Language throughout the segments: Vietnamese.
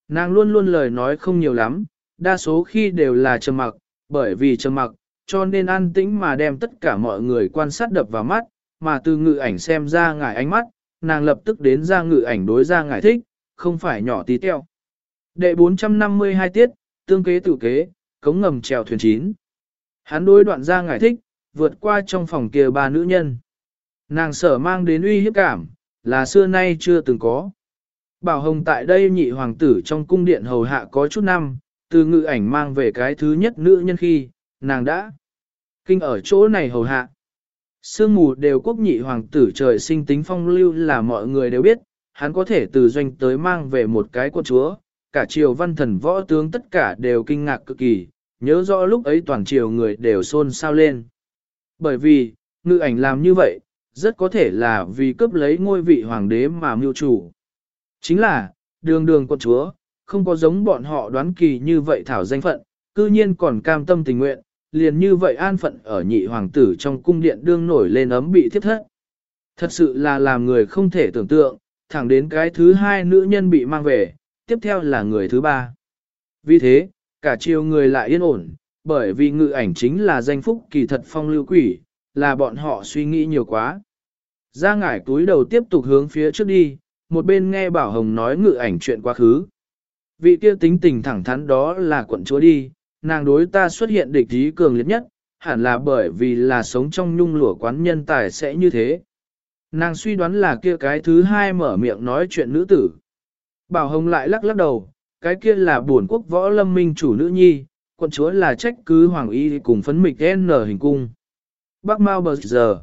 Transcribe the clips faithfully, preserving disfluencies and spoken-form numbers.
Nàng luôn luôn lời nói không nhiều lắm, đa số khi đều là trầm mặc, bởi vì trầm mặc, cho nên an tĩnh mà đem tất cả mọi người quan sát đập vào mắt, mà từ ngự ảnh xem ra ngải ánh mắt, nàng lập tức đến ra ngự ảnh đối ra ngải thích, không phải nhỏ tí teo. Đệ bốn trăm năm mươi hai tiết, tương kế tự kế, cống ngầm chèo thuyền chín. Hắn đối đoạn ra ngải thích, vượt qua trong phòng kia ba nữ nhân. Nàng sở mang đến uy hiếp cảm, là xưa nay chưa từng có. Bảo Hồng tại đây nhị hoàng tử trong cung điện hầu hạ có chút năm, từ ngự ảnh mang về cái thứ nhất nữ nhân khi, nàng đã kinh ở chỗ này hầu hạ. Sương mù đều quốc nhị hoàng tử trời sinh tính phong lưu là mọi người đều biết, hắn có thể từ doanh tới mang về một cái quân chúa, cả triều văn thần võ tướng tất cả đều kinh ngạc cực kỳ, nhớ rõ lúc ấy toàn triều người đều xôn xao lên. Bởi vì, ngự ảnh làm như vậy, rất có thể là vì cướp lấy ngôi vị hoàng đế mà mưu chủ. Chính là, đường đường quân chúa, không có giống bọn họ đoán kỳ như vậy thảo danh phận, cư nhiên còn cam tâm tình nguyện, liền như vậy an phận ở nhị hoàng tử trong cung điện đương nổi lên ấm bị thiếp thất. Thật sự là làm người không thể tưởng tượng, thẳng đến cái thứ hai nữ nhân bị mang về, tiếp theo là người thứ ba. Vì thế, cả triều người lại yên ổn, bởi vì ngự ảnh chính là danh phúc kỳ thật phong lưu quỷ, là bọn họ suy nghĩ nhiều quá. Ra ngải túi đầu tiếp tục hướng phía trước đi, một bên nghe Bảo Hồng nói ngự ảnh chuyện quá khứ. Vị kia tính tình thẳng thắn đó là quận chúa đi, nàng đối ta xuất hiện địch ý cường liệt nhất, hẳn là bởi vì là sống trong nhung lụa quán nhân tài sẽ như thế. Nàng suy đoán là kia cái thứ hai mở miệng nói chuyện nữ tử. Bảo Hồng lại lắc lắc đầu, cái kia là buồn quốc võ lâm minh chủ nữ nhi, quận chúa là trách cứ hoàng y cùng phấn mịch N hình cung. Bắc Mao bờ giờ.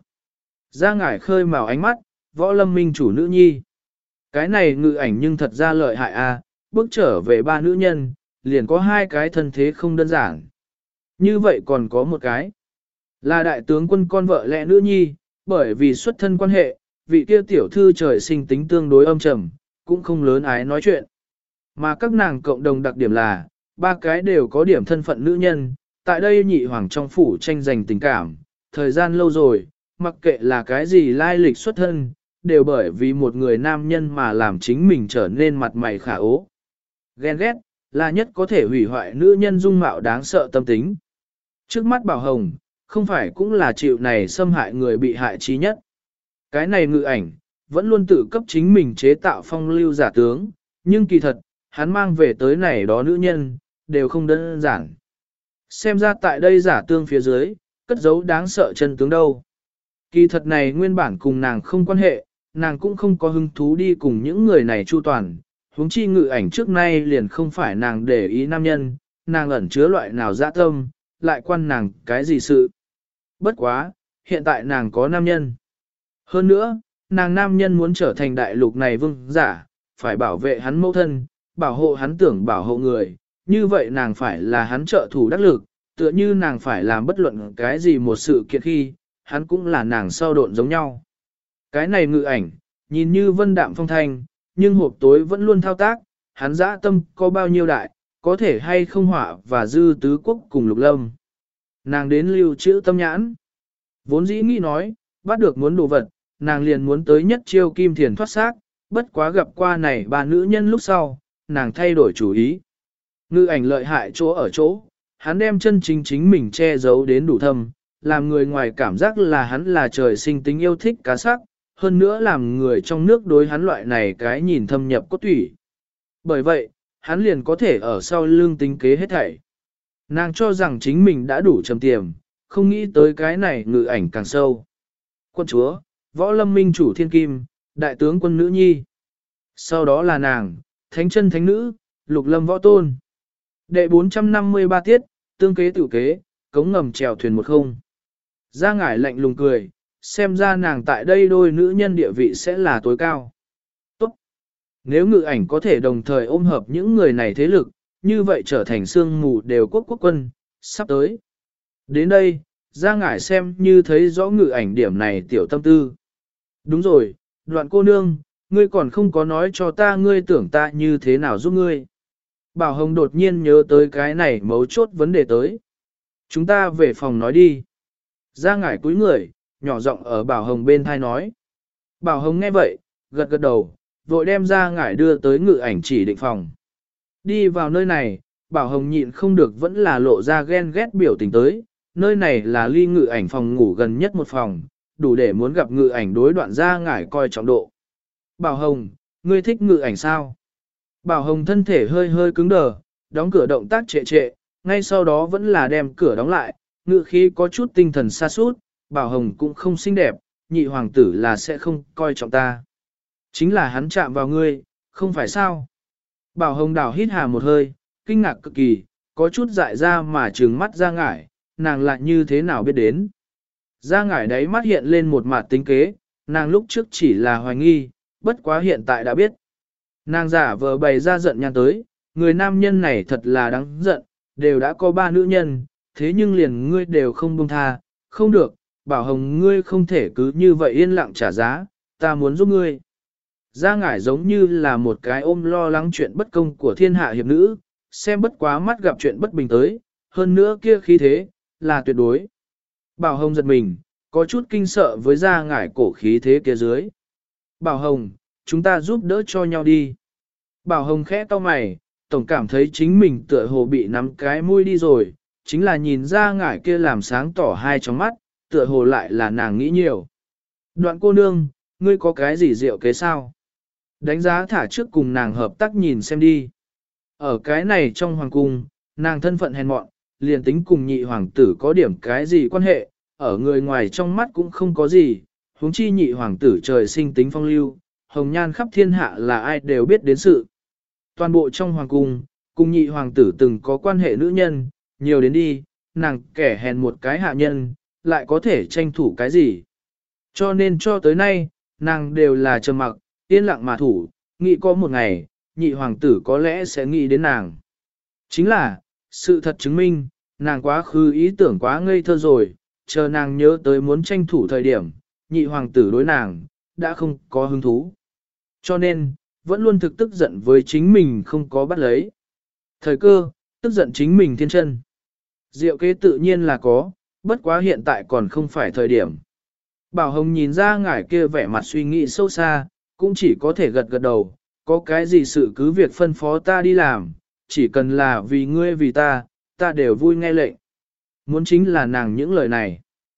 Ra ngải khơi màu ánh mắt, võ lâm minh chủ nữ nhi. Cái này ngự ảnh nhưng thật ra lợi hại a, bước trở về ba nữ nhân, liền có hai cái thân thế không đơn giản. Như vậy còn có một cái, là đại tướng quân con vợ lẽ nữ nhi, bởi vì xuất thân quan hệ, vị kia tiểu thư trời sinh tính tương đối âm trầm, cũng không lớn ái nói chuyện. Mà các nàng cộng đồng đặc điểm là, ba cái đều có điểm thân phận nữ nhân, tại đây nhị hoàng trong phủ tranh giành tình cảm, thời gian lâu rồi, mặc kệ là cái gì lai lịch xuất thân, đều bởi vì một người nam nhân mà làm chính mình trở nên mặt mày khả ố. Ghen ghét, là nhất có thể hủy hoại nữ nhân dung mạo đáng sợ tâm tính. Trước mắt Bảo Hồng, không phải cũng là chịu này xâm hại người bị hại trí nhất. Cái này ngự ảnh, vẫn luôn tự cấp chính mình chế tạo phong lưu giả tướng, nhưng kỳ thật, hắn mang về tới này đó nữ nhân, đều không đơn giản. Xem ra tại đây giả tương phía dưới, cất giấu đáng sợ chân tướng đâu. Kỳ thật này nguyên bản cùng nàng không quan hệ, nàng cũng không có hứng thú đi cùng những người này chu toàn, huống chi ngự ảnh trước nay liền không phải nàng để ý nam nhân, nàng ẩn chứa loại nào dã tâm, lại quan nàng cái gì sự. Bất quá, hiện tại nàng có nam nhân. Hơn nữa, nàng nam nhân muốn trở thành đại lục này vương giả, phải bảo vệ hắn mẫu thân, bảo hộ hắn tưởng bảo hộ người, như vậy nàng phải là hắn trợ thủ đắc lực, tựa như nàng phải làm bất luận cái gì một sự kiện khi, hắn cũng là nàng sau độn giống nhau. Cái này ngự ảnh, nhìn như vân đạm phong thanh, nhưng hộp tối vẫn luôn thao tác, hắn dã tâm có bao nhiêu đại, có thể hay không họa và dư tứ quốc cùng lục lâm. Nàng đến lưu trữ tâm nhãn. Vốn dĩ nghĩ nói, bắt được muốn đồ vật, nàng liền muốn tới nhất chiêu kim thiền thoát xác, bất quá gặp qua này ba nữ nhân lúc sau, nàng thay đổi chủ ý. Ngự ảnh lợi hại chỗ ở chỗ, hắn đem chân chính chính mình che giấu đến đủ thâm, làm người ngoài cảm giác là hắn là trời sinh tính yêu thích cá sắc, hơn nữa làm người trong nước đối hắn loại này cái nhìn thâm nhập cốt thủy. Bởi vậy, hắn liền có thể ở sau lưng tính kế hết thảy. Nàng cho rằng chính mình đã đủ trầm tiềm, không nghĩ tới cái này ngự ảnh càng sâu. Quân chúa, võ lâm minh chủ thiên kim, đại tướng quân nữ nhi. Sau đó là nàng, thánh chân thánh nữ, lục lâm võ tôn. Đệ bốn trăm năm mươi ba tiết, tương kế tự kế, cống ngầm chèo thuyền một không. Ra ngải lạnh lùng cười, xem ra nàng tại đây đôi nữ nhân địa vị sẽ là tối cao. Tốt! Nếu ngự ảnh có thể đồng thời ôm hợp những người này thế lực, như vậy trở thành sương mù đều quốc quốc quân, sắp tới. Đến đây, ra ngải xem như thấy rõ ngự ảnh điểm này tiểu tâm tư. Đúng rồi, đoạn cô nương, ngươi còn không có nói cho ta ngươi tưởng ta như thế nào giúp ngươi. Bảo Hồng đột nhiên nhớ tới cái này mấu chốt vấn đề tới. Chúng ta về phòng nói đi. Ra ngải cúi người, nhỏ giọng ở Bảo Hồng bên thai nói. Bảo Hồng nghe vậy, gật gật đầu, vội đem ra ngải đưa tới ngự ảnh chỉ định phòng. Đi vào nơi này, Bảo Hồng nhịn không được vẫn là lộ ra ghen ghét biểu tình tới, nơi này là ly ngự ảnh phòng ngủ gần nhất một phòng, đủ để muốn gặp ngự ảnh đối đoạn ra ngải coi trọng độ. Bảo Hồng, ngươi thích ngự ảnh sao? Bảo Hồng thân thể hơi hơi cứng đờ, đóng cửa động tác trệ trệ, ngay sau đó vẫn là đem cửa đóng lại, ngự khí có chút tinh thần xa sút Bảo Hồng cũng không xinh đẹp, nhị hoàng tử là sẽ không coi trọng ta. Chính là hắn chạm vào ngươi, không phải sao? Bảo Hồng đảo hít hà một hơi, kinh ngạc cực kỳ, có chút dại ra mà trừng mắt ra ngải, nàng lại như thế nào biết đến. Ra ngải đấy mắt hiện lên một mặt tính kế, nàng lúc trước chỉ là hoài nghi, bất quá hiện tại đã biết. Nàng giả vờ bày ra giận nhan tới, người nam nhân này thật là đáng giận, đều đã có ba nữ nhân, thế nhưng liền ngươi đều không buông tha, không được, Bảo Hồng ngươi không thể cứ như vậy yên lặng trả giá, ta muốn giúp ngươi. Gia ngải giống như là một cái ôm lo lắng chuyện bất công của thiên hạ hiệp nữ, xem bất quá mắt gặp chuyện bất bình tới, hơn nữa kia khí thế, là tuyệt đối. Bảo Hồng giật mình, có chút kinh sợ với gia ngải cổ khí thế kia dưới. Bảo Hồng, chúng ta giúp đỡ cho nhau đi. Bảo Hồng khẽ cau mày, tổng cảm thấy chính mình tựa hồ bị nắm cái mũi đi rồi, chính là nhìn ra ngải kia làm sáng tỏ hai trong mắt, tựa hồ lại là nàng nghĩ nhiều. Đoạn cô nương, ngươi có cái gì rượu kế sao? Đánh giá thả trước cùng nàng hợp tác nhìn xem đi. Ở cái này trong hoàng cung, nàng thân phận hèn mọn, liền tính cùng nhị hoàng tử có điểm cái gì quan hệ, ở người ngoài trong mắt cũng không có gì, huống chi nhị hoàng tử trời sinh tính phong lưu, hồng nhan khắp thiên hạ là ai đều biết đến sự. Toàn bộ trong hoàng cung, cùng nhị hoàng tử từng có quan hệ nữ nhân, nhiều đến đi, nàng kẻ hèn một cái hạ nhân, lại có thể tranh thủ cái gì. Cho nên cho tới nay, nàng đều là trầm mặc, yên lặng mà thủ, nghĩ có một ngày, nhị hoàng tử có lẽ sẽ nghĩ đến nàng. Chính là, sự thật chứng minh, nàng quá khứ ý tưởng quá ngây thơ rồi, chờ nàng nhớ tới muốn tranh thủ thời điểm, nhị hoàng tử đối nàng, đã không có hứng thú. Cho nên, vẫn luôn thực tức giận với chính mình không có bắt lấy. Thời cơ, tức giận chính mình thiên chân. Diệu kế tự nhiên là có, bất quá hiện tại còn không phải thời điểm. Bảo Hồng nhìn ra ngải kia vẻ mặt suy nghĩ sâu xa, cũng chỉ có thể gật gật đầu, có cái gì sự cứ việc phân phó ta đi làm, chỉ cần là vì ngươi vì ta, ta đều vui nghe lệnh. Muốn chính là nàng những lời này.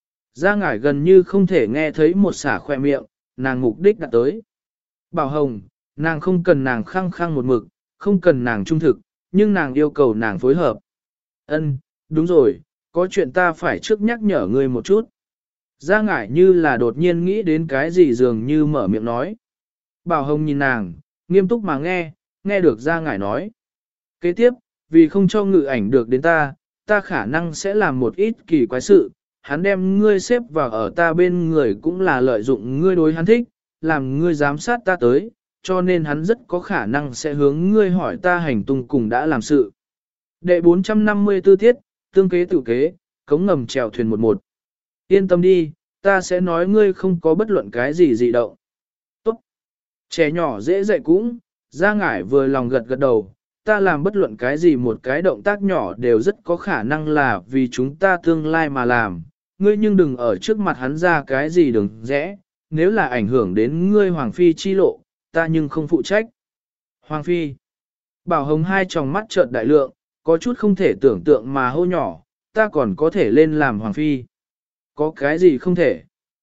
Ra ngải gần như không thể nghe thấy một xả khoe miệng, nàng mục đích đã tới. Bảo Hồng, nàng không cần nàng khăng khăng một mực, không cần nàng trung thực, nhưng nàng yêu cầu nàng phối hợp. Ân, đúng rồi, có chuyện ta phải trước nhắc nhở ngươi một chút. Ra ngải như là đột nhiên nghĩ đến cái gì dường như mở miệng nói. Bảo Hồng nhìn nàng, nghiêm túc mà nghe, nghe được ra ngải nói. Kế tiếp, vì không cho ngự ảnh được đến ta, ta khả năng sẽ làm một ít kỳ quái sự, hắn đem ngươi xếp vào ở ta bên người cũng là lợi dụng ngươi đối hắn thích, làm ngươi giám sát ta tới, cho nên hắn rất có khả năng sẽ hướng ngươi hỏi ta hành tung cùng đã làm sự. Đệ bốn trăm năm mươi tư tiết, tương kế tự kế, cống ngầm chèo thuyền một một. Yên tâm đi, ta sẽ nói ngươi không có bất luận cái gì dị động. Tốt. Trẻ nhỏ dễ dạy cũng, ra ngải vừa lòng gật gật đầu, ta làm bất luận cái gì một cái động tác nhỏ đều rất có khả năng là vì chúng ta tương lai mà làm, ngươi nhưng đừng ở trước mặt hắn ra cái gì đừng rẽ, nếu là ảnh hưởng đến ngươi Hoàng Phi chi lộ, ta nhưng không phụ trách. Hoàng Phi. Bảo Hồng hai tròng mắt trợn đại lượng, có chút không thể tưởng tượng mà hô nhỏ, ta còn có thể lên làm Hoàng Phi. Có cái gì không thể?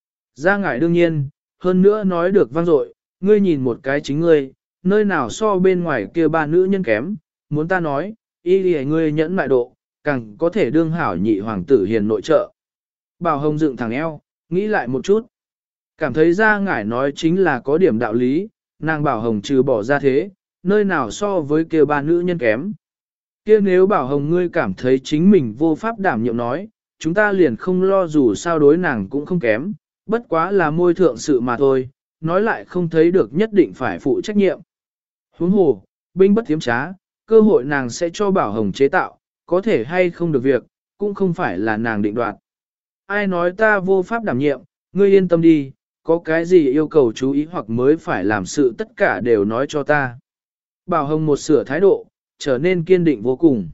Ra ngải đương nhiên, hơn nữa nói được vang dội, ngươi nhìn một cái chính ngươi, nơi nào so bên ngoài kia ba nữ nhân kém, muốn ta nói, y lì ngươi nhẫn mại độ, càng có thể đương hảo nhị hoàng tử hiền nội trợ. Bảo Hồng dựng thẳng eo, nghĩ lại một chút. Cảm thấy ra ngải nói chính là có điểm đạo lý, nàng Bảo Hồng trừ bỏ ra thế, nơi nào so với kia ba nữ nhân kém. Kia nếu Bảo Hồng ngươi cảm thấy chính mình vô pháp đảm nhiệm nói, chúng ta liền không lo dù sao đối nàng cũng không kém, bất quá là môi thượng sự mà thôi, nói lại không thấy được nhất định phải phụ trách nhiệm. Huống hồ, binh bất thiếm trá, cơ hội nàng sẽ cho Bảo Hồng chế tạo, có thể hay không được việc, cũng không phải là nàng định đoạt. Ai nói ta vô pháp đảm nhiệm, ngươi yên tâm đi, có cái gì yêu cầu chú ý hoặc mới phải làm sự tất cả đều nói cho ta. Bảo Hồng một sửa thái độ, trở nên kiên định vô cùng.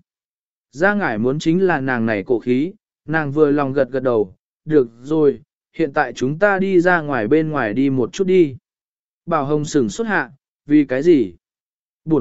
Ra ngải muốn chính là nàng này cổ khí, nàng vừa lòng gật gật đầu, được rồi, hiện tại chúng ta đi ra ngoài bên ngoài đi một chút đi. Bảo Hồng sửng xuất hạ, vì cái gì? Buồn,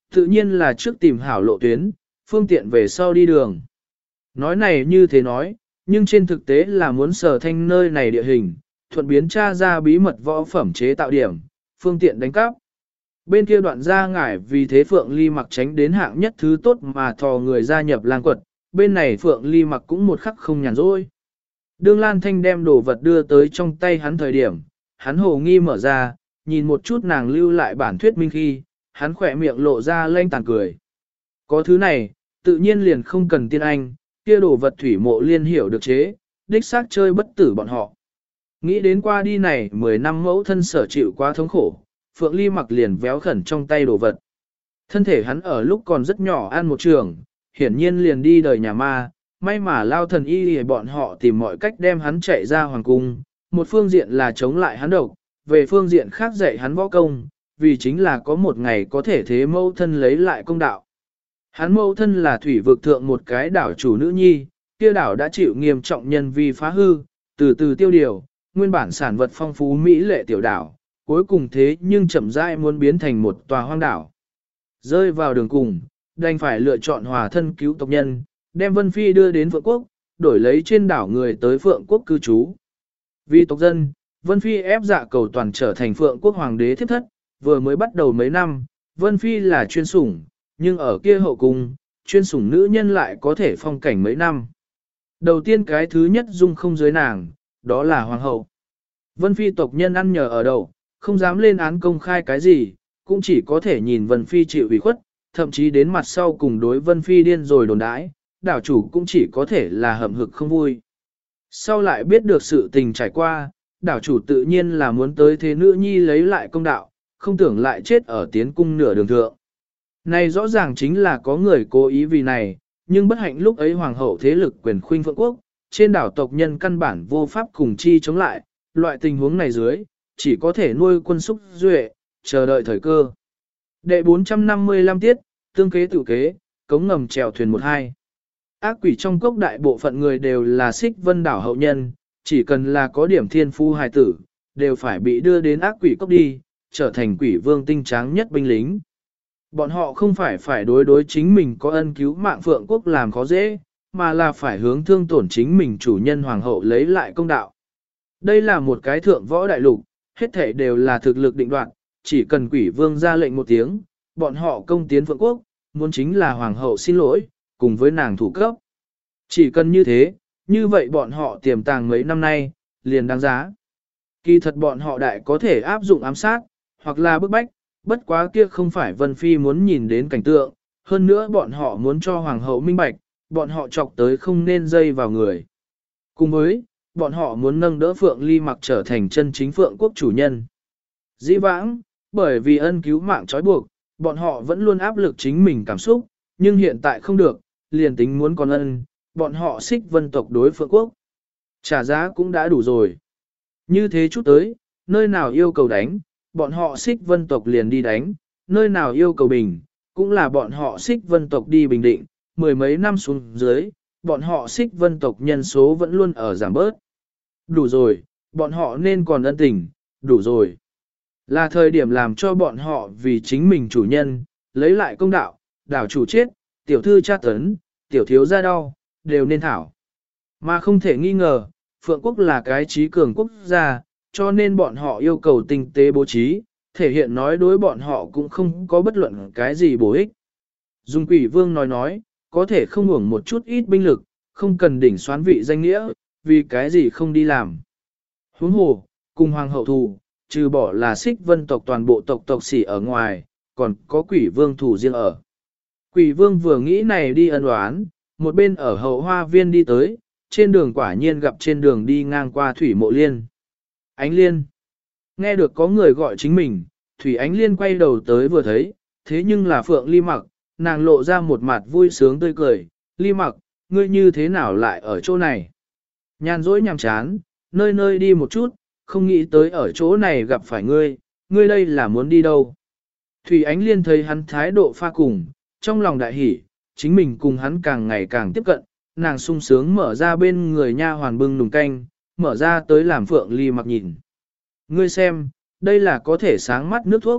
Tự nhiên là trước tìm hảo lộ tuyến, phương tiện về sau đi đường. Nói này như thế nói, nhưng trên thực tế là muốn sở thanh nơi này địa hình, thuận biến tra ra bí mật võ phẩm chế tạo điểm, phương tiện đánh cắp. Bên kia đoạn ra ngải vì thế Phượng Ly Mặc tránh đến hạng nhất thứ tốt mà thò người gia nhập lang quật, bên này Phượng Ly Mặc cũng một khắc không nhàn rỗi. Đương Lan Thanh đem đồ vật đưa tới trong tay hắn thời điểm, hắn hồ nghi mở ra, nhìn một chút nàng lưu lại bản thuyết minh khi, hắn khỏe miệng lộ ra lênh tàn cười. Có thứ này, tự nhiên liền không cần tiên anh, kia đồ vật thủy mộ liên hiểu được chế, đích xác chơi bất tử bọn họ. Nghĩ đến qua đi này mười năm mẫu thân sở chịu quá thống khổ, Phượng Ly Mặc liền véo khẩn trong tay đồ vật. Thân thể hắn ở lúc còn rất nhỏ ăn một trường, hiển nhiên liền đi đời nhà ma, may mà lao thần y bọn họ tìm mọi cách đem hắn chạy ra hoàng cung, một phương diện là chống lại hắn độc, về phương diện khác dạy hắn võ công, vì chính là có một ngày có thể thế mẫu thân lấy lại công đạo. Hắn mẫu thân là thủy vực thượng một cái đảo chủ nữ nhi, kia đảo đã chịu nghiêm trọng nhân vi phá hư, từ từ tiêu điều, nguyên bản sản vật phong phú mỹ lệ tiểu đảo, cuối cùng thế nhưng chậm rãi muốn biến thành một tòa hoang đảo. Rơi vào đường cùng, đành phải lựa chọn hòa thân cứu tộc nhân, đem Vân Phi đưa đến Phượng Quốc, đổi lấy trên đảo người tới Phượng Quốc cư trú. Vì tộc dân, Vân Phi ép dạ cầu toàn trở thành Phượng Quốc hoàng đế thiết thất, vừa mới bắt đầu mấy năm, Vân Phi là chuyên sủng, nhưng ở kia hậu cung, chuyên sủng nữ nhân lại có thể phong cảnh mấy năm. Đầu tiên cái thứ nhất dung không dưới nàng, đó là hoàng hậu. Vân Phi tộc nhân ăn nhờ ở đậu, không dám lên án công khai cái gì, cũng chỉ có thể nhìn Vân Phi chịu ủy khuất, thậm chí đến mặt sau cùng đối Vân Phi điên rồi đồn đãi, đảo chủ cũng chỉ có thể là hậm hực không vui. Sau lại biết được sự tình trải qua, đảo chủ tự nhiên là muốn tới thế nữ nhi lấy lại công đạo, không tưởng lại chết ở tiến cung nửa đường thượng. Này rõ ràng chính là có người cố ý vì này, nhưng bất hạnh lúc ấy hoàng hậu thế lực quyền khuynh Phượng Quốc, trên đảo tộc nhân căn bản vô pháp cùng chi chống lại, loại tình huống này dưới, chỉ có thể nuôi quân xúc duệ, chờ đợi thời cơ. Đệ bốn trăm năm mươi lăm tiết, tương kế tự kế, cống ngầm chèo thuyền một hai. Ác quỷ trong cốc đại bộ phận người đều là Xích Vân đảo hậu nhân, chỉ cần là có điểm thiên phu hài tử, đều phải bị đưa đến ác quỷ cốc đi, trở thành quỷ vương tinh tráng nhất binh lính. Bọn họ không phải phải đối đối chính mình có ân cứu mạng Phượng Quốc làm khó dễ, mà là phải hướng thương tổn chính mình chủ nhân hoàng hậu lấy lại công đạo. Đây là một cái thượng võ đại lục, hết thể đều là thực lực định đoạt, chỉ cần quỷ vương ra lệnh một tiếng, bọn họ công tiến Phượng Quốc, muốn chính là hoàng hậu xin lỗi, cùng với nàng thủ cấp. Chỉ cần như thế, như vậy bọn họ tiềm tàng mấy năm nay, liền đáng giá. Kỳ thật bọn họ đại có thể áp dụng ám sát, hoặc là bức bách, bất quá kia không phải Vân Phi muốn nhìn đến cảnh tượng, hơn nữa bọn họ muốn cho hoàng hậu minh bạch, bọn họ chọc tới không nên dây vào người. Cùng với, bọn họ muốn nâng đỡ Phượng Ly Mặc trở thành chân chính Phượng Quốc chủ nhân. Dĩ vãng, bởi vì ân cứu mạng trói buộc, bọn họ vẫn luôn áp lực chính mình cảm xúc, nhưng hiện tại không được, liền tính muốn còn ân, bọn họ Xích Vân tộc đối Phượng Quốc. Trả giá cũng đã đủ rồi. Như thế chút tới, nơi nào yêu cầu đánh, bọn họ Xích Vân tộc liền đi đánh, nơi nào yêu cầu bình, cũng là bọn họ Xích Vân tộc đi bình định, mười mấy năm xuống dưới, bọn họ Xích Vân tộc nhân số vẫn luôn ở giảm bớt. Đủ rồi, bọn họ nên còn ân tình, đủ rồi. Là thời điểm làm cho bọn họ vì chính mình chủ nhân, lấy lại công đạo, đảo chủ chết, tiểu thư tra tấn, tiểu thiếu ra đau, đều nên thảo. Mà không thể nghi ngờ, Phượng Quốc là cái trí cường quốc gia, cho nên bọn họ yêu cầu tinh tế bố trí, thể hiện nói đối bọn họ cũng không có bất luận cái gì bổ ích. Dung Quỷ Vương nói nói, có thể không hưởng một chút ít binh lực, không cần đỉnh xoán vị danh nghĩa, vì cái gì không đi làm. Huống hồ, cùng hoàng hậu thù, trừ bỏ là Xích Vân tộc toàn bộ tộc tộc sĩ ở ngoài, còn có Quỷ Vương thủ riêng ở. Quỷ Vương vừa nghĩ này đi ân oán, một bên ở hậu hoa viên đi tới, trên đường quả nhiên gặp trên đường đi ngang qua Thủy Mộ Liên. Ánh Liên. Nghe được có người gọi chính mình, Thủy Ánh Liên quay đầu tới vừa thấy, thế nhưng là Phượng Ly Mặc, nàng lộ ra một mặt vui sướng tươi cười, Ly Mặc, ngươi như thế nào lại ở chỗ này? Nhàn rỗi nhàm chán, nơi nơi đi một chút, không nghĩ tới ở chỗ này gặp phải ngươi, ngươi đây là muốn đi đâu? Thủy Ánh Liên thấy hắn thái độ pha cùng, trong lòng đại hỉ, chính mình cùng hắn càng ngày càng tiếp cận, nàng sung sướng mở ra bên người nha hoàn bưng nùng canh, mở ra tới làm Phượng Ly Mặc nhìn. Ngươi xem, đây là có thể sáng mắt nước thuốc,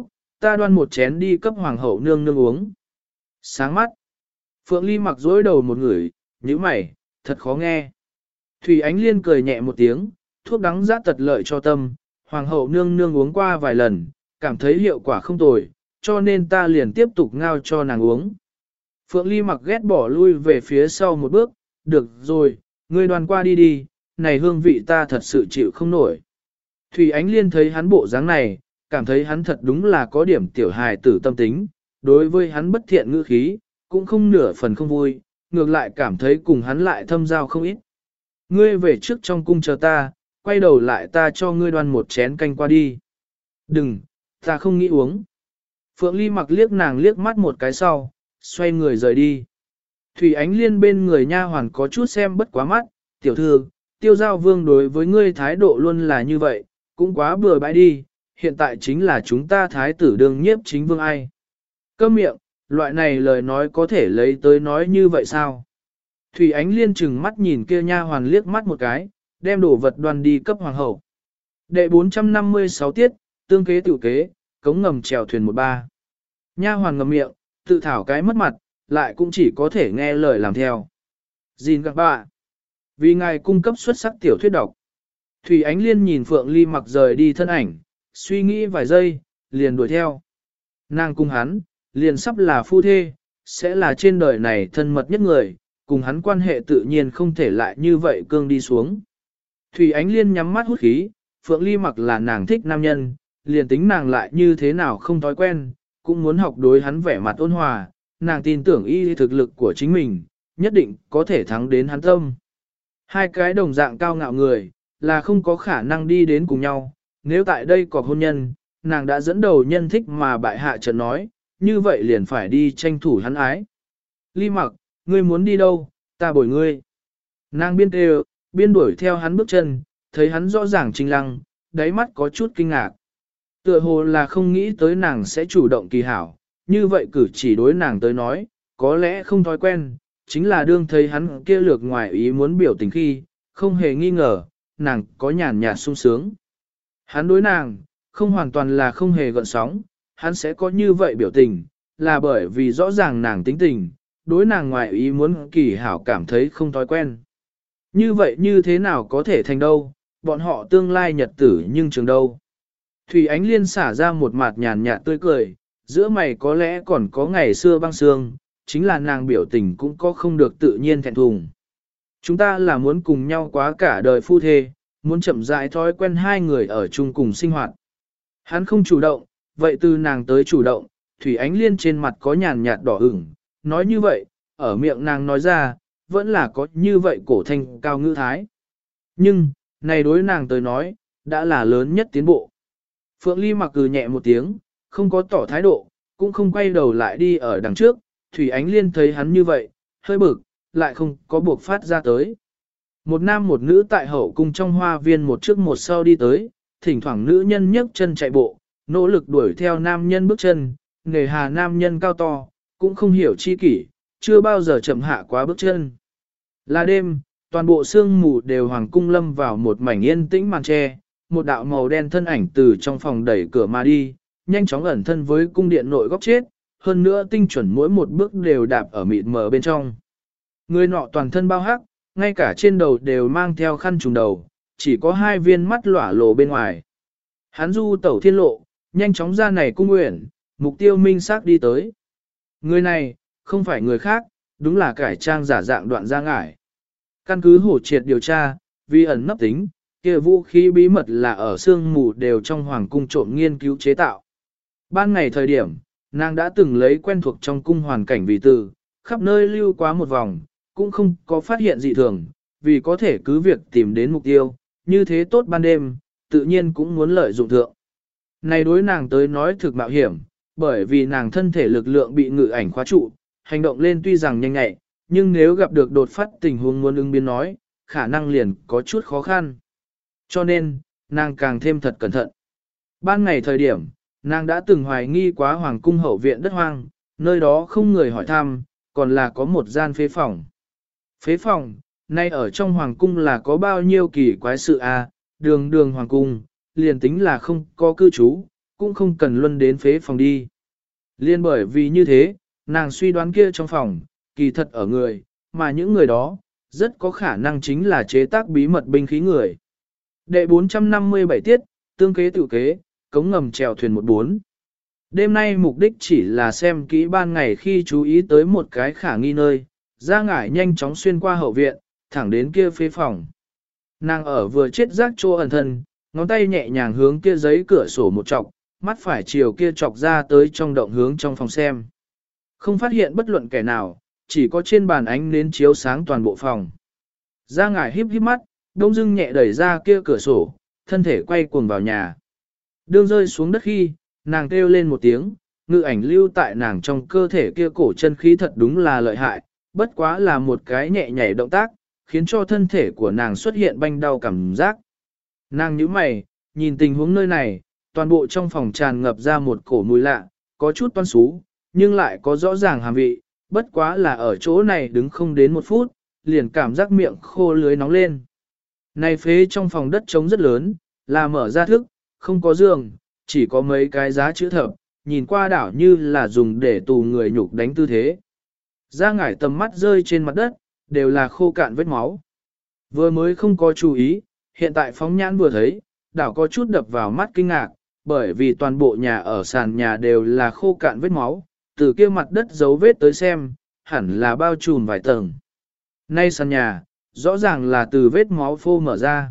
ta đoan một chén đi cấp hoàng hậu nương nương uống. Sáng mắt. Phượng Ly mặc dối đầu một người, nhíu mày, thật khó nghe. Thủy Ánh Liên cười nhẹ một tiếng, thuốc đắng rát tật lợi cho tâm, hoàng hậu nương nương uống qua vài lần, cảm thấy hiệu quả không tồi, cho nên ta liền tiếp tục ngao cho nàng uống. Phượng Ly mặc ghét bỏ lui về phía sau một bước, được rồi, ngươi đoàn qua đi đi, này hương vị ta thật sự chịu không nổi. Thủy Ánh Liên thấy hắn bộ dáng này, cảm thấy hắn thật đúng là có điểm tiểu hài tử tâm tính, đối với hắn bất thiện ngữ khí, cũng không nửa phần không vui, ngược lại cảm thấy cùng hắn lại thâm giao không ít. Ngươi về trước trong cung chờ ta, quay đầu lại ta cho ngươi đoan một chén canh qua đi. Đừng, ta không nghĩ uống. Phượng Ly mặc liếc nàng liếc mắt một cái sau, xoay người rời đi. Thủy Ánh Liên bên người nha hoàn có chút xem bất quá mắt, tiểu thư, tiêu giao vương đối với ngươi thái độ luôn là như vậy, cũng quá bừa bãi đi, hiện tại chính là chúng ta thái tử đương nhiếp chính vương ai. Câm miệng, loại này lời nói có thể lấy tới nói như vậy sao? Thủy Ánh Liên chừng mắt nhìn kia nha hoàn liếc mắt một cái, đem đồ vật đoan đi cấp hoàng hậu. Đệ bốn trăm năm mươi sáu tiết, tương kế tự kế, cống ngầm chèo thuyền một ba. Nha hoàn ngậm miệng, tự thảo cái mất mặt, lại cũng chỉ có thể nghe lời làm theo. Gìn các bạn. Vì ngài cung cấp xuất sắc tiểu thuyết độc. Thủy Ánh Liên nhìn Phượng Ly mặc rời đi thân ảnh, suy nghĩ vài giây, liền đuổi theo. Nàng cung hắn, liền sắp là phu thê, sẽ là trên đời này thân mật nhất người, cùng hắn quan hệ tự nhiên không thể lại như vậy cương đi xuống. Thủy Ánh Liên nhắm mắt hút khí, Phượng Ly mặc là nàng thích nam nhân, liền tính nàng lại như thế nào không thói quen, cũng muốn học đối hắn vẻ mặt ôn hòa, nàng tin tưởng y thực lực của chính mình, nhất định có thể thắng đến hắn tâm. Hai cái đồng dạng cao ngạo người, là không có khả năng đi đến cùng nhau, nếu tại đây có hôn nhân, nàng đã dẫn đầu nhân thích mà bại hạ trận nói, như vậy liền phải đi tranh thủ hắn ái. Ly mặc, ngươi muốn đi đâu, ta bồi ngươi. Nàng biên kêu, biên đuổi theo hắn bước chân, thấy hắn rõ ràng trinh lăng, đáy mắt có chút kinh ngạc. Tựa hồ là không nghĩ tới nàng sẽ chủ động kỳ hảo, như vậy cử chỉ đối nàng tới nói, có lẽ không thói quen, chính là đương thấy hắn kia lược ngoài ý muốn biểu tình khi, không hề nghi ngờ, nàng có nhàn nhạt sung sướng. Hắn đối nàng, không hoàn toàn là không hề gợn sóng, hắn sẽ có như vậy biểu tình, là bởi vì rõ ràng nàng tính tình, đối nàng ngoài ý muốn kỳ hảo cảm thấy không thói quen. Như vậy như thế nào có thể thành đâu, bọn họ tương lai nhật tử nhưng trường đâu. Thủy Ánh Liên xả ra một mặt nhàn nhạt tươi cười, giữa mày có lẽ còn có ngày xưa băng sương, chính là nàng biểu tình cũng có không được tự nhiên thẹn thùng. Chúng ta là muốn cùng nhau quá cả đời phu thê, muốn chậm rãi thói quen hai người ở chung cùng sinh hoạt. Hắn không chủ động, vậy từ nàng tới chủ động, Thủy Ánh Liên trên mặt có nhàn nhạt đỏ ửng, nói như vậy, ở miệng nàng nói ra, vẫn là có như vậy cổ thanh cao ngữ thái. Nhưng, này đối nàng tới nói, đã là lớn nhất tiến bộ. Phượng Ly mặc cừ nhẹ một tiếng, không có tỏ thái độ, cũng không quay đầu lại đi ở đằng trước, Thủy Ánh Liên thấy hắn như vậy, hơi bực, lại không có buộc phát ra tới. Một nam một nữ tại hậu cung trong hoa viên một trước một sau đi tới, thỉnh thoảng nữ nhân nhấc chân chạy bộ, nỗ lực đuổi theo nam nhân bước chân, nghề hà nam nhân cao to, cũng không hiểu chi kỷ, chưa bao giờ chậm hạ quá bước chân. Là đêm, toàn bộ sương mù đều hoàng cung lâm vào một mảnh yên tĩnh màn tre, một đạo màu đen thân ảnh từ trong phòng đẩy cửa mà đi, nhanh chóng ẩn thân với cung điện nội góc chết, hơn nữa tinh chuẩn mỗi một bước đều đạp ở mịt mờ bên trong. Người nọ toàn thân bao hắc, ngay cả trên đầu đều mang theo khăn trùm đầu, chỉ có hai viên mắt lỏa lộ bên ngoài. Hắn du tẩu thiên lộ, nhanh chóng ra này cung nguyện, mục tiêu minh xác đi tới. Người này, không phải người khác, đúng là cải trang giả dạng Đoạn Gia Ngải. Căn cứ hổ triệt điều tra, vì ẩn nấp tính, kia vũ khí bí mật là ở sương mù đều trong hoàng cung trộm nghiên cứu chế tạo. Ban ngày thời điểm, nàng đã từng lấy quen thuộc trong cung hoàn cảnh vì từ, khắp nơi lưu quá một vòng, cũng không có phát hiện dị thường, vì có thể cứ việc tìm đến mục tiêu, như thế tốt ban đêm, tự nhiên cũng muốn lợi dụng thượng. Này đối nàng tới nói thực mạo hiểm, bởi vì nàng thân thể lực lượng bị ngự ảnh khóa trụ, hành động lên tuy rằng nhanh nhạy, nhưng nếu gặp được đột phát tình huống muốn ứng biến nói, khả năng liền có chút khó khăn. Cho nên, nàng càng thêm thật cẩn thận. Ban ngày thời điểm, nàng đã từng hoài nghi quá hoàng cung hậu viện đất hoang, nơi đó không người hỏi thăm, còn là có một gian phế phòng. Phế phòng, nay ở trong hoàng cung là có bao nhiêu kỳ quái sự a, đường đường hoàng cung, liền tính là không có cư trú, cũng không cần luân đến phế phòng đi. Liên bởi vì như thế, nàng suy đoán kia trong phòng, kỳ thật ở người, mà những người đó, rất có khả năng chính là chế tác bí mật binh khí người. Đệ bốn trăm năm mươi bảy tiết, tương kế tự kế, cống ngầm chèo thuyền một bốn. Đêm nay mục đích chỉ là xem kỹ ban ngày khi chú ý tới một cái khả nghi nơi, ra ngải nhanh chóng xuyên qua hậu viện, thẳng đến kia phế phòng. Nàng ở vừa chết rác chỗ ẩn thân, ngón tay nhẹ nhàng hướng kia giấy cửa sổ một chọc, mắt phải chiều kia chọc ra tới trong động hướng trong phòng xem. Không phát hiện bất luận kẻ nào, chỉ có trên bàn ánh nến chiếu sáng toàn bộ phòng. Ra ngải híp híp mắt, đông dưng nhẹ đẩy ra kia cửa sổ, thân thể quay cuồng vào nhà. Đương rơi xuống đất khi, nàng kêu lên một tiếng, ngự ảnh lưu tại nàng trong cơ thể kia cổ chân khí thật đúng là lợi hại, bất quá là một cái nhẹ nhảy động tác, khiến cho thân thể của nàng xuất hiện banh đau cảm giác. Nàng nhíu mày, nhìn tình huống nơi này, toàn bộ trong phòng tràn ngập ra một cổ mùi lạ, có chút toan xú, nhưng lại có rõ ràng hàm vị, bất quá là ở chỗ này đứng không đến một phút, liền cảm giác miệng khô lưới nóng lên. Này phế trong phòng đất trống rất lớn, là mở ra thức, không có giường, chỉ có mấy cái giá chữ thập, nhìn qua đảo như là dùng để tù người nhục đánh tư thế. Ra ngải tầm mắt rơi trên mặt đất, đều là khô cạn vết máu. Vừa mới không có chú ý, hiện tại phóng nhãn vừa thấy, đảo có chút đập vào mắt kinh ngạc, bởi vì toàn bộ nhà ở sàn nhà đều là khô cạn vết máu, từ kia mặt đất dấu vết tới xem, hẳn là bao trùm vài tầng. Nay sàn nhà, rõ ràng là từ vết máu phô mở ra.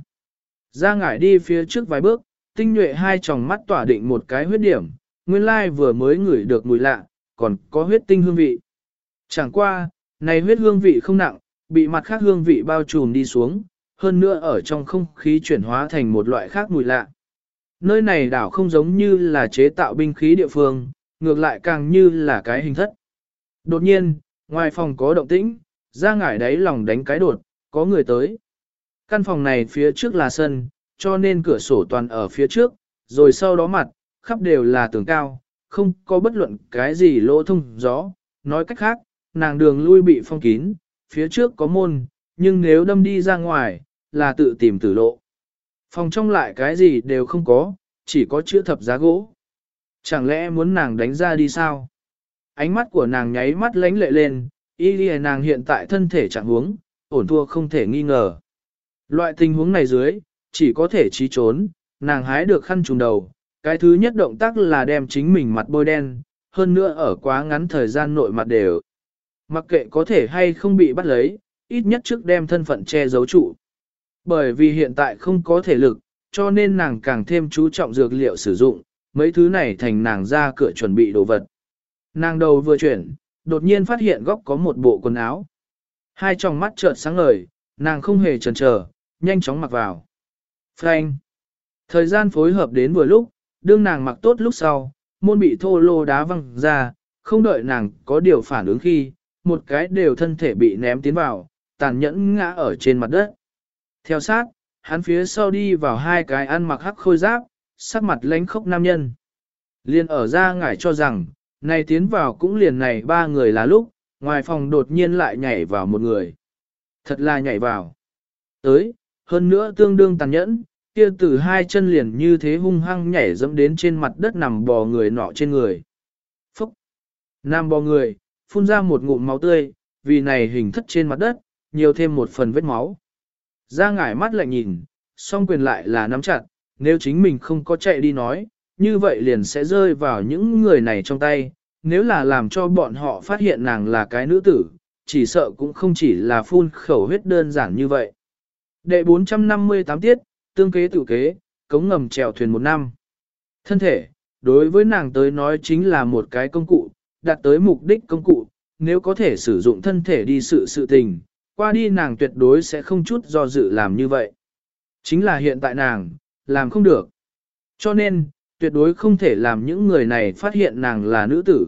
Ra ngải đi phía trước vài bước, tinh nhuệ hai tròng mắt tỏa định một cái huyết điểm, nguyên lai vừa mới ngửi được mùi lạ, còn có huyết tinh hương vị. Chẳng qua, này huyết hương vị không nặng, bị mặt khác hương vị bao trùm đi xuống, hơn nữa ở trong không khí chuyển hóa thành một loại khác mùi lạ. Nơi này đảo không giống như là chế tạo binh khí địa phương, ngược lại càng như là cái hình thất. Đột nhiên, ngoài phòng có động tĩnh, ra ngải đáy lòng đánh cái đột, có người tới. Căn phòng này phía trước là sân, cho nên cửa sổ toàn ở phía trước, rồi sau đó mặt, khắp đều là tường cao, không có bất luận cái gì lỗ thông gió. Nói cách khác, nàng đường lui bị phong kín, phía trước có môn, nhưng nếu đâm đi ra ngoài, là tự tìm tử lộ. Phòng trong lại cái gì đều không có, chỉ có chữ thập giá gỗ. Chẳng lẽ muốn nàng đánh ra đi sao? Ánh mắt của nàng nháy mắt lánh lệ lên, y lìa nàng hiện tại thân thể trạng huống, ổn thua không thể nghi ngờ. Loại tình huống này dưới, chỉ có thể trí trốn, nàng hái được khăn trùm đầu, cái thứ nhất động tác là đem chính mình mặt bôi đen, hơn nữa ở quá ngắn thời gian nội mặt đều. Mặc kệ có thể hay không bị bắt lấy, ít nhất trước đem thân phận che giấu trụ. Bởi vì hiện tại không có thể lực, cho nên nàng càng thêm chú trọng dược liệu sử dụng, mấy thứ này thành nàng ra cửa chuẩn bị đồ vật. Nàng đầu vừa chuyển, đột nhiên phát hiện góc có một bộ quần áo. Hai tròng mắt chợt sáng ngời, nàng không hề chần chờ, nhanh chóng mặc vào. Phanh. Thời gian phối hợp đến vừa lúc, đương nàng mặc tốt lúc sau, môn bị thô lô đá văng ra, không đợi nàng có điều phản ứng khi, một cái đều thân thể bị ném tiến vào, tàn nhẫn ngã ở trên mặt đất. Theo sát, hắn phía sau đi vào hai cái ăn mặc hắc khôi giáp, sắc mặt lánh khốc nam nhân. Liên ở ra ngải cho rằng, này tiến vào cũng liền này ba người là lúc, ngoài phòng đột nhiên lại nhảy vào một người. Thật là nhảy vào. Tới, hơn nữa tương đương tàn nhẫn, kia từ hai chân liền như thế hung hăng nhảy dẫm đến trên mặt đất nằm bò người nọ trên người. Phúc! Nam bò người, phun ra một ngụm máu tươi, vì này hình thất trên mặt đất, nhiều thêm một phần vết máu. Ra ngải mắt lại nhìn, song quyền lại là nắm chặt, nếu chính mình không có chạy đi nói, như vậy liền sẽ rơi vào những người này trong tay, nếu là làm cho bọn họ phát hiện nàng là cái nữ tử, chỉ sợ cũng không chỉ là phun khẩu huyết đơn giản như vậy. Đệ bốn trăm năm mươi tám tiết, tương kế tự kế, cống ngầm chèo thuyền một năm. Thân thể, đối với nàng tới nói chính là một cái công cụ, đạt tới mục đích công cụ, nếu có thể sử dụng thân thể đi sự sự tình, qua đi nàng tuyệt đối sẽ không chút do dự làm như vậy. Chính là hiện tại nàng, làm không được. Cho nên, tuyệt đối không thể làm những người này phát hiện nàng là nữ tử.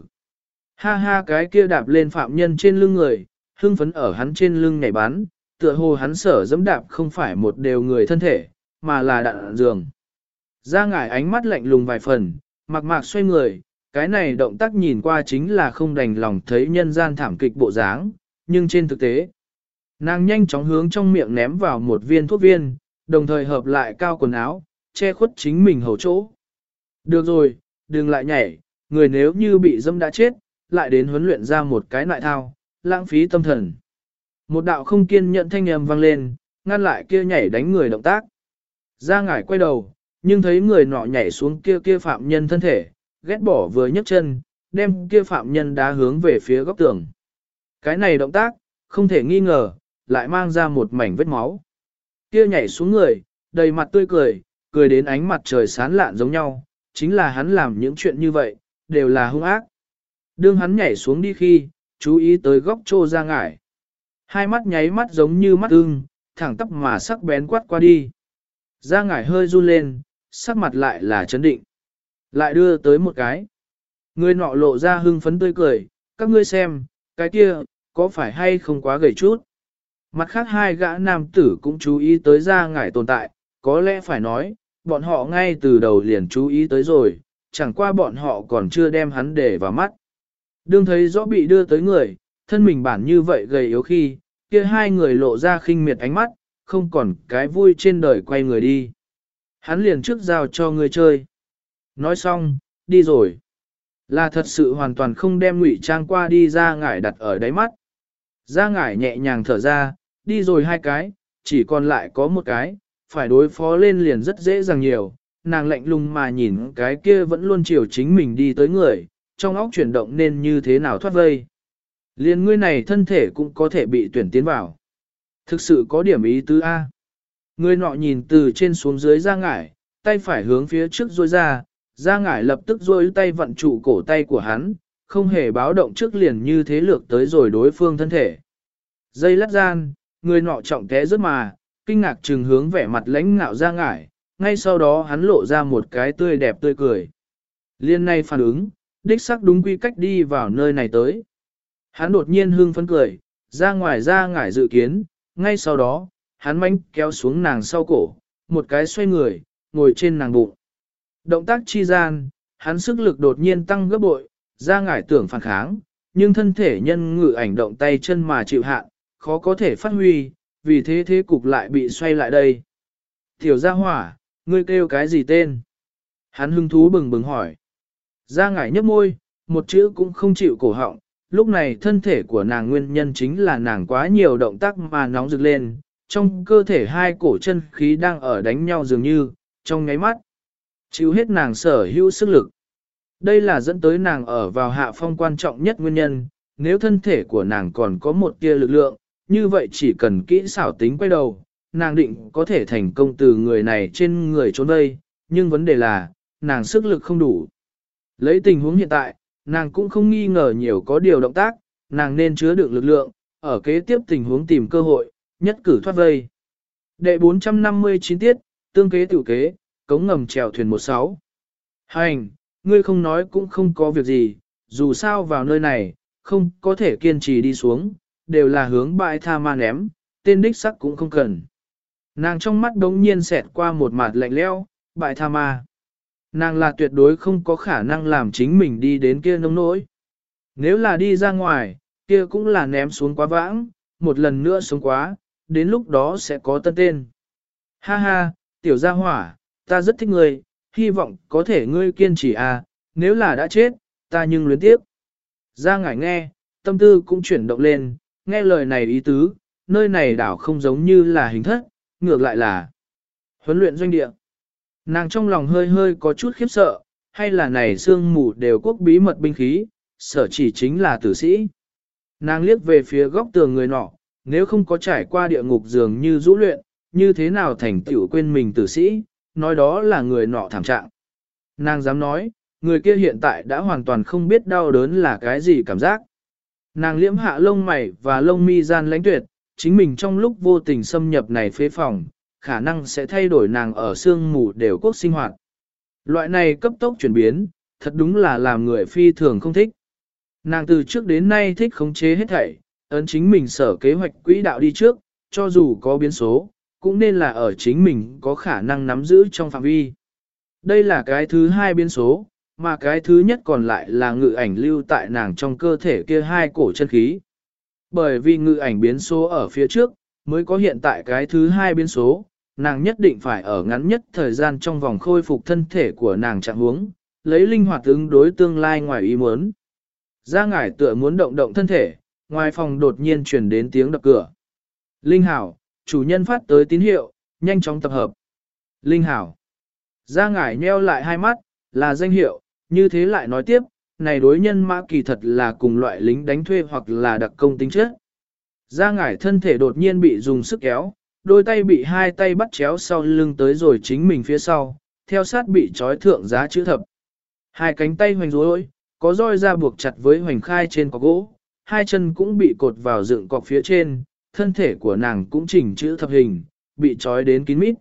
Ha ha cái kia đạp lên phạm nhân trên lưng người, hưng phấn ở hắn trên lưng nhảy bắn, tựa hồ hắn sở dẫm đạp không phải một đều người thân thể, mà là đạn giường. Ra ngải ánh mắt lạnh lùng vài phần, mặc mạc xoay người, cái này động tác nhìn qua chính là không đành lòng thấy nhân gian thảm kịch bộ dáng, nhưng trên thực tế, nàng nhanh chóng hướng trong miệng ném vào một viên thuốc viên, đồng thời hợp lại cao quần áo, che khuất chính mình hầu chỗ. Được rồi, đừng lại nhảy, người nếu như bị dâm đã chết, lại đến huấn luyện ra một cái nại thao, lãng phí tâm thần. Một đạo không kiên nhẫn thanh âm vang lên, ngăn lại kia nhảy đánh người động tác. Gia Ngải quay đầu, nhưng thấy người nọ nhảy xuống kia kia phạm nhân thân thể, ghét bỏ vừa nhấc chân, đem kia phạm nhân đá hướng về phía góc tường. Cái này động tác, không thể nghi ngờ, lại mang ra một mảnh vết máu. Kia nhảy xuống người, đầy mặt tươi cười, cười đến ánh mặt trời sáng lạn giống nhau, chính là hắn làm những chuyện như vậy, đều là hung ác. Đương hắn nhảy xuống đi khi, chú ý tới góc trô Gia Ngải. Hai mắt nháy mắt giống như mắt ưng, thẳng tắp mà sắc bén quát qua đi. Gia Ngải hơi run lên, sắc mặt lại là chấn định. Lại đưa tới một cái. Người nọ lộ ra hưng phấn tươi cười, các ngươi xem, cái kia, có phải hay không quá gầy chút. Mặt khác hai gã nam tử cũng chú ý tới Gia Ngải tồn tại, có lẽ phải nói, bọn họ ngay từ đầu liền chú ý tới rồi, chẳng qua bọn họ còn chưa đem hắn để vào mắt. Đương thấy rõ bị đưa tới người, thân mình bản như vậy gầy yếu khi, kia hai người lộ ra khinh miệt ánh mắt, không còn cái vui trên đời quay người đi. Hắn liền trước giao cho người chơi. Nói xong, đi rồi. Là thật sự hoàn toàn không đem ngụy trang qua đi Gia Ngải đặt ở đáy mắt. Gia Ngải nhẹ nhàng thở ra, đi rồi hai cái, chỉ còn lại có một cái, phải đối phó lên liền rất dễ dàng nhiều. Nàng lạnh lùng mà nhìn cái kia vẫn luôn chiều chính mình đi tới người, trong óc chuyển động nên như thế nào thoát vây. Liên ngươi này thân thể cũng có thể bị tuyển tiến vào. Thực sự có điểm ý tứ A. Người nọ nhìn từ trên xuống dưới Gia Ngải, tay phải hướng phía trước duỗi ra, Gia Ngải lập tức duỗi tay vận trụ cổ tay của hắn, không hề báo động trước liền như thế lược tới rồi đối phương thân thể. Dây lát gian, người nọ trọng té rất mà, kinh ngạc trừng hướng vẻ mặt lãnh ngạo Gia Ngải, ngay sau đó hắn lộ ra một cái tươi đẹp tươi cười. Liên này phản ứng, đích xác đúng quy cách đi vào nơi này tới. Hắn đột nhiên hưng phấn cười, ra ngoài Gia Ngải dự kiến, ngay sau đó, hắn manh kéo xuống nàng sau cổ, một cái xoay người, ngồi trên nàng bụng. Động tác chi gian, hắn sức lực đột nhiên tăng gấp bội, Gia Ngải tưởng phản kháng, nhưng thân thể nhân ngự ảnh động tay chân mà chịu hạn, khó có thể phát huy, vì thế thế cục lại bị xoay lại đây. Tiểu Gia Hỏa, ngươi kêu cái gì tên? Hắn hưng thú bừng bừng hỏi. Gia Ngải nhấp môi, một chữ cũng không chịu cổ họng, lúc này thân thể của nàng nguyên nhân chính là nàng quá nhiều động tác mà nóng rực lên, trong cơ thể hai cổ chân khí đang ở đánh nhau dường như, trong ngáy mắt. Chịu hết nàng sở hữu sức lực. Đây là dẫn tới nàng ở vào hạ phong quan trọng nhất nguyên nhân, nếu thân thể của nàng còn có một tia lực lượng, như vậy chỉ cần kỹ xảo tính quay đầu, nàng định có thể thành công từ người này trên người trốn đây, nhưng vấn đề là, nàng sức lực không đủ. Lấy tình huống hiện tại, nàng cũng không nghi ngờ nhiều có điều động tác, nàng nên chứa đựng lực lượng, ở kế tiếp tình huống tìm cơ hội, nhất cử thoát vây. Đệ bốn trăm năm mươi chín tiết, tương kế tự kế, cống ngầm chèo thuyền một sáu. Hành, ngươi không nói cũng không có việc gì, dù sao vào nơi này, không có thể kiên trì đi xuống, đều là hướng bãi tha ma ném, tên đích sắc cũng không cần. Nàng trong mắt đống nhiên xẹt qua một mặt lạnh lẽo, bãi tha ma. Nàng là tuyệt đối không có khả năng làm chính mình đi đến kia nông nỗi. Nếu là đi ra ngoài, kia cũng là ném xuống quá vãng, một lần nữa xuống quá, đến lúc đó sẽ có tân tên. Ha ha, tiểu gia hỏa, ta rất thích ngươi, hy vọng có thể ngươi kiên trì à, nếu là đã chết, ta nhưng luyến tiếp. Gia Ngải nghe, tâm tư cũng chuyển động lên, nghe lời này ý tứ, nơi này đảo không giống như là hình thất, ngược lại là huấn luyện doanh địa. Nàng trong lòng hơi hơi có chút khiếp sợ, hay là này sương mù đều quốc bí mật binh khí, sở chỉ chính là tử sĩ. Nàng liếc về phía góc tường người nọ, nếu không có trải qua địa ngục dường như rũ luyện, như thế nào thành tựu quên mình tử sĩ, nói đó là người nọ thảm trạng. Nàng dám nói, người kia hiện tại đã hoàn toàn không biết đau đớn là cái gì cảm giác. Nàng liễm hạ lông mày và lông mi gian lãnh tuyệt, chính mình trong lúc vô tình xâm nhập này phế phòng, khả năng sẽ thay đổi nàng ở sương mù đều quốc sinh hoạt. Loại này cấp tốc chuyển biến, thật đúng là làm người phi thường không thích. Nàng từ trước đến nay thích khống chế hết thảy, ấn chính mình sở kế hoạch quỹ đạo đi trước, cho dù có biến số, cũng nên là ở chính mình có khả năng nắm giữ trong phạm vi. Đây là cái thứ hai biến số, mà cái thứ nhất còn lại là ngự ảnh lưu tại nàng trong cơ thể kia hai cổ chân khí. Bởi vì ngự ảnh biến số ở phía trước, mới có hiện tại cái thứ hai biến số, nàng nhất định phải ở ngắn nhất thời gian trong vòng khôi phục thân thể của nàng trạng huống, lấy linh hoạt ứng đối tương lai ngoài ý muốn. Ra ngải tựa muốn động động thân thể, ngoài phòng đột nhiên truyền đến tiếng đập cửa. Linh Hảo, chủ nhân phát tới tín hiệu, nhanh chóng tập hợp. Linh Hảo. Ra ngải nheo lại hai mắt, là danh hiệu, như thế lại nói tiếp, này đối nhân mã kỳ thật là cùng loại lính đánh thuê hoặc là đặc công tính chất. Ra ngải thân thể đột nhiên bị dùng sức kéo, đôi tay bị hai tay bắt chéo sau lưng tới rồi chính mình phía sau, theo sát bị trói thượng giá chữ thập. Hai cánh tay hoành rối, có roi ra buộc chặt với hoành khai trên cọc gỗ, hai chân cũng bị cột vào dựng cọc phía trên, thân thể của nàng cũng chỉnh chữ thập hình, bị trói đến kín mít.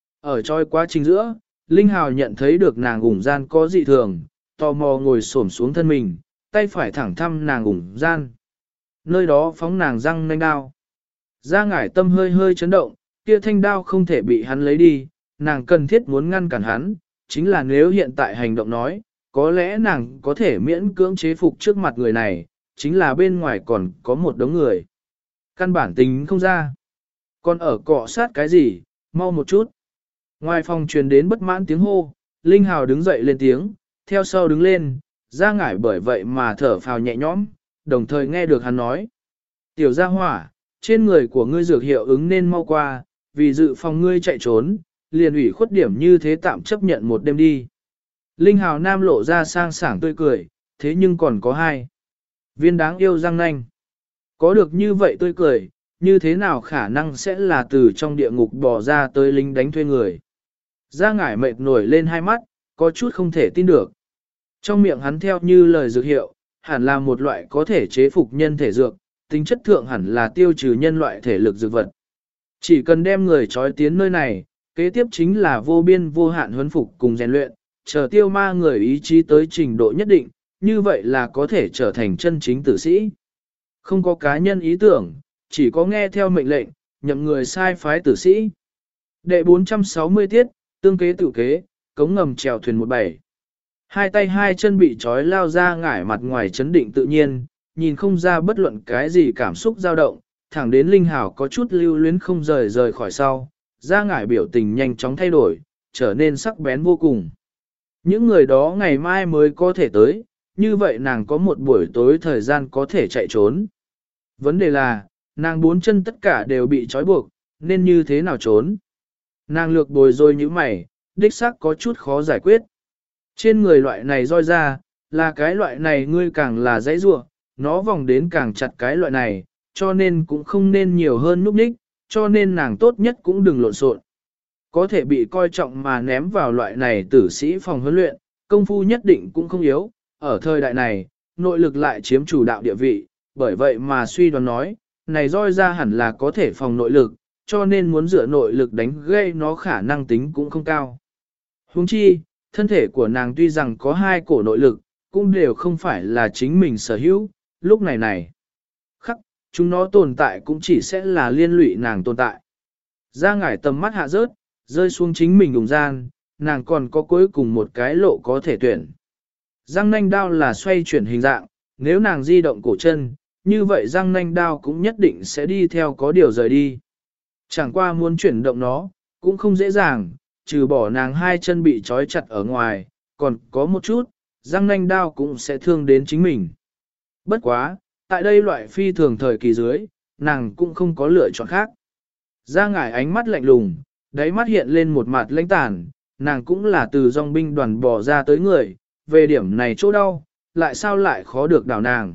Ở trói quá trình giữa, Linh Hào nhận thấy được nàng ủng gian có dị thường, tò mò ngồi xổm xuống thân mình, tay phải thẳng thăm nàng ủng gian. Nơi đó phóng nàng răng nanh đao. Ra ngải tâm hơi hơi chấn động, kia thanh đao không thể bị hắn lấy đi, nàng cần thiết muốn ngăn cản hắn, chính là nếu hiện tại hành động nói, có lẽ nàng có thể miễn cưỡng chế phục trước mặt người này, chính là bên ngoài còn có một đống người. Căn bản tính không ra. Còn ở cọ sát cái gì, mau một chút. Ngoài phòng truyền đến bất mãn tiếng hô, Linh Hào đứng dậy lên tiếng, theo sau đứng lên, ra ngải bởi vậy mà thở phào nhẹ nhõm, đồng thời nghe được hắn nói. Tiểu gia hỏa, trên người của ngươi dược hiệu ứng nên mau qua, vì dự phòng ngươi chạy trốn, liền ủy khuất điểm như thế tạm chấp nhận một đêm đi. Linh Hào Nam lộ ra sang sảng tươi cười, thế nhưng còn có hai. Viên đáng yêu răng nanh. Có được như vậy tươi cười, như thế nào khả năng sẽ là từ trong địa ngục bỏ ra tới lính đánh thuê người. Ra ngải mệt nổi lên hai mắt, có chút không thể tin được. Trong miệng hắn theo như lời dược hiệu, hẳn là một loại có thể chế phục nhân thể dược, tính chất thượng hẳn là tiêu trừ nhân loại thể lực dược vật. Chỉ cần đem người trói tiến nơi này, kế tiếp chính là vô biên vô hạn huấn phục cùng rèn luyện, chờ tiêu ma người ý chí tới trình độ nhất định, như vậy là có thể trở thành chân chính tử sĩ. Không có cá nhân ý tưởng, chỉ có nghe theo mệnh lệnh, nhậm người sai phái tử sĩ. Đệ bốn trăm sáu mươi tiết, tương kế tự kế, cống ngầm chèo thuyền một bảy. Hai tay hai chân bị trói lao ra ngải mặt ngoài chấn định tự nhiên, nhìn không ra bất luận cái gì cảm xúc dao động, thẳng đến Linh Hào có chút lưu luyến không rời rời khỏi sau, ra ngải biểu tình nhanh chóng thay đổi, trở nên sắc bén vô cùng. Những người đó ngày mai mới có thể tới, như vậy nàng có một buổi tối thời gian có thể chạy trốn. Vấn đề là, nàng bốn chân tất cả đều bị trói buộc, nên như thế nào trốn? Nàng lược bồi rồi như mày, đích xác có chút khó giải quyết. Trên người loại này roi ra, là cái loại này ngươi càng là dãy rua, nó vòng đến càng chặt cái loại này, cho nên cũng không nên nhiều hơn núp ních, cho nên nàng tốt nhất cũng đừng lộn xộn. Có thể bị coi trọng mà ném vào loại này tử sĩ phòng huấn luyện, công phu nhất định cũng không yếu, ở thời đại này, nội lực lại chiếm chủ đạo địa vị, bởi vậy mà suy đoán nói, này roi ra hẳn là có thể phòng nội lực, cho nên muốn dựa nội lực đánh gây nó khả năng tính cũng không cao. Huống chi, thân thể của nàng tuy rằng có hai cổ nội lực, cũng đều không phải là chính mình sở hữu, lúc này này. Khắc, chúng nó tồn tại cũng chỉ sẽ là liên lụy nàng tồn tại. Ra ngải tầm mắt hạ rớt, rơi xuống chính mình đùng gian, nàng còn có cuối cùng một cái lộ có thể tuyển. Răng nanh đao là xoay chuyển hình dạng, nếu nàng di động cổ chân, như vậy răng nanh đao cũng nhất định sẽ đi theo có điều rời đi. Chẳng qua muốn chuyển động nó, cũng không dễ dàng, trừ bỏ nàng hai chân bị trói chặt ở ngoài, còn có một chút, răng nanh đao cũng sẽ thương đến chính mình. Bất quá, tại đây loại phi thường thời kỳ dưới, nàng cũng không có lựa chọn khác. Ra ngải ánh mắt lạnh lùng, đáy mắt hiện lên một mặt lãnh tàn, nàng cũng là từ dòng binh đoàn bỏ ra tới người, về điểm này chỗ đau, lại sao lại khó được đảo nàng.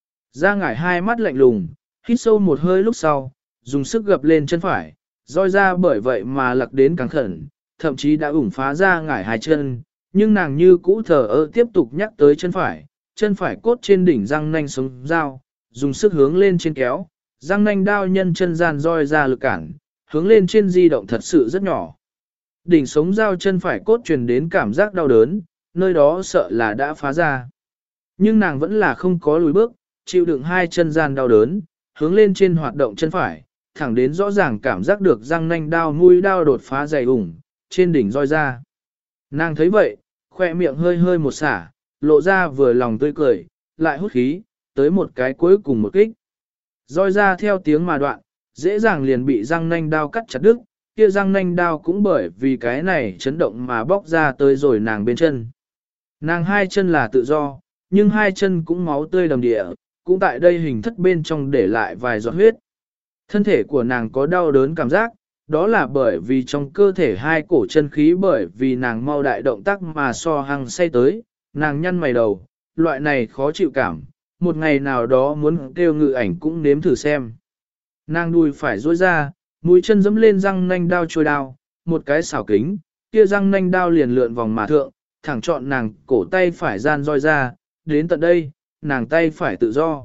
Ra ngải hai mắt lạnh lùng, hít sâu một hơi lúc sau, dùng sức gập lên chân phải, roi ra bởi vậy mà lặc đến càng khẩn, thậm chí đã ủng phá ra ngải hai chân, nhưng nàng như cũ thờ ơ tiếp tục nhắc tới chân phải, chân phải cốt trên đỉnh răng nanh sống dao, dùng sức hướng lên trên kéo, răng nanh đao nhân chân gian roi ra lực cản, hướng lên trên di động thật sự rất nhỏ. Đỉnh sống dao chân phải cốt truyền đến cảm giác đau đớn, nơi đó sợ là đã phá ra. Nhưng nàng vẫn là không có lùi bước, chịu đựng hai chân gian đau đớn, hướng lên trên hoạt động chân phải, thẳng đến rõ ràng cảm giác được răng nanh đao mũi đao đột phá dày ủng, trên đỉnh roi ra. Nàng thấy vậy, khoe miệng hơi hơi một xả, lộ ra vừa lòng tươi cười, lại hút khí, tới một cái cuối cùng một kích. Roi ra theo tiếng mà đoạn, dễ dàng liền bị răng nanh đao cắt chặt đứt, kia răng nanh đao cũng bởi vì cái này chấn động mà bóc ra tới rồi nàng bên chân. Nàng hai chân là tự do, nhưng hai chân cũng máu tươi đầm địa, cũng tại đây hình thất bên trong để lại vài giọt huyết. Thân thể của nàng có đau đớn cảm giác, đó là bởi vì trong cơ thể hai cổ chân khí bởi vì nàng mau đại động tác mà so hăng say tới, nàng nhăn mày đầu, loại này khó chịu cảm, một ngày nào đó muốn kêu ngự ảnh cũng nếm thử xem. Nàng đùi phải duỗi ra, mũi chân dẫm lên răng nanh đao trôi đao, một cái xảo kính, kia răng nanh đao liền lượn vòng mà thượng, thẳng chọn nàng cổ tay phải gian roi ra, đến tận đây, nàng tay phải tự do.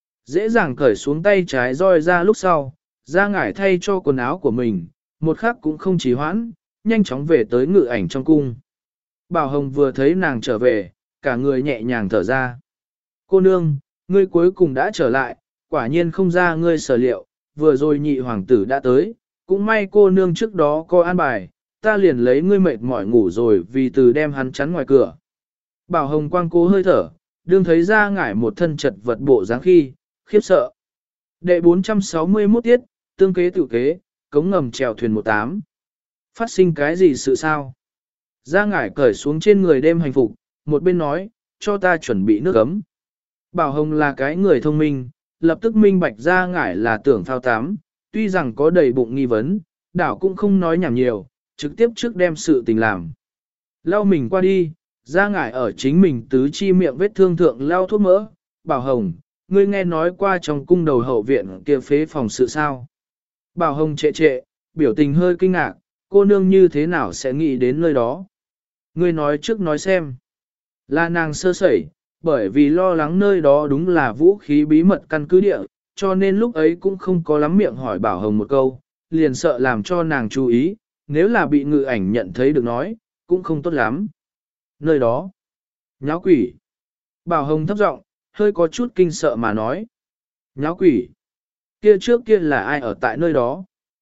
Dễ dàng cởi xuống tay trái roi ra lúc sau, ra ngải thay cho quần áo của mình, một khắc cũng không trì hoãn, nhanh chóng về tới ngự ảnh trong cung. Bảo Hồng vừa thấy nàng trở về, cả người nhẹ nhàng thở ra. Cô nương, ngươi cuối cùng đã trở lại, quả nhiên không ra ngươi sở liệu, vừa rồi nhị hoàng tử đã tới, cũng may cô nương trước đó có an bài, ta liền lấy ngươi mệt mỏi ngủ rồi vì từ đem hắn chắn ngoài cửa. Bảo Hồng quang cố hơi thở, đương thấy ra ngải một thân chật vật bộ dáng khi, khiếp sợ. Đệ bốn trăm sáu mươi mốt tiết, tương kế tự kế, cống ngầm chèo thuyền một tám. Phát sinh cái gì sự sao? Ra ngải cởi xuống trên người đêm hành phục, một bên nói, cho ta chuẩn bị nước ấm. Bảo Hồng là cái người thông minh, lập tức minh bạch ra ngải là tưởng thao tám, tuy rằng có đầy bụng nghi vấn, đảo cũng không nói nhảm nhiều, trực tiếp trước đem sự tình làm. Lau mình qua đi, ra ngải ở chính mình tứ chi miệng vết thương thượng lau thuốc mỡ, Bảo Hồng, ngươi nghe nói qua trong cung đầu hậu viện kia phế phòng sự sao. Bảo Hồng trệ trệ, biểu tình hơi kinh ngạc, cô nương như thế nào sẽ nghĩ đến nơi đó. Ngươi nói trước nói xem. Là nàng sơ sẩy, bởi vì lo lắng nơi đó đúng là vũ khí bí mật căn cứ địa, cho nên lúc ấy cũng không có lắm miệng hỏi Bảo Hồng một câu, liền sợ làm cho nàng chú ý, nếu là bị ngự ảnh nhận thấy được nói, cũng không tốt lắm. Nơi đó, nháo quỷ. Bảo Hồng thấp giọng, hơi có chút kinh sợ mà nói. Nháo quỷ. Kia trước kia là ai ở tại nơi đó?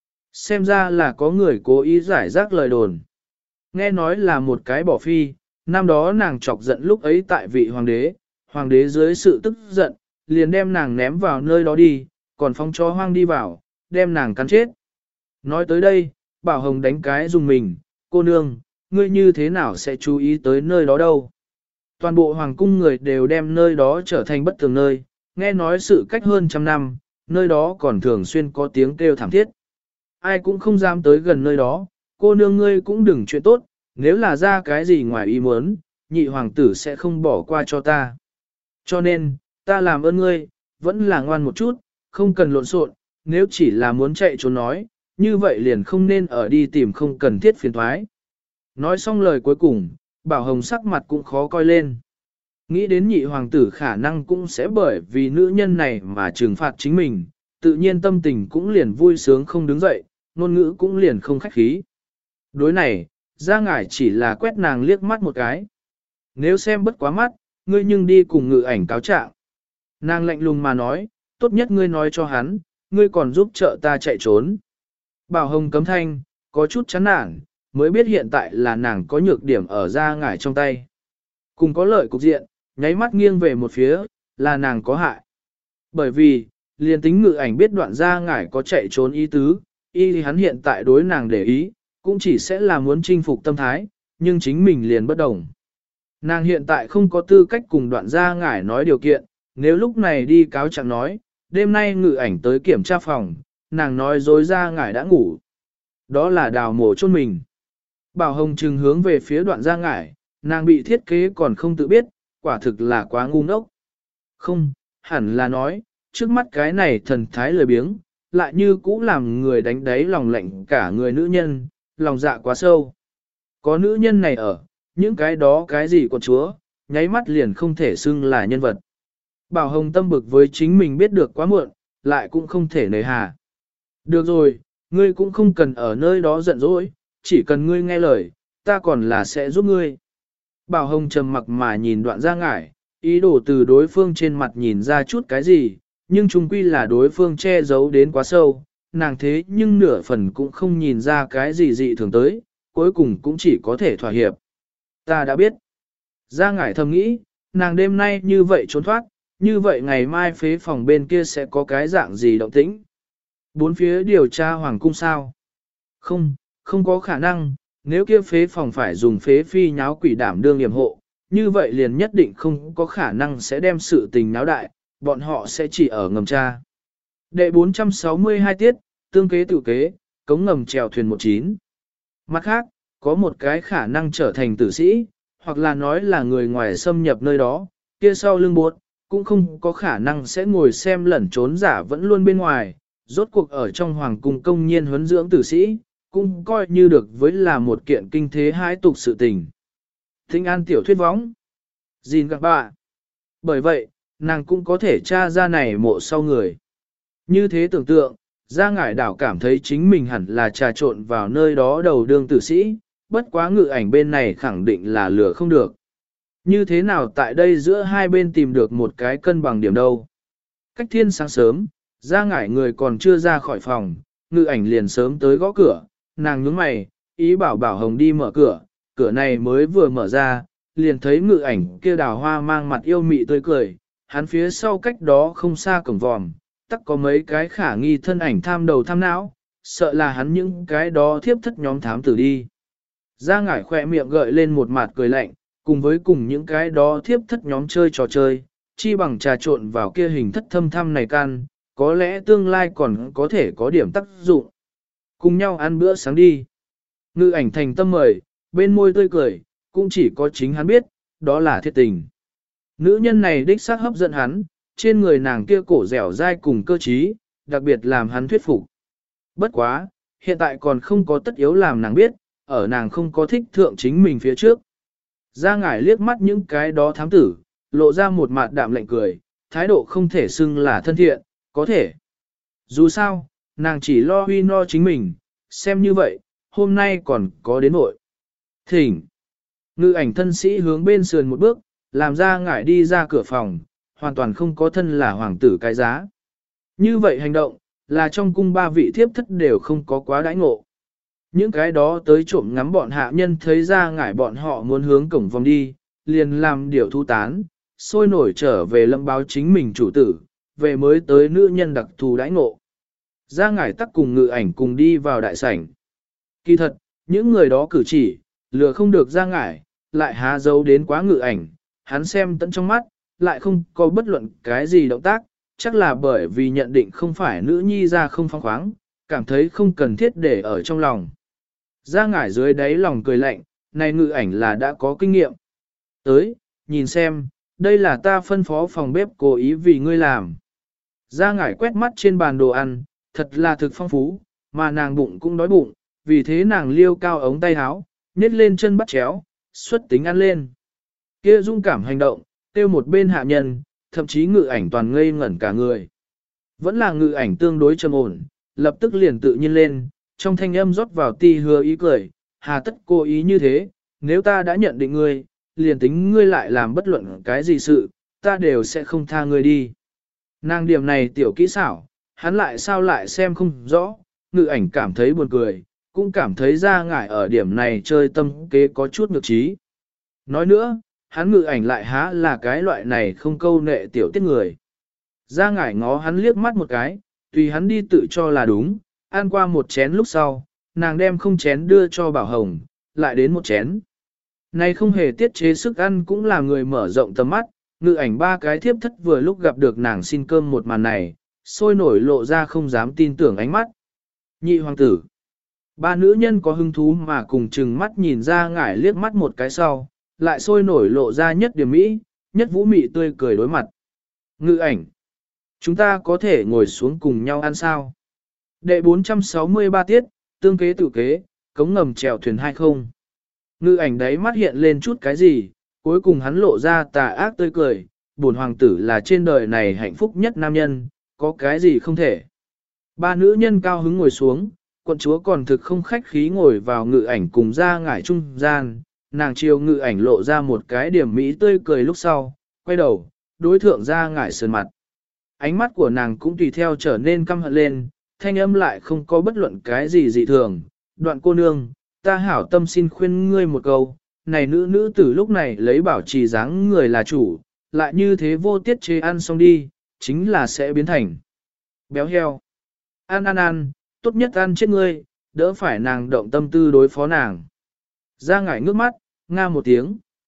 Xem ra là có người cố ý giải rác lời đồn. Nghe nói là một cái bỏ phi, năm đó nàng chọc giận lúc ấy tại vị hoàng đế, hoàng đế dưới sự tức giận, liền đem nàng ném vào nơi đó đi, còn phong chó hoang đi vào, đem nàng cắn chết. Nói tới đây, Bảo Hồng đánh cái dùng mình, cô nương, ngươi như thế nào sẽ chú ý tới nơi đó đâu? Toàn bộ hoàng cung người đều đem nơi đó trở thành bất thường nơi, nghe nói sự cách hơn trăm năm, nơi đó còn thường xuyên có tiếng kêu thảm thiết. Ai cũng không dám tới gần nơi đó, cô nương ngươi cũng đừng chuyện tốt, nếu là ra cái gì ngoài ý muốn, nhị hoàng tử sẽ không bỏ qua cho ta. Cho nên, ta làm ơn ngươi, vẫn là ngoan một chút, không cần lộn xộn, nếu chỉ là muốn chạy trốn nói, như vậy liền không nên ở đi tìm không cần thiết phiền thoái. Nói xong lời cuối cùng, Bảo Hồng sắc mặt cũng khó coi lên. Nghĩ đến nhị hoàng tử khả năng cũng sẽ bởi vì nữ nhân này mà trừng phạt chính mình, tự nhiên tâm tình cũng liền vui sướng không đứng dậy, ngôn ngữ cũng liền không khách khí. Đối này, ra ngải chỉ là quét nàng liếc mắt một cái. Nếu xem bất quá mắt, ngươi nhưng đi cùng ngự ảnh cáo trạng. Nàng lạnh lùng mà nói, tốt nhất ngươi nói cho hắn, ngươi còn giúp trợ ta chạy trốn. Bảo Hồng cấm thanh, có chút chán nản, mới biết hiện tại là nàng có nhược điểm ở ra ngải trong tay. Cùng có lợi cục diện, nháy mắt nghiêng về một phía, là nàng có hại. Bởi vì, liền tính ngự ảnh biết đoạn ra ngải có chạy trốn ý tứ, y hắn hiện tại đối nàng để ý, cũng chỉ sẽ là muốn chinh phục tâm thái, nhưng chính mình liền bất đồng. Nàng hiện tại không có tư cách cùng đoạn ra ngải nói điều kiện, nếu lúc này đi cáo trạng nói, đêm nay ngự ảnh tới kiểm tra phòng, nàng nói dối ra ngải đã ngủ. Đó là đào mổ chôn mình. Bảo Hồng trừng hướng về phía đoạn ra ngải, nàng bị thiết kế còn không tự biết, quả thực là quá ngu ngốc. Không, hẳn là nói, trước mắt cái này thần thái lười biếng, lại như cũ làm người đánh đáy lòng lạnh cả người nữ nhân, lòng dạ quá sâu. Có nữ nhân này ở, những cái đó cái gì của chúa, nháy mắt liền không thể xưng là nhân vật. Bảo Hồng tâm bực với chính mình biết được quá muộn, lại cũng không thể nề hà. Được rồi, ngươi cũng không cần ở nơi đó giận dỗi, chỉ cần ngươi nghe lời, ta còn là sẽ giúp ngươi. Bảo Hồng trầm mặc mà nhìn đoạn ra ngải, ý đồ từ đối phương trên mặt nhìn ra chút cái gì, nhưng chung quy là đối phương che giấu đến quá sâu, nàng thế nhưng nửa phần cũng không nhìn ra cái gì dị thường tới, cuối cùng cũng chỉ có thể thỏa hiệp. Ta đã biết. Ra ngải thầm nghĩ, nàng đêm nay như vậy trốn thoát, như vậy ngày mai phế phòng bên kia sẽ có cái dạng gì động tĩnh. Bốn phía điều tra hoàng cung sao? Không, không có khả năng, nếu kia phế phòng phải dùng phế phi nháo quỷ đảm đương yểm hộ, như vậy liền nhất định không có khả năng sẽ đem sự tình náo đại, bọn họ sẽ chỉ ở ngầm tra. Đệ bốn trăm sáu mươi hai tiết, tương kế tự kế, cống ngầm chèo thuyền một chín. Mặt khác, có một cái khả năng trở thành tử sĩ, hoặc là nói là người ngoài xâm nhập nơi đó, kia sau lưng buốt, cũng không có khả năng sẽ ngồi xem lẩn trốn giả vẫn luôn bên ngoài, rốt cuộc ở trong hoàng cung công nhiên huấn dưỡng tử sĩ, cũng coi như được với là một kiện kinh thế hãi tục sự tình. Thinh an tiểu thuyết võng. Gìn các bạn. Bởi vậy, nàng cũng có thể tra ra này mộ sau người. Như thế tưởng tượng, Gia Ngải Đảo cảm thấy chính mình hẳn là trà trộn vào nơi đó đầu đương tử sĩ, bất quá ngự ảnh bên này khẳng định là lửa không được. Như thế nào tại đây giữa hai bên tìm được một cái cân bằng điểm đâu? Cách thiên sáng sớm, Gia Ngải người còn chưa ra khỏi phòng, ngự ảnh liền sớm tới gõ cửa, nàng nhướng mày, ý bảo Bảo Hồng đi mở cửa, cửa này mới vừa mở ra, liền thấy ngự ảnh kia đào hoa mang mặt yêu mị tươi cười, hắn phía sau cách đó không xa cổng vòm, tắc có mấy cái khả nghi thân ảnh tham đầu tham não, sợ là hắn những cái đó thiếp thất nhóm thám tử đi. Gia Ngải khỏe miệng gợi lên một mặt cười lạnh, cùng với cùng những cái đó thiếp thất nhóm chơi trò chơi, chi bằng trà trộn vào kia hình thất thâm thăm này can, có lẽ tương lai còn có thể có điểm tác dụng. Cùng nhau ăn bữa sáng đi. Ngự ảnh thành tâm mời, bên môi tươi cười, cũng chỉ có chính hắn biết, đó là thiệt tình. Nữ nhân này đích xác hấp dẫn hắn, trên người nàng kia cổ dẻo dai cùng cơ trí, đặc biệt làm hắn thuyết phục. Bất quá, hiện tại còn không có tất yếu làm nàng biết, ở nàng không có thích thượng chính mình phía trước. Gia Ngải liếc mắt những cái đó thám tử, lộ ra một mặt đạm lạnh cười, thái độ không thể xưng là thân thiện, có thể. Dù sao, nàng chỉ lo huy no chính mình, xem như vậy, hôm nay còn có đến nội. Thỉnh. Ngự ảnh thân sĩ hướng bên sườn một bước, làm Gia Ngải đi ra cửa phòng, hoàn toàn không có thân là hoàng tử cái giá. Như vậy hành động, là trong cung ba vị thiếp thất đều không có quá đãi ngộ. Những cái đó tới trộm ngắm bọn hạ nhân thấy Gia Ngải bọn họ muốn hướng cổng vòng đi, liền làm điều thu tán, sôi nổi trở về lâm báo chính mình chủ tử, về mới tới nữ nhân đặc thù đãi ngộ. Gia Ngải tắc cùng ngự ảnh cùng đi vào đại sảnh. Kỳ thật, những người đó cử chỉ, lừa không được Gia Ngải, lại há dấu đến quá ngự ảnh, hắn xem tận trong mắt, lại không có bất luận cái gì động tác, chắc là bởi vì nhận định không phải nữ nhi ra không phong khoáng, cảm thấy không cần thiết để ở trong lòng. Gia Ngải dưới đáy lòng cười lạnh, này ngự ảnh là đã có kinh nghiệm. Tới, nhìn xem, đây là ta phân phó phòng bếp cố ý vì ngươi làm. Gia Ngải quét mắt trên bàn đồ ăn, thật là thực phong phú, mà nàng bụng cũng đói bụng, vì thế nàng liêu cao ống tay áo, nhét lên chân bắt chéo, xuất tính ăn lên. Kia dung cảm hành động, tiêu một bên hạ nhân, thậm chí ngự ảnh toàn ngây ngẩn cả người. Vẫn là ngự ảnh tương đối trầm ổn, lập tức liền tự nhiên lên, trong thanh âm rót vào ti hứa ý cười, hà tất cố ý như thế, nếu ta đã nhận định ngươi, liền tính ngươi lại làm bất luận cái gì sự, ta đều sẽ không tha ngươi đi. Nàng điểm này tiểu kỹ xảo, hắn lại sao lại xem không rõ, ngự ảnh cảm thấy buồn cười, cũng cảm thấy Gia Ngải ở điểm này chơi tâm kế có chút ngược trí. Nói nữa, hắn ngự ảnh lại há là cái loại này không câu nệ tiểu tiết người. Gia Ngải ngó hắn liếc mắt một cái, tùy hắn đi tự cho là đúng, ăn qua một chén lúc sau, nàng đem không chén đưa cho Bảo Hồng, lại đến một chén. Này không hề tiết chế sức ăn cũng là người mở rộng tầm mắt, ngự ảnh ba cái thiếp thất vừa lúc gặp được nàng xin cơm một màn này, sôi nổi lộ ra không dám tin tưởng ánh mắt. Nhị hoàng tử. Ba nữ nhân có hứng thú mà cùng chừng mắt nhìn Gia Ngải liếc mắt một cái sau, lại sôi nổi lộ ra nhất điểm mỹ, nhất vũ mị tươi cười đối mặt. Ngự ảnh. Chúng ta có thể ngồi xuống cùng nhau ăn sao? Đệ bốn trăm sáu mươi ba tiết, tương kế tự kế, cống ngầm chèo thuyền hay không? Ngự ảnh đấy mắt hiện lên chút cái gì, cuối cùng hắn lộ ra tà ác tươi cười, bổn hoàng tử là trên đời này hạnh phúc nhất nam nhân, có cái gì không thể. Ba nữ nhân cao hứng ngồi xuống, quận chúa còn thực không khách khí ngồi vào ngự ảnh cùng Gia Ngải trung gian, nàng chiều ngự ảnh lộ ra một cái điểm mỹ tươi cười lúc sau, quay đầu, đối thượng Gia Ngải sườn mặt. Ánh mắt của nàng cũng tùy theo trở nên căm hận lên, thanh âm lại không có bất luận cái gì dị thường. Đoạn cô nương, ta hảo tâm xin khuyên ngươi một câu, này nữ nữ tử lúc này lấy bảo trì dáng người là chủ, lại như thế vô tiết chế ăn xong đi, chính là sẽ biến thành béo heo. Ăn ăn ăn, tốt nhất ăn chết ngươi, đỡ phải nàng động tâm tư đối phó nàng. Gia Ngải ngước mắt, nga một tiếng.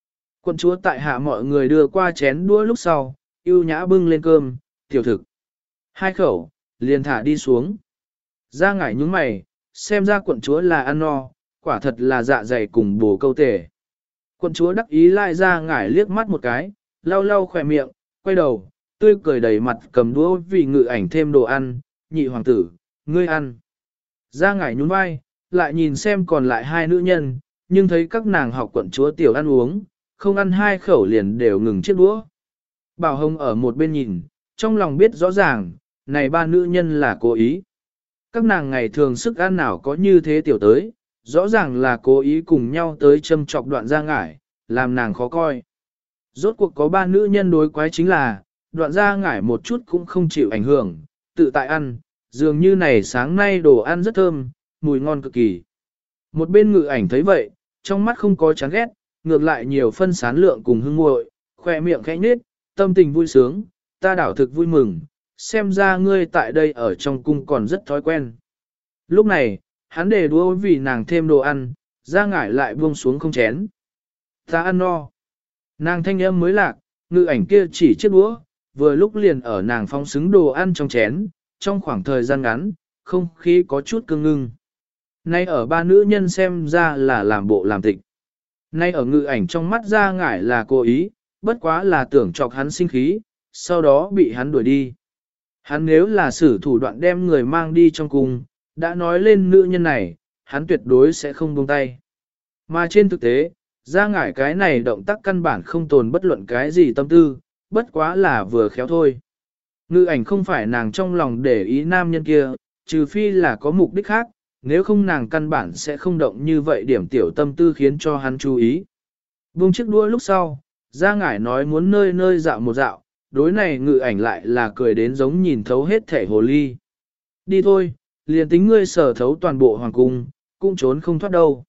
Quận chúa tại hạ mọi người đưa qua chén đũa lúc sau, yêu nhã bưng lên cơm, tiểu thực. Hai khẩu, liền thả đi xuống. Ra ngải nhúng mày, xem ra quận chúa là ăn no, quả thật là dạ dày cùng bổ câu tể. Quận chúa đắc ý lại ra ngải liếc mắt một cái, lau lau khỏe miệng, quay đầu, tươi cười đầy mặt cầm đũa vì ngự ảnh thêm đồ ăn, nhị hoàng tử, ngươi ăn. Ra ngải nhún vai, lại nhìn xem còn lại hai nữ nhân, nhưng thấy các nàng học quận chúa tiểu ăn uống, không ăn hai khẩu liền đều ngừng chiếc đũa. Bảo Hồng ở một bên nhìn, trong lòng biết rõ ràng, này ba nữ nhân là cố ý. Các nàng ngày thường sức ăn nào có như thế tiểu tới, rõ ràng là cố ý cùng nhau tới châm chọc đoạn ra ngải, làm nàng khó coi. Rốt cuộc có ba nữ nhân đối quái chính là, đoạn ra ngải một chút cũng không chịu ảnh hưởng, tự tại ăn, dường như này sáng nay đồ ăn rất thơm, mùi ngon cực kỳ. Một bên ngự ảnh thấy vậy, trong mắt không có chán ghét, ngược lại nhiều phân sán lượng cùng hương nguội, khoe miệng khẽ nhếch, tâm tình vui sướng, ta đảo thực vui mừng, xem ra ngươi tại đây ở trong cung còn rất thói quen. Lúc này, hắn để đũa vì nàng thêm đồ ăn, ra ngải lại buông xuống không chén. Ta ăn no. Nàng thanh âm mới lạc, ngự ảnh kia chỉ chiếc đũa, vừa lúc liền ở nàng phóng xứng đồ ăn trong chén, trong khoảng thời gian ngắn, không khí có chút cương ngưng. Nay ở ba nữ nhân xem ra là làm bộ làm tịch. Nay ở ngự ảnh trong mắt ra ngải là cố ý, bất quá là tưởng chọc hắn sinh khí, sau đó bị hắn đuổi đi. Hắn nếu là sử thủ đoạn đem người mang đi trong cung, đã nói lên nữ nhân này, hắn tuyệt đối sẽ không buông tay. Mà trên thực tế, ra ngải cái này động tác căn bản không tồn bất luận cái gì tâm tư, bất quá là vừa khéo thôi. Ngự ảnh không phải nàng trong lòng để ý nam nhân kia, trừ phi là có mục đích khác, nếu không nàng căn bản sẽ không động như vậy điểm tiểu tâm tư khiến cho hắn chú ý. Buông chiếc đũa lúc sau, ra ngải nói muốn nơi nơi dạo một dạo, đối này ngự ảnh lại là cười đến giống nhìn thấu hết thể hồ ly. Đi thôi, liền tính ngươi sở thấu toàn bộ hoàng cung, cũng trốn không thoát đâu.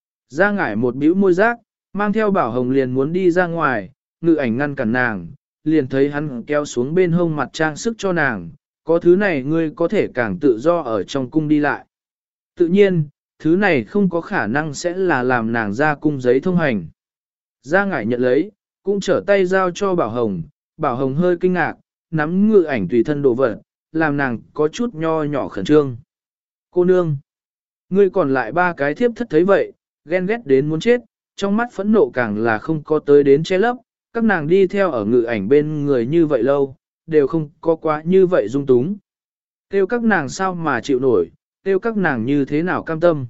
Ra ngải một bĩu môi rác, mang theo Bảo Hồng liền muốn đi ra ngoài, ngự ảnh ngăn cản nàng, liền thấy hắn kéo xuống bên hông mặt trang sức cho nàng, có thứ này ngươi có thể càng tự do ở trong cung đi lại. Tự nhiên, thứ này không có khả năng sẽ là làm nàng ra cung giấy thông hành. Ra ngải nhận lấy, cũng trở tay giao cho Bảo Hồng, Bảo Hồng hơi kinh ngạc, nắm ngự ảnh tùy thân đồ vật, làm nàng có chút nho nhỏ khẩn trương. Cô nương, ngươi còn lại ba cái thiếp thất thấy vậy, ghen ghét đến muốn chết, trong mắt phẫn nộ càng là không có tới đến che lấp, các nàng đi theo ở ngự ảnh bên người như vậy lâu, đều không có quá như vậy dung túng. Kêu các nàng sao mà chịu nổi, kêu các nàng như thế nào cam tâm.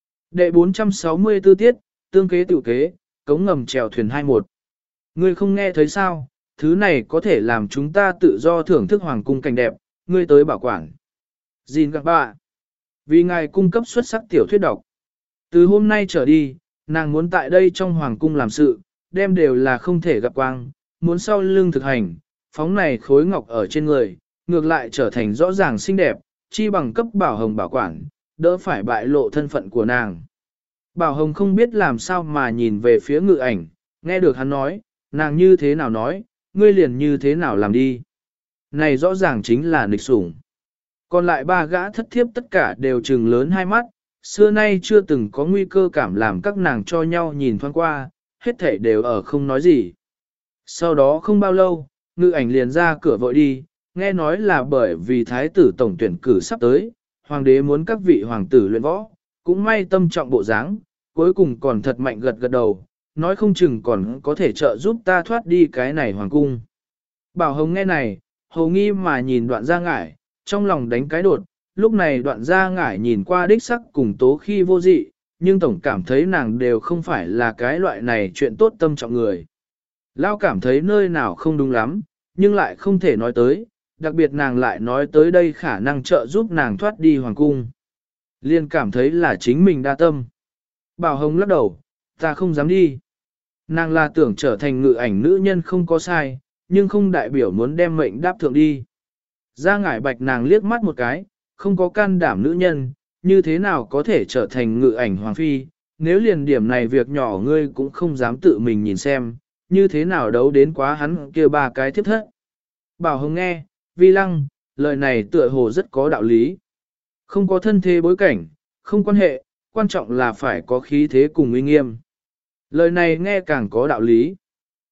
Đệ bốn trăm sáu mươi tư tiết, tương kế tự kế, cống ngầm chèo thuyền hai một. Ngươi không nghe thấy sao, thứ này có thể làm chúng ta tự do thưởng thức hoàng cung cảnh đẹp, ngươi tới bảo quản. Xin các bạn, vì ngài cung cấp xuất sắc tiểu thuyết độc. Từ hôm nay trở đi, nàng muốn tại đây trong hoàng cung làm sự, đem đều là không thể gặp quang, muốn sau lưng thực hành, phóng này khối ngọc ở trên người, ngược lại trở thành rõ ràng xinh đẹp, chi bằng cấp Bảo Hồng bảo quản, đỡ phải bại lộ thân phận của nàng. Bảo Hồng không biết làm sao mà nhìn về phía ngự ảnh, nghe được hắn nói, nàng như thế nào nói, ngươi liền như thế nào làm đi. Này rõ ràng chính là nịch sủng. Còn lại ba gã thất thiếp tất cả đều trừng lớn hai mắt, xưa nay chưa từng có nguy cơ cảm làm các nàng cho nhau nhìn thoáng qua, hết thảy đều ở không nói gì. Sau đó không bao lâu, ngự ảnh liền ra cửa vội đi, nghe nói là bởi vì thái tử tổng tuyển cử sắp tới, hoàng đế muốn các vị hoàng tử luyện võ, cũng may tâm trọng bộ dáng, cuối cùng còn thật mạnh gật gật đầu, nói không chừng còn có thể trợ giúp ta thoát đi cái này hoàng cung. Bảo Hồng nghe này, hầu nghi mà nhìn đoạn gia ngải, trong lòng đánh cái đột, lúc này đoạn gia ngải nhìn qua đích sắc cùng tố khi vô dị, nhưng tổng cảm thấy nàng đều không phải là cái loại này chuyện tốt tâm trọng người. Lao cảm thấy nơi nào không đúng lắm, nhưng lại không thể nói tới, đặc biệt nàng lại nói tới đây khả năng trợ giúp nàng thoát đi hoàng cung. Liên cảm thấy là chính mình đa tâm. Bảo Hồng lắc đầu, ta không dám đi. Nàng là tưởng trở thành ngự ảnh nữ nhân không có sai, nhưng không đại biểu muốn đem mệnh đáp thượng đi. Ra ngải bạch nàng liếc mắt một cái, không có can đảm nữ nhân, như thế nào có thể trở thành ngự ảnh hoàng phi, nếu liền điểm này việc nhỏ ngươi cũng không dám tự mình nhìn xem, như thế nào đấu đến quá hắn kia ba cái thiếp thất. Bảo Hồng nghe, vi lăng, lời này tựa hồ rất có đạo lý. Không có thân thế bối cảnh, không quan hệ, quan trọng là phải có khí thế cùng uy nghiêm. Lời này nghe càng có đạo lý.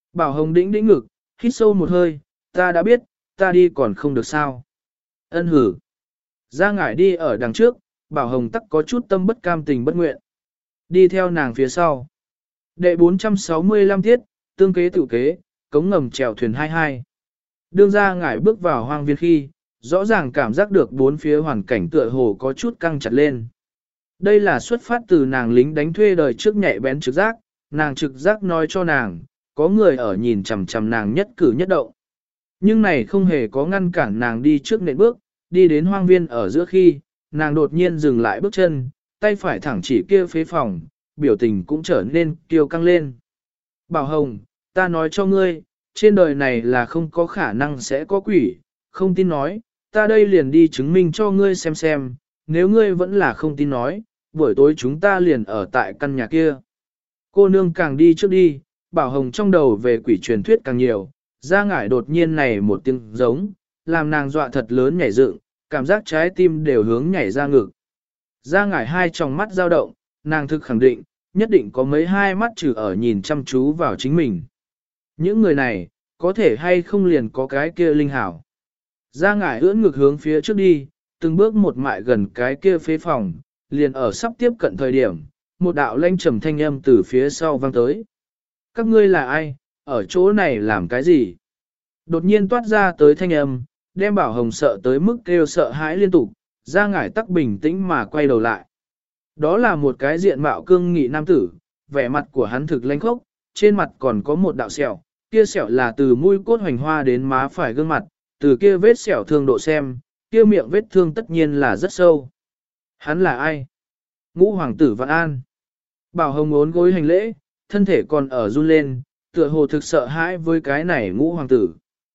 Bảo Hồng đĩnh đĩnh ngực, hít sâu một hơi, ta đã biết, ta đi còn không được sao. Ân hử. Ra ngải đi ở đằng trước, Bảo Hồng tắc có chút tâm bất cam tình bất nguyện. Đi theo nàng phía sau. Đệ bốn trăm sáu mươi lăm tiết, tương kế tự kế, cống ngầm chèo thuyền hai hai. Đương ra ngải bước vào hoang viên khi, rõ ràng cảm giác được bốn phía hoàn cảnh tựa hồ có chút căng chặt lên. Đây là xuất phát từ nàng lính đánh thuê đời trước nhạy bén trực giác, nàng trực giác nói cho nàng, có người ở nhìn chằm chằm nàng nhất cử nhất động. Nhưng này không hề có ngăn cản nàng đi trước nệm bước, đi đến hoang viên ở giữa khi, nàng đột nhiên dừng lại bước chân, tay phải thẳng chỉ kia phế phòng, biểu tình cũng trở nên kiêu căng lên. Bảo Hồng, ta nói cho ngươi, trên đời này là không có khả năng sẽ có quỷ, không tin nói, ta đây liền đi chứng minh cho ngươi xem xem, nếu ngươi vẫn là không tin nói, buổi tối chúng ta liền ở tại căn nhà kia. Cô nương càng đi trước đi, Bảo Hồng trong đầu về quỷ truyền thuyết càng nhiều, ra ngải đột nhiên này một tiếng giống, làm nàng dọa thật lớn nhảy dựng, cảm giác trái tim đều hướng nhảy ra ngực. Ra ngải hai tròng mắt dao động, nàng thực khẳng định, nhất định có mấy hai mắt trừ ở nhìn chăm chú vào chính mình. Những người này, có thể hay không liền có cái kia linh hảo. Ra ngải ưỡn ngực hướng phía trước đi, từng bước một mại gần cái kia phế phòng, liền ở sắp tiếp cận thời điểm, một đạo lanh trầm thanh âm từ phía sau vang tới. Các ngươi là ai, ở chỗ này làm cái gì? Đột nhiên toát ra tới thanh âm, đem Bảo Hồng sợ tới mức kêu sợ hãi liên tục, ra ngải tắc bình tĩnh mà quay đầu lại. Đó là một cái diện mạo cương nghị nam tử, vẻ mặt của hắn thực lãnh khốc, trên mặt còn có một đạo sẹo, kia sẹo là từ mũi cốt hoành hoa đến má phải gương mặt, từ kia vết sẹo thương độ xem, kia miệng vết thương tất nhiên là rất sâu. Hắn là ai? Ngũ hoàng tử Vạn An. Bảo Hồng ốn gối hành lễ, thân thể còn ở run lên, tựa hồ thực sợ hãi với cái này ngũ hoàng tử.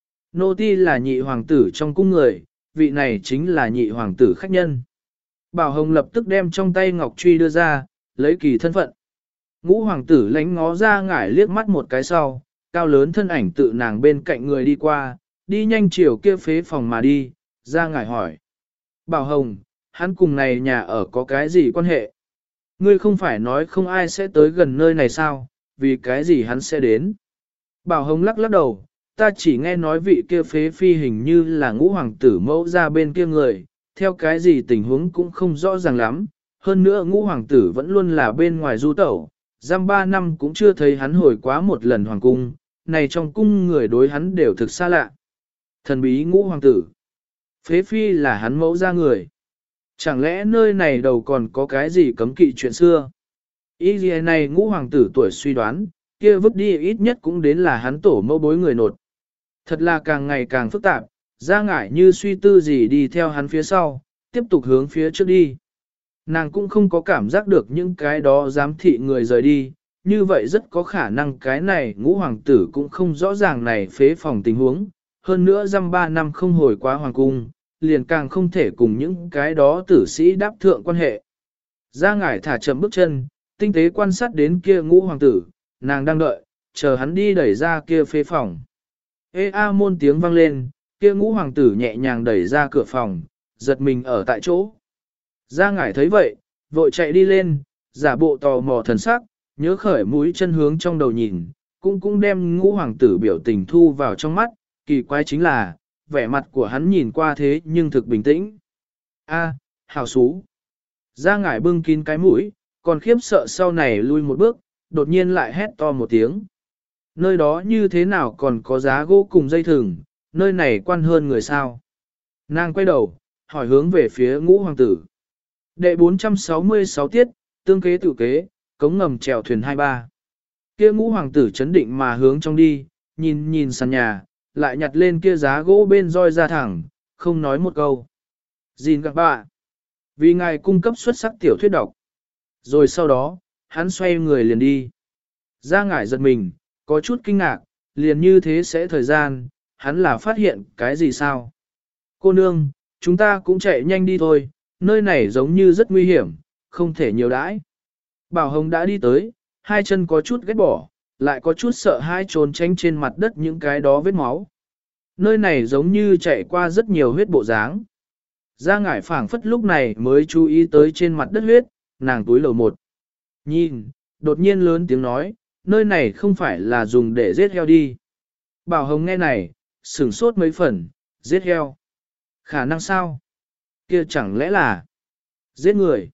Nô ti là nhị hoàng tử trong cung người, vị này chính là nhị hoàng tử khách nhân. Bảo Hồng lập tức đem trong tay ngọc truy đưa ra, lấy kỳ thân phận. Ngũ hoàng tử lánh ngó ra ngải liếc mắt một cái sau, cao lớn thân ảnh tự nàng bên cạnh người đi qua, đi nhanh chiều kia phế phòng mà đi, ra ngải hỏi. Bảo Hồng, hắn cùng này nhà ở có cái gì quan hệ? Ngươi không phải nói không ai sẽ tới gần nơi này sao, vì cái gì hắn sẽ đến? Bảo Hồng lắc lắc đầu, ta chỉ nghe nói vị kia phế phi hình như là ngũ hoàng tử mẫu ra bên kia người, theo cái gì tình huống cũng không rõ ràng lắm, hơn nữa ngũ hoàng tử vẫn luôn là bên ngoài du tẩu, giam ba năm cũng chưa thấy hắn hồi quá một lần hoàng cung, này trong cung người đối hắn đều thực xa lạ. Thần bí ngũ hoàng tử, phế phi là hắn mẫu ra người. Chẳng lẽ nơi này đầu còn có cái gì cấm kỵ chuyện xưa? Ý gì này ngũ hoàng tử tuổi suy đoán, kia vứt đi ít nhất cũng đến là hắn tổ mẫu bối người nột. Thật là càng ngày càng phức tạp, ra ngải như suy tư gì đi theo hắn phía sau, tiếp tục hướng phía trước đi. Nàng cũng không có cảm giác được những cái đó giám thị người rời đi, như vậy rất có khả năng cái này ngũ hoàng tử cũng không rõ ràng này phế phòng tình huống, hơn nữa dăm ba năm không hồi quá hoàng cung, liền càng không thể cùng những cái đó tử sĩ đáp thượng quan hệ. Ra ngải thả chậm bước chân, tinh tế quan sát đến kia ngũ hoàng tử, nàng đang đợi, chờ hắn đi đẩy ra kia phế phòng. Ê a môn tiếng vang lên, kia ngũ hoàng tử nhẹ nhàng đẩy ra cửa phòng, giật mình ở tại chỗ. Ra ngải thấy vậy, vội chạy đi lên, giả bộ tò mò thần sắc, nhớ khởi mũi chân hướng trong đầu nhìn, cũng cũng đem ngũ hoàng tử biểu tình thu vào trong mắt, kỳ quái chính là, vẻ mặt của hắn nhìn qua thế nhưng thực bình tĩnh. A, hào xú. Ra ngải bưng kín cái mũi, còn khiếp sợ sau này lui một bước, đột nhiên lại hét to một tiếng. Nơi đó như thế nào còn có giá gỗ cùng dây thừng, nơi này quan hơn người sao. Nàng quay đầu, hỏi hướng về phía ngũ hoàng tử. Đệ bốn trăm sáu mươi sáu tiết, tương kế tự kế, cống ngầm chèo thuyền hai ba. Kia ngũ hoàng tử chấn định mà hướng trong đi, nhìn nhìn sàn nhà, lại nhặt lên kia giá gỗ bên roi ra thẳng, không nói một câu. Gìn các bạn, vì ngài cung cấp xuất sắc tiểu thuyết độc. Rồi sau đó, hắn xoay người liền đi. Ra ngải giật mình, có chút kinh ngạc, liền như thế sẽ thời gian, hắn là phát hiện cái gì sao? Cô nương, chúng ta cũng chạy nhanh đi thôi, nơi này giống như rất nguy hiểm, không thể nhiều đãi. Bảo Hồng đã đi tới, hai chân có chút ghét bỏ, lại có chút sợ hai trốn tránh trên mặt đất những cái đó vết máu. Nơi này giống như chạy qua rất nhiều huyết bộ dáng. Ra ngải phảng phất lúc này mới chú ý tới trên mặt đất huyết, nàng túi lầu một. Nhìn, đột nhiên lớn tiếng nói, nơi này không phải là dùng để giết heo đi. Bảo Hồng nghe này, sửng sốt mấy phần, giết heo. Khả năng sao? Kia chẳng lẽ là giết người?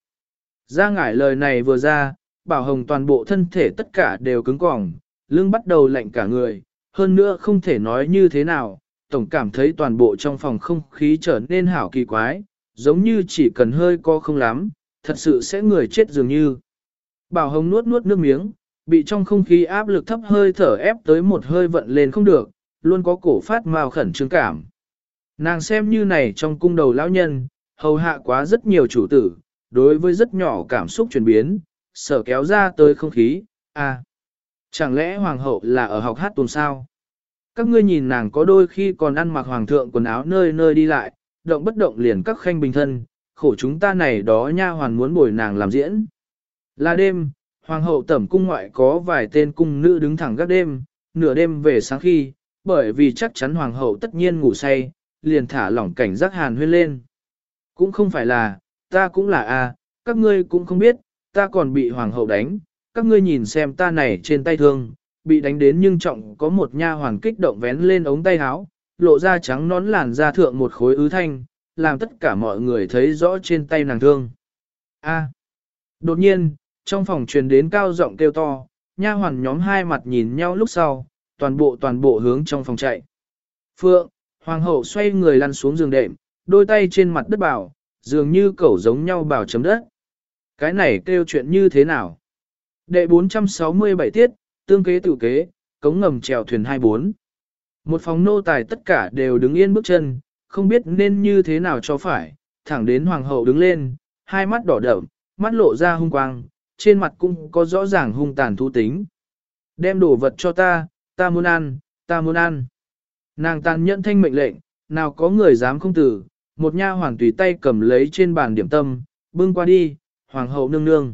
Ra ngải lời này vừa ra, Bảo Hồng toàn bộ thân thể tất cả đều cứng cỏng, lưng bắt đầu lạnh cả người, hơn nữa không thể nói như thế nào, tổng cảm thấy toàn bộ trong phòng không khí trở nên hảo kỳ quái, giống như chỉ cần hơi co không lắm, thật sự sẽ người chết dường như. Bảo Hồng nuốt nuốt nước miếng, bị trong không khí áp lực thấp hơi thở ép tới một hơi vận lên không được, luôn có cổ phát mao khẩn trương cảm. Nàng xem như này trong cung đầu lão nhân, hầu hạ quá rất nhiều chủ tử, đối với rất nhỏ cảm xúc chuyển biến, sở kéo ra tới không khí, à. Chẳng lẽ hoàng hậu là ở học hát tuồng sao? Các ngươi nhìn nàng có đôi khi còn ăn mặc hoàng thượng quần áo nơi nơi đi lại, động bất động liền các khanh bình thân, khổ chúng ta này đó nha hoàn muốn bồi nàng làm diễn. Là đêm, hoàng hậu tẩm cung ngoại có vài tên cung nữ đứng thẳng gác đêm, nửa đêm về sáng khi, bởi vì chắc chắn hoàng hậu tất nhiên ngủ say, liền thả lỏng cảnh giác hàn huyên lên. Cũng không phải là, ta cũng là a, các ngươi cũng không biết, ta còn bị hoàng hậu đánh, các ngươi nhìn xem ta này trên tay thương, bị đánh đến nhưng trọng có một nha hoàn kích động vén lên ống tay áo, lộ ra trắng nón làn da thượng một khối ứ thanh, làm tất cả mọi người thấy rõ trên tay nàng thương. A. Đột nhiên, trong phòng truyền đến cao giọng kêu to, nha hoàn nhóm hai mặt nhìn nhau lúc sau, toàn bộ toàn bộ hướng trong phòng chạy. Phượng, hoàng hậu xoay người lăn xuống giường đệm, đôi tay trên mặt đất bảo, dường như cẩu giống nhau bảo chấm đất. Cái này kêu chuyện như thế nào? Đệ bốn trăm sáu mươi bảy tiết, tương kế tự kế, cống ngầm chèo thuyền hai bốn. Một phòng nô tài tất cả đều đứng yên bước chân, không biết nên như thế nào cho phải, thẳng đến hoàng hậu đứng lên, hai mắt đỏ đậm, mắt lộ ra hung quang, trên mặt cũng có rõ ràng hung tàn thú tính. Đem đồ vật cho ta, ta muốn ăn, ta muốn ăn. Nàng tàn nhẫn thanh mệnh lệnh, nào có người dám không tử, một nha hoàng tùy tay cầm lấy trên bàn điểm tâm, bưng qua đi, hoàng hậu nương nương.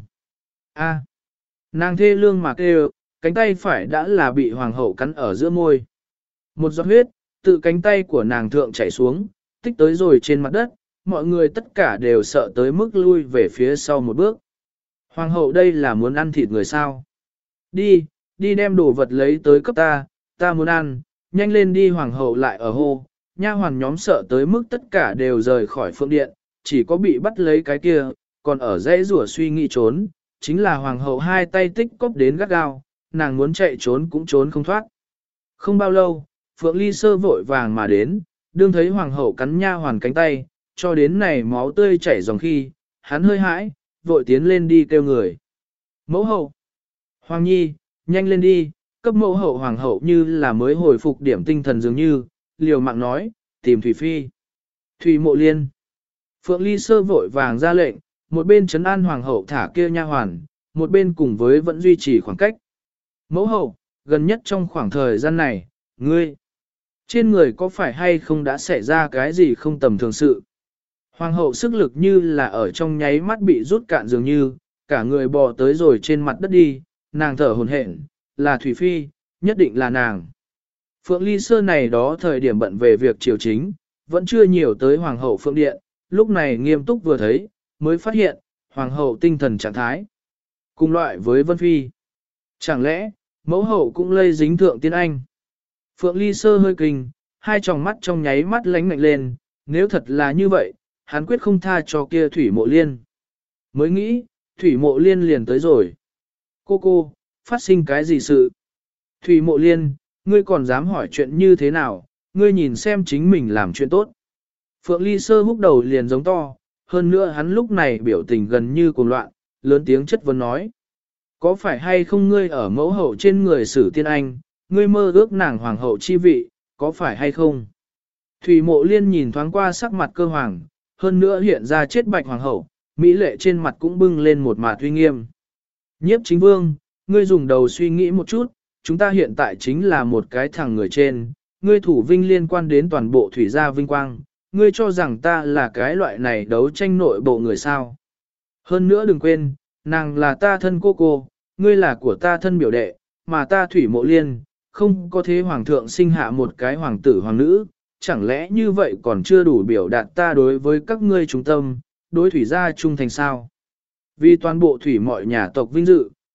A. Nàng thê lương mà kêu, cánh tay phải đã là bị hoàng hậu cắn ở giữa môi. Một giọt huyết, tự cánh tay của nàng thượng chảy xuống, tích tới rồi trên mặt đất, mọi người tất cả đều sợ tới mức lui về phía sau một bước. Hoàng hậu đây là muốn ăn thịt người sao? Đi, đi đem đồ vật lấy tới cấp ta, ta muốn ăn, nhanh lên đi hoàng hậu lại ở hô. Nha hoàn nhóm sợ tới mức tất cả đều rời khỏi phượng điện, chỉ có bị bắt lấy cái kia, còn ở dãy rủa suy nghĩ trốn, chính là hoàng hậu hai tay tích cóp đến gắt gao, nàng muốn chạy trốn cũng trốn không thoát. Không bao lâu, Phượng Ly Sơ vội vàng mà đến, đương thấy hoàng hậu cắn nha hoàn cánh tay, cho đến này máu tươi chảy dòng khi, hắn hơi hãi, vội tiến lên đi kêu người. Mẫu hậu! Hoàng nhi, nhanh lên đi, cấp mẫu hậu hoàng hậu như là mới hồi phục điểm tinh thần dường như, liều mạng nói, tìm Thủy Phi. Thủy Mộ Liên. Phượng Ly Sơ vội vàng ra lệnh, một bên trấn an hoàng hậu thả kia nha hoàn, một bên cùng với vẫn duy trì khoảng cách. Mẫu hậu, gần nhất trong khoảng thời gian này, ngươi, trên người có phải hay không đã xảy ra cái gì không tầm thường sự? Hoàng hậu sức lực như là ở trong nháy mắt bị rút cạn dường như, cả người bò tới rồi trên mặt đất đi, nàng thở hổn hển, là Thủy Phi, nhất định là nàng. Phượng Ly Sơ này đó thời điểm bận về việc triều chính, vẫn chưa nhiều tới Hoàng hậu Phượng Điện, lúc này nghiêm túc vừa thấy, mới phát hiện, Hoàng hậu tinh thần trạng thái. Cùng loại với Vân Phi. Chẳng lẽ, mẫu hậu cũng lây dính thượng tiên anh? Phượng Ly Sơ hơi kinh, hai tròng mắt trong nháy mắt lánh ngạnh lên, nếu thật là như vậy, hắn quyết không tha cho kia Thủy Mộ Liên. Mới nghĩ, Thủy Mộ Liên liền tới rồi. Cô cô, phát sinh cái gì sự? Thủy Mộ Liên, ngươi còn dám hỏi chuyện như thế nào, ngươi nhìn xem chính mình làm chuyện tốt. Phượng Ly Sơ húc đầu liền giống to, hơn nữa hắn lúc này biểu tình gần như cuồng loạn, lớn tiếng chất vấn nói. Có phải hay không ngươi ở mẫu hậu trên người xử tiên anh, ngươi mơ ước nàng hoàng hậu chi vị, có phải hay không? Thủy Mộ Liên nhìn thoáng qua sắc mặt cơ hoàng, hơn nữa hiện ra chết bạch hoàng hậu, mỹ lệ trên mặt cũng bưng lên một mạt uy nghiêm. Nhiếp chính vương, ngươi dùng đầu suy nghĩ một chút, chúng ta hiện tại chính là một cái thằng người trên, ngươi thủ vinh liên quan đến toàn bộ thủy gia vinh quang, ngươi cho rằng ta là cái loại này đấu tranh nội bộ người sao. Hơn nữa đừng quên, nàng là ta thân cô cô, ngươi là của ta thân biểu đệ, mà ta Thủy Mộ Liên, không có thế hoàng thượng sinh hạ một cái hoàng tử hoàng nữ, chẳng lẽ như vậy còn chưa đủ biểu đạt ta đối với các ngươi trung tâm, đối thủy gia trung thành sao. Vì toàn bộ thủy mọi nhà tộc vinh dự,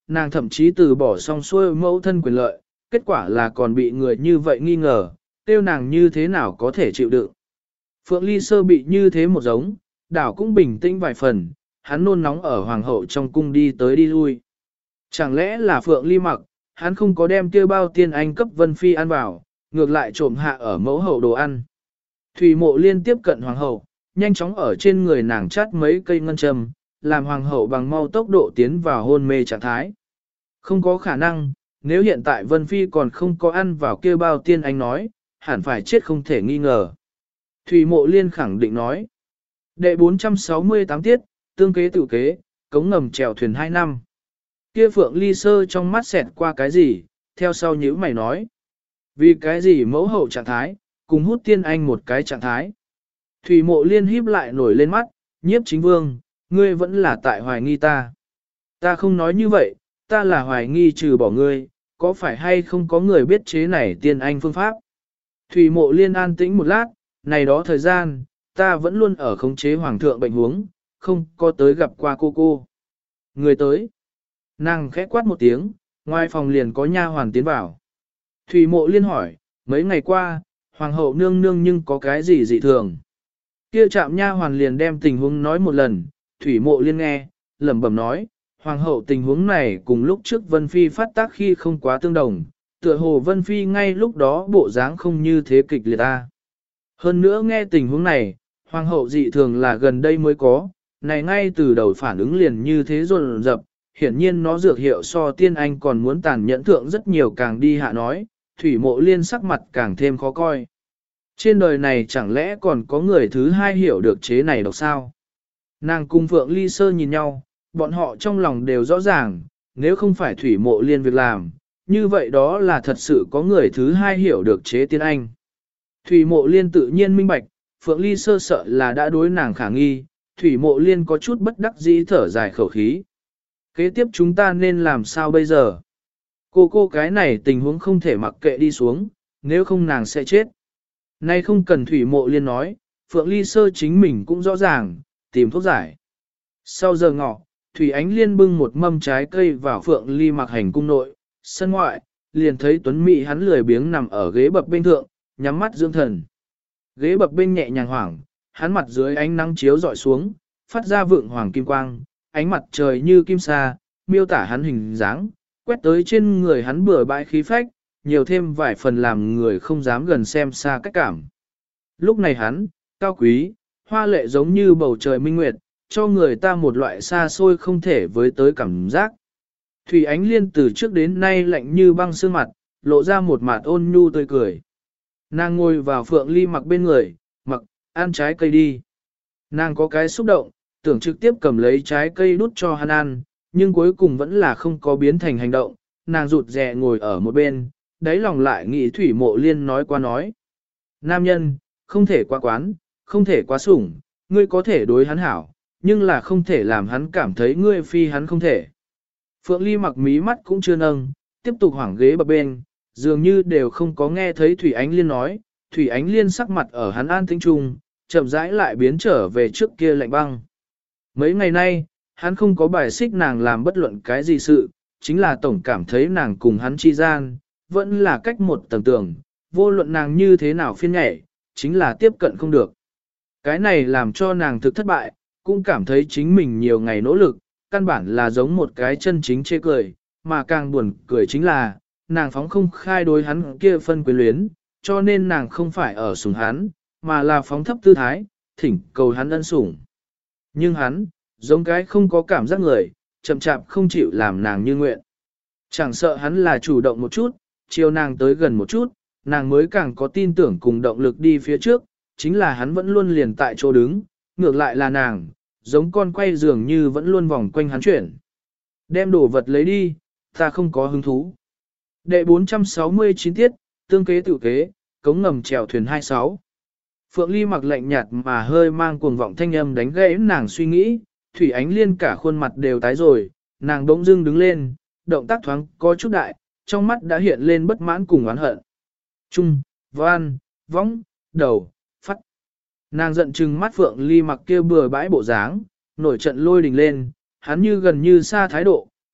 nàng thậm chí từ bỏ xong xuôi mẫu thân quyền lợi, kết quả là còn bị người như vậy nghi ngờ, tiêu nàng như thế nào có thể chịu đựng. Phượng Ly Sơ bị như thế một giống, đảo cũng bình tĩnh vài phần, hắn nôn nóng ở hoàng hậu trong cung đi tới đi lui. Chẳng lẽ là Phượng Ly Mặc, hắn không có đem kia bao tiên anh cấp Vân Phi ăn vào, ngược lại trộm hạ ở mẫu hậu đồ ăn. Thủy Mộ Liên tiếp cận hoàng hậu, nhanh chóng ở trên người nàng chát mấy cây ngân châm, làm hoàng hậu bằng mau tốc độ tiến vào hôn mê trạng thái. Không có khả năng, nếu hiện tại Vân Phi còn không có ăn vào kia bao tiên anh nói, hẳn phải chết không thể nghi ngờ. Thủy Mộ Liên khẳng định nói. Đệ bốn trăm sáu mươi tám tiết, tương kế tự kế, cống ngầm chèo thuyền hai năm. Kia Phượng Ly Sơ trong mắt xẹt qua cái gì, theo sau nhíu mày nói. Vì cái gì mẫu hậu trạng thái, cùng hút tiên anh một cái trạng thái. Thủy Mộ Liên híp lại nổi lên mắt, nhiếp chính vương, ngươi vẫn là tại hoài nghi ta. Ta không nói như vậy, ta là hoài nghi trừ bỏ ngươi, có phải hay không có người biết chế này tiên anh phương pháp. Thủy Mộ Liên an tĩnh một lát, này đó thời gian, ta vẫn luôn ở khống chế hoàng thượng bệnh huống, không có tới gặp qua cô cô. Người tới. Nàng khẽ quát một tiếng, ngoài phòng liền có nha hoàn tiến vào. Thủy Mộ Liên hỏi, mấy ngày qua, hoàng hậu nương nương nhưng có cái gì dị thường? Kia trạm nha hoàn liền đem tình huống nói một lần, Thủy Mộ Liên nghe, lẩm bẩm nói, hoàng hậu tình huống này cùng lúc trước Vân Phi phát tác khi không quá tương đồng, tựa hồ Vân Phi ngay lúc đó bộ dáng không như thế kịch liệt ta. Hơn nữa nghe tình huống này, hoàng hậu dị thường là gần đây mới có, này ngay từ đầu phản ứng liền như thế rồn rập, hiển nhiên nó dược hiệu so tiên anh còn muốn tàn nhẫn thượng rất nhiều càng đi hạ nói, Thủy Mộ Liên sắc mặt càng thêm khó coi. Trên đời này chẳng lẽ còn có người thứ hai hiểu được chế này độc sao? Nàng cùng Phượng Ly Sơ nhìn nhau, bọn họ trong lòng đều rõ ràng, nếu không phải Thủy Mộ Liên việc làm, như vậy đó là thật sự có người thứ hai hiểu được chế tiên anh. Thủy Mộ Liên tự nhiên minh bạch, Phượng Ly Sơ sợ là đã đối nàng khả nghi, Thủy Mộ Liên có chút bất đắc dĩ thở dài khẩu khí. Kế tiếp chúng ta nên làm sao bây giờ? Cô cô cái này tình huống không thể mặc kệ đi xuống, nếu không nàng sẽ chết. Nay không cần Thủy Mộ Liên nói, Phượng Ly Sơ chính mình cũng rõ ràng, tìm thuốc giải. Sau giờ ngọ, Thủy Ánh Liên bưng một mâm trái cây vào Phượng Ly Mặc hành cung nội, sân ngoại, liền thấy Tuấn Mỹ hắn lười biếng nằm ở ghế bập bên thượng, nhắm mắt dưỡng thần. Ghế bập bên nhẹ nhàng hoảng, hắn mặt dưới ánh nắng chiếu dọi xuống, phát ra vượng hoàng kim quang, ánh mặt trời như kim sa, miêu tả hắn hình dáng, quét tới trên người hắn bừa bãi khí phách, nhiều thêm vài phần làm người không dám gần xem xa cách cảm. Lúc này hắn, cao quý, hoa lệ giống như bầu trời minh nguyệt, cho người ta một loại xa xôi không thể với tới cảm giác. Thủy Ánh Liên từ trước đến nay lạnh như băng sương mặt, lộ ra một mặt ôn nhu tươi cười. Nàng ngồi vào Phượng Ly Mặc bên người, mặc, ăn trái cây đi. Nàng có cái xúc động, tưởng trực tiếp cầm lấy trái cây đút cho hắn ăn, nhưng cuối cùng vẫn là không có biến thành hành động. Nàng rụt rè ngồi ở một bên, đáy lòng lại nghĩ Thủy Mộ Liên nói qua nói. Nam nhân, không thể quá quán, không thể quá sủng, ngươi có thể đối hắn hảo, nhưng là không thể làm hắn cảm thấy ngươi phi hắn không thể. Phượng Ly Mặc mí mắt cũng chưa nâng, tiếp tục hoảng ghế bập bên, dường như đều không có nghe thấy Thủy Ánh Liên nói, Thủy Ánh Liên sắc mặt ở hắn an tĩnh trung, chậm rãi lại biến trở về trước kia lạnh băng. Mấy ngày nay, hắn không có bài xích nàng làm bất luận cái gì sự, chính là tổng cảm thấy nàng cùng hắn chi gian, vẫn là cách một tầng tường, vô luận nàng như thế nào phiên nhảy, chính là tiếp cận không được. Cái này làm cho nàng thực thất bại, cũng cảm thấy chính mình nhiều ngày nỗ lực, căn bản là giống một cái chân chính chê cười, mà càng buồn cười chính là, nàng phóng không khai đối hắn kia phân quyến luyến, cho nên nàng không phải ở sủng hắn, mà là phóng thấp tư thái, thỉnh cầu hắn ân sủng. Nhưng hắn, giống cái không có cảm giác người, chậm chạp không chịu làm nàng như nguyện. Chẳng sợ hắn là chủ động một chút, chiều nàng tới gần một chút, nàng mới càng có tin tưởng cùng động lực đi phía trước, chính là hắn vẫn luôn liền tại chỗ đứng, ngược lại là nàng, giống con quay dường như vẫn luôn vòng quanh hắn chuyển. Đem đồ vật lấy đi, ta không có hứng thú. Đệ bốn trăm sáu mươi chín tiết, tương kế tự kế, cống ngầm chèo thuyền hai mươi sáu. Phượng Ly Mặc lạnh nhạt mà hơi mang cuồng vọng thanh âm đánh gãy nàng suy nghĩ, Thủy Ánh Liên cả khuôn mặt đều tái rồi, nàng bỗng dưng đứng lên, động tác thoáng có chút đại, trong mắt đã hiện lên bất mãn cùng oán hận. Trung, van, võng, đầu, phát. Nàng giận trừng mắt Phượng Ly Mặc kia bừa bãi bộ dáng, nổi trận lôi đình lên, hắn như gần như xa thái độ,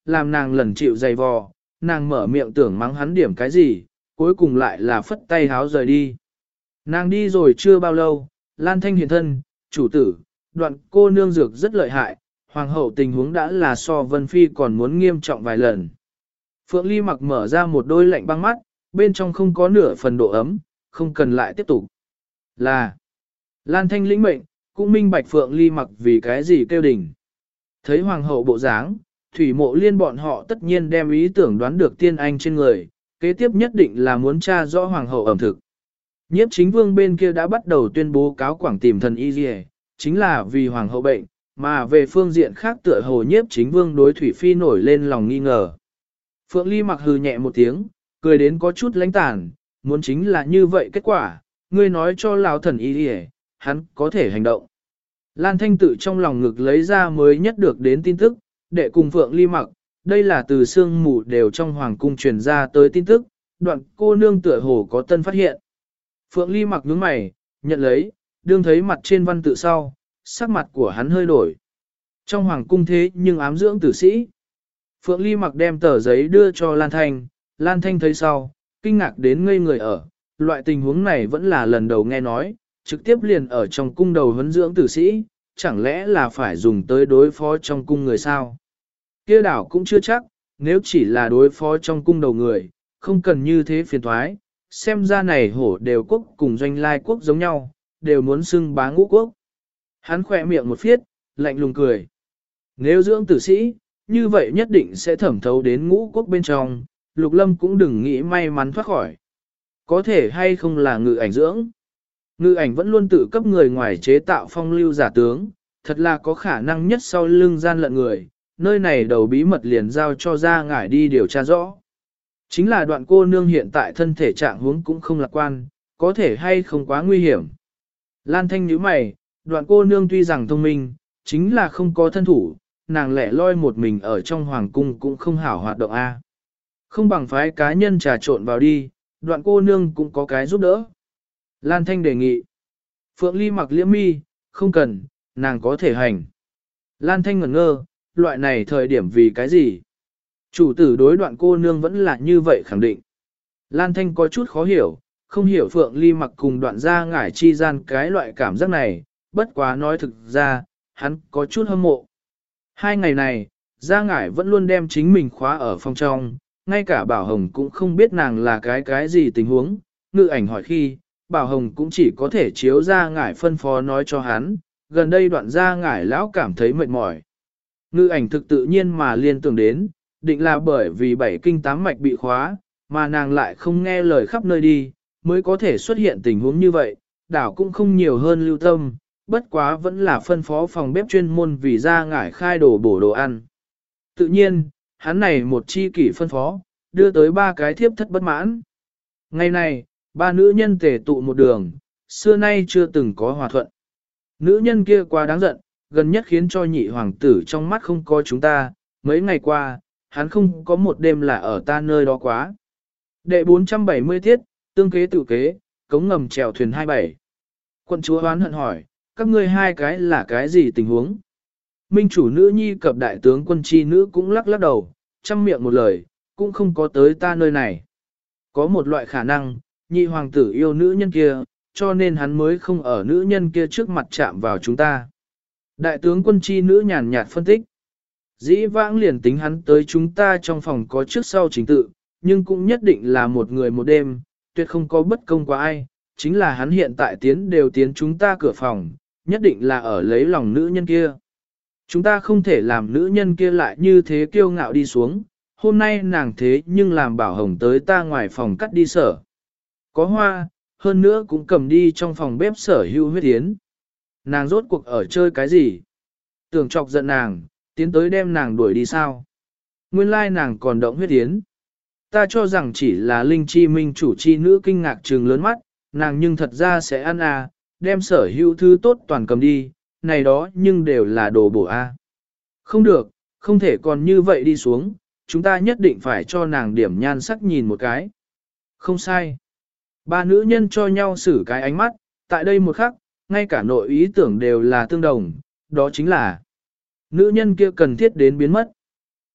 làm nàng lần chịu dày vò, nàng mở miệng tưởng mắng hắn điểm cái gì, cuối cùng lại là phất tay háo rời đi. Nàng đi rồi chưa bao lâu, Lan Thanh hiện thân, chủ tử, đoạn cô nương dược rất lợi hại, hoàng hậu tình huống đã là so Vân Phi còn muốn nghiêm trọng vài lần. Phượng Ly mặc mở ra một đôi lạnh băng mắt, bên trong không có nửa phần độ ấm, không cần lại tiếp tục. Là, Lan Thanh lĩnh mệnh, cũng minh bạch Phượng Ly mặc vì cái gì kêu đỉnh. Thấy hoàng hậu bộ dáng, thủy mộ liên bọn họ tất nhiên đem ý tưởng đoán được tiên anh trên người, kế tiếp nhất định là muốn tra rõ hoàng hậu ẩm thực. Nhiếp chính vương bên kia đã bắt đầu tuyên bố cáo quảng tìm thần y dì chính là vì hoàng hậu bệnh, mà về phương diện khác tựa hồ nhiếp chính vương đối thủy phi nổi lên lòng nghi ngờ. Phượng Ly mặc hừ nhẹ một tiếng, cười đến có chút lãnh tàn, muốn chính là như vậy kết quả, ngươi nói cho lão thần y dì hắn có thể hành động. Lan Thanh tự trong lòng ngực lấy ra mới nhất được đến tin tức, để cùng Phượng Ly mặc, đây là từ sương mù đều trong hoàng cung truyền ra tới tin tức, đoạn cô nương tựa hồ có tân phát hiện. Phượng Ly mặc nhướng mày, nhận lấy, đương thấy mặt trên văn tự sau, sắc mặt của hắn hơi đổi. Trong hoàng cung thế nhưng ám dưỡng tử sĩ. Phượng Ly mặc đem tờ giấy đưa cho Lan Thanh, Lan Thanh thấy sau, kinh ngạc đến ngây người ở, loại tình huống này vẫn là lần đầu nghe nói, trực tiếp liền ở trong cung đầu huấn dưỡng tử sĩ, chẳng lẽ là phải dùng tới đối phó trong cung người sao? Kia đảo cũng chưa chắc, nếu chỉ là đối phó trong cung đầu người, không cần như thế phiền thoái, xem ra này hổ đều quốc cùng doanh lai quốc giống nhau, đều muốn xưng bá ngũ quốc. Hắn khỏe miệng một phiết, lạnh lùng cười. Nếu dưỡng tử sĩ, như vậy nhất định sẽ thẩm thấu đến ngũ quốc bên trong, Lục Lâm cũng đừng nghĩ may mắn thoát khỏi. Có thể hay không là ngự ảnh dưỡng. Ngự ảnh vẫn luôn tự cấp người ngoài chế tạo phong lưu giả tướng, thật là có khả năng nhất sau lưng gian lận người, nơi này đầu bí mật liền giao cho ra ngải đi điều tra rõ. Chính là đoạn cô nương hiện tại thân thể trạng huống cũng không lạc quan, có thể hay không quá nguy hiểm. Lan Thanh nhíu mày, đoạn cô nương tuy rằng thông minh, chính là không có thân thủ, nàng lẻ loi một mình ở trong hoàng cung cũng không hảo hoạt động a. Không bằng phái cá nhân trà trộn vào đi, đoạn cô nương cũng có cái giúp đỡ. Lan Thanh đề nghị. Phượng Ly mặc liễm mi, không cần, nàng có thể hành. Lan Thanh ngẩn ngơ, loại này thời điểm vì cái gì? Chủ tử đối đoạn cô nương vẫn là như vậy khẳng định. Lan Thanh có chút khó hiểu, không hiểu Phượng Ly mặc cùng đoạn ra ngải chi gian cái loại cảm giác này, bất quá nói thực ra, hắn có chút hâm mộ. Hai ngày này, Gia Ngải vẫn luôn đem chính mình khóa ở phòng trong, ngay cả Bảo Hồng cũng không biết nàng là cái cái gì tình huống, ngự ảnh hỏi khi, Bảo Hồng cũng chỉ có thể chiếu Gia Ngải phân phó nói cho hắn, gần đây đoạn Gia Ngải lão cảm thấy mệt mỏi. Ngự ảnh thực tự nhiên mà liên tưởng đến, định là bởi vì bảy kinh tám mạch bị khóa, mà nàng lại không nghe lời khắp nơi đi, mới có thể xuất hiện tình huống như vậy, đảo cũng không nhiều hơn lưu tâm, bất quá vẫn là phân phó phòng bếp chuyên môn vì Gia Ngải khai đồ bổ đồ ăn. Tự nhiên, hắn này một chi kỷ phân phó, đưa tới ba cái thiếp thất bất mãn. Ngày này, ba nữ nhân tề tụ một đường, xưa nay chưa từng có hòa thuận. Nữ nhân kia quá đáng giận, gần nhất khiến cho nhị hoàng tử trong mắt không có chúng ta, mấy ngày qua, hắn không có một đêm là ở ta nơi đó quá. Đệ bốn trăm bảy mươi tiết, tương kế tự kế, cống ngầm chèo thuyền hai mươi bảy. Quận chúa hoán hận hỏi, các ngươi hai cái là cái gì tình huống? Minh chủ nữ nhi cập đại tướng quân chi nữ cũng lắc lắc đầu, chăm miệng một lời, cũng không có tới ta nơi này. Có một loại khả năng, nhị hoàng tử yêu nữ nhân kia, cho nên hắn mới không ở nữ nhân kia trước mặt chạm vào chúng ta. Đại tướng quân chi nữ nhàn nhạt phân tích. Dĩ vãng liền tính hắn tới chúng ta trong phòng có trước sau chính tự, nhưng cũng nhất định là một người một đêm, tuyệt không có bất công qua ai, chính là hắn hiện tại tiến đều tiến chúng ta cửa phòng, nhất định là ở lấy lòng nữ nhân kia. Chúng ta không thể làm nữ nhân kia lại như thế kiêu ngạo đi xuống, hôm nay nàng thế nhưng làm Bảo Hồng tới ta ngoài phòng cắt đi sở. Có hoa, hơn nữa cũng cầm đi trong phòng bếp sở hưu huyết yến. Nàng rốt cuộc ở chơi cái gì? Tưởng chọc giận nàng, tiến tới đem nàng đuổi đi sao? Nguyên lai nàng còn động huyết yến. Ta cho rằng chỉ là linh chi minh chủ chi nữ kinh ngạc trừng lớn mắt, nàng nhưng thật ra sẽ ăn à, đem sở hữu thứ tốt toàn cầm đi, này đó nhưng đều là đồ bổ a. Không được, không thể còn như vậy đi xuống, chúng ta nhất định phải cho nàng điểm nhan sắc nhìn một cái. Không sai. Ba nữ nhân cho nhau xử cái ánh mắt, tại đây một khắc, ngay cả nội ý tưởng đều là tương đồng, đó chính là nữ nhân kia cần thiết đến biến mất.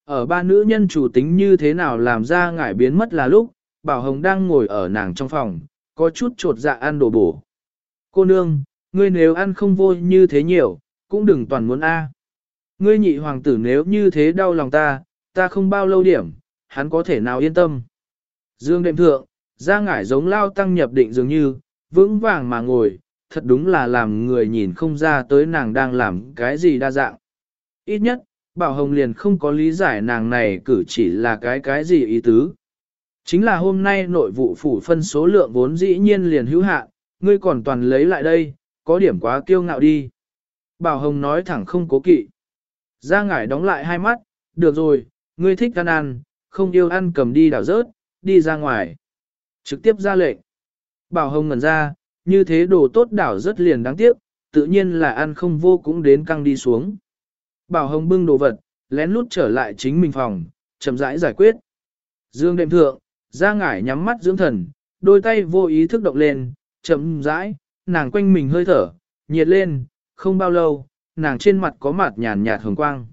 Ở ba nữ nhân chủ tính như thế nào làm ra ngải biến mất là lúc, Bảo Hồng đang ngồi ở nàng trong phòng, có chút trột dạ ăn đồ bổ. Cô nương, ngươi nếu ăn không vô như thế nhiều, cũng đừng toàn muốn a. Ngươi nhị hoàng tử nếu như thế đau lòng ta, ta không bao lâu điểm, hắn có thể nào yên tâm. Dương đệm thượng, ra ngải giống lao tăng nhập định dường như, vững vàng mà ngồi, thật đúng là làm người nhìn không ra tới nàng đang làm cái gì đa dạng. Ít nhất, Bảo Hồng liền không có lý giải nàng này cử chỉ là cái cái gì ý tứ. Chính là hôm nay nội vụ phủ phân số lượng vốn dĩ nhiên liền hữu hạn, ngươi còn toàn lấy lại đây, có điểm quá kiêu ngạo đi. Bảo Hồng nói thẳng không cố kỵ. Ra ngải đóng lại hai mắt, được rồi, ngươi thích ăn ăn, không yêu ăn cầm đi đảo rớt, đi ra ngoài. Trực tiếp ra lệnh. Bảo Hồng ngẩn ra, như thế đồ tốt đảo rất liền đáng tiếc, tự nhiên là ăn không vô cũng đến căng đi xuống. Bảo Hồng bưng đồ vật, lén lút trở lại chính mình phòng, chậm rãi giải quyết. Dương đệm thượng, ra ngải nhắm mắt dưỡng thần, đôi tay vô ý thức động lên, chậm rãi, nàng quanh mình hơi thở, nhiệt lên, không bao lâu, nàng trên mặt có mặt nhàn nhạt hồng quang.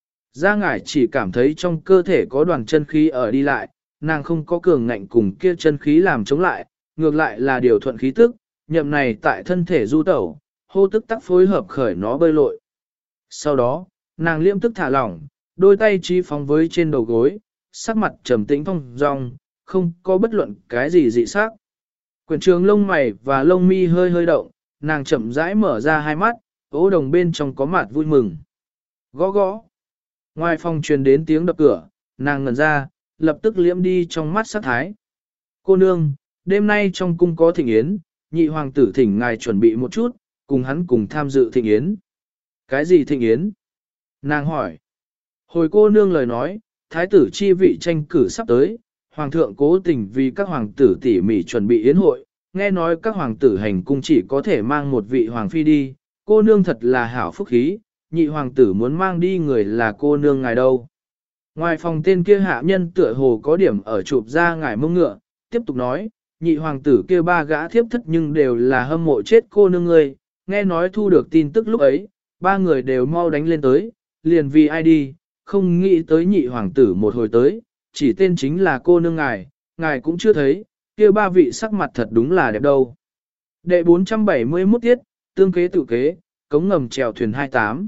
Ra ngải chỉ cảm thấy trong cơ thể có đoàn chân khí ở đi lại, nàng không có cường ngạnh cùng kia chân khí làm chống lại, ngược lại là điều thuận khí tức, nhậm này tại thân thể du tẩu, hô tức tắc phối hợp khởi nó bơi lội. Sau đó, nàng liêm tức thả lỏng, đôi tay trí phóng với trên đầu gối, sắc mặt trầm tĩnh phong dong, không có bất luận cái gì dị sắc. Quyển trường lông mày và lông mi hơi hơi động, nàng chậm rãi mở ra hai mắt, ố đồng bên trong có mặt vui mừng. Gõ gõ. Ngoài phòng truyền đến tiếng đập cửa, nàng ngẩn ra, lập tức liễm đi trong mắt sát thái. Cô nương, đêm nay trong cung có thịnh yến, nhị hoàng tử thỉnh ngài chuẩn bị một chút, cùng hắn cùng tham dự thịnh yến. Cái gì thịnh yến? Nàng hỏi. Hồi cô nương lời nói, thái tử chi vị tranh cử sắp tới, hoàng thượng cố tình vì các hoàng tử tỉ mỉ chuẩn bị yến hội, nghe nói các hoàng tử hành cung chỉ có thể mang một vị hoàng phi đi, cô nương thật là hảo phúc khí, nhị hoàng tử muốn mang đi người là cô nương ngài đâu. Ngoài phòng tên kia hạ nhân tựa hồ có điểm ở chụp ra ngài mông ngựa, tiếp tục nói, nhị hoàng tử kia ba gã thiếp thất nhưng đều là hâm mộ chết cô nương người, nghe nói thu được tin tức lúc ấy, ba người đều mau đánh lên tới, liền vì ai đi, không nghĩ tới nhị hoàng tử một hồi tới, chỉ tên chính là cô nương ngài, ngài cũng chưa thấy, kia ba vị sắc mặt thật đúng là đẹp đâu. Đệ bốn trăm bảy mươi mốt tiết, tương kế tự kế, cống ngầm chèo thuyền hai mươi tám.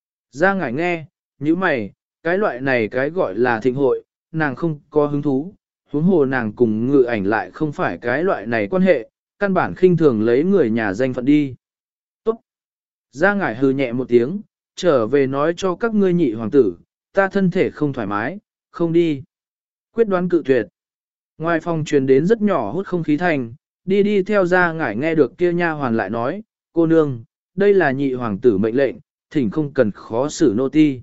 Ra ngài nghe, như mày, cái loại này cái gọi là thịnh hội, nàng không có hứng thú, huống hồ nàng cùng ngự ảnh lại không phải cái loại này quan hệ, căn bản khinh thường lấy người nhà danh phận đi. Tốt. Ra ngài hừ nhẹ một tiếng, trở về nói cho các ngươi nhị hoàng tử, ta thân thể không thoải mái, không đi. Quyết đoán cự tuyệt. Ngoài phòng truyền đến rất nhỏ hút không khí thành, đi đi theo ra ngải nghe được kia nha hoàn lại nói, cô nương, đây là nhị hoàng tử mệnh lệnh, thỉnh không cần khó xử nô ti.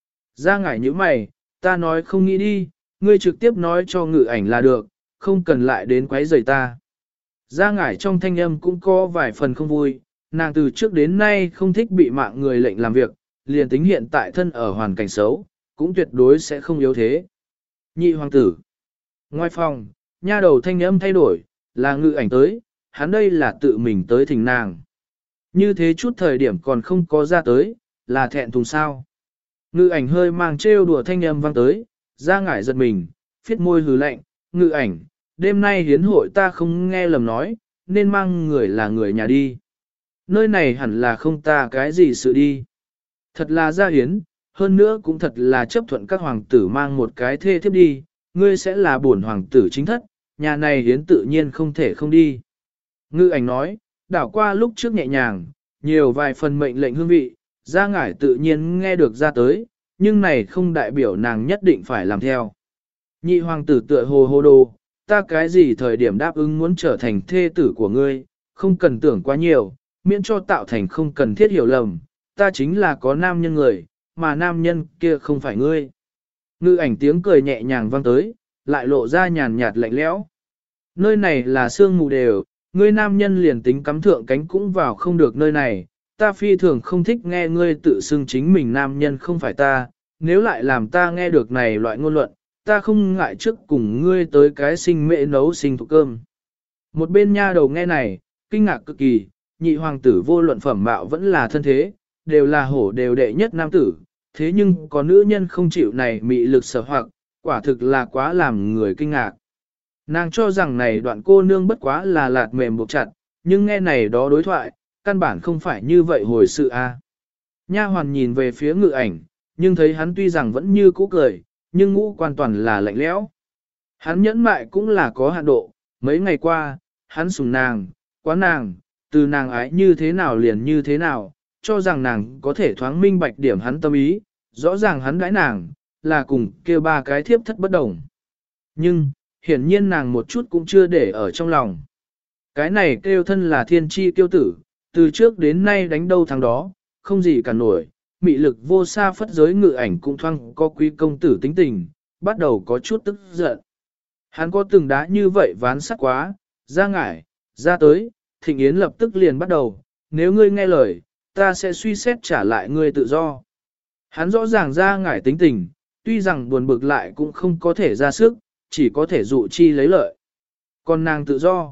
Ra ngải như mày, ta nói không nghĩ đi, ngươi trực tiếp nói cho ngự ảnh là được, không cần lại đến quấy rầy ta. Ra ngải trong thanh âm cũng có vài phần không vui, nàng từ trước đến nay không thích bị mạng người lệnh làm việc, liền tính hiện tại thân ở hoàn cảnh xấu, cũng tuyệt đối sẽ không yếu thế. Nhị hoàng tử. Ngoài phòng, nha đầu thanh âm thay đổi, là ngự ảnh tới, hắn đây là tự mình tới thỉnh nàng. Như thế chút thời điểm còn không có ra tới, là thẹn thùng sao. Ngự ảnh hơi mang trêu đùa thanh âm vang tới, ra ngải giật mình, phiết môi hừ lạnh, ngự ảnh, đêm nay hiến hội ta không nghe lầm nói, nên mang người là người nhà đi. Nơi này hẳn là không ta cái gì sự đi. Thật là ra hiến, hơn nữa cũng thật là chấp thuận các hoàng tử mang một cái thê thiếp đi, ngươi sẽ là bổn hoàng tử chính thất, nhà này hiến tự nhiên không thể không đi. Ngư ảnh nói, đảo qua lúc trước nhẹ nhàng, nhiều vài phần mệnh lệnh hương vị, ra ngải tự nhiên nghe được ra tới, nhưng này không đại biểu nàng nhất định phải làm theo. Nhị hoàng tử tựa hồ hồ đồ, ta cái gì thời điểm đáp ứng muốn trở thành thê tử của ngươi, không cần tưởng quá nhiều, miễn cho tạo thành không cần thiết hiểu lầm, ta chính là có nam nhân người, mà nam nhân kia không phải ngươi. Ngư ảnh tiếng cười nhẹ nhàng vang tới, lại lộ ra nhàn nhạt lạnh lẽo. Nơi này là sương mù đều, ngươi nam nhân liền tính cắm thượng cánh cũng vào không được nơi này, ta phi thường không thích nghe ngươi tự xưng chính mình nam nhân không phải ta, nếu lại làm ta nghe được này loại ngôn luận, ta không ngại trước cùng ngươi tới cái sinh mễ nấu sinh thuộc cơm. Một bên nha đầu nghe này, kinh ngạc cực kỳ, nhị hoàng tử vô luận phẩm mạo vẫn là thân thế, đều là hổ đều đệ nhất nam tử, thế nhưng có nữ nhân không chịu này mị lực sở hoặc, quả thực là quá làm người kinh ngạc. Nàng cho rằng này đoạn cô nương bất quá là lạt mềm buộc chặt, nhưng nghe này đó đối thoại, căn bản không phải như vậy hồi sự a. Nha hoàn nhìn về phía ngự ảnh, nhưng thấy hắn tuy rằng vẫn như cũ cười, nhưng ngũ quan toàn là lạnh lẽo. Hắn nhẫn mại cũng là có hạn độ, mấy ngày qua, hắn sủng nàng, quá nàng, từ nàng ái như thế nào liền như thế nào, cho rằng nàng có thể thoáng minh bạch điểm hắn tâm ý, rõ ràng hắn đãi nàng, là cùng kêu ba cái thiếp thất bất đồng. Nhưng, hiển nhiên nàng một chút cũng chưa để ở trong lòng. Cái này kêu thân là thiên tri kiêu tử, từ trước đến nay đánh đâu thắng đó, không gì cả nổi, mị lực vô sa phất giới ngự ảnh cũng thoang có quý công tử tính tình, bắt đầu có chút tức giận. Hắn có từng đá như vậy ván sắt quá, ra ngải, ra tới, thịnh yến lập tức liền bắt đầu, nếu ngươi nghe lời, ta sẽ suy xét trả lại ngươi tự do. Hắn rõ ràng ra ngải tính tình, tuy rằng buồn bực lại cũng không có thể ra sức, chỉ có thể dụ chi lấy lợi. Còn nàng tự do.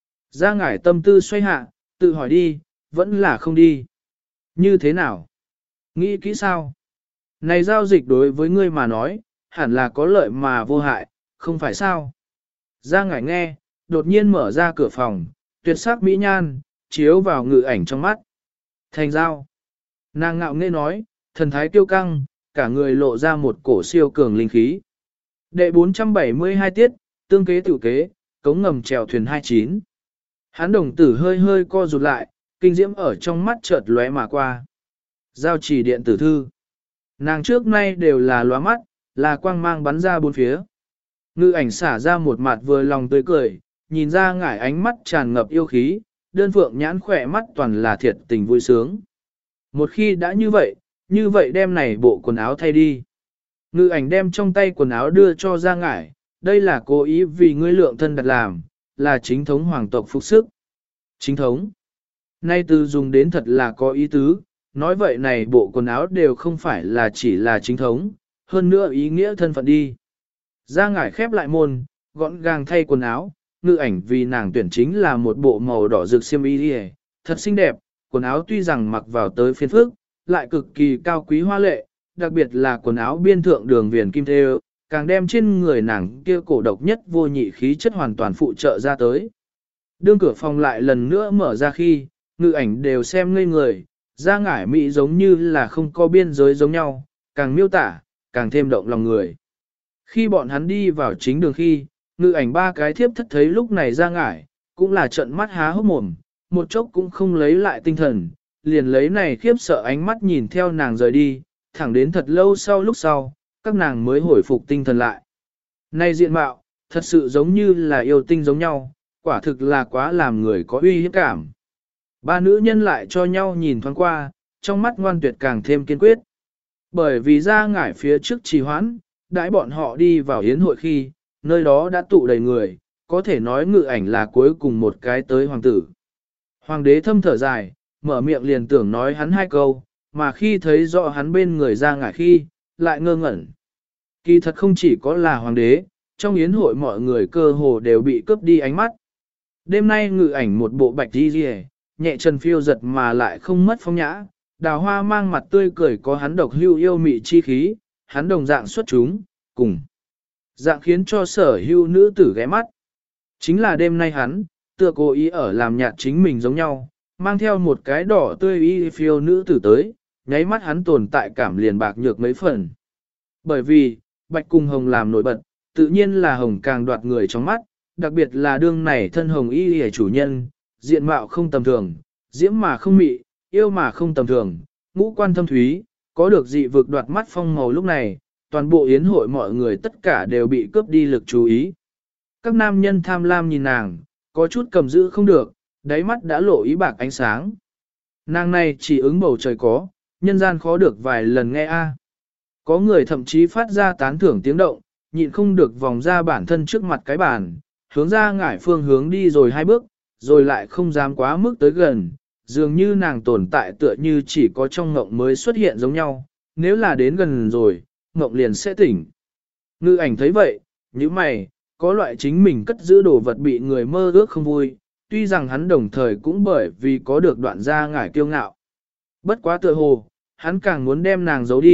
Ra ngải tâm tư xoay hạ, tự hỏi đi, vẫn là không đi. Như thế nào? Nghĩ kỹ sao? Này giao dịch đối với ngươi mà nói, hẳn là có lợi mà vô hại, không phải sao? Ra ngải nghe, đột nhiên mở ra cửa phòng, tuyệt sắc mỹ nhan, chiếu vào ngự ảnh trong mắt. Thành giao. Nàng ngạo nghễ nói, thần thái kiêu căng, cả người lộ ra một cổ siêu cường linh khí. Đệ bốn trăm bảy mươi hai tiết, tương kế tự kế, cống ngầm chèo thuyền hai mươi chín. Hắn đồng tử hơi hơi co rụt lại, kinh diễm ở trong mắt chợt lóe mà qua. Giao chỉ điện tử thư. Nàng trước nay đều là lóa mắt, là quang mang bắn ra bốn phía. Ngự ảnh xả ra một mặt vừa lòng tươi cười, nhìn ra ngải ánh mắt tràn ngập yêu khí, đơn phượng nhãn khỏe mắt toàn là thiệt tình vui sướng. Một khi đã như vậy, như vậy đem này bộ quần áo thay đi. Ngự ảnh đem trong tay quần áo đưa cho ra ngải, đây là cố ý vì ngươi lượng thân đặt làm, là chính thống hoàng tộc phục sức. Chính thống. Nay từ dùng đến thật là có ý tứ, nói vậy này bộ quần áo đều không phải là chỉ là chính thống, hơn nữa ý nghĩa thân phận đi. Ra ngải khép lại môn, gọn gàng thay quần áo, ngự ảnh vì nàng tuyển chính là một bộ màu đỏ rực xiêm y đi, thật xinh đẹp, quần áo tuy rằng mặc vào tới phiên phước, lại cực kỳ cao quý hoa lệ, đặc biệt là quần áo biên thượng đường viền kim thêu, càng đem trên người nàng kia cổ độc nhất vô nhị khí chất hoàn toàn phụ trợ ra tới. Đương cửa phòng lại lần nữa mở ra khi, ngự ảnh đều xem ngây người, ra ngải mỹ giống như là không có biên giới giống nhau, càng miêu tả, càng thêm động lòng người. Khi bọn hắn đi vào chính đường khi, ngự ảnh ba cái thiếp thất thấy lúc này ra ngải, cũng là trận mắt há hốc mồm, một chốc cũng không lấy lại tinh thần, liền lấy này khiếp sợ ánh mắt nhìn theo nàng rời đi, thẳng đến thật lâu sau lúc sau, các nàng mới hồi phục tinh thần lại. Này diện mạo, thật sự giống như là yêu tinh giống nhau, quả thực là quá làm người có uy hiếp cảm. Ba nữ nhân lại cho nhau nhìn thoáng qua, trong mắt ngoan tuyệt càng thêm kiên quyết. Bởi vì ra ngải phía trước trì hoãn, đãi bọn họ đi vào yến hội khi, nơi đó đã tụ đầy người, có thể nói ngự ảnh là cuối cùng một cái tới hoàng tử. Hoàng đế thâm thở dài, mở miệng liền tưởng nói hắn hai câu, mà khi thấy rõ hắn bên người ra ngải khi, lại ngơ ngẩn. Kỳ thật không chỉ có là hoàng đế, trong yến hội mọi người cơ hồ đều bị cướp đi ánh mắt. Đêm nay ngự ảnh một bộ bạch đi rìa, nhẹ chân phiêu giật mà lại không mất phong nhã, đào hoa mang mặt tươi cười có hắn độc hưu yêu mị chi khí, hắn đồng dạng xuất chúng, cùng. Dạng khiến cho sở hưu nữ tử ghé mắt. Chính là đêm nay hắn, tựa cố ý ở làm nhạt chính mình giống nhau, mang theo một cái đỏ tươi y phiêu nữ tử tới, nháy mắt hắn tồn tại cảm liền bạc nhược mấy phần. Bởi vì, bạch cùng hồng làm nổi bật, tự nhiên là hồng càng đoạt người trong mắt, đặc biệt là đương này thân hồng y hề chủ nhân, diện mạo không tầm thường, diễm mà không mị, yêu mà không tầm thường, ngũ quan thâm thúy, có được dị vực đoạt mắt phong màu lúc này, toàn bộ yến hội mọi người tất cả đều bị cướp đi lực chú ý. Các nam nhân tham lam nhìn nàng, có chút cầm giữ không được, đáy mắt đã lộ ý bạc ánh sáng. Nàng này chỉ ứng bầu trời có, nhân gian khó được vài lần nghe a. Có người thậm chí phát ra tán thưởng tiếng động, nhịn không được vòng ra bản thân trước mặt cái bàn, hướng ra ngải phương hướng đi rồi hai bước, rồi lại không dám quá mức tới gần, dường như nàng tồn tại tựa như chỉ có trong ngộng mới xuất hiện giống nhau, nếu là đến gần rồi, ngộng liền sẽ tỉnh. Ngư ảnh thấy vậy, như mày, có loại chính mình cất giữ đồ vật bị người mơ ước không vui, tuy rằng hắn đồng thời cũng bởi vì có được đoạn ra ngải kiêu ngạo. Bất quá tựa hồ, hắn càng muốn đem nàng giấu đi,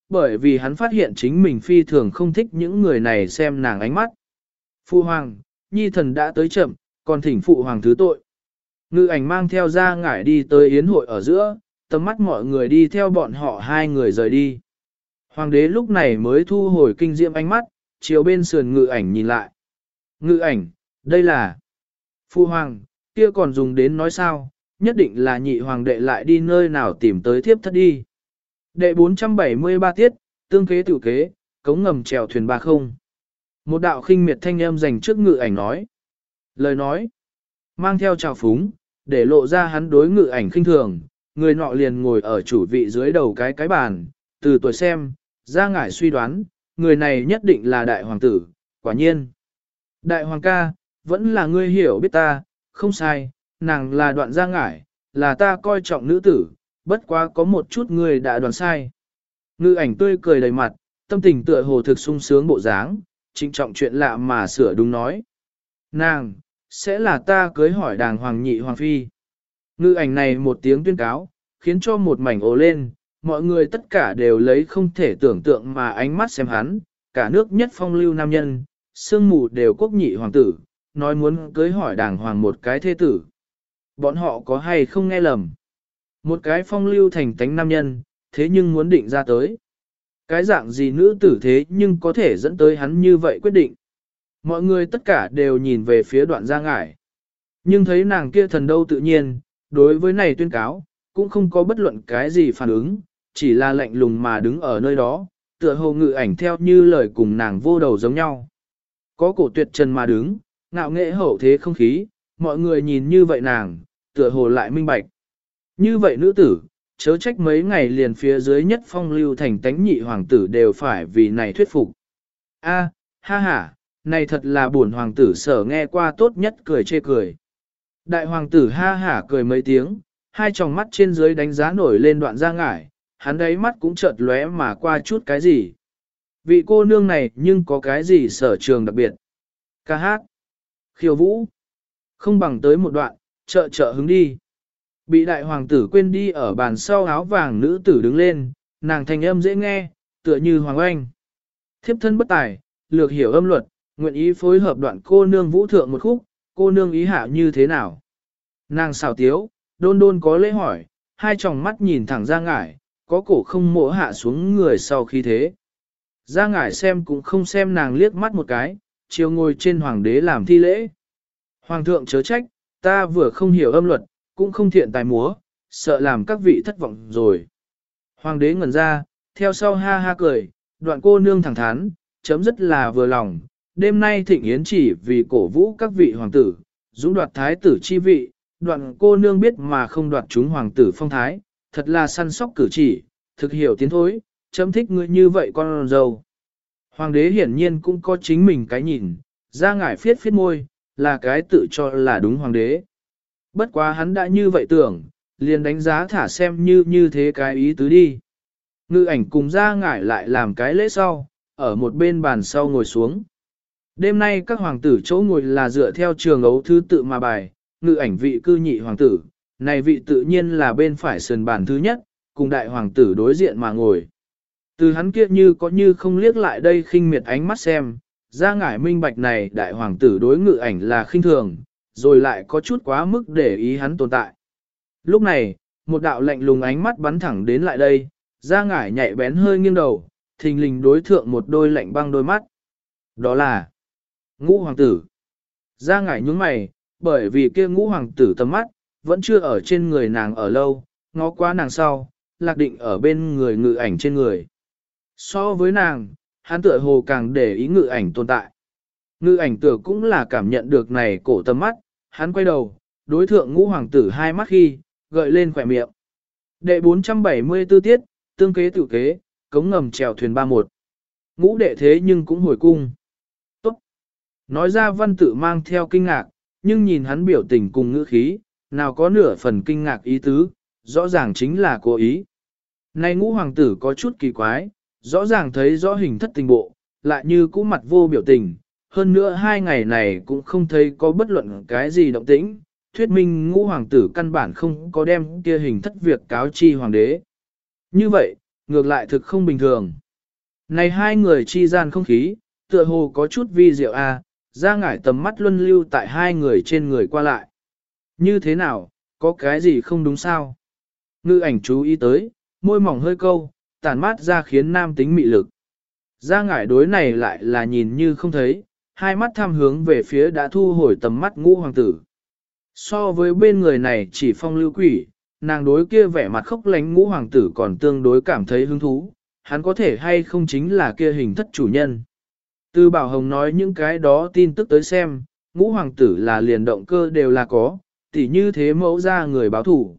bởi vì hắn phát hiện chính mình phi thường không thích những người này xem nàng ánh mắt. Phụ hoàng, nhi thần đã tới chậm, còn thỉnh phụ hoàng thứ tội. Ngự ảnh mang theo ra ngải đi tới yến hội ở giữa, tầm mắt mọi người đi theo bọn họ hai người rời đi. Hoàng đế lúc này mới thu hồi kinh diệm ánh mắt, chiều bên sườn ngự ảnh nhìn lại. Ngự ảnh, đây là... Phu hoàng, kia còn dùng đến nói sao, nhất định là nhị hoàng đệ lại đi nơi nào tìm tới thiếp thất đi. Đệ bốn trăm bảy mươi ba tiết, tương kế tự kế, cống ngầm chèo thuyền ba không. Một đạo khinh miệt thanh âm dành trước ngự ảnh nói. Lời nói, mang theo trào phúng, để lộ ra hắn đối ngự ảnh khinh thường, người nọ liền ngồi ở chủ vị dưới đầu cái cái bàn, từ tuổi xem, ra ngải suy đoán, người này nhất định là đại hoàng tử, quả nhiên. Đại hoàng ca, vẫn là ngươi hiểu biết ta, không sai, nàng là đoạn gia ngải, là ta coi trọng nữ tử, bất quá có một chút ngươi đã đoán sai. Ngự ảnh tươi cười đầy mặt, tâm tình tựa hồ thực sung sướng bộ dáng, trịnh trọng chuyện lạ mà sửa đúng nói. Nàng, sẽ là ta cưới hỏi đàng hoàng nhị hoàng phi. Ngự ảnh này một tiếng tuyên cáo, khiến cho một mảnh ồ lên, mọi người tất cả đều lấy không thể tưởng tượng mà ánh mắt xem hắn, cả nước nhất phong lưu nam nhân, sương mù đều quốc nhị hoàng tử, nói muốn cưới hỏi đàng hoàng một cái thế tử. Bọn họ có hay không nghe lầm? Một cái phong lưu thành tánh nam nhân, thế nhưng muốn định ra tới. Cái dạng gì nữ tử thế nhưng có thể dẫn tới hắn như vậy quyết định. Mọi người tất cả đều nhìn về phía đoạn gia ngải. Nhưng thấy nàng kia thần đâu tự nhiên, đối với này tuyên cáo, cũng không có bất luận cái gì phản ứng, chỉ là lạnh lùng mà đứng ở nơi đó, tựa hồ ngự ảnh theo như lời cùng nàng vô đầu giống nhau. Có cổ tuyệt trần mà đứng, ngạo nghệ hậu thế không khí, mọi người nhìn như vậy nàng, tựa hồ lại minh bạch. Như vậy nữ tử, chớ trách mấy ngày liền phía dưới nhất phong lưu thành tánh nhị hoàng tử đều phải vì này thuyết phục. A, ha ha, này thật là buồn hoàng tử sở nghe qua tốt nhất cười chê cười. Đại hoàng tử ha hả cười mấy tiếng, hai tròng mắt trên dưới đánh giá nổi lên đoạn ra ngải, hắn đấy mắt cũng chợt lóe mà qua chút cái gì. Vị cô nương này nhưng có cái gì sở trường đặc biệt. Ca hát, khiêu vũ, không bằng tới một đoạn, trợ trợ hứng đi. Bị đại hoàng tử quên đi ở bàn sau áo vàng nữ tử đứng lên, nàng thanh âm dễ nghe, tựa như hoàng oanh. Thiếp thân bất tài, lược hiểu âm luật, nguyện ý phối hợp đoạn cô nương vũ thượng một khúc, cô nương ý hạ như thế nào. Nàng xào tiếu, đôn đôn có lễ hỏi, hai tròng mắt nhìn thẳng ra ngải, có cổ không mỗ hạ xuống người sau khi thế. Ra ngải xem cũng không xem nàng liếc mắt một cái, chiều ngồi trên hoàng đế làm thi lễ. Hoàng thượng chớ trách, ta vừa không hiểu âm luật, cũng không thiện tài múa, sợ làm các vị thất vọng rồi. Hoàng đế ngẩn ra, theo sau ha ha cười, đoạn cô nương thẳng thắn, chấm rất là vừa lòng, đêm nay thịnh yến chỉ vì cổ vũ các vị hoàng tử, dũng đoạt thái tử chi vị, đoạn cô nương biết mà không đoạt chúng hoàng tử phong thái, thật là săn sóc cử chỉ, thực hiểu tiến thối, chấm thích ngươi như vậy con dâu. Hoàng đế hiển nhiên cũng có chính mình cái nhìn, ra ngải phiết phiết môi, là cái tự cho là đúng hoàng đế. Bất quá hắn đã như vậy tưởng, liền đánh giá thả xem như như thế cái ý tứ đi. Ngự ảnh cùng ra ngải lại làm cái lễ sau, ở một bên bàn sau ngồi xuống. Đêm nay các hoàng tử chỗ ngồi là dựa theo trường ấu thứ tự mà bài, ngự ảnh vị cư nhị hoàng tử, này vị tự nhiên là bên phải sườn bàn thứ nhất, cùng đại hoàng tử đối diện mà ngồi. Từ hắn kia như có như không liếc lại đây khinh miệt ánh mắt xem, ra ngải minh bạch này đại hoàng tử đối ngự ảnh là khinh thường, rồi lại có chút quá mức để ý hắn tồn tại. Lúc này, một đạo lạnh lùng ánh mắt bắn thẳng đến lại đây, ra ngải nhạy bén hơi nghiêng đầu, thình lình đối thượng một đôi lạnh băng đôi mắt. Đó là ngũ hoàng tử. Ra ngải nhướng mày, bởi vì kia ngũ hoàng tử tầm mắt, vẫn chưa ở trên người nàng ở lâu, ngó qua nàng sau, lạc định ở bên người ngự ảnh trên người. So với nàng, hắn tựa hồ càng để ý ngự ảnh tồn tại. Ngự ảnh tựa cũng là cảm nhận được này cổ tầm mắt, hắn quay đầu, đối thượng ngũ hoàng tử hai mắt khi, gợi lên khỏe miệng. Đệ bốn trăm bảy mươi tư tiết, tương kế tự kế, cống ngầm chèo thuyền ba một. Ngũ đệ thế nhưng cũng hồi cung. Tốt. Nói ra văn tự mang theo kinh ngạc, nhưng nhìn hắn biểu tình cùng ngữ khí, nào có nửa phần kinh ngạc ý tứ, rõ ràng chính là cố ý. Này ngũ hoàng tử có chút kỳ quái, rõ ràng thấy rõ hình thất tình bộ, lại như cũ mặt vô biểu tình, hơn nữa hai ngày này cũng không thấy có bất luận cái gì động tĩnh, thuyết minh ngũ hoàng tử căn bản không có đem kia hình thất việc cáo chi hoàng đế. Như vậy, ngược lại thực không bình thường. Này hai người chi gian không khí, tựa hồ có chút vi diệu a, ra ngải tầm mắt luân lưu tại hai người trên người qua lại. Như thế nào, có cái gì không đúng sao? Ngư ảnh chú ý tới, môi mỏng hơi câu, tàn mát ra khiến nam tính mị lực. Ra ngải đối này lại là nhìn như không thấy, hai mắt tham hướng về phía đã thu hồi tầm mắt ngũ hoàng tử. So với bên người này chỉ phong lưu quỷ, nàng đối kia vẻ mặt khốc lánh ngũ hoàng tử còn tương đối cảm thấy hứng thú, hắn có thể hay không chính là kia hình thất chủ nhân. Từ Bảo Hồng nói những cái đó tin tức tới xem, ngũ hoàng tử là liền động cơ đều là có, tỉ như thế mẫu ra người báo thủ.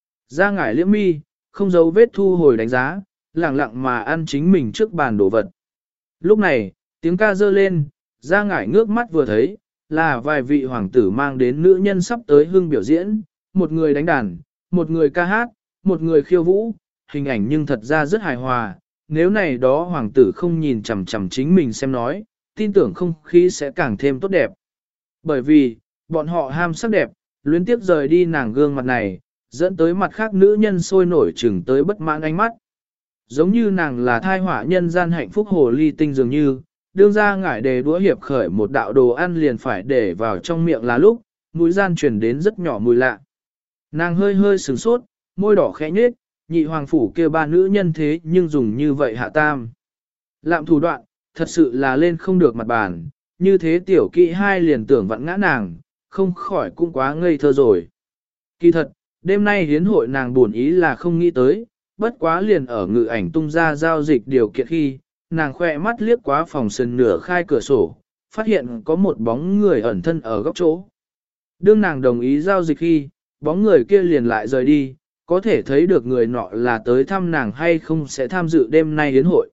Ra ngải liễm mi, không giấu vết thu hồi đánh giá, lặng lặng mà ăn chính mình trước bàn đồ vật. Lúc này, tiếng ca dơ lên, ra ngải ngước mắt vừa thấy, là vài vị hoàng tử mang đến nữ nhân sắp tới hương biểu diễn, một người đánh đàn, một người ca hát, một người khiêu vũ, hình ảnh nhưng thật ra rất hài hòa. Nếu này đó hoàng tử không nhìn chằm chằm chính mình xem nói, tin tưởng không khí sẽ càng thêm tốt đẹp. Bởi vì, bọn họ ham sắc đẹp, luyến tiếp rời đi nàng gương mặt này, dẫn tới mặt khác nữ nhân sôi nổi chừng tới bất mãn ánh mắt. Giống như nàng là thai họa nhân gian hạnh phúc hồ ly tinh dường như, đương ra ngải đề đũa hiệp khởi một đạo đồ ăn liền phải để vào trong miệng là lúc, mũi gian truyền đến rất nhỏ mùi lạ. Nàng hơi hơi sửng sốt, môi đỏ khẽ nhếch, nhị hoàng phủ kia ba nữ nhân thế nhưng dùng như vậy hạ tam. Lạm thủ đoạn, thật sự là lên không được mặt bàn, như thế tiểu kỵ hai liền tưởng vặn ngã nàng, không khỏi cũng quá ngây thơ rồi. Kỳ thật, đêm nay hiến hội nàng buồn ý là không nghĩ tới, bất quá liền ở ngự ảnh tung ra giao dịch điều kiện khi, nàng khoe mắt liếc qua phòng sân nửa khai cửa sổ, phát hiện có một bóng người ẩn thân ở góc chỗ. Đương nàng đồng ý giao dịch khi, bóng người kia liền lại rời đi, có thể thấy được người nọ là tới thăm nàng hay không sẽ tham dự đêm nay hiến hội.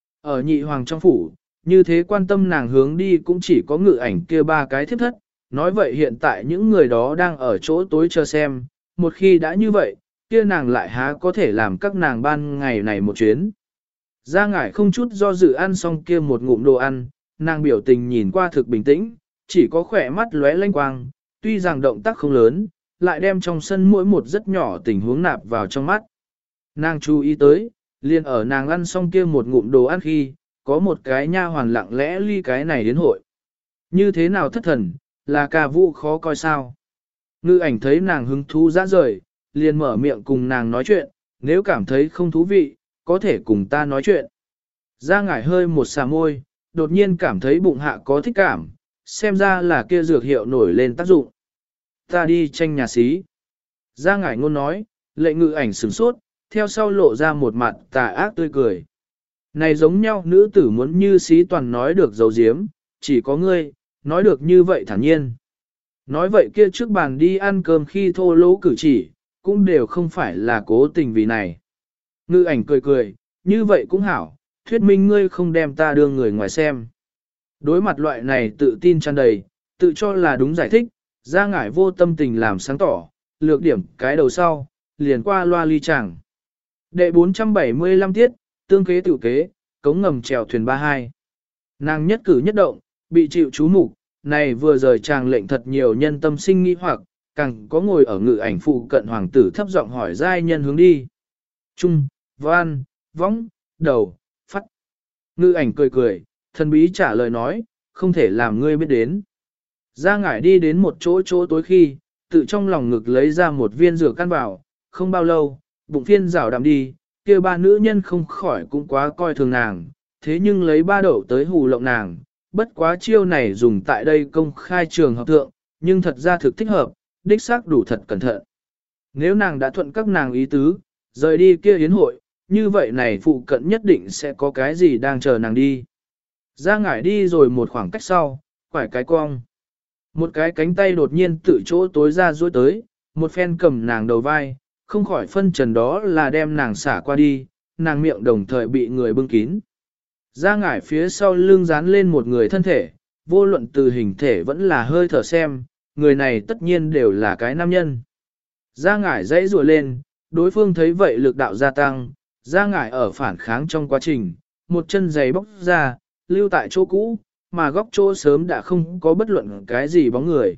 Ở nhị hoàng trong phủ, như thế quan tâm nàng hướng đi cũng chỉ có ngự ảnh kia ba cái thiếp thất, nói vậy hiện tại những người đó đang ở chỗ tối chờ xem, một khi đã như vậy, kia nàng lại há có thể làm các nàng ban ngày này một chuyến. Ra ngải không chút do dự ăn xong kia một ngụm đồ ăn, nàng biểu tình nhìn qua thực bình tĩnh, chỉ có khỏe mắt lóe lanh quang, tuy rằng động tác không lớn, lại đem trong sân mỗi một rất nhỏ tình huống nạp vào trong mắt. Nàng chú ý tới, liền ở nàng ăn xong kia một ngụm đồ ăn khi, có một cái nha hoàn lặng lẽ ly cái này đến hội. Như thế nào thất thần, là ca vũ khó coi sao. Ngư ảnh thấy nàng hứng thú dã rời, liền mở miệng cùng nàng nói chuyện, nếu cảm thấy không thú vị, có thể cùng ta nói chuyện. Ra ngải hơi một xà môi, đột nhiên cảm thấy bụng hạ có thích cảm, xem ra là kia dược hiệu nổi lên tác dụng. Ta đi tranh nhà xí. Ra ngải ngôn nói, lệ ngự ảnh sửng sốt, theo sau lộ ra một mặt tà ác tươi cười. Này giống nhau nữ tử muốn như xí toàn nói được dấu diếm, chỉ có ngươi, nói được như vậy thản nhiên. Nói vậy kia trước bàn đi ăn cơm khi thô lỗ cử chỉ, cũng đều không phải là cố tình vì này. Ngự ảnh cười cười, như vậy cũng hảo, thuyết minh ngươi không đem ta đưa người ngoài xem. Đối mặt loại này tự tin tràn đầy, tự cho là đúng giải thích, ra ngải vô tâm tình làm sáng tỏ, lược điểm cái đầu sau, liền qua loa ly chẳng. Đệ bốn trăm bảy mươi lăm tiết, tương kế tự kế, cống ngầm chèo thuyền ba hai. Nàng nhất cử nhất động, bị chịu chú mục, này vừa rời chàng lệnh thật nhiều nhân tâm sinh nghi hoặc, càng có ngồi ở ngự ảnh phụ cận hoàng tử thấp giọng hỏi giai nhân hướng đi. Trung, văn, võng, đầu, phát. Ngự ảnh cười cười, thần bí trả lời nói, không thể làm ngươi biết đến. Ra ngải đi đến một chỗ chỗ tối khi, tự trong lòng ngực lấy ra một viên dược căn vào, không bao lâu, bụng phiên rảo đạm đi, kia ba nữ nhân không khỏi cũng quá coi thường nàng, thế nhưng lấy ba đậu tới hù lộng nàng, bất quá chiêu này dùng tại đây công khai trường hợp thượng, nhưng thật ra thực thích hợp, đích xác đủ thật cẩn thận. Nếu nàng đã thuận các nàng ý tứ, rời đi kia yến hội, như vậy này phụ cận nhất định sẽ có cái gì đang chờ nàng đi. Ra ngải đi rồi một khoảng cách sau, quải cái cong. Một cái cánh tay đột nhiên tự chỗ tối ra duỗi tới, một phen cầm nàng đầu vai, không khỏi phân trần đó là đem nàng xả qua đi, nàng miệng đồng thời bị người bưng kín. Ra ngải phía sau lưng dán lên một người thân thể, vô luận từ hình thể vẫn là hơi thở xem, người này tất nhiên đều là cái nam nhân. Ra ngải dãy rùa lên, đối phương thấy vậy lực đạo gia tăng, ra ngải ở phản kháng trong quá trình, một chân giày bóc ra, lưu tại chỗ cũ, mà góc chỗ sớm đã không có bất luận cái gì bóng người.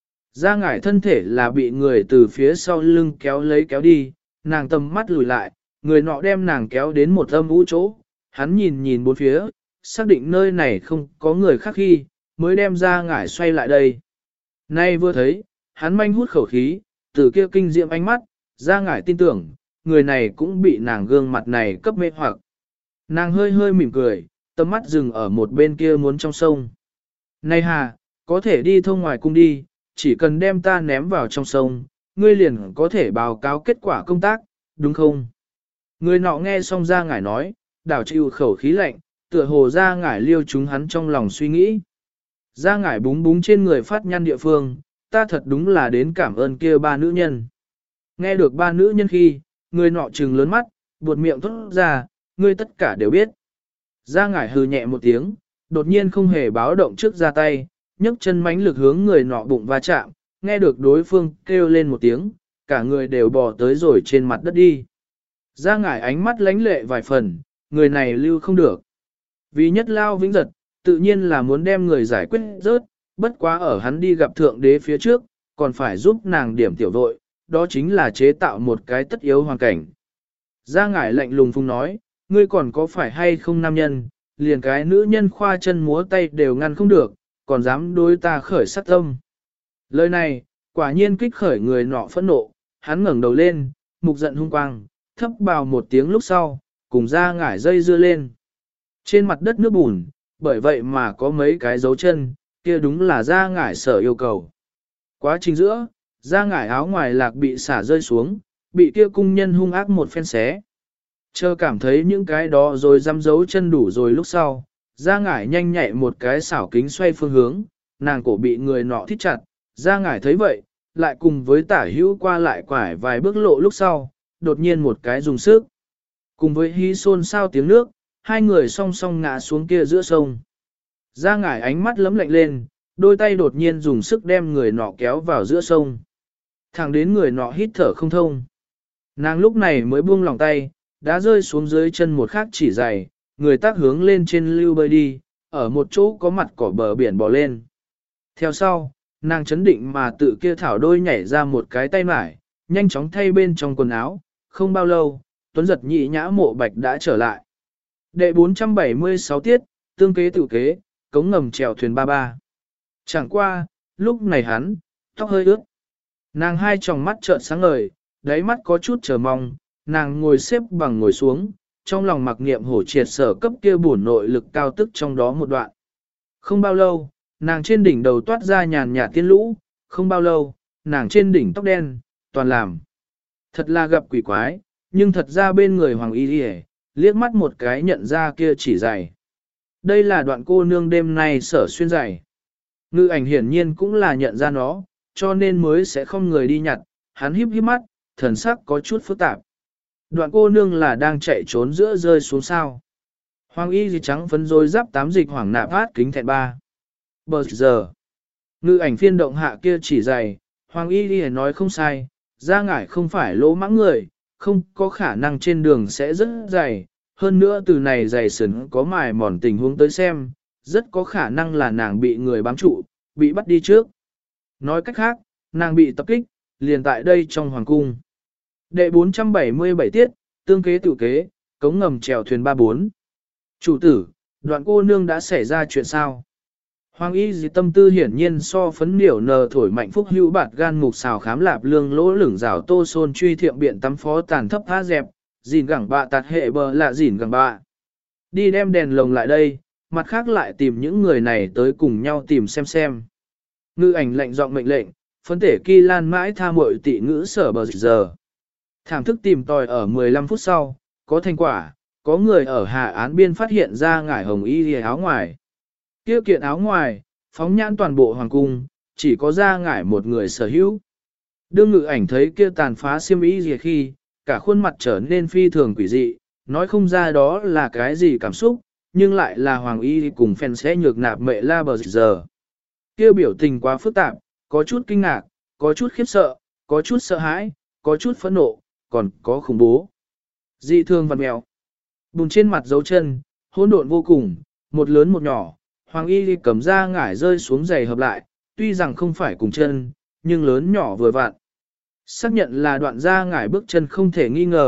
Ra ngải thân thể là bị người từ phía sau lưng kéo lấy kéo đi, nàng tầm mắt lùi lại, người nọ đem nàng kéo đến một âm u chỗ, hắn nhìn nhìn bốn phía, xác định nơi này không có người khác khi, mới đem ra ngải xoay lại đây. Nay vừa thấy, hắn manh hút khẩu khí, từ kia kinh diệm ánh mắt, ra ngải tin tưởng, người này cũng bị nàng gương mặt này cấp mê hoặc. Nàng hơi hơi mỉm cười, tầm mắt dừng ở một bên kia muốn trong sông. Này hà, có thể đi thông ngoài cung đi, chỉ cần đem ta ném vào trong sông, ngươi liền có thể báo cáo kết quả công tác, đúng không? Người nọ nghe xong ra ngải nói, đảo chịu khẩu khí lạnh, tựa hồ ra ngải liêu chúng hắn trong lòng suy nghĩ. Ra ngải búng búng trên người phát nhăn địa phương, ta thật đúng là đến cảm ơn kia ba nữ nhân. Nghe được ba nữ nhân khi, người nọ trừng lớn mắt, buột miệng thốt ra, ngươi tất cả đều biết. Ra ngải hừ nhẹ một tiếng, đột nhiên không hề báo động trước ra tay, nhấc chân mãnh lực hướng người nọ bụng va chạm, nghe được đối phương kêu lên một tiếng, cả người đều bò tới rồi trên mặt đất đi. Ra ngải ánh mắt lánh lệ vài phần, người này lưu không được. Vì nhất lao vĩnh giật, tự nhiên là muốn đem người giải quyết rớt, bất quá ở hắn đi gặp thượng đế phía trước, còn phải giúp nàng điểm tiểu vội, đó chính là chế tạo một cái tất yếu hoàn cảnh. Ra ngải lạnh lùng phung nói, ngươi còn có phải hay không nam nhân, liền cái nữ nhân khoa chân múa tay đều ngăn không được, còn dám đối ta khởi sát tâm. Lời này, quả nhiên kích khởi người nọ phẫn nộ, hắn ngẩng đầu lên, mục giận hung quang, thấp bào một tiếng lúc sau, cùng ra ngải dây dưa lên. Trên mặt đất nước bùn, bởi vậy mà có mấy cái dấu chân, kia đúng là ra ngải sở yêu cầu. Quá trình giữa, ra ngải áo ngoài lạc bị xả rơi xuống, bị kia cung nhân hung ác một phen xé. Chờ cảm thấy những cái đó rồi dăm dấu chân đủ rồi lúc sau, ra ngải nhanh nhạy một cái xảo kính xoay phương hướng, nàng cổ bị người nọ thít chặt, ra ngải thấy vậy, lại cùng với tả hữu qua lại quải vài bước lộ lúc sau, đột nhiên một cái dùng sức. Cùng với hí xôn sao tiếng nước, hai người song song ngã xuống kia giữa sông. Ra ngải ánh mắt lấm lạnh lên, đôi tay đột nhiên dùng sức đem người nọ kéo vào giữa sông. Thẳng đến người nọ hít thở không thông. Nàng lúc này mới buông lòng tay, đã rơi xuống dưới chân một khắc chỉ dày, người tác hướng lên trên lưu bơi đi, ở một chỗ có mặt cỏ bờ biển bỏ lên. Theo sau, nàng chấn định mà tự kia thảo đôi nhảy ra một cái tay mải, nhanh chóng thay bên trong quần áo, không bao lâu, Tuấn giật nhị nhã mộ bạch đã trở lại. Đệ bốn trăm bảy mươi sáu tiết, tương kế tự kế, cống ngầm chèo thuyền ba ba. Chẳng qua, lúc này hắn, tóc hơi ướt. Nàng hai tròng mắt trợn sáng ngời, đáy mắt có chút chờ mong, nàng ngồi xếp bằng ngồi xuống, trong lòng mặc niệm hổ triệt sở cấp kia bổn nội lực cao tức trong đó một đoạn. Không bao lâu, nàng trên đỉnh đầu toát ra nhàn nhạt tiên lũ, không bao lâu, nàng trên đỉnh tóc đen, toàn làm. Thật là gặp quỷ quái, nhưng thật ra bên người Hoàng Y Điề, liếc mắt một cái nhận ra kia chỉ giày. Đây là đoạn cô nương đêm nay sở xuyên giày. Ngư ảnh hiển nhiên cũng là nhận ra nó, cho nên mới sẽ không người đi nhặt, hắn híp híp mắt, thần sắc có chút phức tạp. Đoạn cô nương là đang chạy trốn giữa rơi xuống sao. Hoàng Y gì trắng phấn rối giáp tám dịch hoảng nạp hát kính thẹn ba. Bờ giờ, ngư ảnh phiên động hạ kia chỉ giày, Hoàng Y gì nói không sai, ra ngải không phải lỗ mãng người, không có khả năng trên đường sẽ rất dày, hơn nữa từ này dày sần có mài mòn tình huống tới xem, rất có khả năng là nàng bị người bám trụ, bị bắt đi trước. Nói cách khác, nàng bị tập kích, liền tại đây trong hoàng cung. Đệ bốn trăm bảy mươi bảy tiết, tương kế tự kế, cống ngầm chèo thuyền ba bốn. Chủ tử, đoạn cô nương đã xảy ra chuyện sao? Hoàng Y gì tâm tư hiển nhiên so phấn điểu nờ thổi mạnh phúc hữu bạt gan mục xào khám lạp lương lỗ lửng rào tô xôn truy thiệm biện tắm phó tàn thấp tha dẹp, dìn gẳng bạ tạt hệ bờ lạ dìn gẳng bạ. Đi đem đèn lồng lại đây, mặt khác lại tìm những người này tới cùng nhau tìm xem xem. Ngư ảnh lệnh giọng mệnh lệnh, phấn tể kỳ lan mãi tha muội tị ngữ sở bờ giờ. Thảm thức tìm tòi ở mười lăm phút sau, có thành quả, có người ở hạ án biên phát hiện ra ngải hồng y lìa áo ngoài. Kia kiện áo ngoài, phóng nhãn toàn bộ hoàng cung, chỉ có ra ngải một người sở hữu. Đương ngự ảnh thấy kia tàn phá xiêm y lìa khi, cả khuôn mặt trở nên phi thường quỷ dị, nói không ra đó là cái gì cảm xúc, nhưng lại là hoàng y cùng phen sẽ nhược nạp mẹ la bờ giờ. Kia biểu tình quá phức tạp, có chút kinh ngạc, có chút khiếp sợ, có chút sợ hãi, có chút phẫn nộ, còn có khủng bố. Dị thương văn mèo. Bùn trên mặt dấu chân, hỗn độn vô cùng, một lớn một nhỏ, Hoàng Y cầm ra ngải rơi xuống giày hợp lại, tuy rằng không phải cùng chân, nhưng lớn nhỏ vừa vặn. Xác nhận là đoạn ra ngải bước chân không thể nghi ngờ,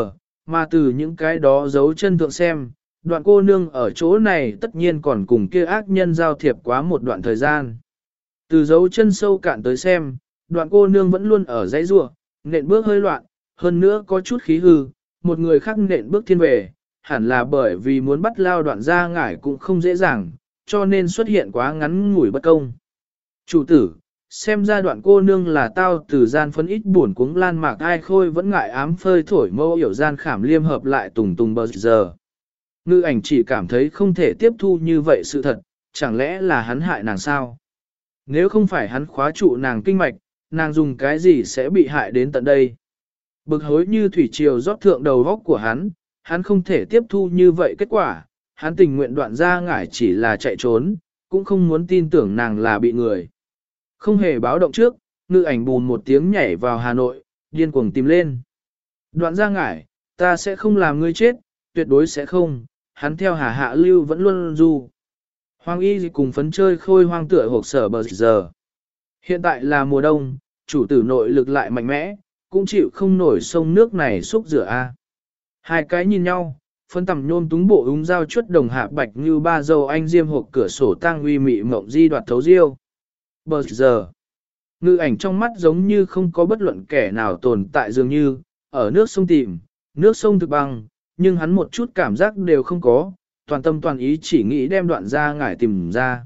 mà từ những cái đó dấu chân thượng xem, đoạn cô nương ở chỗ này tất nhiên còn cùng kia ác nhân giao thiệp quá một đoạn thời gian. Từ dấu chân sâu cạn tới xem, đoạn cô nương vẫn luôn ở dãy rua, nện bước hơi loạn, hơn nữa có chút khí hư, một người khác nện bước thiên về, hẳn là bởi vì muốn bắt lao đoạn ra ngải cũng không dễ dàng, cho nên xuất hiện quá ngắn ngủi bất công. Chủ tử, xem ra đoạn cô nương là tao từ gian phấn ít buồn cuống lan mạc ai khôi vẫn ngại ám phơi thổi mâu hiểu gian khảm liêm hợp lại tùng tùng bờ giờ. Ngư ảnh chỉ cảm thấy không thể tiếp thu như vậy sự thật, chẳng lẽ là hắn hại nàng sao? Nếu không phải hắn khóa trụ nàng kinh mạch, nàng dùng cái gì sẽ bị hại đến tận đây? Bực hối như thủy triều rót thượng đầu góc của hắn, hắn không thể tiếp thu như vậy kết quả, hắn tình nguyện đoạn ra ngải chỉ là chạy trốn, cũng không muốn tin tưởng nàng là bị người. Không hề báo động trước, ngư ảnh bùn một tiếng nhảy vào Hà Nội, điên cuồng tìm lên. Đoạn ra ngải, ta sẽ không làm ngươi chết, tuyệt đối sẽ không, hắn theo Hà Hạ Lưu vẫn luôn du. Hoàng y cùng phấn chơi khôi hoang tựa hộp sở bờ giờ. Hiện tại là mùa đông, chủ tử nội lực lại mạnh mẽ, cũng chịu không nổi sông nước này xúc rửa a. Hai cái nhìn nhau, phân tầm nhôm túng bộ úng dao chuất đồng hạ bạch như ba dâu anh diêm hộp cửa sổ tang uy mị mộng di đoạt thấu diêu. Bờ giờ, ngư ảnh trong mắt giống như không có bất luận kẻ nào tồn tại dường như, ở nước sông tìm, nước sông thực băng, nhưng hắn một chút cảm giác đều không có, toàn tâm toàn ý chỉ nghĩ đem đoạn ra ngải tìm ra.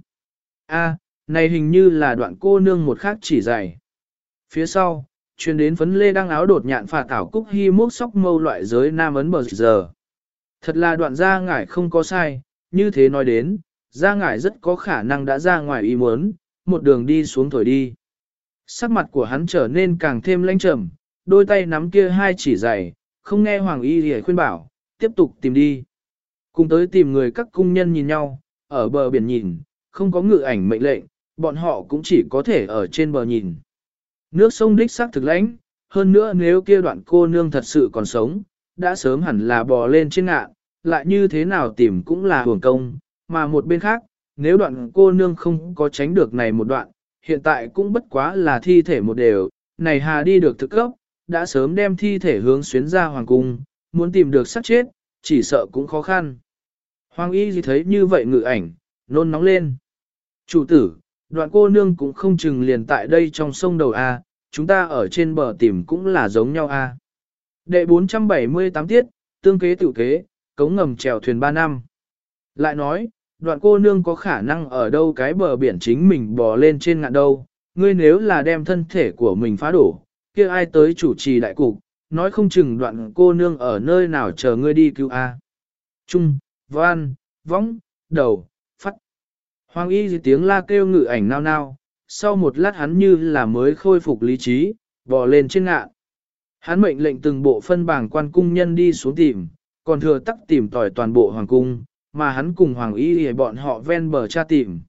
A, này hình như là đoạn cô nương một khác chỉ dày. Phía sau, truyền đến phấn lê đang áo đột nhạn phà tảo cúc hy múc sóc mâu loại giới nam ấn bờ giờ. Thật là đoạn ra ngải không có sai, như thế nói đến, ra ngải rất có khả năng đã ra ngoài ý muốn, một đường đi xuống thổi đi. Sắc mặt của hắn trở nên càng thêm lãnh trầm, đôi tay nắm kia hai chỉ dày, không nghe Hoàng Y Lìa khuyên bảo, tiếp tục tìm đi. Cùng tới tìm người các cung nhân nhìn nhau, ở bờ biển nhìn, không có ngự ảnh mệnh lệnh, bọn họ cũng chỉ có thể ở trên bờ nhìn. Nước sông đích xác thực lãnh, hơn nữa nếu kia đoạn cô nương thật sự còn sống, đã sớm hẳn là bò lên trên ngạn, lại như thế nào tìm cũng là hưởng công, mà một bên khác, nếu đoạn cô nương không có tránh được này một đoạn, hiện tại cũng bất quá là thi thể một đều, này hà đi được thực cấp, đã sớm đem thi thể hướng xuyến ra hoàng cung, muốn tìm được xác chết, chỉ sợ cũng khó khăn. Hoàng y gì thấy như vậy ngự ảnh, nôn nóng lên. Chủ tử, đoạn cô nương cũng không chừng liền tại đây trong sông đầu A, chúng ta ở trên bờ tìm cũng là giống nhau A. Đệ bốn trăm bảy mươi tám tiết, tương kế tự kế, cống ngầm chèo thuyền ba năm. Lại nói, đoạn cô nương có khả năng ở đâu cái bờ biển chính mình bò lên trên ngạn đâu, ngươi nếu là đem thân thể của mình phá đổ, kia ai tới chủ trì đại cục, nói không chừng đoạn cô nương ở nơi nào chờ ngươi đi cứu A. Trung, Văn, Võng, Đầu, Phát. Hoàng y gì tiếng la kêu ngự ảnh nao nao, sau một lát hắn như là mới khôi phục lý trí, bò lên trên ngạn. Hắn mệnh lệnh từng bộ phân bảng quan cung nhân đi xuống tìm, còn thừa tắc tìm tỏi toàn bộ hoàng cung, mà hắn cùng hoàng y thì bọn họ ven bờ tra tìm.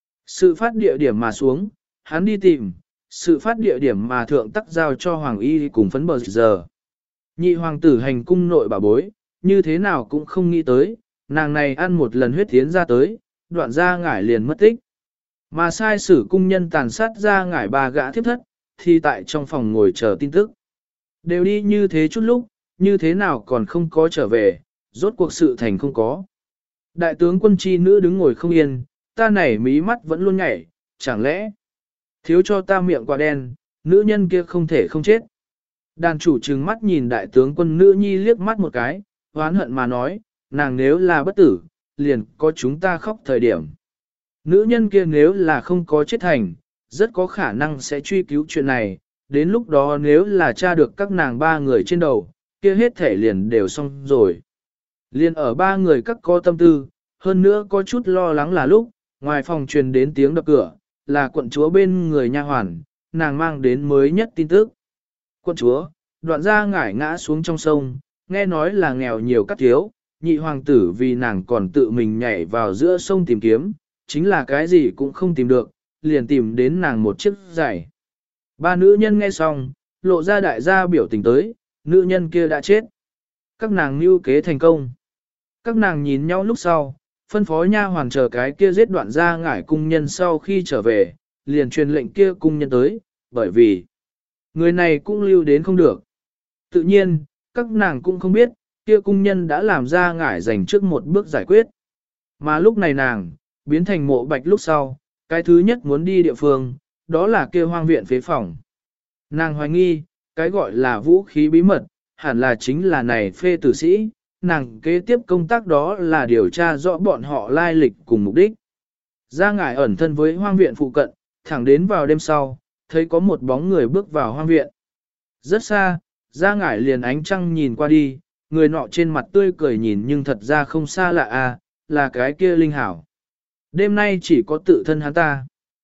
Sự phát địa điểm mà xuống, hắn đi tìm, sự phát địa điểm mà thượng tắc giao cho hoàng y cùng phấn bờ giờ. Nhị hoàng tử hành cung nội bà bối, như thế nào cũng không nghĩ tới, nàng này ăn một lần huyết tiến ra tới, đoạn ra ngải liền mất tích. Mà sai sử cung nhân tàn sát ra ngải bà gã thiếp thất, thì tại trong phòng ngồi chờ tin tức. Đều đi như thế chút lúc, như thế nào còn không có trở về, rốt cuộc sự thành không có. Đại tướng quân chi nữ đứng ngồi không yên, ta nảy mí mắt vẫn luôn nhảy, chẳng lẽ thiếu cho ta miệng quả đen, nữ nhân kia không thể không chết. Đàn chủ trừng mắt nhìn đại tướng quân nữ nhi liếc mắt một cái, hoán hận mà nói, nàng nếu là bất tử, liền có chúng ta khóc thời điểm. Nữ nhân kia nếu là không có chết thành, rất có khả năng sẽ truy cứu chuyện này, đến lúc đó nếu là tra được các nàng ba người trên đầu, kia hết thể liền đều xong rồi. Liền ở ba người các có tâm tư, hơn nữa có chút lo lắng là lúc, ngoài phòng truyền đến tiếng đập cửa, là quận chúa bên người nha hoàn, nàng mang đến mới nhất tin tức. Quận chúa, đoạn ra ngải ngã xuống trong sông, nghe nói là nghèo nhiều các thiếu, nhị hoàng tử vì nàng còn tự mình nhảy vào giữa sông tìm kiếm, chính là cái gì cũng không tìm được, liền tìm đến nàng một chiếc giày. Ba nữ nhân nghe xong, lộ ra đại gia biểu tình tới, nữ nhân kia đã chết. Các nàng mưu kế thành công. Các nàng nhìn nhau lúc sau, phân phó nha hoàn chờ cái kia giết đoạn ra ngải cung nhân sau khi trở về, liền truyền lệnh kia cung nhân tới, bởi vì người này cũng lưu đến không được. Tự nhiên, các nàng cũng không biết, kia cung nhân đã làm ra ngải dành trước một bước giải quyết. Mà lúc này nàng, biến thành mộ bạch lúc sau, cái thứ nhất muốn đi địa phương, đó là kia hoang viện phế phòng. Nàng hoài nghi, cái gọi là vũ khí bí mật, hẳn là chính là này phê tử sĩ, nàng kế tiếp công tác đó là điều tra rõ bọn họ lai lịch cùng mục đích. Ra ngải ẩn thân với hoang viện phụ cận, thẳng đến vào đêm sau, thấy có một bóng người bước vào hoang viện. Rất xa, ra ngải liền ánh trăng nhìn qua đi, người nọ trên mặt tươi cười nhìn nhưng thật ra không xa lạ à, là cái kia Linh Hảo. Đêm nay chỉ có tự thân hắn ta.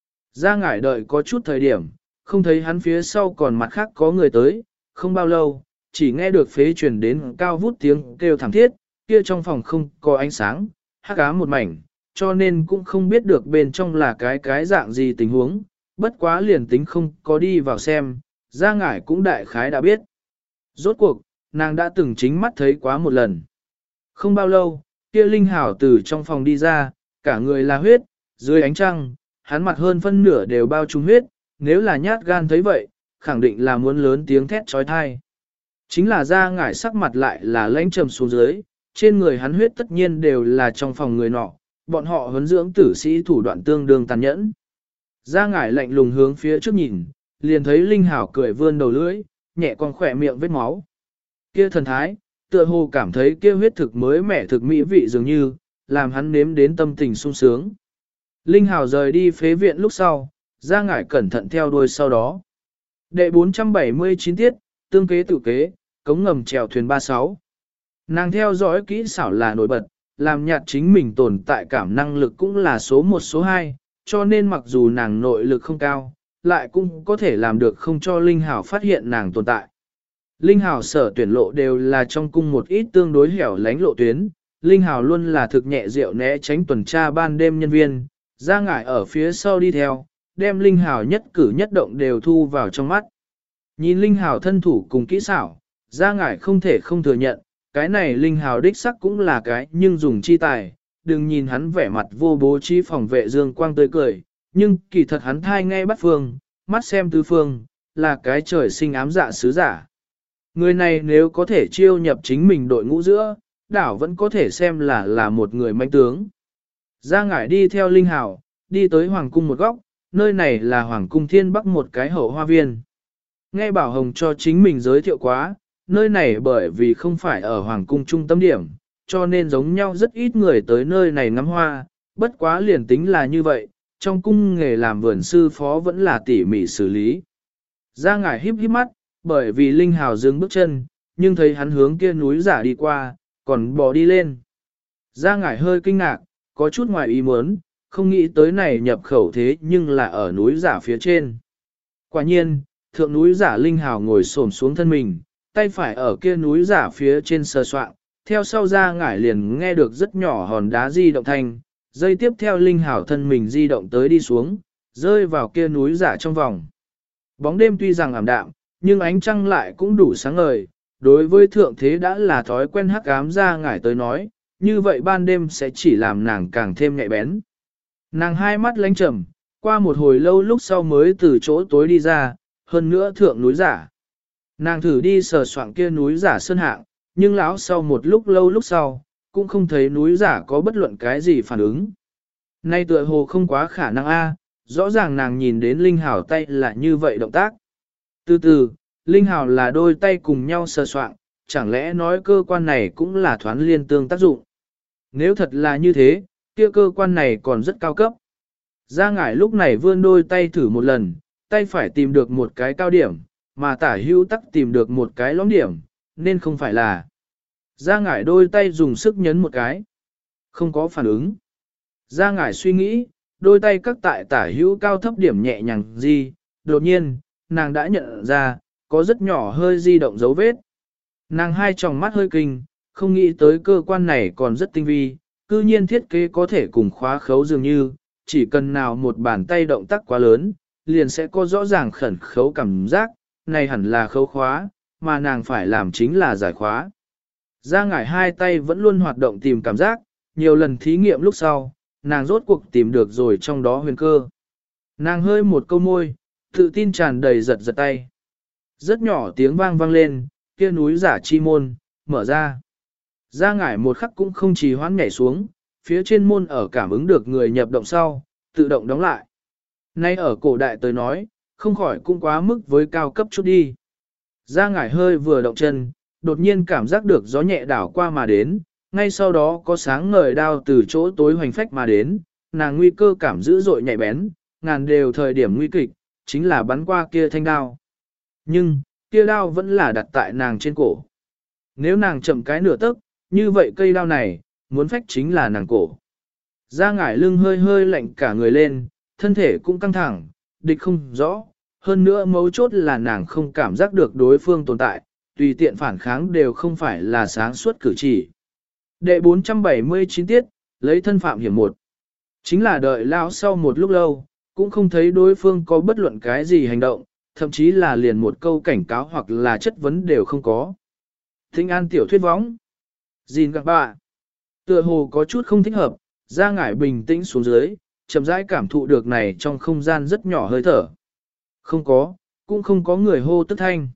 Ra ngải đợi có chút thời điểm, không thấy hắn phía sau còn mặt khác có người tới, không bao lâu, chỉ nghe được phế truyền đến cao vút tiếng kêu thảm thiết, kia trong phòng không có ánh sáng, hắc ám một mảnh, cho nên cũng không biết được bên trong là cái cái dạng gì tình huống, bất quá liền tính không có đi vào xem, ra ngải cũng đại khái đã biết. Rốt cuộc, nàng đã từng chính mắt thấy quá một lần. Không bao lâu, kia Linh Hảo từ trong phòng đi ra, cả người là huyết, dưới ánh trăng, hắn mặt hơn phân nửa đều bao trùm huyết, nếu là nhát gan thấy vậy, khẳng định là muốn lớn tiếng thét trói thai. Chính là ra ngải sắc mặt lại là lãnh trầm xuống dưới, trên người hắn huyết tất nhiên đều là trong phòng người nọ, bọn họ huấn dưỡng tử sĩ thủ đoạn tương đương tàn nhẫn. Ra ngải lạnh lùng hướng phía trước nhìn, liền thấy Linh Hảo cười vươn đầu lưỡi, nhẹ còn khỏe miệng vết máu. Kia thần thái, tựa hồ cảm thấy kia huyết thực mới mẻ thực mỹ vị dường như, làm hắn nếm đến tâm tình sung sướng. Linh Hảo rời đi phế viện lúc sau, ra ngải cẩn thận theo đuôi sau đó. Đệ bốn trăm bảy mươi chín tiết, tương kế tự kế, cống ngầm chèo thuyền ba sáu. Nàng theo dõi kỹ xảo là nổi bật, làm nhạt chính mình tồn tại cảm năng lực cũng là số một số hai, cho nên mặc dù nàng nội lực không cao, lại cũng có thể làm được không cho Linh Hảo phát hiện nàng tồn tại. Linh Hảo sở tuyển lộ đều là trong cung một ít tương đối hẻo lánh lộ tuyến, Linh Hảo luôn là thực nhẹ rượu né tránh tuần tra ban đêm nhân viên, ra ngải ở phía sau đi theo, đem Linh Hảo nhất cử nhất động đều thu vào trong mắt. Nhìn Linh Hảo thân thủ cùng kỹ xảo, ra ngải không thể không thừa nhận, cái này Linh Hảo đích sắc cũng là cái nhưng dùng chi tài, đừng nhìn hắn vẻ mặt vô bố trí phòng vệ dương quang tươi cười, nhưng kỳ thật hắn thai ngay bắt phương, mắt xem tứ phương, là cái trời sinh ám dạ sứ giả. Người này nếu có thể chiêu nhập chính mình đội ngũ giữa, đảo vẫn có thể xem là là một người manh tướng. Ra ngải đi theo Linh Hảo, đi tới Hoàng cung một góc, nơi này là Hoàng cung Thiên Bắc một cái hậu hoa viên. Nghe Bảo Hồng cho chính mình giới thiệu quá, nơi này bởi vì không phải ở Hoàng cung trung tâm điểm, cho nên giống nhau rất ít người tới nơi này ngắm hoa, bất quá liền tính là như vậy, trong cung nghề làm vườn sư phó vẫn là tỉ mỉ xử lý. Ra ngải híp híp mắt, bởi vì Linh Hào dừng bước chân, nhưng thấy hắn hướng kia núi giả đi qua, còn bò đi lên. Ra ngải hơi kinh ngạc, có chút ngoài ý muốn, không nghĩ tới này nhập khẩu thế nhưng là ở núi giả phía trên. Quả nhiên, thượng núi giả Linh Hào ngồi xổm xuống thân mình, tay phải ở kia núi giả phía trên sờ soạng, theo sau ra ngải liền nghe được rất nhỏ hòn đá di động thanh, dây tiếp theo Linh Hào thân mình di động tới đi xuống, rơi vào kia núi giả trong vòng. Bóng đêm tuy rằng ảm đạm, nhưng ánh trăng lại cũng đủ sáng ngời, đối với thượng thế đã là thói quen hắc ám ra ngải tới nói, như vậy ban đêm sẽ chỉ làm nàng càng thêm nhạy bén. Nàng hai mắt lánh trầm, qua một hồi lâu lúc sau mới từ chỗ tối đi ra, hơn nữa thượng núi giả. Nàng thử đi sờ soạng kia núi giả sơn hạng, nhưng lão sau một lúc lâu lúc sau, cũng không thấy núi giả có bất luận cái gì phản ứng. Nay tựa hồ không quá khả năng a, rõ ràng nàng nhìn đến Linh Hào tay là như vậy động tác. Từ từ, Linh Hào là đôi tay cùng nhau sờ soạng, chẳng lẽ nói cơ quan này cũng là thoán liên tương tác dụng. Nếu thật là như thế, kia cơ quan này còn rất cao cấp. Ra ngải lúc này vươn đôi tay thử một lần, tay phải tìm được một cái cao điểm, mà tả hữu tắc tìm được một cái lõm điểm, nên không phải là. Ra ngải đôi tay dùng sức nhấn một cái. Không có phản ứng. Ra ngải suy nghĩ, đôi tay các tại tả hữu cao thấp điểm nhẹ nhàng gì, đột nhiên, nàng đã nhận ra, có rất nhỏ hơi di động dấu vết. Nàng hai tròng mắt hơi kinh, không nghĩ tới cơ quan này còn rất tinh vi, cư nhiên thiết kế có thể cùng khóa khấu dường như, chỉ cần nào một bàn tay động tác quá lớn, liền sẽ có rõ ràng khẩn khấu cảm giác, này hẳn là khấu khóa, mà nàng phải làm chính là giải khóa. Ra ngải hai tay vẫn luôn hoạt động tìm cảm giác, nhiều lần thí nghiệm lúc sau, nàng rốt cuộc tìm được rồi trong đó huyền cơ. Nàng hơi một câu môi, tự tin tràn đầy giật giật tay. Rất nhỏ tiếng vang vang lên, kia núi giả chi môn, mở ra. Ra ngải một khắc cũng không trì hoãn nhảy xuống, phía trên môn ở cảm ứng được người nhập động sau, tự động đóng lại. Nay ở cổ đại tới nói, không khỏi cũng quá mức với cao cấp chút đi. Ra ngải hơi vừa động chân, đột nhiên cảm giác được gió nhẹ đảo qua mà đến, ngay sau đó có sáng ngời đao từ chỗ tối hoành phách mà đến, nàng nguy cơ cảm dữ dội nhạy bén, ngàn đều thời điểm nguy kịch, chính là bắn qua kia thanh đao. Nhưng, kia đao vẫn là đặt tại nàng trên cổ. Nếu nàng chậm cái nửa tấc, như vậy cây đao này, muốn phách chính là nàng cổ. Ra ngải lưng hơi hơi lạnh cả người lên, thân thể cũng căng thẳng, địch không rõ, hơn nữa mấu chốt là nàng không cảm giác được đối phương tồn tại, tùy tiện phản kháng đều không phải là sáng suốt cử chỉ. Đệ bốn trăm bảy mươi chín tiết, lấy thân phạm hiểm một. Chính là đợi lao sau một lúc lâu, cũng không thấy đối phương có bất luận cái gì hành động, thậm chí là liền một câu cảnh cáo hoặc là chất vấn đều không có. Thinh an tiểu thuyết võng. Gìn các bạn. Tựa hồ có chút không thích hợp, ra ngải bình tĩnh xuống dưới, chậm rãi cảm thụ được này trong không gian rất nhỏ hơi thở. Không có, cũng không có người hô tức thanh.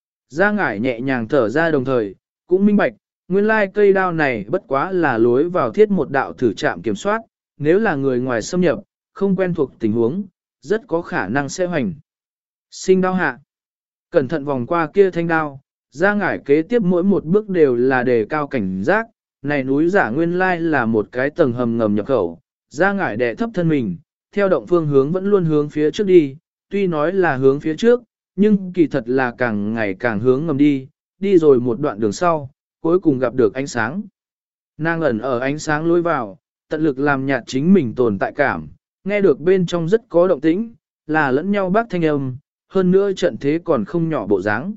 Ra ngải nhẹ nhàng thở ra đồng thời, cũng minh bạch, nguyên lai cây đao này bất quá là lối vào thiết một đạo thử trạm kiểm soát, nếu là người ngoài xâm nhập, không quen thuộc tình huống, rất có khả năng sẽ hoành. Sinh đao hạ. Cẩn thận vòng qua kia thanh đao, ra ngải kế tiếp mỗi một bước đều là đề cao cảnh giác, này núi giả nguyên lai là một cái tầng hầm ngầm nhập khẩu, ra ngải đè thấp thân mình, theo động phương hướng vẫn luôn hướng phía trước đi, tuy nói là hướng phía trước, nhưng kỳ thật là càng ngày càng hướng ngầm đi, đi rồi một đoạn đường sau, cuối cùng gặp được ánh sáng. Nàng ẩn ở ánh sáng lối vào, tận lực làm nhạt chính mình tồn tại cảm, nghe được bên trong rất có động tĩnh, là lẫn nhau bác thanh âm, hơn nữa trận thế còn không nhỏ bộ dáng.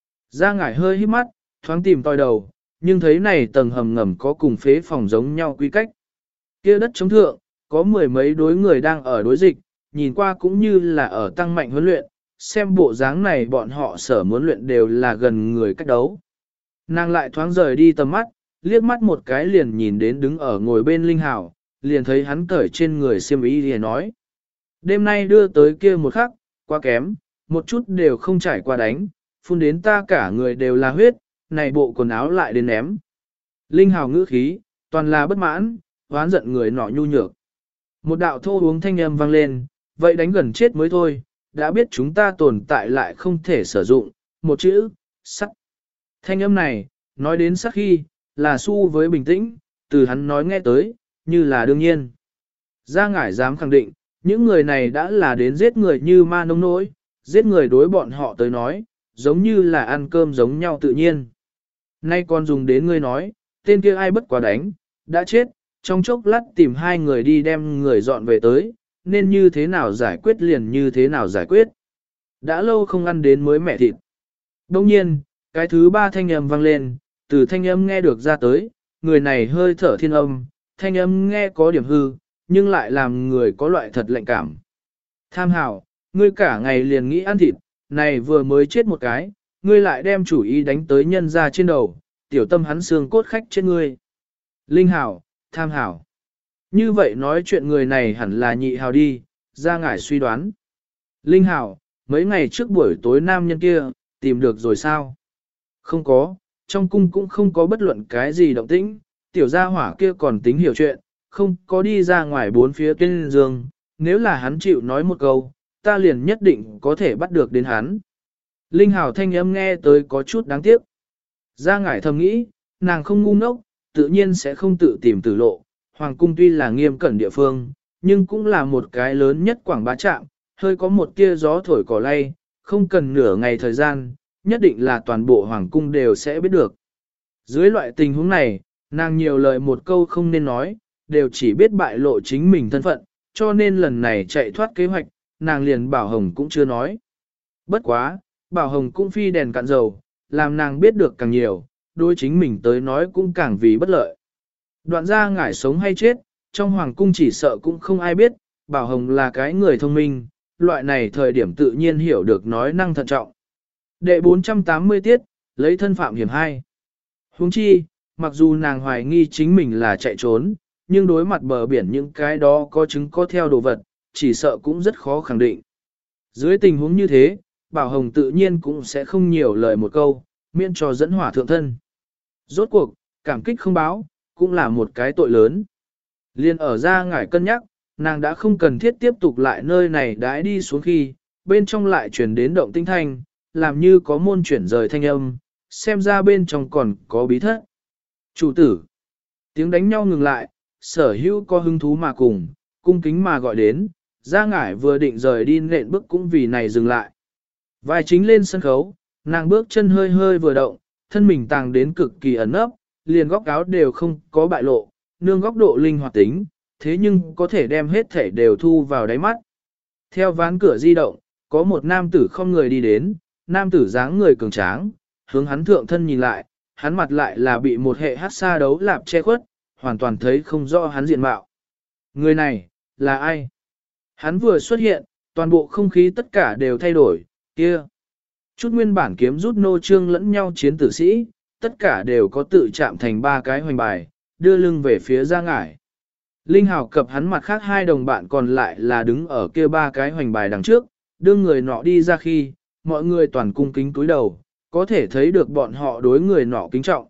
Ra ngải hơi hít mắt, thoáng tìm tòi đầu, nhưng thấy này tầng hầm ngầm có cùng phế phòng giống nhau quy cách. Kia đất chống thượng, có mười mấy đối người đang ở đối dịch, nhìn qua cũng như là ở tăng mạnh huấn luyện, xem bộ dáng này bọn họ sở muốn luyện đều là gần người cách đấu. Nàng lại thoáng rời đi tầm mắt, liếc mắt một cái liền nhìn đến đứng ở ngồi bên Linh Hảo, liền thấy hắn cởi trên người xiêm y liền nói. Đêm nay đưa tới kia một khắc, quá kém, một chút đều không trải qua đánh, phun đến ta cả người đều là huyết, này bộ quần áo lại đến ném. Linh Hảo ngữ khí, toàn là bất mãn, oán giận người nọ nhu nhược. Một đạo thô uống thanh âm vang lên, vậy đánh gần chết mới thôi, đã biết chúng ta tồn tại lại không thể sử dụng, một chữ, sắt. Thanh âm này, nói đến sắc khi, là su với bình tĩnh, từ hắn nói nghe tới, như là đương nhiên. Gia ngải dám khẳng định, những người này đã là đến giết người như ma nông nỗi, giết người đối bọn họ tới nói, giống như là ăn cơm giống nhau tự nhiên. Nay còn dùng đến ngươi nói, tên kia ai bất quá đánh, đã chết, trong chốc lát tìm hai người đi đem người dọn về tới, nên như thế nào giải quyết liền như thế nào giải quyết. Đã lâu không ăn đến mới mẻ thịt. Đông nhiên, cái thứ ba thanh âm vang lên, từ thanh âm nghe được ra tới, người này hơi thở thiên âm, thanh âm nghe có điểm hư, nhưng lại làm người có loại thật lạnh cảm. Tham hảo, ngươi cả ngày liền nghĩ ăn thịt, này vừa mới chết một cái, ngươi lại đem chủ ý đánh tới nhân ra trên đầu, tiểu tâm hắn xương cốt khách trên ngươi. Linh hảo, tham hảo. Như vậy nói chuyện người này hẳn là nhị hào đi, ra ngải suy đoán. Linh hảo, mấy ngày trước buổi tối nam nhân kia, tìm được rồi sao? Không có, trong cung cũng không có bất luận cái gì động tĩnh, tiểu gia hỏa kia còn tính hiểu chuyện, không có đi ra ngoài bốn phía tuyên dương, nếu là hắn chịu nói một câu, ta liền nhất định có thể bắt được đến hắn. Linh hảo thanh âm nghe tới có chút đáng tiếc. Gia ngải thầm nghĩ, nàng không ngu ngốc, tự nhiên sẽ không tự tìm tử lộ. Hoàng cung tuy là nghiêm cẩn địa phương, nhưng cũng là một cái lớn nhất quảng bá trạm, hơi có một tia gió thổi cỏ lay, không cần nửa ngày thời gian, nhất định là toàn bộ hoàng cung đều sẽ biết được. Dưới loại tình huống này, nàng nhiều lời một câu không nên nói, đều chỉ biết bại lộ chính mình thân phận, cho nên lần này chạy thoát kế hoạch, nàng liền Bảo Hồng cũng chưa nói. Bất quá, Bảo Hồng cũng phi đèn cạn dầu, làm nàng biết được càng nhiều, đối chính mình tới nói cũng càng vì bất lợi. Đoạn ra ngải sống hay chết, trong hoàng cung chỉ sợ cũng không ai biết, Bảo Hồng là cái người thông minh, loại này thời điểm tự nhiên hiểu được nói năng thận trọng. Đệ bốn trăm tám mươi tiết, lấy thân phạm hiểm hai. Huống chi, mặc dù nàng hoài nghi chính mình là chạy trốn, nhưng đối mặt bờ biển những cái đó có chứng có theo đồ vật, chỉ sợ cũng rất khó khẳng định. Dưới tình huống như thế, Bảo Hồng tự nhiên cũng sẽ không nhiều lời một câu, miễn cho dẫn hỏa thượng thân. Rốt cuộc, cảm kích không báo, cũng là một cái tội lớn. Liên ở ra ngải cân nhắc, nàng đã không cần thiết tiếp tục lại nơi này đãi đi xuống khi, bên trong lại chuyển đến động tinh thanh, làm như có môn chuyển rời thanh âm, xem ra bên trong còn có bí thất. Chủ tử, tiếng đánh nhau ngừng lại, sở hữu có hứng thú mà cùng, cung kính mà gọi đến, ra ngải vừa định rời đi nện bước cũng vì này dừng lại. Vai chính lên sân khấu, nàng bước chân hơi hơi vừa động, thân mình tàng đến cực kỳ ẩn ấp, liền góc áo đều không có bại lộ, nương góc độ linh hoạt tính, thế nhưng có thể đem hết thể đều thu vào đáy mắt. Theo ván cửa di động, có một nam tử không người đi đến, nam tử dáng người cường tráng, hướng hắn thượng thân nhìn lại, hắn mặt lại là bị một hệ hát xa đấu lạp che khuất, hoàn toàn thấy không rõ hắn diện mạo. Người này, là ai? Hắn vừa xuất hiện, toàn bộ không khí tất cả đều thay đổi, kia. Chút nguyên bản kiếm rút nô trương lẫn nhau chiến tử sĩ, tất cả đều có tự chạm thành ba cái hoành bài, đưa lưng về phía ra ngải. Linh Hào cập hắn mặt khác hai đồng bạn còn lại là đứng ở kia ba cái hoành bài đằng trước, đưa người nọ đi ra khi, mọi người toàn cung kính cúi đầu, có thể thấy được bọn họ đối người nọ kính trọng.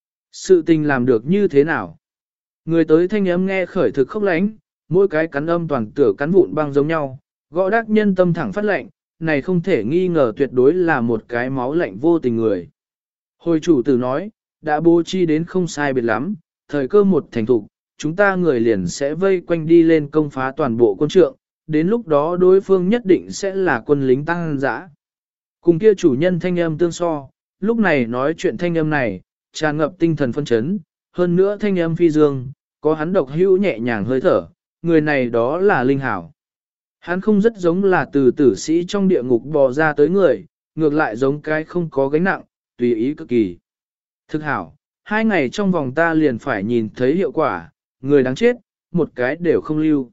Sự tình làm được như thế nào? Người tới thanh âm nghe khởi thực khốc lánh, mỗi cái cắn âm toàn tửa cắn vụn băng giống nhau, gõ đắc nhân tâm thẳng phát lệnh, này không thể nghi ngờ tuyệt đối là một cái máu lạnh vô tình người. Hồi chủ tử nói, đã bố chi đến không sai biệt lắm, thời cơ một thành thục, chúng ta người liền sẽ vây quanh đi lên công phá toàn bộ quân trượng, đến lúc đó đối phương nhất định sẽ là quân lính tăng dã. Cùng kia chủ nhân thanh âm tương so, lúc này nói chuyện thanh âm này, tràn ngập tinh thần phân chấn, hơn nữa thanh âm phi dương, có hắn độc hữu nhẹ nhàng hơi thở, người này đó là Linh Hảo. Hắn không rất giống là từ tử sĩ trong địa ngục bò ra tới người, ngược lại giống cái không có gánh nặng, tùy ý cực kỳ. Thực hảo, hai ngày trong vòng ta liền phải nhìn thấy hiệu quả, người đáng chết, một cái đều không lưu.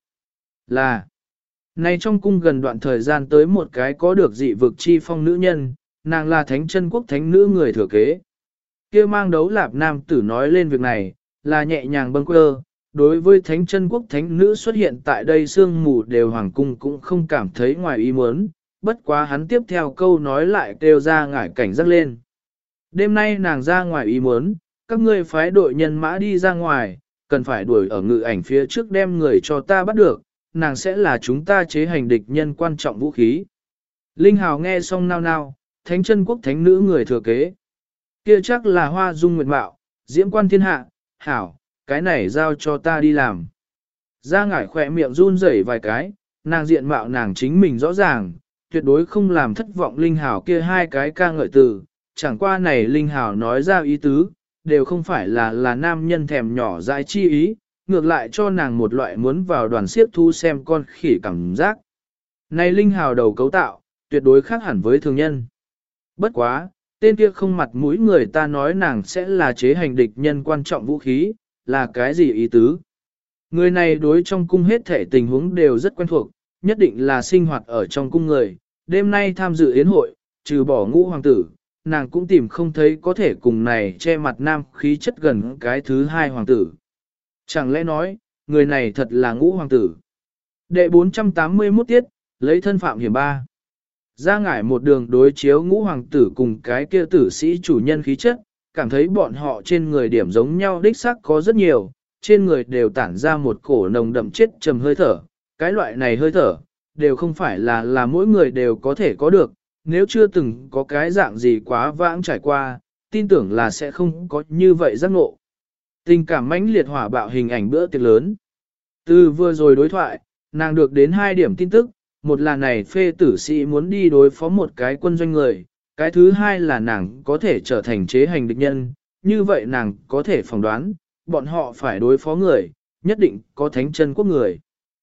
Là, nay trong cung gần đoạn thời gian tới một cái có được dị vực chi phong nữ nhân, nàng là thánh chân quốc thánh nữ người thừa kế. Kia mang đấu lạp nam tử nói lên việc này, là nhẹ nhàng bâng quơ, đối với thánh chân quốc thánh nữ xuất hiện tại đây sương mù đều hoàng cung cũng không cảm thấy ngoài ý muốn, bất quá hắn tiếp theo câu nói lại kêu ra ngải cảnh giác lên. Đêm nay nàng ra ngoài ý muốn, các ngươi phái đội nhân mã đi ra ngoài, cần phải đuổi ở ngự ảnh phía trước đem người cho ta bắt được, nàng sẽ là chúng ta chế hành địch nhân quan trọng vũ khí. Linh Hào nghe xong nao nao, thánh chân quốc thánh nữ người thừa kế. Kia chắc là hoa dung nguyệt mạo, diễm quan thiên hạ, hảo, cái này giao cho ta đi làm. Ra ngải khỏe miệng run rẩy vài cái, nàng diện mạo nàng chính mình rõ ràng, tuyệt đối không làm thất vọng Linh Hào kia hai cái ca ngợi từ, chẳng qua này Linh Hào nói ra ý tứ, đều không phải là là nam nhân thèm nhỏ dại chi ý, ngược lại cho nàng một loại muốn vào đoàn siếc thu xem con khỉ cảm giác. Này Linh Hào đầu cấu tạo, tuyệt đối khác hẳn với thường nhân. Bất quá, tên kia không mặt mũi người ta nói nàng sẽ là chế hành địch nhân quan trọng vũ khí, là cái gì ý tứ? Người này đối trong cung hết thể tình huống đều rất quen thuộc, nhất định là sinh hoạt ở trong cung người, đêm nay tham dự yến hội, trừ bỏ ngũ hoàng tử, nàng cũng tìm không thấy có thể cùng này che mặt nam khí chất gần cái thứ hai hoàng tử. Chẳng lẽ nói, người này thật là ngũ hoàng tử? Đệ bốn trăm tám mươi mốt tiết, lấy thân phạm hiểm ba. Ra ngải một đường đối chiếu ngũ hoàng tử cùng cái kia tử sĩ chủ nhân khí chất, cảm thấy bọn họ trên người điểm giống nhau đích xác có rất nhiều, trên người đều tản ra một cổ nồng đậm chết trầm hơi thở. Cái loại này hơi thở, đều không phải là là mỗi người đều có thể có được, nếu chưa từng có cái dạng gì quá vãng trải qua, tin tưởng là sẽ không có như vậy giác ngộ. Tình cảm mãnh liệt hỏa bạo hình ảnh bữa tiệc lớn. Từ vừa rồi đối thoại, nàng được đến hai điểm tin tức, một là này phê tử sĩ muốn đi đối phó một cái quân doanh người, cái thứ hai là nàng có thể trở thành chế hành địch nhân, như vậy nàng có thể phỏng đoán, bọn họ phải đối phó người, nhất định có thánh chân quốc người.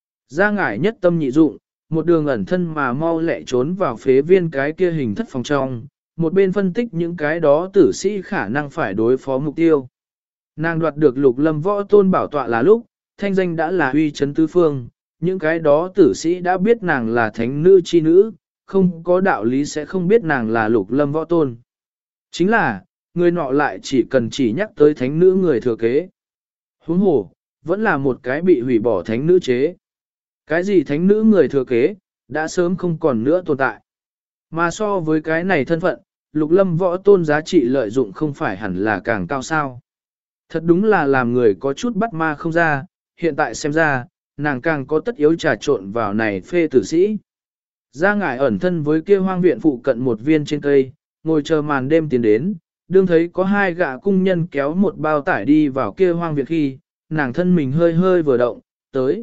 Ra ngải nhất tâm nhị dụng, một đường ẩn thân mà mau lẹ trốn vào phế viên cái kia hình thất phòng trong, một bên phân tích những cái đó tử sĩ khả năng phải đối phó mục tiêu. Nàng đoạt được lục lâm võ tôn bảo tọa là lúc, thanh danh đã là uy chấn tứ phương, những cái đó tử sĩ đã biết nàng là thánh nữ chi nữ, không có đạo lý sẽ không biết nàng là lục lâm võ tôn. Chính là, người nọ lại chỉ cần chỉ nhắc tới thánh nữ người thừa kế. Huống hồ, vẫn là một cái bị hủy bỏ thánh nữ chế. Cái gì thánh nữ người thừa kế, đã sớm không còn nữa tồn tại. Mà so với cái này thân phận, lục lâm võ tôn giá trị lợi dụng không phải hẳn là càng cao sao. Thật đúng là làm người có chút bắt ma không ra, hiện tại xem ra, nàng càng có tất yếu trà trộn vào này phê tử sĩ. Ra ngải ẩn thân với kia hoang viện phụ cận một viên trên cây, ngồi chờ màn đêm tiến đến, đương thấy có hai gã cung nhân kéo một bao tải đi vào kia hoang viện khi, nàng thân mình hơi hơi vừa động, tới.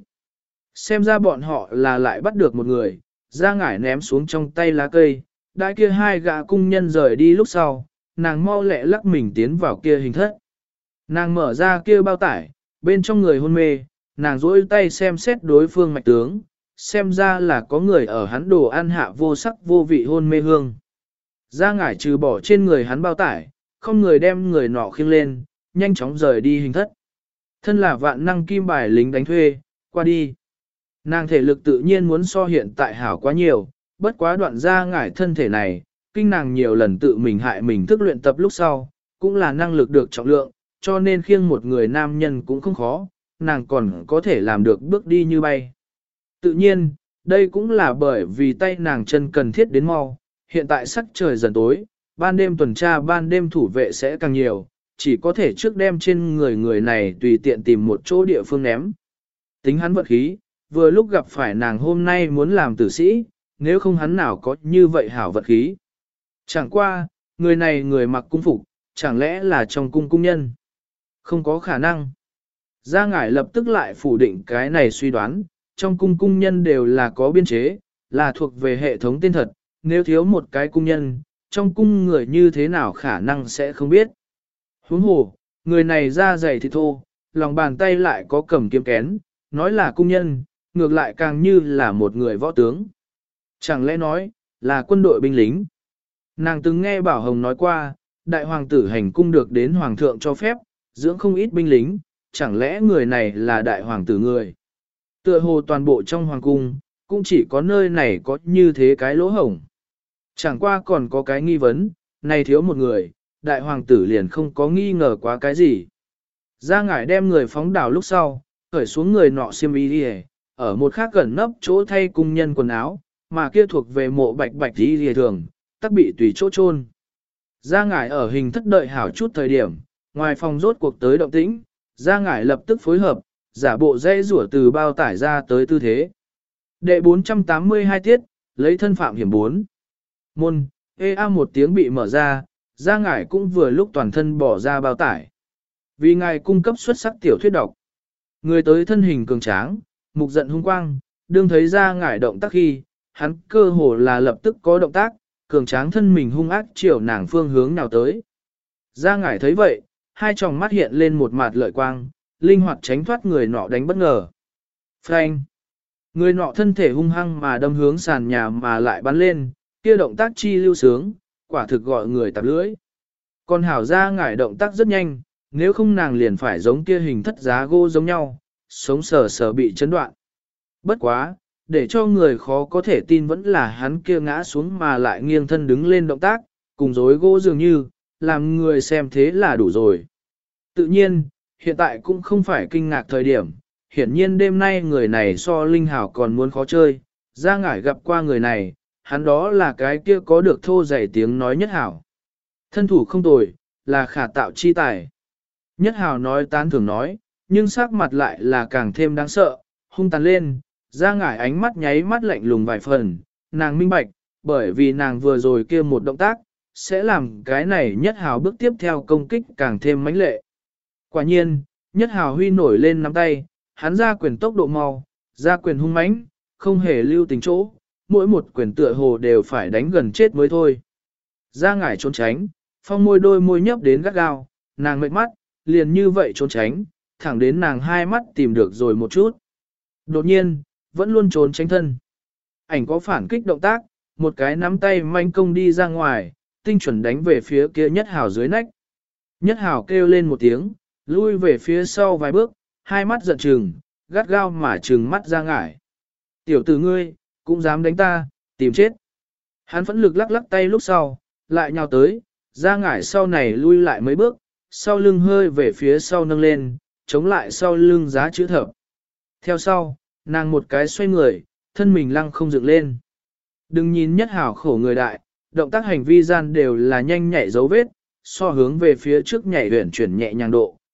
Xem ra bọn họ là lại bắt được một người, ra ngải ném xuống trong tay lá cây, đại kia hai gã cung nhân rời đi lúc sau, nàng mau lẹ lắc mình tiến vào kia hình thất. Nàng mở ra kia bao tải, bên trong người hôn mê, nàng duỗi tay xem xét đối phương mạch tướng, xem ra là có người ở hắn đồ ăn hạ vô sắc vô vị hôn mê hương. Ra ngải trừ bỏ trên người hắn bao tải, không người đem người nọ khiêng lên, nhanh chóng rời đi hình thất. Thân là vạn năng kim bài lính đánh thuê, qua đi. Nàng thể lực tự nhiên muốn so hiện tại hảo quá nhiều, bất quá đoạn ra ngải thân thể này, kinh nàng nhiều lần tự mình hại mình thức luyện tập lúc sau, cũng là năng lực được trọng lượng, cho nên khiêng một người nam nhân cũng không khó, nàng còn có thể làm được bước đi như bay. Tự nhiên, đây cũng là bởi vì tay nàng chân cần thiết đến mau, hiện tại sắc trời dần tối, ban đêm tuần tra ban đêm thủ vệ sẽ càng nhiều, chỉ có thể trước đem trên người người này tùy tiện tìm một chỗ địa phương ném. Tính hắn vận khí, vừa lúc gặp phải nàng hôm nay muốn làm tử sĩ, nếu không hắn nào có như vậy hảo vận khí. Chẳng qua, người này người mặc cung phục, chẳng lẽ là trong cung cung nhân? Không có khả năng. Gia Ngải lập tức lại phủ định cái này suy đoán, trong cung cung nhân đều là có biên chế, là thuộc về hệ thống tên thật, nếu thiếu một cái cung nhân, trong cung người như thế nào khả năng sẽ không biết. Huống hồ, người này da dày thì thô, lòng bàn tay lại có cầm kiếm kén, nói là cung nhân, ngược lại càng như là một người võ tướng. Chẳng lẽ nói, là quân đội binh lính. Nàng từng nghe Bảo Hồng nói qua, đại hoàng tử hành cung được đến hoàng thượng cho phép, dưỡng không ít binh lính, chẳng lẽ người này là đại hoàng tử người. Tựa hồ toàn bộ trong hoàng cung, cũng chỉ có nơi này có như thế cái lỗ hổng. Chẳng qua còn có cái nghi vấn, này thiếu một người, đại hoàng tử liền không có nghi ngờ quá cái gì. Gia Ngải đem người phóng đảo lúc sau, khởi xuống người nọ xiêm y đi ở một khác gần nấp chỗ thay cung nhân quần áo, mà kia thuộc về mộ bạch bạch đi đi thường, tắc bị tùy chỗ chôn. Gia Ngải ở hình thất đợi hảo chút thời điểm, ngoài phòng rốt cuộc tới động tĩnh, Gia Ngải lập tức phối hợp, giả bộ dây rủa từ bao tải ra tới tư thế. Đệ bốn trăm tám mươi hai tiết, lấy thân phạm hiểm bốn. Môn, ê a một tiếng bị mở ra, Gia Ngải cũng vừa lúc toàn thân bỏ ra bao tải. Vì ngài cung cấp xuất sắc tiểu thuyết độc. Người tới thân hình cường tráng, mục giận hung quang, đương thấy Gia Ngải động tác khi, hắn cơ hồ là lập tức có động tác, cường tráng thân mình hung ác chiều nàng phương hướng nào tới. Gia Ngải thấy vậy, hai tròng mắt hiện lên một mặt lợi quang, linh hoạt tránh thoát người nọ đánh bất ngờ. Phanh! Người nọ thân thể hung hăng mà đâm hướng sàn nhà mà lại bắn lên, kia động tác chi lưu sướng, quả thực gọi người tạp lưỡi. Còn hảo Gia Ngải động tác rất nhanh, nếu không nàng liền phải giống kia hình thất giá gỗ giống nhau, sống sờ sờ bị chấn đoạn. Bất quá, để cho người khó có thể tin vẫn là hắn kia ngã xuống mà lại nghiêng thân đứng lên động tác, cùng dối gỗ dường như, làm người xem thế là đủ rồi. Tự nhiên, hiện tại cũng không phải kinh ngạc thời điểm, hiển nhiên đêm nay người này so Linh Hảo còn muốn khó chơi, Gia Ngải gặp qua người này, hắn đó là cái kia có được thô dày tiếng nói Nhất Hảo. Thân thủ không tồi, là khả tạo chi tài. Nhất Hảo nói tán thường nói, nhưng sắc mặt lại là càng thêm đáng sợ, hung tàn lên, Gia Ngải ánh mắt nháy mắt lạnh lùng vài phần, nàng minh bạch, bởi vì nàng vừa rồi kia một động tác, sẽ làm cái này Nhất Hảo bước tiếp theo công kích càng thêm mãnh lệ. Quả nhiên, Nhất Hảo huy nổi lên nắm tay, hắn ra quyền tốc độ mau, ra quyền hung mãnh, không hề lưu tình chỗ, mỗi một quyền tựa hồ đều phải đánh gần chết mới thôi. Gia Ngải trốn tránh, phong môi đôi môi nhấp đến gắt gao, nàng mệt mắt, liền như vậy trốn tránh, thẳng đến nàng hai mắt tìm được rồi một chút. Đột nhiên, vẫn luôn trốn tránh thân. Ảnh có phản kích động tác, một cái nắm tay manh công đi ra ngoài, tinh chuẩn đánh về phía kia Nhất Hảo dưới nách. Nhất Hảo kêu lên một tiếng, lui về phía sau vài bước, hai mắt giận trừng, gắt gao mà trừng mắt Gia Ngải. Tiểu tử ngươi, cũng dám đánh ta, tìm chết. Hắn phẫn lực lắc lắc tay lúc sau, lại nhào tới, Gia Ngải sau này lui lại mấy bước, sau lưng hơi về phía sau nâng lên, chống lại sau lưng giá chữ thập. Theo sau, nàng một cái xoay người, thân mình lăng không dựng lên. Đừng nhìn Nhất Hảo khổ người đại, động tác hành vi gian đều là nhanh nhạy dấu vết, so hướng về phía trước nhảy huyển chuyển nhẹ nhàng độ,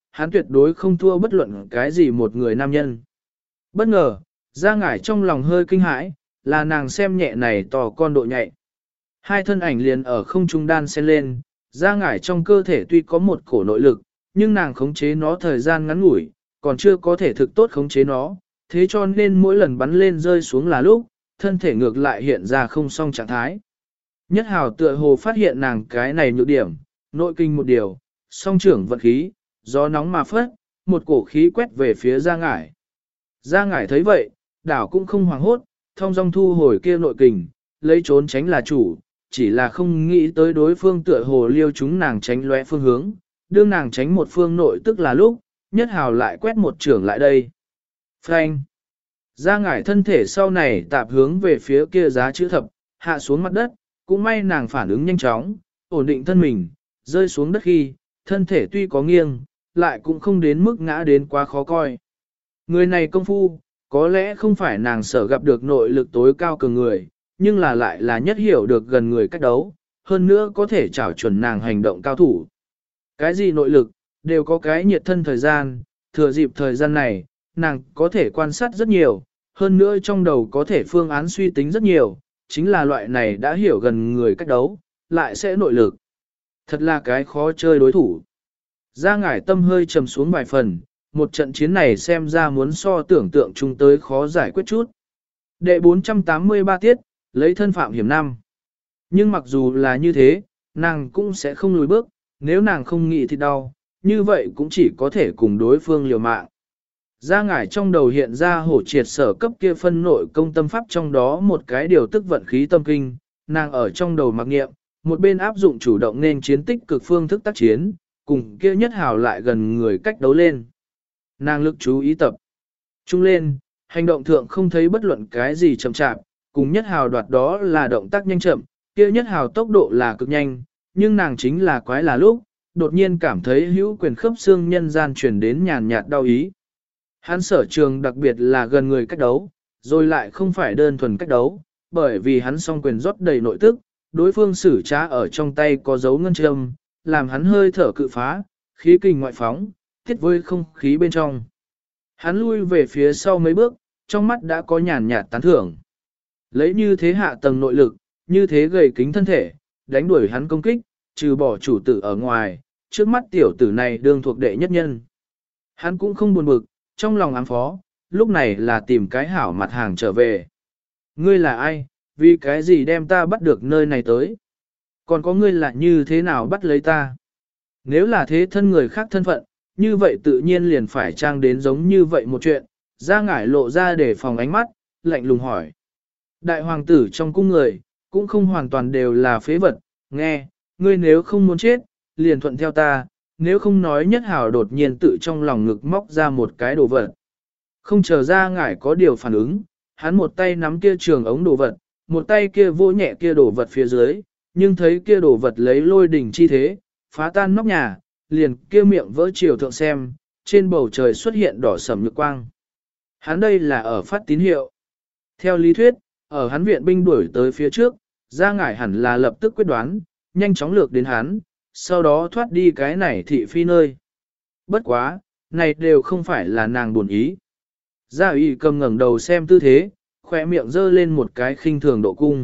hắn tuyệt đối không thua bất luận cái gì một người nam nhân. Bất ngờ, Gia Ngải trong lòng hơi kinh hãi, là nàng xem nhẹ này tò con độ nhạy. Hai thân ảnh liền ở không trung đan xen lên, Gia Ngải trong cơ thể tuy có một cổ nội lực, nhưng nàng khống chế nó thời gian ngắn ngủi, còn chưa có thể thực tốt khống chế nó, thế cho nên mỗi lần bắn lên rơi xuống là lúc, thân thể ngược lại hiện ra không song trạng thái. Nhất Hào tựa hồ phát hiện nàng cái này nhược điểm, nội kinh một điều, song trưởng vận khí, gió nóng mà phất, một cổ khí quét về phía Gia Ngải. Gia Ngải thấy vậy, đảo cũng không hoảng hốt, thông dong thu hồi kia nội kình, lấy trốn tránh là chủ, chỉ là không nghĩ tới đối phương tựa hồ liêu chúng nàng tránh lóe phương hướng, đương nàng tránh một phương nội tức là lúc, Nhất Hào lại quét một trưởng lại đây. Phanh! Gia Ngải thân thể sau này tạp hướng về phía kia giá chữ thập, hạ xuống mặt đất, cũng may nàng phản ứng nhanh chóng, ổn định thân mình, rơi xuống đất khi, thân thể tuy có nghiêng, lại cũng không đến mức ngã đến quá khó coi. Người này công phu, có lẽ không phải nàng sở gặp được nội lực tối cao cường người, nhưng là lại là nhất hiểu được gần người cách đấu, hơn nữa có thể trảo chuẩn nàng hành động cao thủ. Cái gì nội lực, đều có cái nhiệt thân thời gian, thừa dịp thời gian này, nàng có thể quan sát rất nhiều, hơn nữa trong đầu có thể phương án suy tính rất nhiều, chính là loại này đã hiểu gần người cách đấu, lại sẽ nội lực. Thật là cái khó chơi đối thủ. Gia Ngải tâm hơi trầm xuống vài phần, một trận chiến này xem ra muốn so tưởng tượng chung tới khó giải quyết chút. Đệ bốn trăm tám mươi ba tiết, lấy thân phạm hiểm năm. Nhưng mặc dù là như thế, nàng cũng sẽ không lùi bước, nếu nàng không nghĩ thì đau, như vậy cũng chỉ có thể cùng đối phương liều mạng. Gia Ngải trong đầu hiện ra hổ triệt sở cấp kia phân nội công tâm pháp trong đó một cái điều tức vận khí tâm kinh, nàng ở trong đầu mặc nghiệm, một bên áp dụng chủ động nên chiến tích cực phương thức tác chiến, cùng kia Nhất Hào lại gần người cách đấu lên. Nàng lực chú ý tập trung lên, hành động thượng không thấy bất luận cái gì chậm chạp, cùng Nhất Hào đoạt đó là động tác nhanh chậm, kia Nhất Hào tốc độ là cực nhanh, nhưng nàng chính là quái là lúc, đột nhiên cảm thấy hữu quyền khớp xương nhân gian truyền đến nhàn nhạt đau ý. Hắn sở trường đặc biệt là gần người cách đấu, rồi lại không phải đơn thuần cách đấu, bởi vì hắn song quyền rót đầy nội tức, đối phương sử trá ở trong tay có dấu ngân châm, làm hắn hơi thở cự phá, khí kình ngoại phóng, thiết với không khí bên trong. Hắn lui về phía sau mấy bước, trong mắt đã có nhàn nhạt tán thưởng. Lấy như thế hạ tầng nội lực, như thế gầy kính thân thể, đánh đuổi hắn công kích, trừ bỏ chủ tử ở ngoài, trước mắt tiểu tử này đương thuộc đệ nhất nhân. Hắn cũng không buồn bực, trong lòng ám phó, lúc này là tìm cái hảo mặt hàng trở về. Ngươi là ai, vì cái gì đem ta bắt được nơi này tới? Còn có ngươi là như thế nào bắt lấy ta? Nếu là thế thân người khác thân phận, như vậy tự nhiên liền phải trang đến giống như vậy một chuyện, Gia Ngải lộ ra để phòng ánh mắt, lạnh lùng hỏi. Đại hoàng tử trong cung người, cũng không hoàn toàn đều là phế vật, nghe, ngươi nếu không muốn chết, liền thuận theo ta, nếu không nói Nhất Hào đột nhiên tự trong lòng ngực móc ra một cái đồ vật. Không chờ Gia Ngải có điều phản ứng, hắn một tay nắm kia trường ống đồ vật, một tay kia vô nhẹ kia đồ vật phía dưới, nhưng thấy kia đồ vật lấy lôi đỉnh chi thế, phá tan nóc nhà, liền kia miệng vỡ chiều thượng xem, trên bầu trời xuất hiện đỏ sầm nhược quang. Hắn đây là ở phát tín hiệu. Theo lý thuyết, ở hắn viện binh đuổi tới phía trước, Gia Ngải hẳn là lập tức quyết đoán, nhanh chóng lược đến hắn, sau đó thoát đi cái này thị phi nơi. Bất quá, này đều không phải là nàng buồn ý. Gia ủy cầm ngẩng đầu xem tư thế, khỏe miệng giơ lên một cái khinh thường độ cung.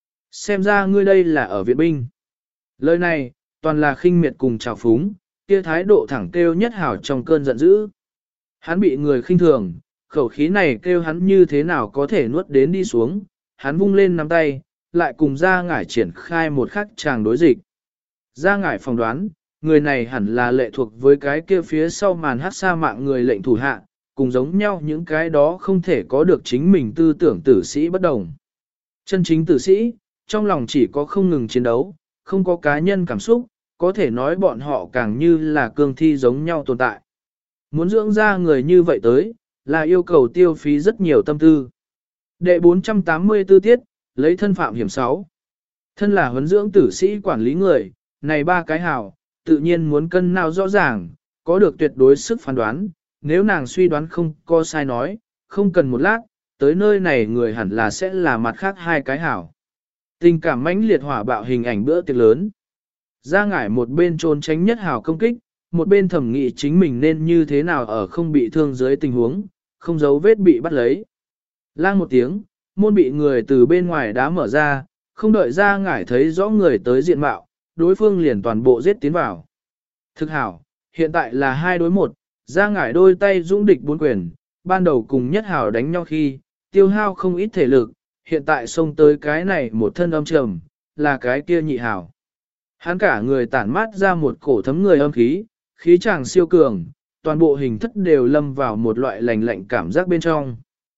Xem ra ngươi đây là ở viện binh. Lời này, toàn là khinh miệt cùng trào phúng, kia thái độ thẳng kêu Nhất Hào trong cơn giận dữ. Hắn bị người khinh thường, khẩu khí này kêu hắn như thế nào có thể nuốt đến đi xuống, hắn vung lên nắm tay, lại cùng Gia Ngải triển khai một khắc chàng đối dịch. Gia Ngải phỏng đoán, người này hẳn là lệ thuộc với cái kia phía sau màn hát sa mạng người lệnh thủ hạ, cùng giống nhau những cái đó không thể có được chính mình tư tưởng tử sĩ bất đồng. Chân chính tử sĩ, trong lòng chỉ có không ngừng chiến đấu, không có cá nhân cảm xúc, có thể nói bọn họ càng như là cương thi giống nhau tồn tại. Muốn dưỡng ra người như vậy tới, là yêu cầu tiêu phí rất nhiều tâm tư. Đệ bốn trăm tám mươi tư tiết, lấy thân phạm hiểm sáu. Thân là huấn dưỡng tử sĩ quản lý người, này ba cái hào, tự nhiên muốn cân nào rõ ràng, có được tuyệt đối sức phán đoán, nếu nàng suy đoán không có sai nói, không cần một lát, tới nơi này người hẳn là sẽ là mặt khác hai cái hảo. Tình cảm mãnh liệt hỏa bạo hình ảnh bữa tiệc lớn. Gia Ngải một bên trốn tránh Nhất Hào công kích, một bên thẩm nghị chính mình nên như thế nào ở không bị thương dưới tình huống, không giấu vết bị bắt lấy. Lang một tiếng, môn bị người từ bên ngoài đá mở ra, không đợi ra ngải thấy rõ người tới diện mạo, đối phương liền toàn bộ giết tiến vào. Thực hảo, hiện tại là hai đối một, ra ngải đôi tay dũng địch bốn quyền, ban đầu cùng nhất hảo đánh nhau khi, tiêu hao không ít thể lực, hiện tại xông tới cái này một thân âm trầm, là cái kia nhị hảo. Hắn cả người tản mát ra một cổ thấm người âm khí, khí chàng siêu cường, toàn bộ hình thất đều lâm vào một loại lạnh lạnh cảm giác bên trong.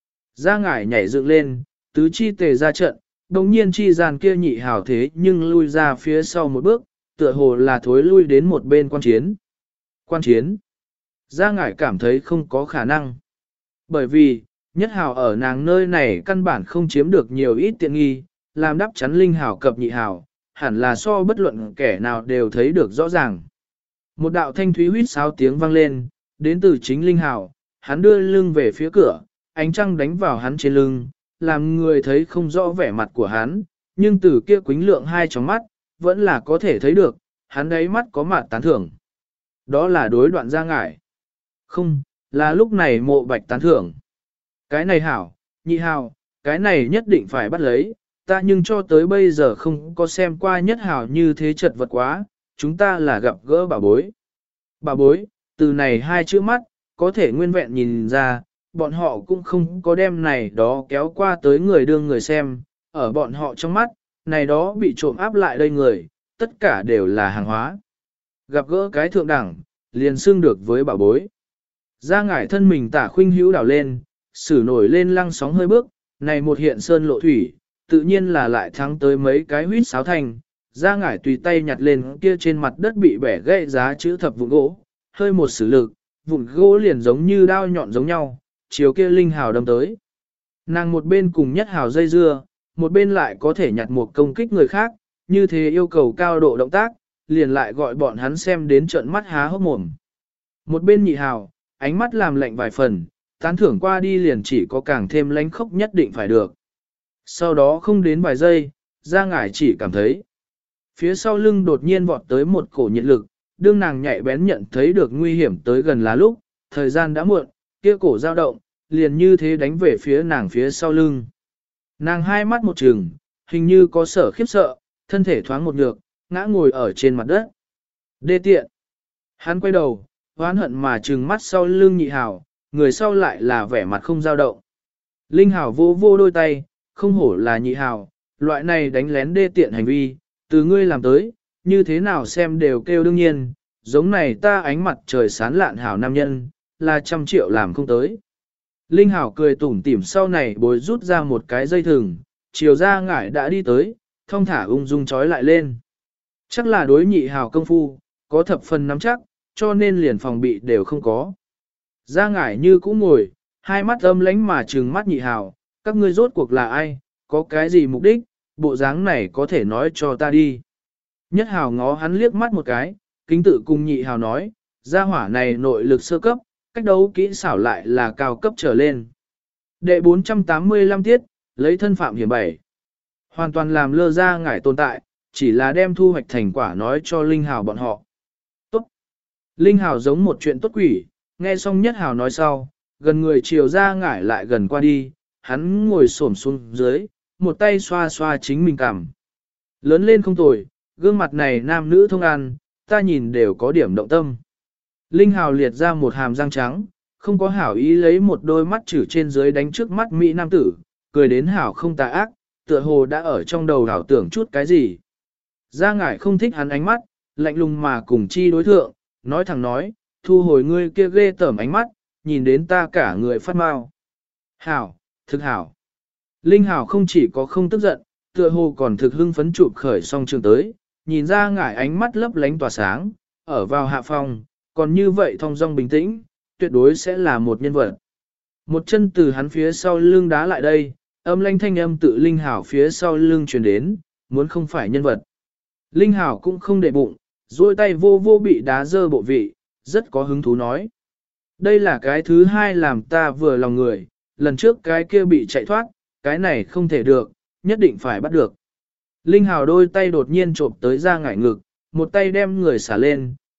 Ra ngải nhảy dựng lên, tứ chi tề ra trận, đồng nhiên chi gian kia nhị hảo thế nhưng lui ra phía sau một bước, tựa hồ là thối lui đến một bên quan chiến. Quan chiến. Ra ngải cảm thấy không có khả năng. Bởi vì, nhất hảo ở nàng nơi này căn bản không chiếm được nhiều ít tiện nghi, làm đắp chắn linh hảo cập nhị hảo, hẳn là so bất luận kẻ nào đều thấy được rõ ràng. Một đạo thanh thúy huýt sáo tiếng vang lên, đến từ chính linh hảo, hắn đưa lưng về phía cửa, ánh trăng đánh vào hắn trên lưng, làm người thấy không rõ vẻ mặt của hắn, nhưng từ kia quính lượng hai tròng mắt, vẫn là có thể thấy được, hắn đáy mắt có mặt tán thưởng. Đó là đối đoạn ra ngải. Không, là lúc này mộ bạch tán thưởng. Cái này hảo, nhị hảo, cái này nhất định phải bắt lấy, ta nhưng cho tới bây giờ không có xem qua nhất hảo như thế chật vật quá, chúng ta là gặp gỡ bà bối. Bà bối, từ này hai chữ mắt, có thể nguyên vẹn nhìn ra, bọn họ cũng không có đem này đó kéo qua tới người đương người xem, ở bọn họ trong mắt, này đó bị trộm áp lại đây người, tất cả đều là hàng hóa. Gặp gỡ cái thượng đẳng, liền xưng được với bảo bối. Ra ngải thân mình tả khuynh hữu đảo lên, sử nổi lên lăng sóng hơi bước, này một hiện sơn lộ thủy, tự nhiên là lại thắng tới mấy cái huýt sáo thành. Ra ngải tùy tay nhặt lên kia trên mặt đất bị bẻ gãy giá chữ thập vụn gỗ, hơi một sử lực, vụn gỗ liền giống như đao nhọn giống nhau, chiều kia linh hào đâm tới. Nàng một bên cùng nhất hào dây dưa, một bên lại có thể nhặt một công kích người khác, như thế yêu cầu cao độ động tác, liền lại gọi bọn hắn xem đến trận mắt há hốc mồm. Một bên nhị hào, ánh mắt làm lạnh vài phần, tán thưởng qua đi liền chỉ có càng thêm lánh khốc nhất định phải được. Sau đó không đến vài giây, ra ngải chỉ cảm thấy. Phía sau lưng đột nhiên vọt tới một cổ nhiệt lực, đương nàng nhạy bén nhận thấy được nguy hiểm tới gần là lúc, thời gian đã muộn, kia cổ dao động, liền như thế đánh về phía nàng phía sau lưng. Nàng hai mắt một trừng, hình như có sở khiếp sợ, thân thể thoáng một ngược, ngã ngồi ở trên mặt đất. Đê tiện. Hắn quay đầu, hoán hận mà trừng mắt sau lưng nhị hảo, người sau lại là vẻ mặt không dao động. Linh hảo vô vô đôi tay, không hổ là nhị hảo, loại này đánh lén đê tiện hành vi, từ ngươi làm tới, như thế nào xem đều kêu đương nhiên, giống này ta ánh mặt trời sán lạn hảo nam nhân, là trăm triệu làm không tới. Linh hảo cười tủm tỉm sau này bối rút ra một cái dây thừng, chiều ra ngải đã đi tới, thong thả ung dung trói lại lên. Chắc là đối nhị hảo công phu, có thập phần nắm chắc, cho nên liền phòng bị đều không có. Ra ngải như cũ ngồi, hai mắt âm lánh mà trừng mắt nhị hảo, các ngươi rốt cuộc là ai, có cái gì mục đích, bộ dáng này có thể nói cho ta đi. Nhất hảo ngó hắn liếc mắt một cái, kính tự cùng nhị hảo nói, gia hỏa này nội lực sơ cấp, cách đấu kỹ xảo lại là cao cấp trở lên. Đệ bốn trăm tám mươi lăm tiết, lấy thân phạm hiểm bảy. Hoàn toàn làm lơ ra ngải tồn tại, chỉ là đem thu hoạch thành quả nói cho Linh Hào bọn họ. Tốt. Linh Hào giống một chuyện tốt quỷ, nghe xong nhất Hào nói sau, gần người chiều ra ngải lại gần qua đi, hắn ngồi xổm xuống dưới, một tay xoa xoa chính mình cằm. Lớn lên không tồi, gương mặt này nam nữ thông ăn, ta nhìn đều có điểm động tâm. Linh Hào liệt ra một hàm răng trắng, không có hảo ý lấy một đôi mắt chử trên dưới đánh trước mắt Mỹ nam tử, cười đến hảo không tà ác, tựa hồ đã ở trong đầu hảo tưởng chút cái gì. Gia ngải không thích hắn ánh mắt, lạnh lùng mà cùng chi đối thượng, nói thẳng nói, thu hồi ngươi kia ghê tởm ánh mắt, nhìn đến ta cả người phát mau. Hảo, thực hảo. Linh Hảo không chỉ có không tức giận, tựa hồ còn thực hưng phấn chụp khởi song trường tới, nhìn ra ngải ánh mắt lấp lánh tỏa sáng, ở vào hạ phòng, còn như vậy thong dong bình tĩnh, tuyệt đối sẽ là một nhân vật. Một chân từ hắn phía sau lưng đá lại đây, âm lanh thanh âm tự Linh Hảo phía sau lưng truyền đến, muốn không phải nhân vật. Linh Hảo cũng không để bụng, duỗi tay vô vô bị đá dơ bộ vị, rất có hứng thú nói. Đây là cái thứ hai làm ta vừa lòng người, lần trước cái kia bị chạy thoát, cái này không thể được, nhất định phải bắt được. Linh Hảo đôi tay đột nhiên trộm tới ra ngải ngực, một tay đem người xả lên,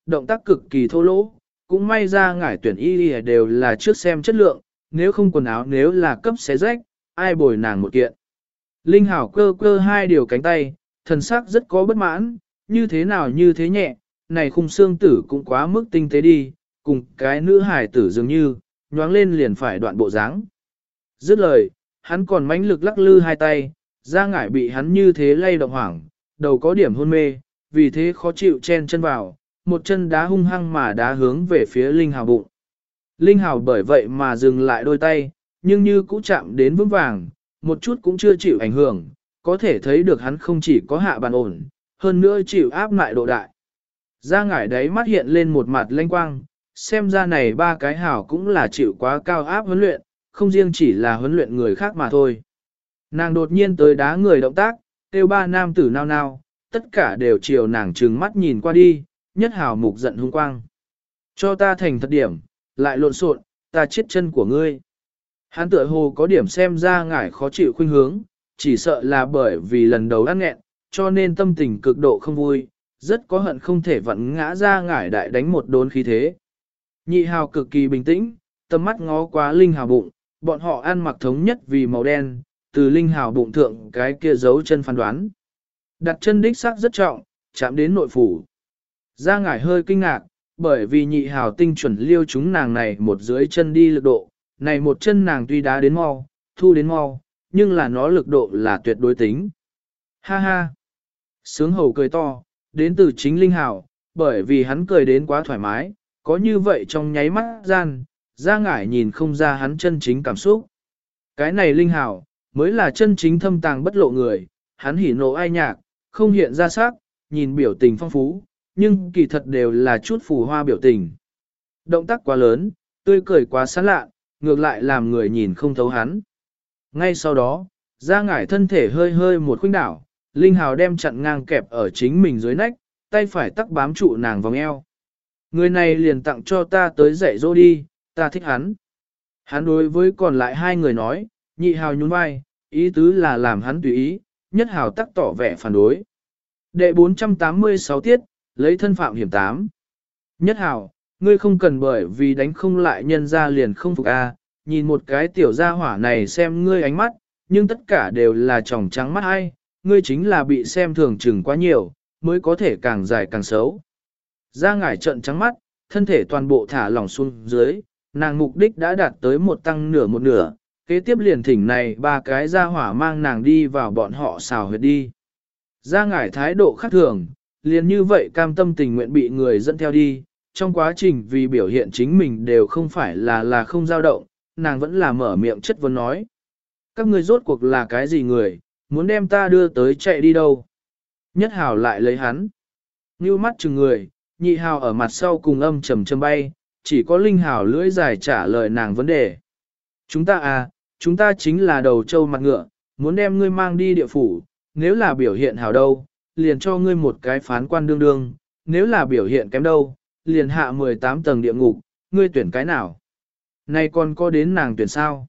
động tác cực kỳ thô lỗ, cũng may ra ngải tuyển y đều là trước xem chất lượng, nếu không quần áo nếu là cấp xé rách, ai bồi nàng một kiện. Linh Hảo cơ cơ hai điều cánh tay, thần sắc rất có bất mãn, như thế nào như thế nhẹ, này khung xương tử cũng quá mức tinh tế đi, cùng cái nữ hải tử dường như, nhoáng lên liền phải đoạn bộ dáng. Dứt lời, hắn còn mãnh lực lắc lư hai tay, ra ngải bị hắn như thế lay động hoảng, đầu có điểm hôn mê, vì thế khó chịu chen chân vào, một chân đá hung hăng mà đá hướng về phía Linh Hào bụng. Linh Hào bởi vậy mà dừng lại đôi tay, nhưng như cũ chạm đến vững vàng, một chút cũng chưa chịu ảnh hưởng, có thể thấy được hắn không chỉ có hạ bàn ổn, hơn nữa chịu áp lại độ đại. Ra ngải đấy mắt hiện lên một mặt lanh quang, xem ra này ba cái hảo cũng là chịu quá cao áp huấn luyện, không riêng chỉ là huấn luyện người khác mà thôi. Nàng đột nhiên tới đá người động tác, kêu ba nam tử nao nao, tất cả đều chiều nàng trừng mắt nhìn qua đi, nhất hảo mục giận hung quang. Cho ta thành thật điểm, lại lộn xộn, ta chết chân của ngươi. Hắn tựa hồ có điểm xem ra ngải khó chịu khuynh hướng, chỉ sợ là bởi vì lần đầu ăn nghẹn, cho nên tâm tình cực độ không vui, rất có hận không thể vặn ngã ra ngải đại đánh một đốn khí thế. Nhị hào cực kỳ bình tĩnh, tầm mắt ngó qua Linh Hào bụng, bọn họ ăn mặc thống nhất vì màu đen, từ Linh Hào bụng thượng cái kia giấu chân phán đoán. Đặt chân đích xác rất trọng, chạm đến nội phủ. Ra ngải hơi kinh ngạc, bởi vì nhị hào tinh chuẩn liêu chúng nàng này một dưới chân đi lực độ, này một chân nàng tuy đá đến mau, thu đến mau, nhưng là nó lực độ là tuyệt đối tính. Ha ha! Sướng hầu cười to, đến từ chính Linh Hào, bởi vì hắn cười đến quá thoải mái, có như vậy trong nháy mắt gian, ra ngải nhìn không ra hắn chân chính cảm xúc. Cái này Linh Hào, mới là chân chính thâm tàng bất lộ người, hắn hỉ nộ ai nhạc, không hiện ra sắc, nhìn biểu tình phong phú, nhưng kỳ thật đều là chút phù hoa biểu tình. Động tác quá lớn, tươi cười quá sán lạ, ngược lại làm người nhìn không thấu hắn. Ngay sau đó, ra ngải thân thể hơi hơi một khuynh đảo, Linh Hào đem chặn ngang kẹp ở chính mình dưới nách, tay phải tắc bám trụ nàng vòng eo. Người này liền tặng cho ta tới dạy dỗ đi, ta thích hắn. Hắn đối với còn lại hai người nói, nhị hào nhún vai, ý tứ là làm hắn tùy ý, nhất hào tắc tỏ vẻ phản đối. Đệ bốn trăm tám mươi sáu tiết, lấy thân phạm hiểm tám. Nhất hào, ngươi không cần bởi vì đánh không lại nhân ra liền không phục a, nhìn một cái tiểu gia hỏa này xem ngươi ánh mắt, nhưng tất cả đều là tròng trắng mắt ai, ngươi chính là bị xem thường chừng quá nhiều, mới có thể càng dài càng xấu. Ra ngải trận trắng mắt, thân thể toàn bộ thả lỏng xuống dưới, nàng mục đích đã đạt tới một tăng nửa một nửa, kế tiếp liền thỉnh này ba cái gia hỏa mang nàng đi vào bọn họ xào huyệt đi. Ra ngải thái độ khác thường, liền như vậy cam tâm tình nguyện bị người dẫn theo đi, trong quá trình vì biểu hiện chính mình đều không phải là là không dao động, nàng vẫn là mở miệng chất vấn nói. Các ngươi rốt cuộc là cái gì người, muốn đem ta đưa tới chạy đi đâu? Nhất hào lại lấy hắn. Như mắt chừng người, nhị hào ở mặt sau cùng âm trầm trầm bay, chỉ có Linh Hào lưỡi dài trả lời nàng vấn đề. Chúng ta à, chúng ta chính là đầu trâu mặt ngựa, muốn đem ngươi mang đi địa phủ, nếu là biểu hiện hào đâu, liền cho ngươi một cái phán quan đương đương, nếu là biểu hiện kém đâu, liền hạ mười tám tầng địa ngục, ngươi tuyển cái nào? Này còn có đến nàng tuyển sao?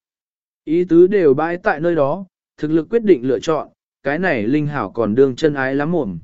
Ý tứ đều bãi tại nơi đó, thực lực quyết định lựa chọn, cái này Linh Hảo còn đương chân ái lắm mồm.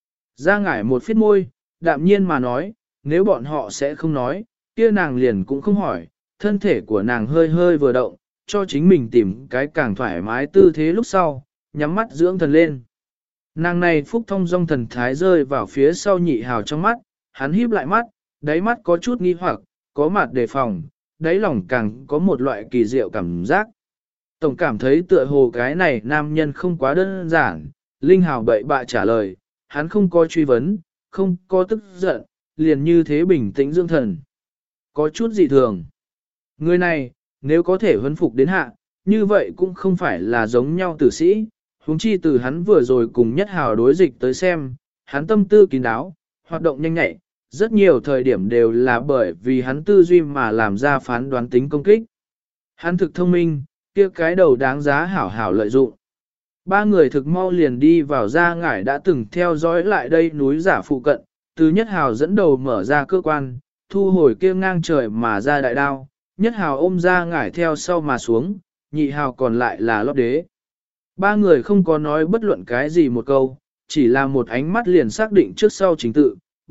Ra ngải một phiết môi, đạm nhiên mà nói, nếu bọn họ sẽ không nói, kia nàng liền cũng không hỏi, thân thể của nàng hơi hơi vừa động, cho chính mình tìm cái càng thoải mái tư thế lúc sau, nhắm mắt dưỡng thần lên. Nàng này phúc thông dong thần thái rơi vào phía sau nhị hào trong mắt, hắn híp lại mắt, đáy mắt có chút nghi hoặc, có mặt đề phòng, đáy lòng càng có một loại kỳ diệu cảm giác. Tổng cảm thấy tựa hồ cái này nam nhân không quá đơn giản, Linh Hào bậy bạ trả lời, hắn không có truy vấn, không có tức giận, liền như thế bình tĩnh dưỡng thần. Có chút dị thường. Người này, nếu có thể huấn phục đến hạ, như vậy cũng không phải là giống nhau tử sĩ, huống chi từ hắn vừa rồi cùng Nhất Hào đối dịch tới xem, hắn tâm tư kín đáo, hoạt động nhanh nhạy, rất nhiều thời điểm đều là bởi vì hắn tư duy mà làm ra phán đoán tính công kích. Hắn thực thông minh, kia cái đầu đáng giá hảo hảo lợi dụng. Ba người thực mau liền đi vào ra ngải đã từng theo dõi lại đây núi giả phụ cận, từ Nhất Hào dẫn đầu mở ra cơ quan, thu hồi kia ngang trời mà ra đại đao, Nhất Hào ôm ra ngải theo sau mà xuống, nhị hào còn lại là lót đế. Ba người không có nói bất luận cái gì một câu, chỉ là một ánh mắt liền xác định trước sau chính tự,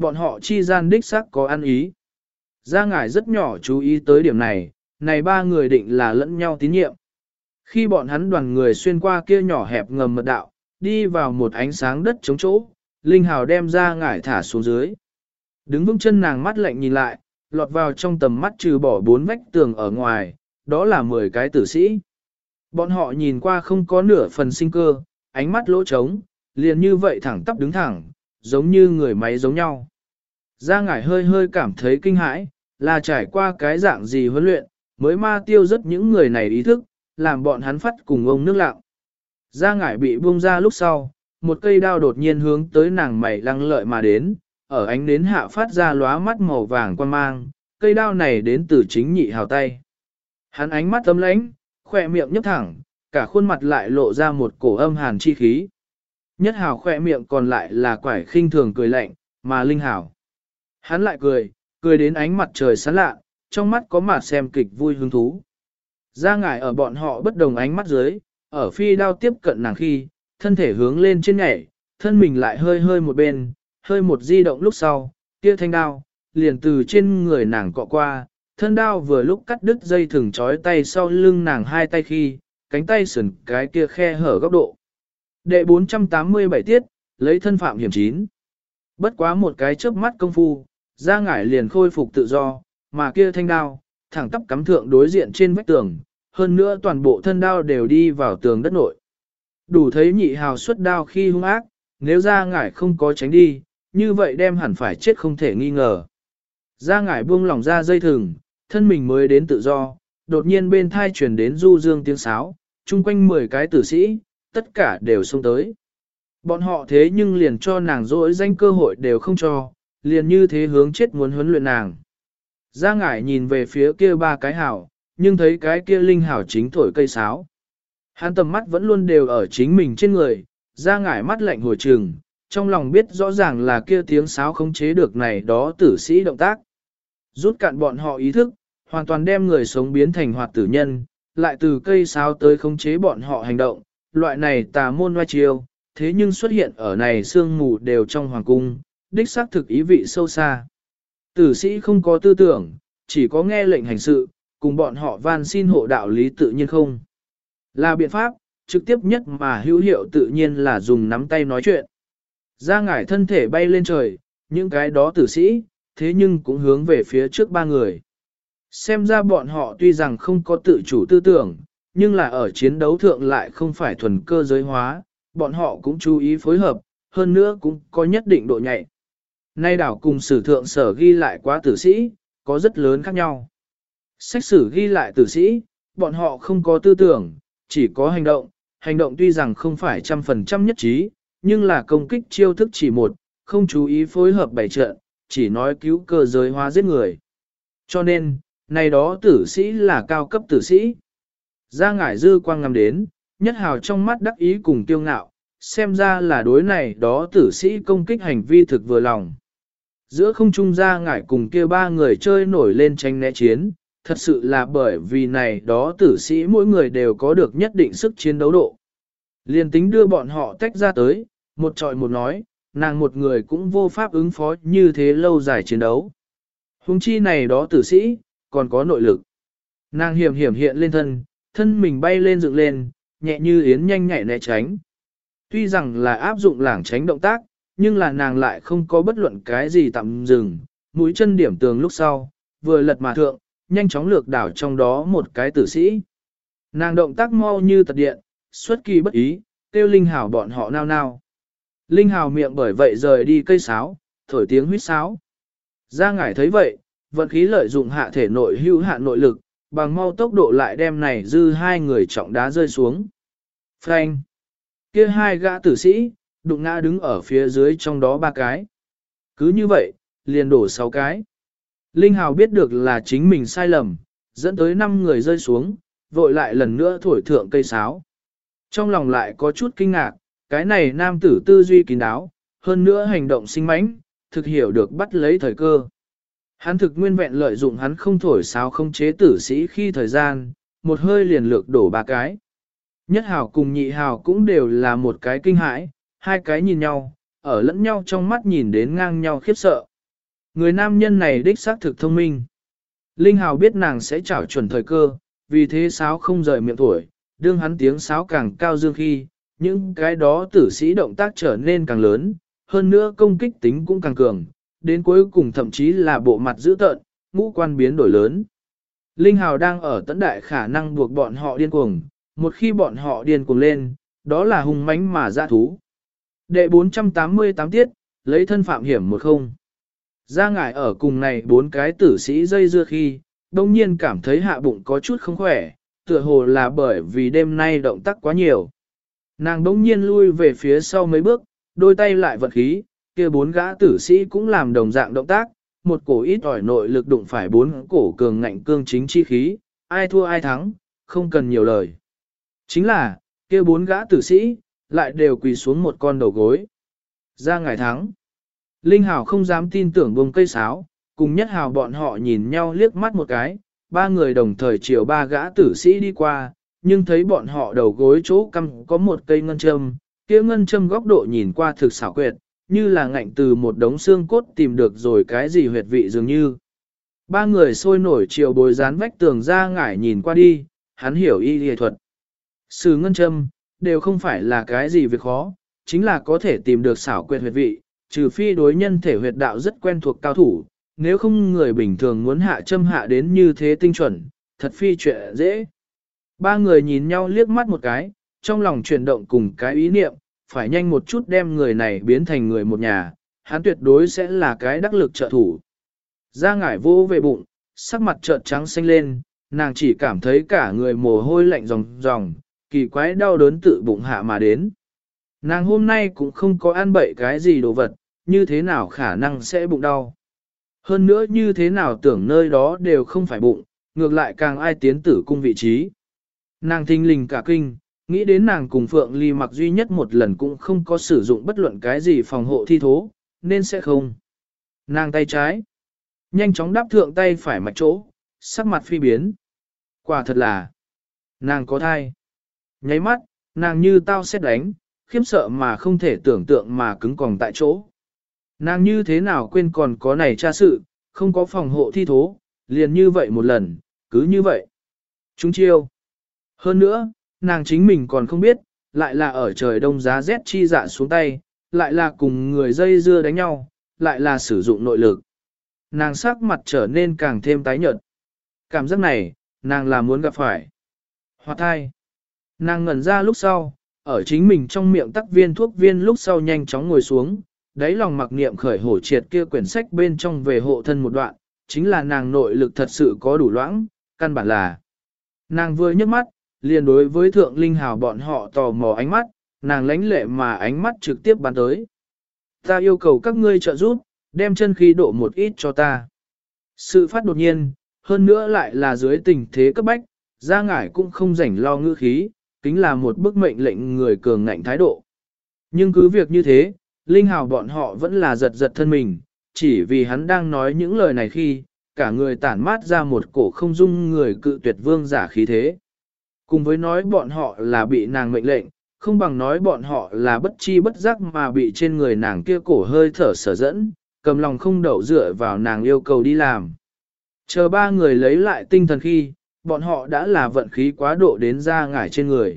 bọn họ chi gian đích xác có ăn ý. Gia ngải rất nhỏ chú ý tới điểm này, này ba người định là lẫn nhau tín nhiệm. Khi bọn hắn đoàn người xuyên qua kia nhỏ hẹp ngầm mật đạo, đi vào một ánh sáng đất trống chỗ, Linh Hào đem Gia ngải thả xuống dưới. Đứng vững chân nàng mắt lạnh nhìn lại, lọt vào trong tầm mắt trừ bỏ bốn vách tường ở ngoài, đó là mười cái tử sĩ. Bọn họ nhìn qua không có nửa phần sinh cơ, ánh mắt lỗ trống, liền như vậy thẳng tắp đứng thẳng, giống như người máy giống nhau. Gia ngải hơi hơi cảm thấy kinh hãi, là trải qua cái dạng gì huấn luyện, mới ma tiêu rất những người này ý thức, làm bọn hắn phát cùng ông nước lặng. Gia ngải bị buông ra lúc sau, một cây đao đột nhiên hướng tới nàng mày lăng lợi mà đến, ở ánh nến hạ phát ra lóa mắt màu vàng quan mang, cây đao này đến từ chính nhị hào tay. Hắn ánh mắt ấm lãnh, khỏe miệng nhấp thẳng, cả khuôn mặt lại lộ ra một cổ âm hàn chi khí. Nhất hào khỏe miệng còn lại là quải khinh thường cười lạnh, mà linh hào. Hắn lại cười, cười đến ánh mặt trời sáng lạ, trong mắt có mặt xem kịch vui hứng thú. Gia ngải ở bọn họ bất đồng ánh mắt dưới, ở phi đao tiếp cận nàng khi, thân thể hướng lên trên nhảy, thân mình lại hơi hơi một bên, hơi một di động lúc sau, kia thanh đao, liền từ trên người nàng cọ qua, thân đao vừa lúc cắt đứt dây thừng trói tay sau lưng nàng hai tay khi, cánh tay sườn cái kia khe hở góc độ. Đệ bốn trăm tám mươi bảy tiết, lấy thân phạm hiểm chín. Bất quá một cái chớp mắt công phu, Gia ngải liền khôi phục tự do, mà kia thanh đao, thẳng tắp cắm thượng đối diện trên vách tường, hơn nữa toàn bộ thân đao đều đi vào tường đất nội. Đủ thấy nhị hào xuất đao khi hung ác, nếu Gia ngải không có tránh đi, như vậy đem hẳn phải chết không thể nghi ngờ. Gia ngải buông lỏng ra dây thừng, thân mình mới đến tự do, đột nhiên bên thai chuyển đến du dương tiếng sáo, chung quanh mười cái tử sĩ, tất cả đều xông tới. Bọn họ thế nhưng liền cho nàng dỗi danh cơ hội đều không cho, liền như thế hướng chết muốn huấn luyện nàng. Gia ngải nhìn về phía kia ba cái hảo, nhưng thấy cái kia linh hảo chính thổi cây sáo. Hắn tầm mắt vẫn luôn đều ở chính mình trên người, Gia ngải mắt lạnh hồi trừng, trong lòng biết rõ ràng là kia tiếng sáo không chế được này đó tử sĩ động tác. Rút cạn bọn họ ý thức, hoàn toàn đem người sống biến thành hoạt tử nhân, lại từ cây sáo tới khống chế bọn họ hành động, loại này tà môn oai chiêu, thế nhưng xuất hiện ở này sương mù đều trong hoàng cung, đích xác thực ý vị sâu xa. Tử sĩ không có tư tưởng, chỉ có nghe lệnh hành sự, cùng bọn họ van xin hộ đạo lý tự nhiên không. Là biện pháp, trực tiếp nhất mà hữu hiệu tự nhiên là dùng nắm tay nói chuyện. Gia ngải thân thể bay lên trời, những cái đó tử sĩ, thế nhưng cũng hướng về phía trước ba người. Xem ra bọn họ tuy rằng không có tự chủ tư tưởng, nhưng là ở chiến đấu thượng lại không phải thuần cơ giới hóa, bọn họ cũng chú ý phối hợp, hơn nữa cũng có nhất định độ nhạy. Nay đảo cùng sử thượng sở ghi lại quá tử sĩ, có rất lớn khác nhau. Sách sử ghi lại tử sĩ, bọn họ không có tư tưởng, chỉ có hành động, hành động tuy rằng không phải trăm phần trăm nhất trí, nhưng là công kích chiêu thức chỉ một, không chú ý phối hợp bày trận, chỉ nói cứu cơ giới hóa giết người. Cho nên, này đó tử sĩ là cao cấp tử sĩ. Gia ngải dư quang ngắm đến, nhất hào trong mắt đắc ý cùng kiêu ngạo, xem ra là đối này đó tử sĩ công kích hành vi thực vừa lòng. Giữa không trung Gia ngải cùng kia ba người chơi nổi lên tranh né chiến, thật sự là bởi vì này đó tử sĩ mỗi người đều có được nhất định sức chiến đấu độ. Liên tính đưa bọn họ tách ra tới, một trọi một nói, nàng một người cũng vô pháp ứng phó như thế lâu dài chiến đấu. Hùng chi này đó tử sĩ, còn có nội lực. Nàng hiểm hiểm hiện lên thân, thân mình bay lên dựng lên, nhẹ như yến nhanh nhạy né tránh. Tuy rằng là áp dụng lảng tránh động tác, nhưng là nàng lại không có bất luận cái gì tạm dừng, mũi chân điểm tường lúc sau, vừa lật mà thượng, nhanh chóng lược đảo trong đó một cái tử sĩ. Nàng động tác mau như tật điện, xuất kỳ bất ý, kêu Linh Hào bọn họ nao nao. Linh Hào miệng bởi vậy rời đi cây sáo, thổi tiếng huýt sáo. Gia ngải thấy vậy, vận khí lợi dụng hạ thể nội hữu hạ nội lực, bằng mau tốc độ lại đem này dư hai người trọng đá rơi xuống. Phanh! Kia hai gã tử sĩ, đụng ngã đứng ở phía dưới trong đó ba cái. Cứ như vậy, liền đổ sáu cái. Linh Hào biết được là chính mình sai lầm, dẫn tới năm người rơi xuống, vội lại lần nữa thổi thượng cây sáo. Trong lòng lại có chút kinh ngạc, cái này nam tử tư duy kín đáo, hơn nữa hành động sinh mãnh, thực hiểu được bắt lấy thời cơ. Hắn thực nguyên vẹn lợi dụng hắn không thổi sáo không chế tử sĩ khi thời gian, một hơi liền lược đổ ba cái. Nhất hào cùng nhị hào cũng đều là một cái kinh hãi, hai cái nhìn nhau, ở lẫn nhau trong mắt nhìn đến ngang nhau khiếp sợ. Người nam nhân này đích xác thực thông minh. Linh Hào biết nàng sẽ trảo chuẩn thời cơ, vì thế sáo không rời miệng thổi, đương hắn tiếng sáo càng cao dương khi, những cái đó tử sĩ động tác trở nên càng lớn, hơn nữa công kích tính cũng càng cường, đến cuối cùng thậm chí là bộ mặt dữ tợn, ngũ quan biến đổi lớn. Linh Hào đang ở tận đại khả năng buộc bọn họ điên cuồng, một khi bọn họ điên cuồng lên, đó là hung mãnh mà dã thú. Đệ bốn trăm tám mươi tám tiết, lấy thân phạm hiểm một không. Ra ngải ở cùng này bốn cái tử sĩ dây dưa khi, đông nhiên cảm thấy hạ bụng có chút không khỏe, tựa hồ là bởi vì đêm nay động tác quá nhiều. Nàng đông nhiên lui về phía sau mấy bước, đôi tay lại vận khí, kia bốn gã tử sĩ cũng làm đồng dạng động tác, một cổ ít ỏi nội lực đụng phải bốn cổ cường ngạnh cương chính chi khí, ai thua ai thắng, không cần nhiều lời. Chính là, kia bốn gã tử sĩ, lại đều quỳ xuống một con đầu gối. Ra ngải thắng. Linh Hào không dám tin tưởng buông cây sáo, cùng Nhất Hào bọn họ nhìn nhau liếc mắt một cái, ba người đồng thời chiều ba gã tử sĩ đi qua, nhưng thấy bọn họ đầu gối chỗ căm có một cây ngân châm, kia ngân châm góc độ nhìn qua thực xảo quyệt, như là ngạnh từ một đống xương cốt tìm được rồi cái gì huyệt vị dường như. Ba người sôi nổi chiều bồi dán vách tường ra ngải nhìn qua đi, hắn hiểu y y thuật. Sử ngân châm, đều không phải là cái gì việc khó, chính là có thể tìm được xảo quyệt huyệt vị, trừ phi đối nhân thể huyệt đạo rất quen thuộc cao thủ, nếu không người bình thường muốn hạ châm hạ đến như thế tinh chuẩn, thật phi chuyện dễ. Ba người nhìn nhau liếc mắt một cái, trong lòng chuyển động cùng cái ý niệm, phải nhanh một chút đem người này biến thành người một nhà, hắn tuyệt đối sẽ là cái đắc lực trợ thủ. Ra ngải vô về bụng, sắc mặt trợn trắng xanh lên, nàng chỉ cảm thấy cả người mồ hôi lạnh ròng ròng, kỳ quái đau đớn tự bụng hạ mà đến. Nàng hôm nay cũng không có ăn bậy cái gì đồ vật, như thế nào khả năng sẽ bụng đau. Hơn nữa như thế nào tưởng nơi đó đều không phải bụng, ngược lại càng ai tiến tử cung vị trí. Nàng thinh lình cả kinh, nghĩ đến nàng cùng Phượng Ly Mặc duy nhất một lần cũng không có sử dụng bất luận cái gì phòng hộ thi thố, nên sẽ không. Nàng tay trái, nhanh chóng đáp thượng tay phải mạch chỗ, sắc mặt phi biến. Quả thật là, nàng có thai. Nháy mắt, nàng như tao xét đánh, khiếm sợ mà không thể tưởng tượng mà cứng còng tại chỗ. Nàng như thế nào quên còn có này tra sự, không có phòng hộ thi thố, liền như vậy một lần, cứ như vậy. Chúng chiêu. Hơn nữa, nàng chính mình còn không biết, lại là ở trời đông giá rét chi dạ xuống tay, lại là cùng người dây dưa đánh nhau, lại là sử dụng nội lực. Nàng sắc mặt trở nên càng thêm tái nhợt. Cảm giác này, nàng là muốn gặp phải. Hoạt thai. Nàng ngẩn ra lúc sau, ở chính mình trong miệng tắc viên thuốc viên lúc sau nhanh chóng ngồi xuống, đáy lòng mặc niệm khởi hổ triệt kia quyển sách bên trong về hộ thân một đoạn, chính là nàng nội lực thật sự có đủ loãng, căn bản là. Nàng vừa nhấc mắt, liền đối với thượng linh hào bọn họ tò mò ánh mắt, nàng lánh lệ mà ánh mắt trực tiếp bắn tới. Ta yêu cầu các ngươi trợ giúp, đem chân khí độ một ít cho ta. Sự phát đột nhiên, hơn nữa lại là dưới tình thế cấp bách, ra ngải cũng không rảnh lo ngữ khí, kính là một bức mệnh lệnh người cường ngạnh thái độ. Nhưng cứ việc như thế, linh hào bọn họ vẫn là giật giật thân mình, chỉ vì hắn đang nói những lời này khi, cả người tản mát ra một cổ không dung người cự tuyệt vương giả khí thế. Cùng với nói bọn họ là bị nàng mệnh lệnh, không bằng nói bọn họ là bất chi bất giác mà bị trên người nàng kia cổ hơi thở sở dẫn, cầm lòng không đậu dựa vào nàng yêu cầu đi làm. Chờ ba người lấy lại tinh thần khi, bọn họ đã là vận khí quá độ đến ra ngải trên người.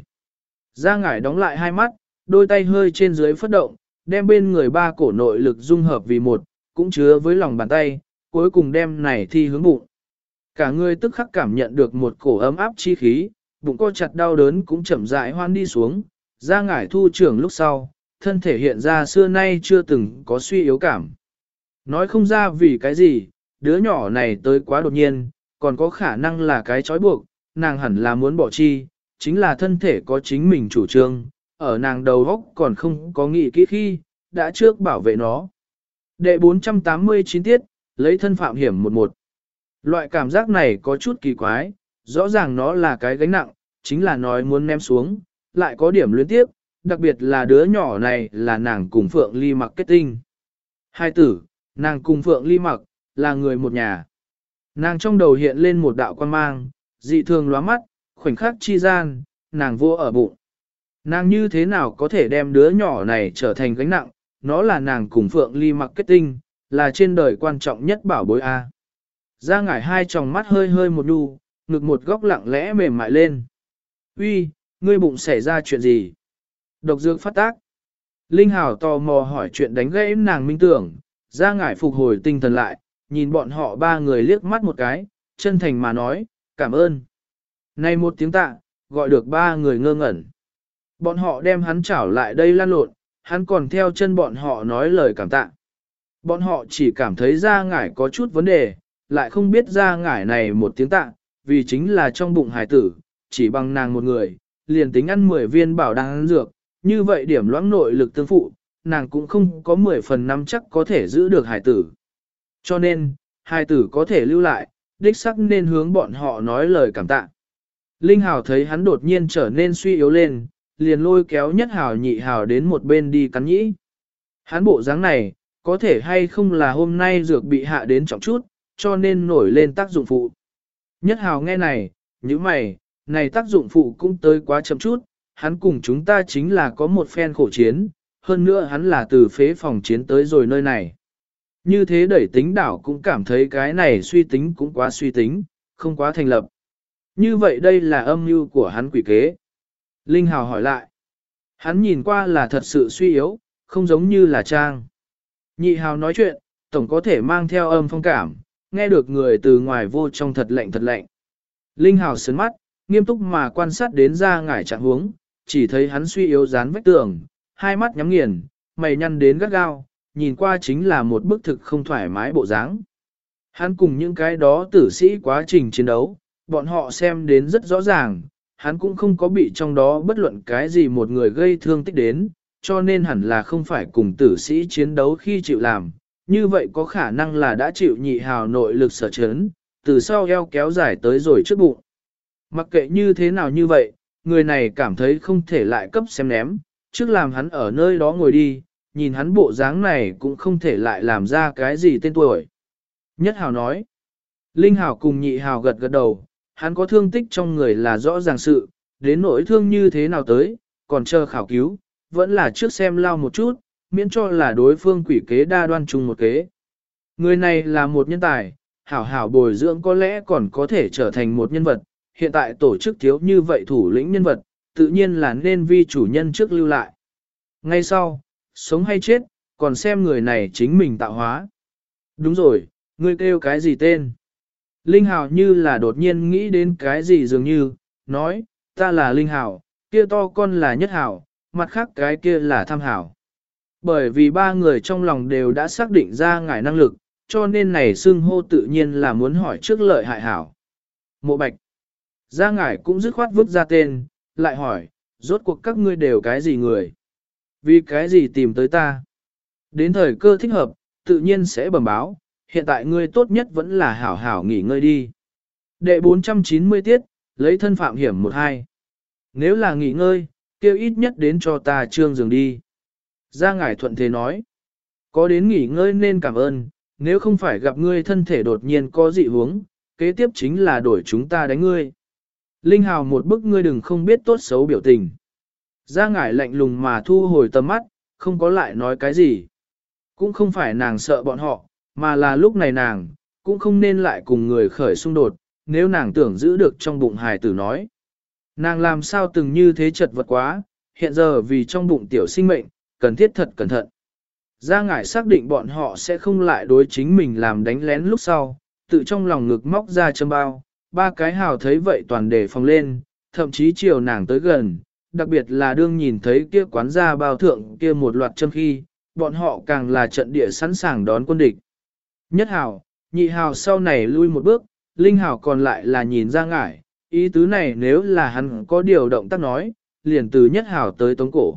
Ra ngải đóng lại hai mắt, đôi tay hơi trên dưới phất động, đem bên người ba cổ nội lực dung hợp vì một, cũng chứa với lòng bàn tay, cuối cùng đem này thi hướng bụng. Cả người tức khắc cảm nhận được một cổ ấm áp chi khí, bụng co chặt đau đớn cũng chậm rãi hoan đi xuống, ra ngải thu trưởng lúc sau, thân thể hiện ra xưa nay chưa từng có suy yếu cảm. Nói không ra vì cái gì, đứa nhỏ này tới quá đột nhiên, còn có khả năng là cái trói buộc, nàng hẳn là muốn bỏ chi, chính là thân thể có chính mình chủ trương, ở nàng đầu góc còn không có nghĩ kỹ khi, đã trước bảo vệ nó. Đệ bốn trăm tám mươi chín tiết, lấy thân phạm hiểm một một. Loại cảm giác này có chút kỳ quái, rõ ràng nó là cái gánh nặng, chính là nói muốn ném xuống, lại có điểm luyến tiếp, đặc biệt là đứa nhỏ này là nàng cùng Phượng Ly Mặc kết tinh. Hai tử, nàng cùng Phượng Ly Mặc, là người một nhà. Nàng trong đầu hiện lên một đạo quan mang, dị thường lóa mắt, khoảnh khắc chi gian, nàng vô ở bụng. Nàng như thế nào có thể đem đứa nhỏ này trở thành gánh nặng, nó là nàng cùng Phượng Ly Mặc kết tinh, là trên đời quan trọng nhất bảo bối A. Ra ngải hai tròng mắt hơi hơi một đu, ngực một góc lặng lẽ mềm mại lên. Uy, ngươi bụng xảy ra chuyện gì? Độc dược phát tác. Linh Hào tò mò hỏi chuyện đánh gãy nàng minh tưởng, ra ngải phục hồi tinh thần lại, nhìn bọn họ ba người liếc mắt một cái, chân thành mà nói, cảm ơn. Này một tiếng tạ, gọi được ba người ngơ ngẩn. Bọn họ đem hắn chảo lại đây lăn lộn, hắn còn theo chân bọn họ nói lời cảm tạ. Bọn họ chỉ cảm thấy ra ngải có chút vấn đề, lại không biết ra ngải này một tiếng tạ, vì chính là trong bụng hải tử, chỉ bằng nàng một người, liền tính ăn mười viên bảo đang dược, như vậy điểm loãng nội lực tương phụ, nàng cũng không có mười phần năm chắc có thể giữ được hải tử. Cho nên, hải tử có thể lưu lại, đích sắc nên hướng bọn họ nói lời cảm tạ. Linh Hào thấy hắn đột nhiên trở nên suy yếu lên, liền lôi kéo Nhất Hào Nhị Hào đến một bên đi cắn nhĩ. Hắn bộ dáng này, có thể hay không là hôm nay dược bị hạ đến trọng chút, cho nên nổi lên tác dụng phụ. Nhất Hào nghe này, như mày, này tác dụng phụ cũng tới quá chậm chút, hắn cùng chúng ta chính là có một phen khổ chiến, hơn nữa hắn là từ phế phòng chiến tới rồi nơi này. Như thế đẩy tính đảo cũng cảm thấy cái này suy tính cũng quá suy tính, không quá thành lập. Như vậy đây là âm mưu của hắn quỷ kế. Linh Hào hỏi lại. Hắn nhìn qua là thật sự suy yếu, không giống như là trang. Nhị Hào nói chuyện, tổng có thể mang theo âm phong cảm, nghe được người từ ngoài vô trong thật lạnh thật lạnh. Linh Hào sớn mắt, nghiêm túc mà quan sát đến ra ngải trạng huống, chỉ thấy hắn suy yếu dán vách tường, hai mắt nhắm nghiền, mày nhăn đến gắt gao, nhìn qua chính là một bức thực không thoải mái bộ dáng. Hắn cùng những cái đó tử sĩ quá trình chiến đấu, bọn họ xem đến rất rõ ràng, hắn cũng không có bị trong đó bất luận cái gì một người gây thương tích đến, cho nên hẳn là không phải cùng tử sĩ chiến đấu khi chịu làm, như vậy có khả năng là đã chịu Nhị Hào nội lực sở chấn, từ sau eo kéo dài tới rồi trước bụng. Mặc kệ như thế nào như vậy, người này cảm thấy không thể lại cấp xem ném, trước làm hắn ở nơi đó ngồi đi, nhìn hắn bộ dáng này cũng không thể lại làm ra cái gì tên tuổi. Nhất Hào nói, Linh Hào cùng Nhị Hào gật gật đầu, hắn có thương tích trong người là rõ ràng sự, đến nỗi thương như thế nào tới, còn chờ khảo cứu, vẫn là trước xem lao một chút, miễn cho là đối phương quỷ kế đa đoan chung một kế. Người này là một nhân tài, hảo hảo bồi dưỡng có lẽ còn có thể trở thành một nhân vật, hiện tại tổ chức thiếu như vậy thủ lĩnh nhân vật, tự nhiên là nên vi chủ nhân trước lưu lại. Ngay sau, sống hay chết, còn xem người này chính mình tạo hóa. Đúng rồi, ngươi kêu cái gì tên? Linh Hào như là đột nhiên nghĩ đến cái gì dường như, nói, ta là Linh Hào, kia to con là Nhất Hào, mặt khác cái kia là Tham Hào. Bởi vì ba người trong lòng đều đã xác định ra ngải năng lực, cho nên này xưng hô tự nhiên là muốn hỏi trước lợi hại hảo. Mộ Bạch. Gia ngải cũng dứt khoát vứt ra tên, lại hỏi, rốt cuộc các ngươi đều cái gì người? Vì cái gì tìm tới ta? Đến thời cơ thích hợp, tự nhiên sẽ bẩm báo, hiện tại ngươi tốt nhất vẫn là hảo hảo nghỉ ngơi đi. Đệ bốn trăm chín mươi tiết, lấy thân phạm hiểm một hai. Nếu là nghỉ ngơi, kêu ít nhất đến cho ta trương giường đi. Gia ngải thuận thế nói, có đến nghỉ ngơi nên cảm ơn, nếu không phải gặp ngươi thân thể đột nhiên có dị huống, kế tiếp chính là đổi chúng ta đánh ngươi. Linh Hào một bức ngươi đừng không biết tốt xấu biểu tình. Gia ngải lạnh lùng mà thu hồi tầm mắt, không có lại nói cái gì. Cũng không phải nàng sợ bọn họ, mà là lúc này nàng, cũng không nên lại cùng người khởi xung đột, nếu nàng tưởng giữ được trong bụng hài tử nói. Nàng làm sao từng như thế chật vật quá, hiện giờ vì trong bụng tiểu sinh mệnh, cần thiết thật cẩn thận. Gia ngải xác định bọn họ sẽ không lại đối chính mình làm đánh lén lúc sau, tự trong lòng ngực móc ra châm bao, ba cái hào thấy vậy toàn đề phòng lên, thậm chí chiều nàng tới gần, đặc biệt là đương nhìn thấy kia quán gia bao thượng kia một loạt châm khi, bọn họ càng là trận địa sẵn sàng đón quân địch. Nhất hào, nhị hào sau này lui một bước, linh hào còn lại là nhìn ra ngải, ý tứ này nếu là hắn có điều động tác nói, liền từ nhất hào tới tống cổ.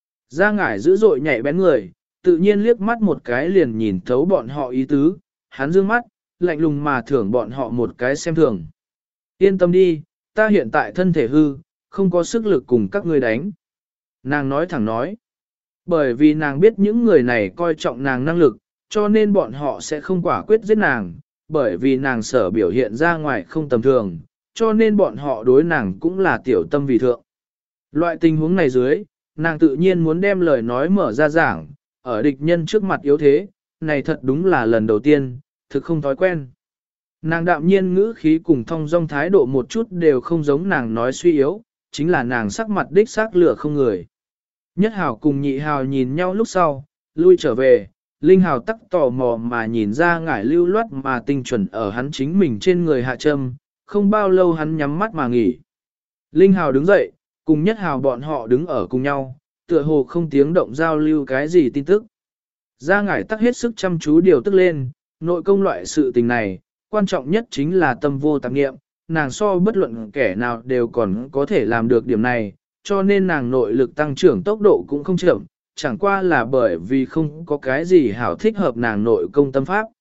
Ra ngải dữ dội nhảy bén người, tự nhiên liếc mắt một cái liền nhìn thấu bọn họ ý tứ, hắn dương mắt, lạnh lùng mà thưởng bọn họ một cái xem thường. Yên tâm đi, ta hiện tại thân thể hư, không có sức lực cùng các ngươi đánh. Nàng nói thẳng nói, bởi vì nàng biết những người này coi trọng nàng năng lực, cho nên bọn họ sẽ không quả quyết giết nàng, bởi vì nàng sở biểu hiện ra ngoài không tầm thường, cho nên bọn họ đối nàng cũng là tiểu tâm vì thượng. Loại tình huống này dưới, nàng tự nhiên muốn đem lời nói mở ra giảng, ở địch nhân trước mặt yếu thế, này thật đúng là lần đầu tiên, thực không thói quen. Nàng đạm nhiên ngữ khí cùng thong dong thái độ một chút đều không giống nàng nói suy yếu, chính là nàng sắc mặt đích xác lửa không người. Nhất hào cùng nhị hào nhìn nhau lúc sau, lui trở về, Linh hào tắc tò mò mà nhìn ra ngải lưu loát mà tinh chuẩn ở hắn chính mình trên người hạ châm, không bao lâu hắn nhắm mắt mà nghỉ. Linh hào đứng dậy, cùng nhất hào bọn họ đứng ở cùng nhau, tựa hồ không tiếng động giao lưu cái gì tin tức. Ra ngải tắc hết sức chăm chú điều tức lên, nội công loại sự tình này, quan trọng nhất chính là tâm vô tạp nghiệm, nàng so bất luận kẻ nào đều còn có thể làm được điểm này, cho nên nàng nội lực tăng trưởng tốc độ cũng không chậm, chẳng qua là bởi vì không có cái gì hảo thích hợp nàng nội công tâm pháp.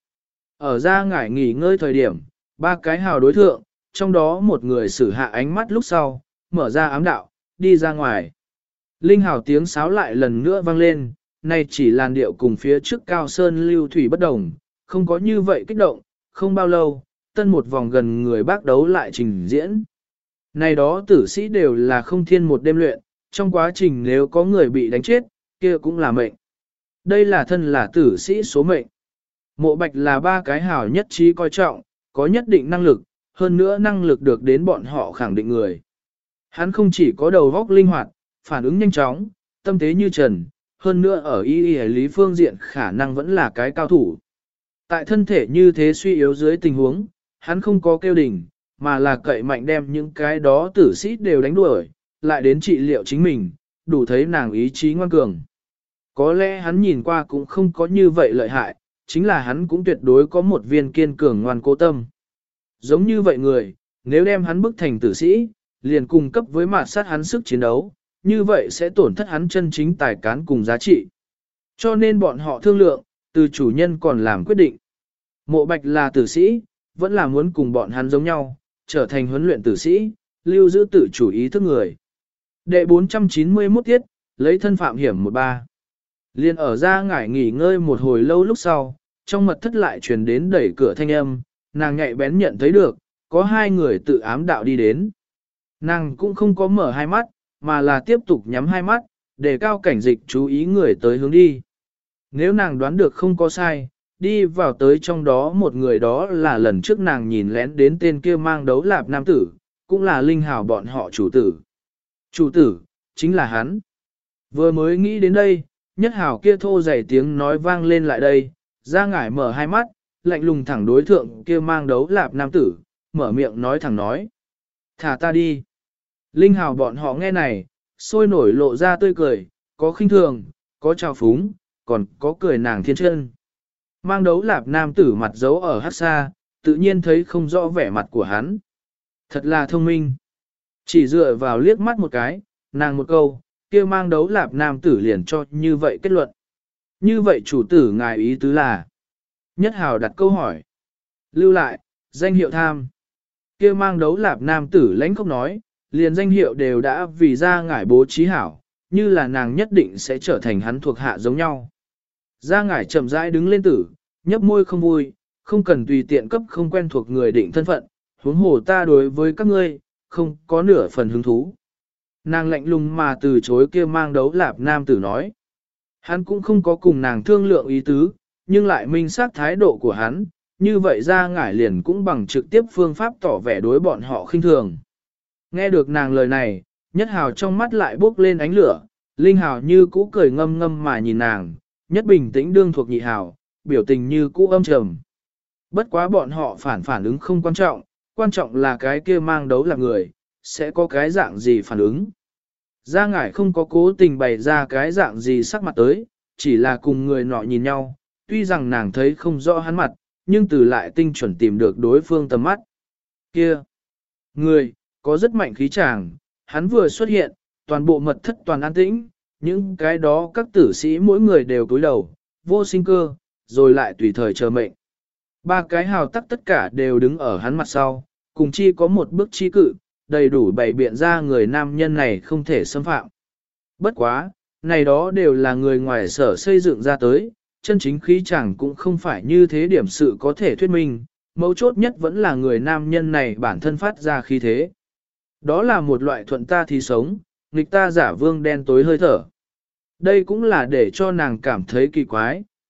Ở ra ngải nghỉ ngơi thời điểm, ba cái hào đối thượng, trong đó một người sử hạ ánh mắt lúc sau, mở ra ám đạo, đi ra ngoài. Linh hào tiếng sáo lại lần nữa vang lên, này chỉ làn điệu cùng phía trước cao sơn lưu thủy bất đồng, không có như vậy kích động, không bao lâu, tân một vòng gần người bác đấu lại trình diễn. Này đó tử sĩ đều là không thiên một đêm luyện, trong quá trình nếu có người bị đánh chết, kia cũng là mệnh. Đây là thân là tử sĩ số mệnh. Mộ bạch là ba cái hảo nhất trí coi trọng, có nhất định năng lực, hơn nữa năng lực được đến bọn họ khẳng định người. Hắn không chỉ có đầu óc linh hoạt, phản ứng nhanh chóng, tâm tế như trần, hơn nữa ở y y lý phương diện khả năng vẫn là cái cao thủ. Tại thân thể như thế suy yếu dưới tình huống, hắn không có kêu đỉnh, mà là cậy mạnh đem những cái đó tử sĩ đều đánh đuổi, lại đến trị liệu chính mình, đủ thấy nàng ý chí ngoan cường. Có lẽ hắn nhìn qua cũng không có như vậy lợi hại, chính là hắn cũng tuyệt đối có một viên kiên cường ngoan cố tâm. Giống như vậy người, nếu đem hắn bức thành tử sĩ, liền cung cấp với mạt sát hắn sức chiến đấu, như vậy sẽ tổn thất hắn chân chính tài cán cùng giá trị. Cho nên bọn họ thương lượng, từ chủ nhân còn làm quyết định. Mộ bạch là tử sĩ, vẫn là muốn cùng bọn hắn giống nhau, trở thành huấn luyện tử sĩ, lưu giữ tự chủ ý thức người. Đệ bốn trăm chín mươi mốt tiết, lấy thân phạm hiểm một ba. Liên ở ra ngải nghỉ ngơi một hồi lâu lúc sau, trong mật thất lại truyền đến đẩy cửa thanh âm, nàng nhạy bén nhận thấy được, có hai người tự ám đạo đi đến. Nàng cũng không có mở hai mắt, mà là tiếp tục nhắm hai mắt, để cao cảnh dịch chú ý người tới hướng đi. Nếu nàng đoán được không có sai, đi vào tới trong đó một người đó là lần trước nàng nhìn lén đến tên kia mang đấu lạp nam tử, cũng là linh hào bọn họ chủ tử. Chủ tử, chính là hắn. Vừa mới nghĩ đến đây, nhất hào kia thô dày tiếng nói vang lên lại đây, ra ngải mở hai mắt, lạnh lùng thẳng đối thượng kia mang đấu lạp nam tử, mở miệng nói thẳng nói. Thả ta đi. Linh hào bọn họ nghe này, sôi nổi lộ ra tươi cười, có khinh thường, có trào phúng, còn có cười nàng thiên chân. Mang đấu lạp nam tử mặt giấu ở hát xa, tự nhiên thấy không rõ vẻ mặt của hắn. Thật là thông minh. Chỉ dựa vào liếc mắt một cái, nàng một câu, kia mang đấu lạp nam tử liền cho như vậy kết luận. Như vậy chủ tử ngài ý tứ là. Nhất hào đặt câu hỏi. Lưu lại, danh hiệu tham. Kia mang đấu lạp nam tử lãnh không nói, liền danh hiệu đều đã vì ra ngải bố trí hảo, như là nàng nhất định sẽ trở thành hắn thuộc hạ giống nhau. Ra ngải chậm rãi đứng lên tử, nhấp môi không vui, không cần tùy tiện cấp không quen thuộc người định thân phận, huống hồ ta đối với các ngươi, không có nửa phần hứng thú. Nàng lạnh lùng mà từ chối kia mang đấu lạp nam tử nói. Hắn cũng không có cùng nàng thương lượng ý tứ, nhưng lại minh xác thái độ của hắn, như vậy ra ngải liền cũng bằng trực tiếp phương pháp tỏ vẻ đối bọn họ khinh thường. Nghe được nàng lời này, nhất hào trong mắt lại bốc lên ánh lửa, linh hào như cũ cười ngâm ngâm mà nhìn nàng, nhất bình tĩnh đương thuộc nhị hào, biểu tình như cũ âm trầm. Bất quá bọn họ phản phản ứng không quan trọng, quan trọng là cái kia mang đấu là người, sẽ có cái dạng gì phản ứng. Gia ngải không có cố tình bày ra cái dạng gì sắc mặt tới, chỉ là cùng người nọ nhìn nhau, tuy rằng nàng thấy không rõ hắn mặt, nhưng từ lại tinh chuẩn tìm được đối phương tầm mắt. Kia! Người, có rất mạnh khí tràng, hắn vừa xuất hiện, toàn bộ mật thất toàn an tĩnh, những cái đó các tử sĩ mỗi người đều cúi đầu, vô sinh cơ, rồi lại tùy thời chờ mệnh. Ba cái hào tắc tất cả đều đứng ở hắn mặt sau, cùng chi có một bước chi cự, đầy đủ bày biện ra người nam nhân này không thể xâm phạm. Bất quá, này đó đều là người ngoài sở xây dựng ra tới, chân chính khí chẳng cũng không phải như thế điểm sự có thể thuyết minh, mấu chốt nhất vẫn là người nam nhân này bản thân phát ra khí thế. Đó là một loại thuận ta thì sống, nghịch ta giả vương đen tối hơi thở. Đây cũng là để cho nàng cảm thấy kỳ quái,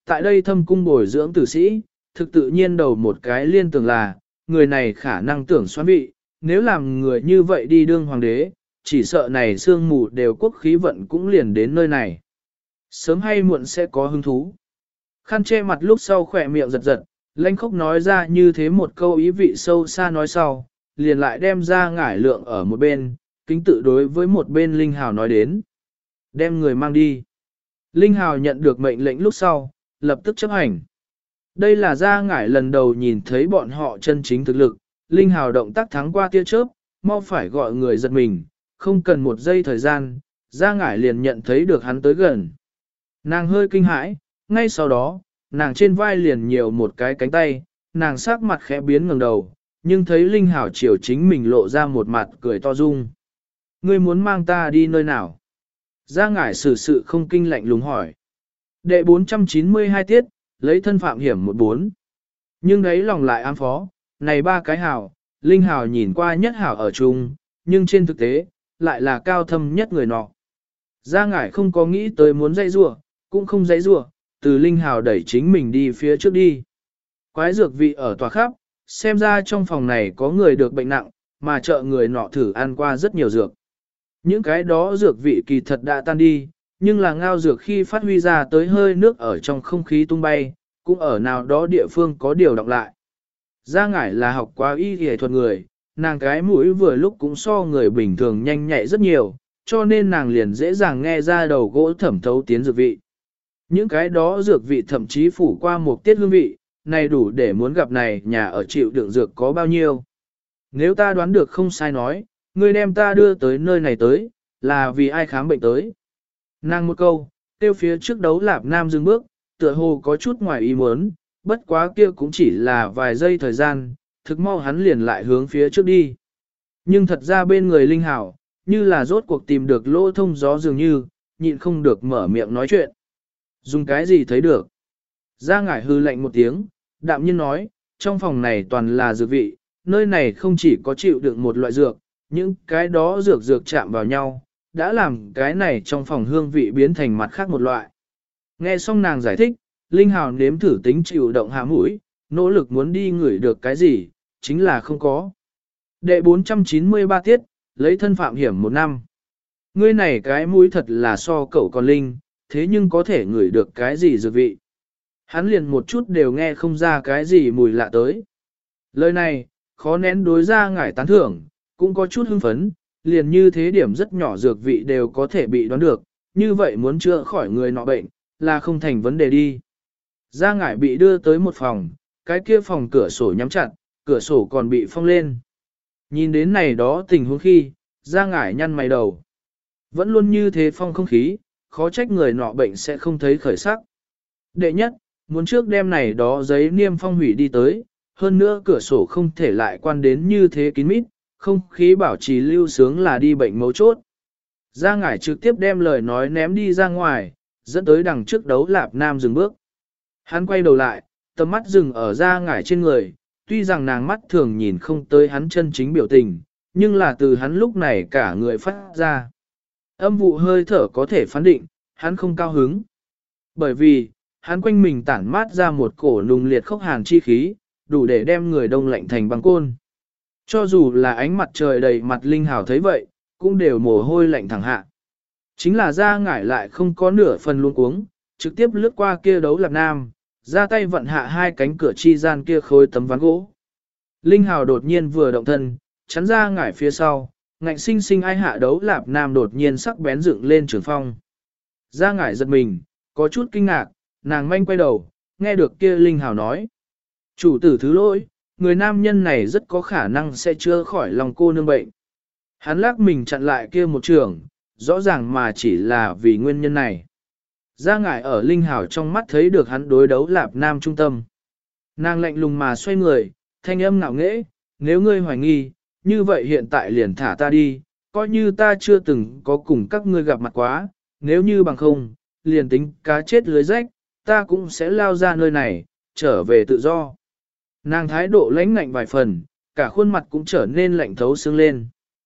tại đây thâm cung bồi dưỡng tử sĩ, thực tự nhiên đầu một cái liên tưởng là, người này khả năng tưởng xoán vị, nếu làm người như vậy đi đương hoàng đế, chỉ sợ này sương mù đều quốc khí vận cũng liền đến nơi này. Sớm hay muộn sẽ có hứng thú. Khăn che mặt lúc sau khỏe miệng giật giật, lãnh khốc nói ra như thế một câu ý vị sâu xa nói sau, liền lại đem ra ngải lượng ở một bên, kính tự đối với một bên Linh Hào nói đến. Đem người mang đi. Linh Hào nhận được mệnh lệnh lúc sau, lập tức chấp hành. Đây là ra ngải lần đầu nhìn thấy bọn họ chân chính thực lực, Linh Hào động tác thắng qua tia chớp, mau phải gọi người giật mình, không cần một giây thời gian, ra ngải liền nhận thấy được hắn tới gần. Nàng hơi kinh hãi, ngay sau đó, nàng trên vai liền nhiều một cái cánh tay, nàng sắc mặt khẽ biến ngẩng đầu, nhưng thấy Linh Hảo chiều chính mình lộ ra một mặt cười to dung. Ngươi muốn mang ta đi nơi nào? Ra ngải xử sự không kinh lạnh lùng hỏi. Đệ bốn trăm chín mươi hai tiết, lấy thân phạm hiểm một bốn. Nhưng đấy lòng lại ám phó, này ba cái hảo, Linh Hảo nhìn qua nhất hảo ở chung, nhưng trên thực tế, lại là cao thâm nhất người nọ. Ra ngải không có nghĩ tới muốn dây rủa, cũng không dây rủa, từ Linh Hào đẩy chính mình đi phía trước đi. Quái dược vị ở tòa khắp, xem ra trong phòng này có người được bệnh nặng, mà chợ người nọ thử ăn qua rất nhiều dược. Những cái đó dược vị kỳ thật đã tan đi, nhưng là ngao dược khi phát huy ra tới hơi nước ở trong không khí tung bay, cũng ở nào đó địa phương có điều đọng lại. Gia ngải là học quá y y thuật người, nàng cái mũi vừa lúc cũng so người bình thường nhanh nhạy rất nhiều, cho nên nàng liền dễ dàng nghe ra đầu gỗ thẩm thấu tiến dược vị. Những cái đó dược vị thậm chí phủ qua một tiết hương vị, này đủ để muốn gặp này nhà ở chịu đựng dược có bao nhiêu. Nếu ta đoán được không sai nói, ngươi đem ta đưa tới nơi này tới, là vì ai khám bệnh tới. Nàng một câu, tiêu phía trước đấu lạp nam dừng bước, tựa hồ có chút ngoài ý muốn, bất quá kia cũng chỉ là vài giây thời gian, thực mau hắn liền lại hướng phía trước đi. Nhưng thật ra bên người Linh Hảo, như là rốt cuộc tìm được lỗ thông gió dường như, nhịn không được mở miệng nói chuyện. Dùng cái gì thấy được? Gia ngải hư lạnh một tiếng, đạm nhiên nói, trong phòng này toàn là dược vị, nơi này không chỉ có chịu đựng một loại dược, những cái đó dược dược chạm vào nhau, đã làm cái này trong phòng hương vị biến thành mặt khác một loại. Nghe xong nàng giải thích, Linh Hào nếm thử tính chịu động hạ mũi, nỗ lực muốn đi ngửi được cái gì, chính là không có. Đệ bốn trăm chín mươi ba tiết, lấy thân phạm hiểm một năm. Ngươi này cái mũi thật là so cậu còn linh, thế nhưng có thể ngửi được cái gì dược vị. Hắn liền một chút đều nghe không ra cái gì mùi lạ tới. Lời này, khó nén đối ra ngải tán thưởng, cũng có chút hưng phấn, liền như thế điểm rất nhỏ dược vị đều có thể bị đoán được, như vậy muốn chữa khỏi người nọ bệnh, là không thành vấn đề đi. Gia ngải bị đưa tới một phòng, cái kia phòng cửa sổ nhắm chặt, cửa sổ còn bị phong lên. Nhìn đến này đó tình huống khi, Gia ngải nhăn mày đầu. Vẫn luôn như thế phong không khí, khó trách người nọ bệnh sẽ không thấy khởi sắc. Đệ nhất, muốn trước đêm này đó giấy niêm phong hủy đi tới, hơn nữa cửa sổ không thể lại quan đến như thế kín mít, không khí bảo trì lưu sướng là đi bệnh mấu chốt. Gia ngải trực tiếp đem lời nói ném đi ra ngoài, dẫn tới đằng trước đấu lạp nam dừng bước. Hắn quay đầu lại, tầm mắt dừng ở Gia ngải trên người, tuy rằng nàng mắt thường nhìn không tới hắn chân chính biểu tình, nhưng là từ hắn lúc này cả người phát ra. Âm vụ hơi thở có thể phán định, hắn không cao hứng. Bởi vì, hắn quanh mình tản mát ra một cổ nùng liệt khốc hàn chi khí, đủ để đem người đông lạnh thành băng côn. Cho dù là ánh mặt trời đầy mặt Linh Hào thấy vậy, cũng đều mồ hôi lạnh thẳng hạ. Chính là Gia ngải lại không có nửa phần luống cuống, trực tiếp lướt qua kia đấu lạp nam, ra tay vận hạ hai cánh cửa chi gian kia khối tấm ván gỗ. Linh Hào đột nhiên vừa động thân, chắn Gia ngải phía sau, ngạnh sinh sinh ai hạ đấu lạp nam đột nhiên sắc bén dựng lên trường phong. Gia ngải giật mình, có chút kinh ngạc, nàng manh quay đầu, nghe được kia Linh Hào nói. Chủ tử thứ lỗi, người nam nhân này rất có khả năng sẽ chữa khỏi lòng cô nương bệnh. Hắn lắc mình chặn lại kia một trường, rõ ràng mà chỉ là vì nguyên nhân này. Gia ngải ở Linh Hào trong mắt thấy được hắn đối đấu lạp nam trung tâm. Nàng lạnh lùng mà xoay người, thanh âm ngạo nghễ, nếu ngươi hoài nghi, như vậy hiện tại liền thả ta đi, coi như ta chưa từng có cùng các ngươi gặp mặt quá, nếu như bằng không, liền tính cá chết lưới rách, ta cũng sẽ lao ra nơi này, trở về tự do. Nàng thái độ lãnh ngạnh vài phần, cả khuôn mặt cũng trở nên lạnh thấu xương lên.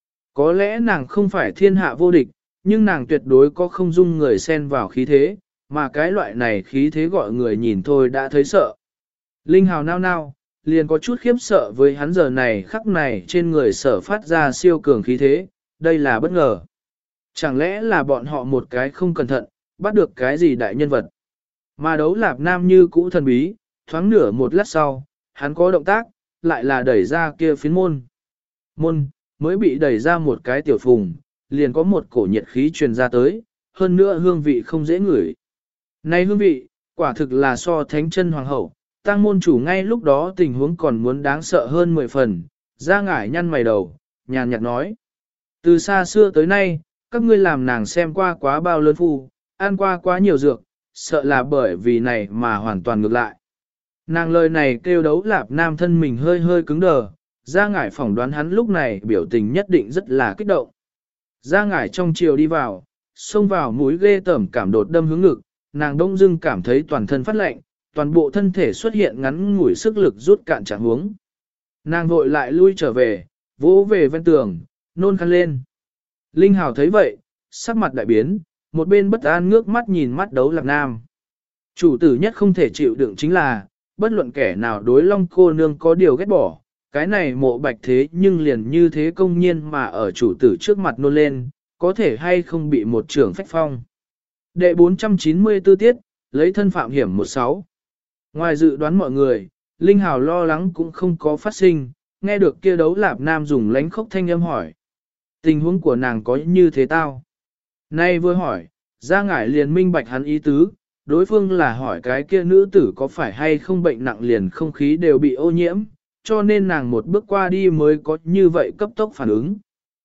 Có lẽ nàng không phải thiên hạ vô địch, nhưng nàng tuyệt đối có không dung người xen vào khí thế, mà cái loại này khí thế gọi người nhìn thôi đã thấy sợ. Linh Hào nao nao, liền có chút khiếp sợ với hắn giờ này khắc này trên người sở phát ra siêu cường khí thế, đây là bất ngờ. Chẳng lẽ là bọn họ một cái không cẩn thận, bắt được cái gì đại nhân vật. Mà Đấu Lạp Nam như cũ thần bí, thoáng nửa một lát sau, hắn có động tác, lại là đẩy ra kia phiến môn. Môn, mới bị đẩy ra một cái tiểu phùng, liền có một cổ nhiệt khí truyền ra tới, hơn nữa hương vị không dễ ngửi. Này hương vị, quả thực là so thánh chân hoàng hậu, tăng môn chủ ngay lúc đó tình huống còn muốn đáng sợ hơn mười phần, ra ngải nhăn mày đầu, nhàn nhạt nói. Từ xa xưa tới nay, các ngươi làm nàng xem qua quá bao lớn phu, ăn qua quá nhiều dược, sợ là bởi vì này mà hoàn toàn ngược lại. Nàng lời này kêu Đấu Lạp Nam thân mình hơi hơi cứng đờ, ra ngải phỏng đoán hắn lúc này biểu tình nhất định rất là kích động. Ra ngải trong chiều đi vào, xông vào mũi ghê tởm cảm đột đâm hướng ngực, nàng đông dưng cảm thấy toàn thân phát lạnh, toàn bộ thân thể xuất hiện ngắn ngủi sức lực rút cạn trạng huống. Nàng vội lại lui trở về, vỗ về ven tường, nôn khăn lên. Linh Hào thấy vậy, sắc mặt đại biến, một bên bất an ngước mắt nhìn mắt Đấu Lạp Nam. Chủ tử nhất không thể chịu đựng chính là, bất luận kẻ nào đối Long cô nương có điều ghét bỏ, cái này mộ bạch thế nhưng liền như thế công nhiên mà ở chủ tử trước mặt nôn lên, có thể hay không bị một trưởng phách phong. Đệ bốn trăm chín mươi tư tiết, lấy thân phạm hiểm một sáu. Ngoài dự đoán mọi người, Linh Hào lo lắng cũng không có phát sinh, nghe được kia Đấu Lạp Nam dùng lánh khốc thanh âm hỏi. Tình huống của nàng có như thế tao? Nay vừa hỏi, ra ngải liền minh bạch hắn ý tứ, đối phương là hỏi cái kia nữ tử có phải hay không bệnh nặng liền không khí đều bị ô nhiễm, cho nên nàng một bước qua đi mới có như vậy cấp tốc phản ứng.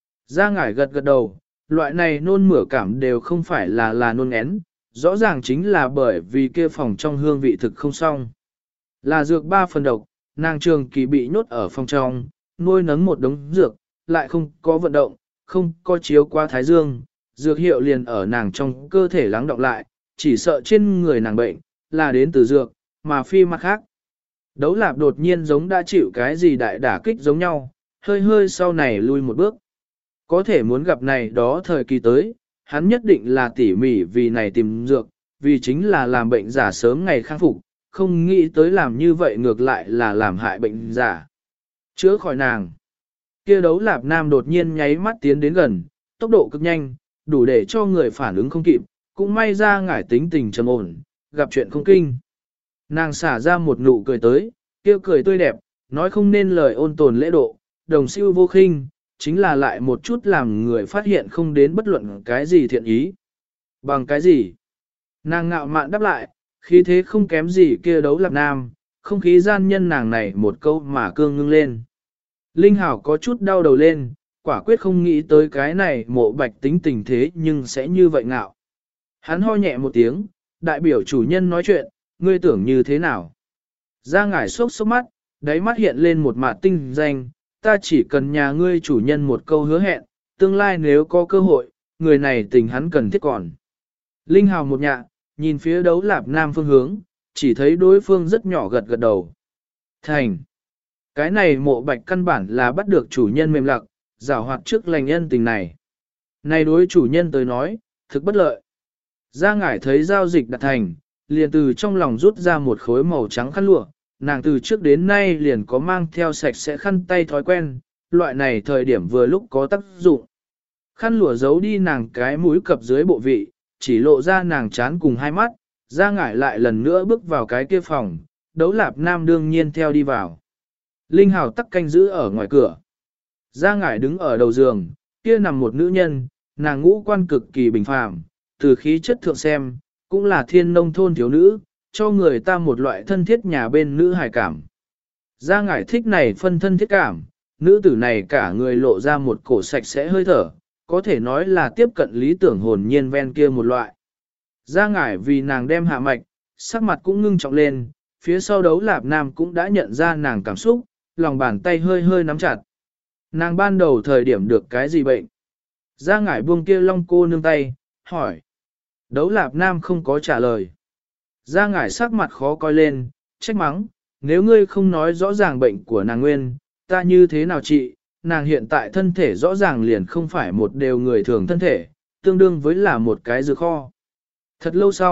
Ra ngải gật gật đầu, loại này nôn mửa cảm đều không phải là là nôn én, rõ ràng chính là bởi vì kia phòng trong hương vị thực không xong. Là dược ba phần độc, nàng trường kỳ bị nhốt ở phòng trong, nuôi nấng một đống dược, lại không có vận động, không có chiếu qua thái dương, dược hiệu liền ở nàng trong cơ thể lắng đọng lại, chỉ sợ trên người nàng bệnh, là đến từ dược, mà phi mặt khác. Đấu Lạp đột nhiên giống đã chịu cái gì đại đả kích giống nhau, hơi hơi sau này lui một bước. Có thể muốn gặp này đó thời kỳ tới, hắn nhất định là tỉ mỉ vì này tìm dược, vì chính là làm bệnh giả sớm ngày khang phục, không nghĩ tới làm như vậy ngược lại là làm hại bệnh giả. Chữa khỏi nàng. Kia Đấu Lạp Nam đột nhiên nháy mắt tiến đến gần, tốc độ cực nhanh, đủ để cho người phản ứng không kịp, cũng may ra ngải tính tình trầm ổn, gặp chuyện không kinh. Nàng xả ra một nụ cười tới, kia cười tươi đẹp, nói không nên lời ôn tồn lễ độ, đồng siêu vô khinh, chính là lại một chút làm người phát hiện không đến bất luận cái gì thiện ý. Bằng cái gì? Nàng ngạo mạn đáp lại, khí thế không kém gì kia Đấu Lạp Nam, không khí gian nhân nàng này một câu mà cương ngưng lên. Linh Hảo có chút đau đầu lên, quả quyết không nghĩ tới cái này mộ bạch tính tình thế nhưng sẽ như vậy ngạo. Hắn ho nhẹ một tiếng, đại biểu chủ nhân nói chuyện, ngươi tưởng như thế nào? Ra ngải sốc sốc mắt, đáy mắt hiện lên một mạt tinh danh, ta chỉ cần nhà ngươi chủ nhân một câu hứa hẹn, tương lai nếu có cơ hội, người này tình hắn cần thiết còn. Linh Hào một nhạ, nhìn phía Đấu Lạp Nam phương hướng, chỉ thấy đối phương rất nhỏ gật gật đầu. Thành! Cái này mộ bạch căn bản là bắt được chủ nhân mềm lặc, giảo hoạt trước lành nhân tình này. Này đối chủ nhân tới nói, thực bất lợi. Gia ngải thấy giao dịch đạt thành, liền từ trong lòng rút ra một khối màu trắng khăn lụa, nàng từ trước đến nay liền có mang theo sạch sẽ khăn tay thói quen, loại này thời điểm vừa lúc có tác dụng. Khăn lụa giấu đi nàng cái mũi cập dưới bộ vị, chỉ lộ ra nàng chán cùng hai mắt, Gia ngải lại lần nữa bước vào cái kia phòng, Đấu Lạp Nam đương nhiên theo đi vào. Linh Hào tắc canh giữ ở ngoài cửa. Gia ngải đứng ở đầu giường, kia nằm một nữ nhân, nàng ngũ quan cực kỳ bình phàm, từ khí chất thượng xem, cũng là thiên nông thôn thiếu nữ, cho người ta một loại thân thiết nhà bên nữ hài cảm. Gia ngải thích này phân thân thiết cảm, nữ tử này cả người lộ ra một cổ sạch sẽ hơi thở, có thể nói là tiếp cận lý tưởng hồn nhiên ven kia một loại. Gia ngải vì nàng đem hạ mạch, sắc mặt cũng ngưng trọng lên, phía sau Đấu Lạp Nam cũng đã nhận ra nàng cảm xúc, lòng bàn tay hơi hơi nắm chặt. Nàng ban đầu thời điểm được cái gì bệnh? Gia ngải buông kia long cô nương tay, hỏi. Đấu Lạp Nam không có trả lời. Gia ngải sắc mặt khó coi lên, trách mắng, nếu ngươi không nói rõ ràng bệnh của nàng nguyên, ta như thế nào trị, nàng hiện tại thân thể rõ ràng liền không phải một đều người thường thân thể, tương đương với là một cái dược kho. Thật lâu sau,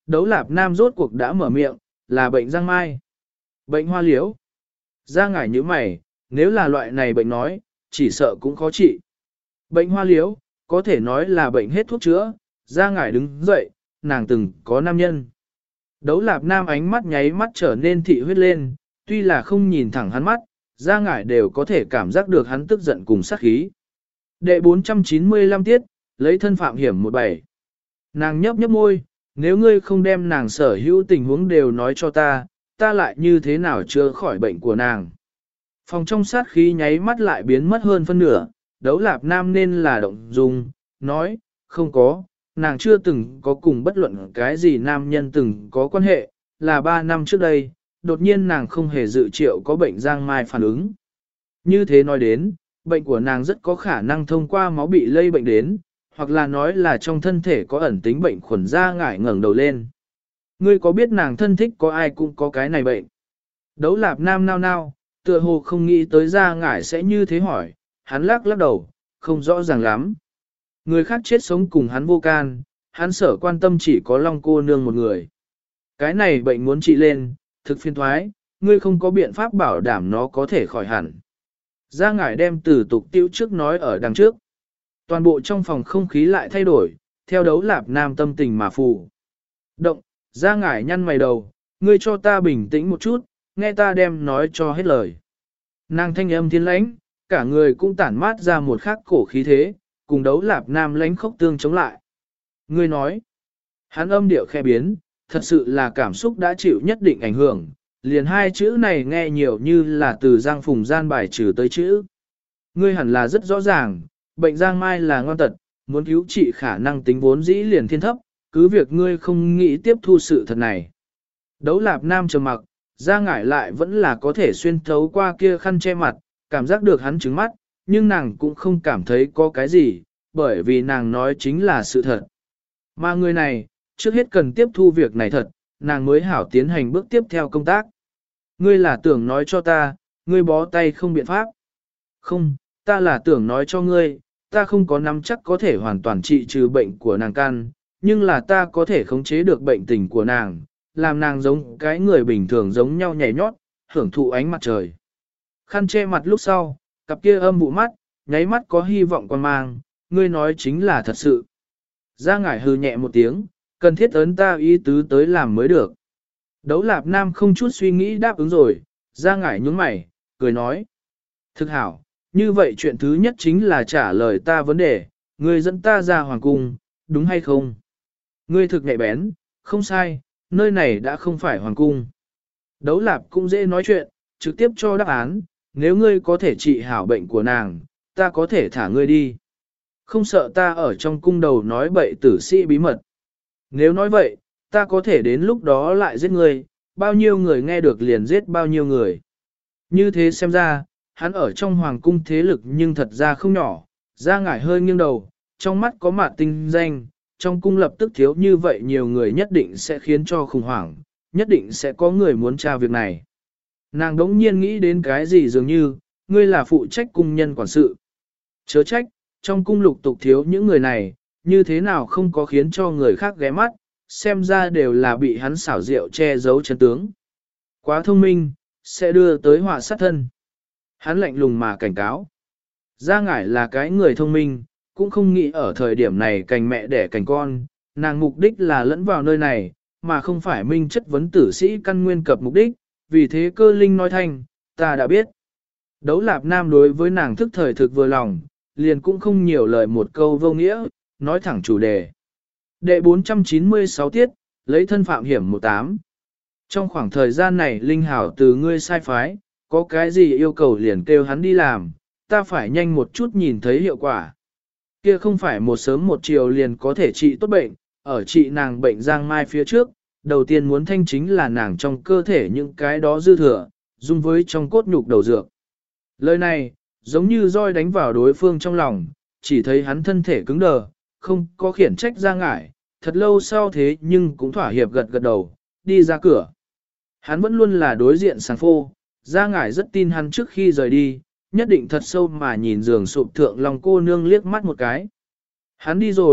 Đấu Lạp Nam rốt cuộc đã mở miệng, là bệnh giang mai. Bệnh hoa liễu. Ra ngải như mày, nếu là loại này bệnh nói, chỉ sợ cũng khó trị. Bệnh hoa liễu, có thể nói là bệnh hết thuốc chữa. Ra ngải đứng dậy, nàng từng có nam nhân. Đấu Lạp Nam ánh mắt nháy mắt trở nên thị huyết lên, tuy là không nhìn thẳng hắn mắt, ra ngải đều có thể cảm giác được hắn tức giận cùng sát khí. Đệ bốn trăm chín mươi lăm tiết, lấy thân phạm hiểm một bảy. Nàng nhấp nhấp môi, nếu ngươi không đem nàng sở hữu tình huống đều nói cho ta, ta lại như thế nào chữa khỏi bệnh của nàng. Phòng trong sát khí nháy mắt lại biến mất hơn phân nửa, Đấu Lạp Nam nên là động dung, nói, không có, nàng chưa từng có cùng bất luận cái gì nam nhân từng có quan hệ, là ba năm trước đây, đột nhiên nàng không hề dự triệu có bệnh giang mai phản ứng. Như thế nói đến, bệnh của nàng rất có khả năng thông qua máu bị lây bệnh đến, hoặc là nói là trong thân thể có ẩn tính bệnh khuẩn ra ngải ngẩng đầu lên. Ngươi có biết nàng thân thích có ai cũng có cái này bệnh? Đấu Lạp Nam nao nao, tựa hồ không nghĩ tới ra ngải sẽ như thế hỏi, hắn lắc lắc đầu, không rõ ràng lắm. Người khác chết sống cùng hắn vô can, hắn sở quan tâm chỉ có Long cô nương một người. Cái này bệnh muốn trị lên, thực phiên thoái, ngươi không có biện pháp bảo đảm nó có thể khỏi hẳn. Gia ngải đem từ tục tiêu trước nói ở đằng trước. Toàn bộ trong phòng không khí lại thay đổi, theo Đấu Lạp Nam tâm tình mà phù. Động, Gia ngải nhăn mày đầu, ngươi cho ta bình tĩnh một chút, nghe ta đem nói cho hết lời. Nàng thanh âm thiên lãnh, cả người cũng tản mát ra một khắc cổ khí thế, cùng Đấu Lạp Nam lãnh khốc tương chống lại. Ngươi nói, hắn âm điệu khe biến, thật sự là cảm xúc đã chịu nhất định ảnh hưởng, liền hai chữ này nghe nhiều như là từ giang phùng gian bài trừ tới chữ. Ngươi hẳn là rất rõ ràng, bệnh giang mai là ngoan tật, muốn cứu trị khả năng tính vốn dĩ liền thiên thấp, cứ việc ngươi không nghĩ tiếp thu sự thật này. Đấu Lạp Nam trầm mặc, ra ngải lại vẫn là có thể xuyên thấu qua kia khăn che mặt, cảm giác được hắn trứng mắt, nhưng nàng cũng không cảm thấy có cái gì, bởi vì nàng nói chính là sự thật. Mà người này, trước hết cần tiếp thu việc này thật, nàng mới hảo tiến hành bước tiếp theo công tác. Ngươi là tưởng nói cho ta, ngươi bó tay không biện pháp. Không, ta là tưởng nói cho ngươi, ta không có nắm chắc có thể hoàn toàn trị trừ bệnh của nàng can, nhưng là ta có thể khống chế được bệnh tình của nàng, làm nàng giống cái người bình thường giống nhau nhảy nhót, hưởng thụ ánh mặt trời. Khăn che mặt lúc sau, cặp kia âm bụ mắt, nháy mắt có hy vọng quan mang, ngươi nói chính là thật sự. Gia ngải hừ nhẹ một tiếng, cần thiết ấn ta ý tứ tới làm mới được. Đấu Lạp Nam không chút suy nghĩ đáp ứng rồi, Gia ngải nhướng mày, cười nói. Thực hảo, như vậy chuyện thứ nhất chính là trả lời ta vấn đề, ngươi dẫn ta ra hoàng cung, đúng hay không? Ngươi thực nhạy bén, không sai, nơi này đã không phải hoàng cung. Đấu Lạp cũng dễ nói chuyện, trực tiếp cho đáp án, nếu ngươi có thể trị hảo bệnh của nàng, ta có thể thả ngươi đi. Không sợ ta ở trong cung đầu nói bậy tử sĩ bí mật. Nếu nói vậy, ta có thể đến lúc đó lại giết ngươi, bao nhiêu người nghe được liền giết bao nhiêu người. Như thế xem ra, hắn ở trong hoàng cung thế lực nhưng thật ra không nhỏ, ra ngải hơi nghiêng đầu, trong mắt có mặt tinh danh, trong cung lập tức thiếu như vậy nhiều người nhất định sẽ khiến cho khủng hoảng, nhất định sẽ có người muốn tra việc này. Nàng đống nhiên nghĩ đến cái gì dường như, ngươi là phụ trách cung nhân quản sự. Chớ trách, trong cung lục tục thiếu những người này, như thế nào không có khiến cho người khác ghé mắt, xem ra đều là bị hắn xảo diệu che giấu chân tướng. Quá thông minh, sẽ đưa tới họa sát thân. Hắn lạnh lùng mà cảnh cáo. Gia ngải là cái người thông minh, cũng không nghĩ ở thời điểm này cành mẹ đẻ cành con, nàng mục đích là lẫn vào nơi này, mà không phải minh chất vấn tử sĩ căn nguyên cập mục đích, vì thế cơ linh nói thanh, ta đã biết. Đấu Lạp Nam đối với nàng thức thời thực vừa lòng, liền cũng không nhiều lời một câu vô nghĩa, nói thẳng chủ đề. Đệ bốn trăm chín mươi sáu tiết, lấy thân phạm hiểm một tám. Trong khoảng thời gian này Linh Hảo từ ngươi sai phái, có cái gì yêu cầu liền kêu hắn đi làm, ta phải nhanh một chút nhìn thấy hiệu quả. Kia không phải một sớm một chiều liền có thể trị tốt bệnh, ở trị nàng bệnh giang mai phía trước, đầu tiên muốn thanh chính là nàng trong cơ thể những cái đó dư thừa, dung với trong cốt nhục đầu dược. Lời này, giống như roi đánh vào đối phương trong lòng, chỉ thấy hắn thân thể cứng đờ, không có khiển trách ra ngải, thật lâu sau thế nhưng cũng thỏa hiệp gật gật đầu, đi ra cửa. Hắn vẫn luôn là đối diện sàng phô, ra ngải rất tin hắn trước khi rời đi, nhất định thật sâu mà nhìn giường sụp thượng lòng cô nương liếc mắt một cái. Hắn đi rồi,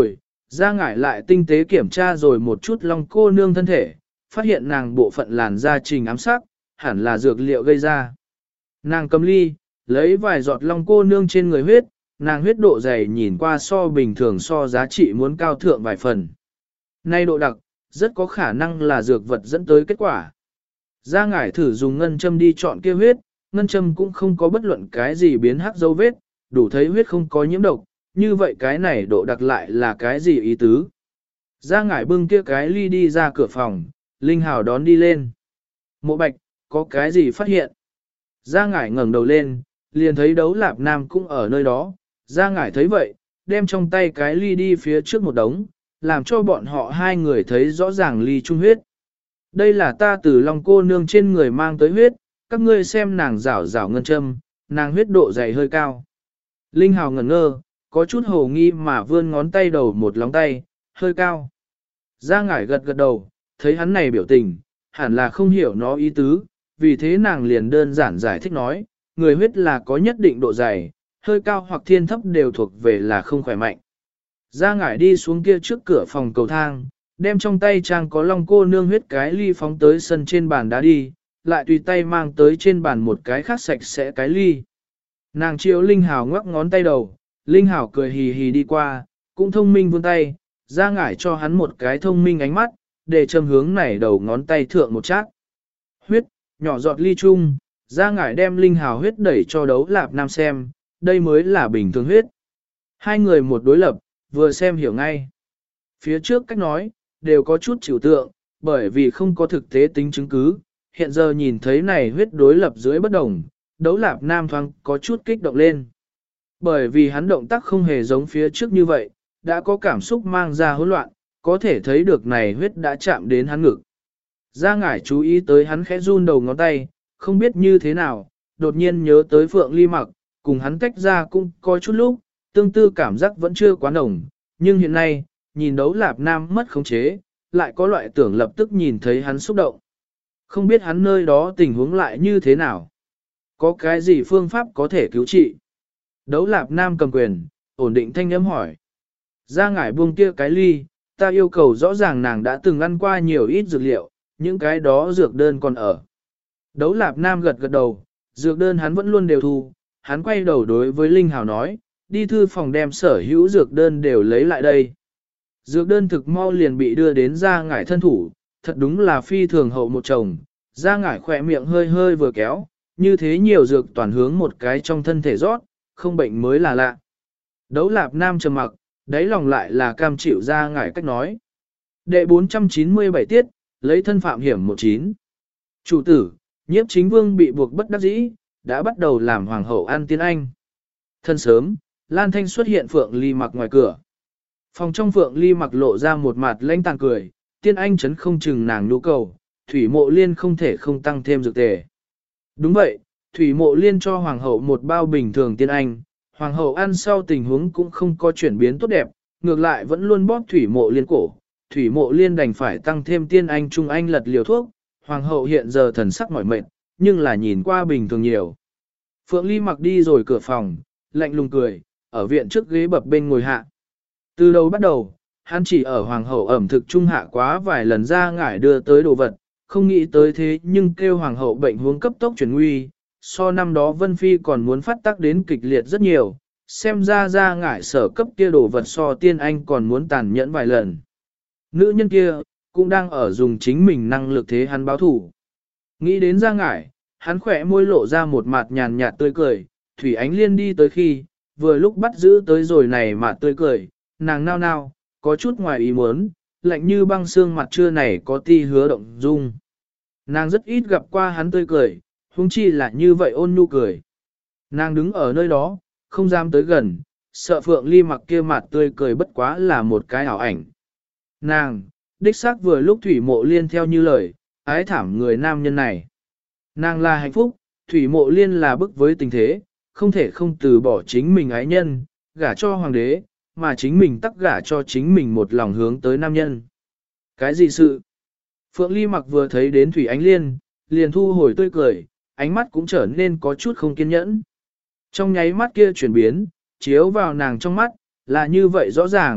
Gia ngải lại tinh tế kiểm tra rồi một chút long cô nương thân thể, phát hiện nàng bộ phận làn da trình ám sắc, hẳn là dược liệu gây ra. Nàng cầm ly, lấy vài giọt long cô nương trên người huyết, nàng huyết độ dày nhìn qua so bình thường so giá trị muốn cao thượng vài phần. Nay độ đặc, rất có khả năng là dược vật dẫn tới kết quả. Gia ngải thử dùng ngân châm đi chọn kia huyết, ngân châm cũng không có bất luận cái gì biến hắc dấu vết, đủ thấy huyết không có nhiễm độc, như vậy cái này độ đặc lại là cái gì ý tứ. Gia ngải bưng kia cái ly đi ra cửa phòng, Linh Hào đón đi lên. Mộ Bạch, có cái gì phát hiện? Gia ngải ngẩng đầu lên, liền thấy Đấu Lạp Nam cũng ở nơi đó. Gia ngải thấy vậy, đem trong tay cái ly đi phía trước một đống, làm cho bọn họ hai người thấy rõ ràng ly chung huyết. Đây là ta từ lòng cô nương trên người mang tới huyết, các ngươi xem nàng rảo rảo ngân châm, nàng huyết độ dày hơi cao. Linh Hào ngẩn ngơ, có chút hồ nghi mà vươn ngón tay đầu một lóng tay, hơi cao. Gia ngải gật gật đầu, thấy hắn này biểu tình, hẳn là không hiểu nó ý tứ, vì thế nàng liền đơn giản giải thích nói, người huyết là có nhất định độ dày, hơi cao hoặc thiên thấp đều thuộc về là không khỏe mạnh. Gia ngải đi xuống kia trước cửa phòng cầu thang, đem trong tay trang có long cô nương huyết cái ly phóng tới sân trên bàn đá đi, lại tùy tay mang tới trên bàn một cái khác sạch sẽ cái ly. Nàng chiếu Linh Hào ngoắc ngón tay đầu, Linh Hào cười hì hì đi qua, cũng thông minh vươn tay, Gia ngải cho hắn một cái thông minh ánh mắt, để châm hướng này đầu ngón tay thượng một chát. Huyết, nhỏ giọt ly chung, Gia ngải đem Linh Hào huyết đẩy cho Đấu Lạp Nam xem, đây mới là bình thường huyết. Hai người một đối lập, vừa xem hiểu ngay. Phía trước cách nói, đều có chút chịu tượng, bởi vì không có thực tế tính chứng cứ, hiện giờ nhìn thấy này huyết đối lập dưới bất đồng, Đấu Lạp Nam thoáng có chút kích động lên. Bởi vì hắn động tác không hề giống phía trước như vậy, đã có cảm xúc mang ra hỗn loạn, có thể thấy được này huyết đã chạm đến hắn ngực. Gia ngải chú ý tới hắn khẽ run đầu ngón tay, không biết như thế nào, đột nhiên nhớ tới Phượng Ly Mặc, cùng hắn tách ra cũng có chút lúc, tương tư cảm giác vẫn chưa quá nồng, nhưng hiện nay, nhìn Đấu Lạp Nam mất khống chế, lại có loại tưởng lập tức nhìn thấy hắn xúc động. Không biết hắn nơi đó tình huống lại như thế nào. Có cái gì phương pháp có thể cứu trị? Đấu Lạp Nam cầm quyền, ổn định thanh âm hỏi. Gia ngải buông kia cái ly, ta yêu cầu rõ ràng nàng đã từng ăn qua nhiều ít dược liệu, những cái đó dược đơn còn ở. Đấu Lạp Nam gật gật đầu, dược đơn hắn vẫn luôn đều thu, hắn quay đầu đối với Linh Hào nói, đi thư phòng đem sở hữu dược đơn đều lấy lại đây. Dược đơn thực mau liền bị đưa đến Gia ngải thân thủ, thật đúng là phi thường hậu một chồng, Gia ngải khỏe miệng hơi hơi vừa kéo, như thế nhiều dược toàn hướng một cái trong thân thể rót, không bệnh mới là lạ. Đấu Lạp Nam trầm mặc, đáy lòng lại là cam chịu Gia ngải cách nói. Đệ bốn trăm chín mươi bảy tiết, lấy thân phạm hiểm một chín. Chủ tử, Nhiếp Chính Vương bị buộc bất đắc dĩ, đã bắt đầu làm hoàng hậu ăn tiên anh. Thân sớm, Lan Thanh xuất hiện Phượng Ly Mặc ngoài cửa. Phòng trong Phượng Ly Mặc lộ ra một mặt lãnh tàn cười, tiên anh chấn không chừng nàng nhu cầu, Thủy Mộ Liên không thể không tăng thêm dược tề. Đúng vậy, Thủy Mộ Liên cho hoàng hậu một bao bình thường tiên anh, hoàng hậu ăn sau tình huống cũng không có chuyển biến tốt đẹp, ngược lại vẫn luôn bóp Thủy Mộ Liên cổ. Thủy Mộ Liên đành phải tăng thêm tiên anh trung anh lật liều thuốc, hoàng hậu hiện giờ thần sắc mỏi mệt, nhưng là nhìn qua bình thường nhiều. Phượng Ly Mặc đi rồi cửa phòng, lạnh lùng cười, ở viện trước ghế bập bên ngồi hạ. Từ đầu bắt đầu, hắn chỉ ở hoàng hậu ẩm thực trung hạ quá vài lần ra ngải đưa tới đồ vật, không nghĩ tới thế nhưng kêu hoàng hậu bệnh huống cấp tốc chuyển nguy, so năm đó Vân Phi còn muốn phát tác đến kịch liệt rất nhiều, xem ra ra ngải sở cấp kia đồ vật so tiên anh còn muốn tàn nhẫn vài lần. Nữ nhân kia, cũng đang ở dùng chính mình năng lực thế hắn báo thủ. Nghĩ đến ra ngải, hắn khỏe môi lộ ra một mặt nhàn nhạt tươi cười, Thủy Ánh Liên đi tới khi, vừa lúc bắt giữ tới rồi này mà tươi cười, nàng nao nao, có chút ngoài ý muốn, lạnh như băng xương mặt trưa này có ti hứa động dung. Nàng rất ít gặp qua hắn tươi cười, huống chi là như vậy ôn nhu cười. Nàng đứng ở nơi đó, không dám tới gần, sợ Phượng Ly Mặc kia mặt tươi cười bất quá là một cái ảo ảnh. Nàng, đích xác vừa lúc Thủy Mộ Liên theo như lời, ái thảm người nam nhân này. Nàng là hạnh phúc, Thủy Mộ Liên là bức với tình thế, không thể không từ bỏ chính mình ái nhân, gả cho hoàng đế, mà chính mình tắc gả cho chính mình một lòng hướng tới nam nhân. Cái gì sự? Phượng Ly Mặc vừa thấy đến Thủy Ánh Liên, liền thu hồi tươi cười, ánh mắt cũng trở nên có chút không kiên nhẫn. Trong nháy mắt kia chuyển biến, chiếu vào nàng trong mắt, là như vậy rõ ràng,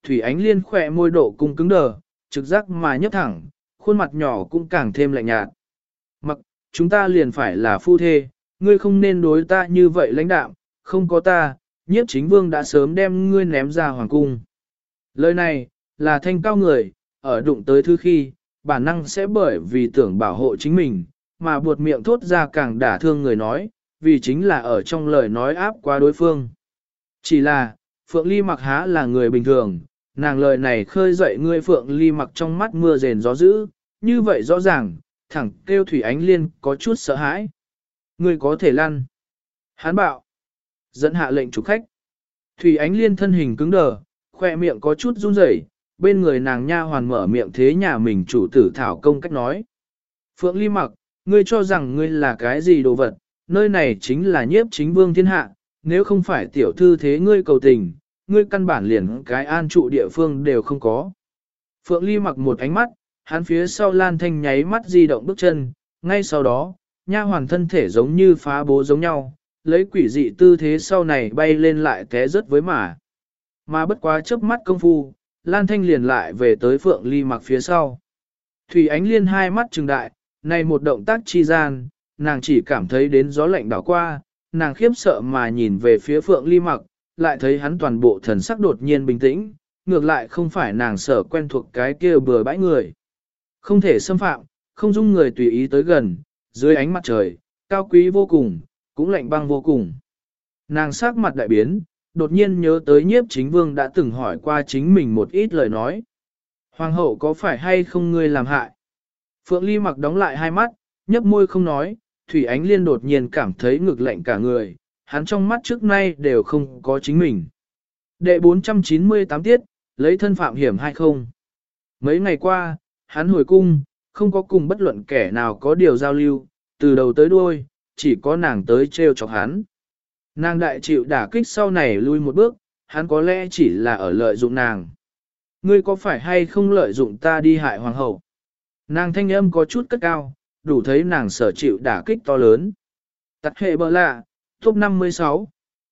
Thủy Ánh Liên khỏe môi độ cung cứng đờ, trực giác mà nhấp thẳng, khuôn mặt nhỏ cũng càng thêm lạnh nhạt. Mặc, chúng ta liền phải là phu thê, ngươi không nên đối ta như vậy lãnh đạm, không có ta, nhiếp chính vương đã sớm đem ngươi ném ra hoàng cung. Lời này, là thanh cao người, ở đụng tới thứ khi, bản năng sẽ bởi vì tưởng bảo hộ chính mình, mà buột miệng thốt ra càng đả thương người nói, vì chính là ở trong lời nói áp qua đối phương. Chỉ là, Phượng Ly Mặc há là người bình thường, nàng lời này khơi dậy ngươi Phượng Ly Mặc trong mắt mưa rền gió dữ, như vậy rõ ràng, thẳng kêu Thủy Ánh Liên có chút sợ hãi. Ngươi có thể lăn. Hán bạo. Dẫn hạ lệnh chủ khách. Thủy Ánh Liên thân hình cứng đờ, khoe miệng có chút run rẩy, bên người nàng nha hoàn mở miệng thế nhà mình chủ tử thảo công cách nói. Phượng Ly Mặc, ngươi cho rằng ngươi là cái gì đồ vật, nơi này chính là nhiếp chính vương thiên hạ, nếu không phải tiểu thư thế ngươi cầu tình, ngươi căn bản liền cái an trụ địa phương đều không có. Phượng Ly Mặc một ánh mắt, hắn phía sau Lan Thanh nháy mắt di động bước chân, ngay sau đó, nha hoàn thân thể giống như phá bố giống nhau, lấy quỷ dị tư thế sau này bay lên lại té rớt với mả. Mà bất quá chớp mắt công phu, Lan Thanh liền lại về tới Phượng Ly Mặc phía sau. Thủy Ánh Liên hai mắt trừng đại, này một động tác chi gian, nàng chỉ cảm thấy đến gió lạnh đảo qua, nàng khiếp sợ mà nhìn về phía Phượng Ly Mặc, lại thấy hắn toàn bộ thần sắc đột nhiên bình tĩnh, ngược lại không phải nàng sợ quen thuộc cái kia bừa bãi người. Không thể xâm phạm, không dung người tùy ý tới gần, dưới ánh mặt trời, cao quý vô cùng, cũng lạnh băng vô cùng. Nàng sắc mặt đại biến, đột nhiên nhớ tới nhiếp chính vương đã từng hỏi qua chính mình một ít lời nói. Hoàng hậu có phải hay không ngươi làm hại? Phượng Ly Mặc đóng lại hai mắt, nhấp môi không nói, Thủy Ánh Liên đột nhiên cảm thấy ngực lạnh cả người, hắn trong mắt trước nay đều không có chính mình. Đệ bốn trăm chín mươi tám tiết, lấy thân phạm hiểm hay không? Mấy ngày qua, hắn hồi cung, không có cùng bất luận kẻ nào có điều giao lưu, từ đầu tới đuôi, chỉ có nàng tới trêu chọc hắn. Nàng đại chịu đả kích sau này lui một bước, hắn có lẽ chỉ là ở lợi dụng nàng. Ngươi có phải hay không lợi dụng ta đi hại hoàng hậu? Nàng thanh âm có chút cất cao, đủ thấy nàng sở chịu đả kích to lớn. Tặc hệ bờ lạ, top năm mươi sáu.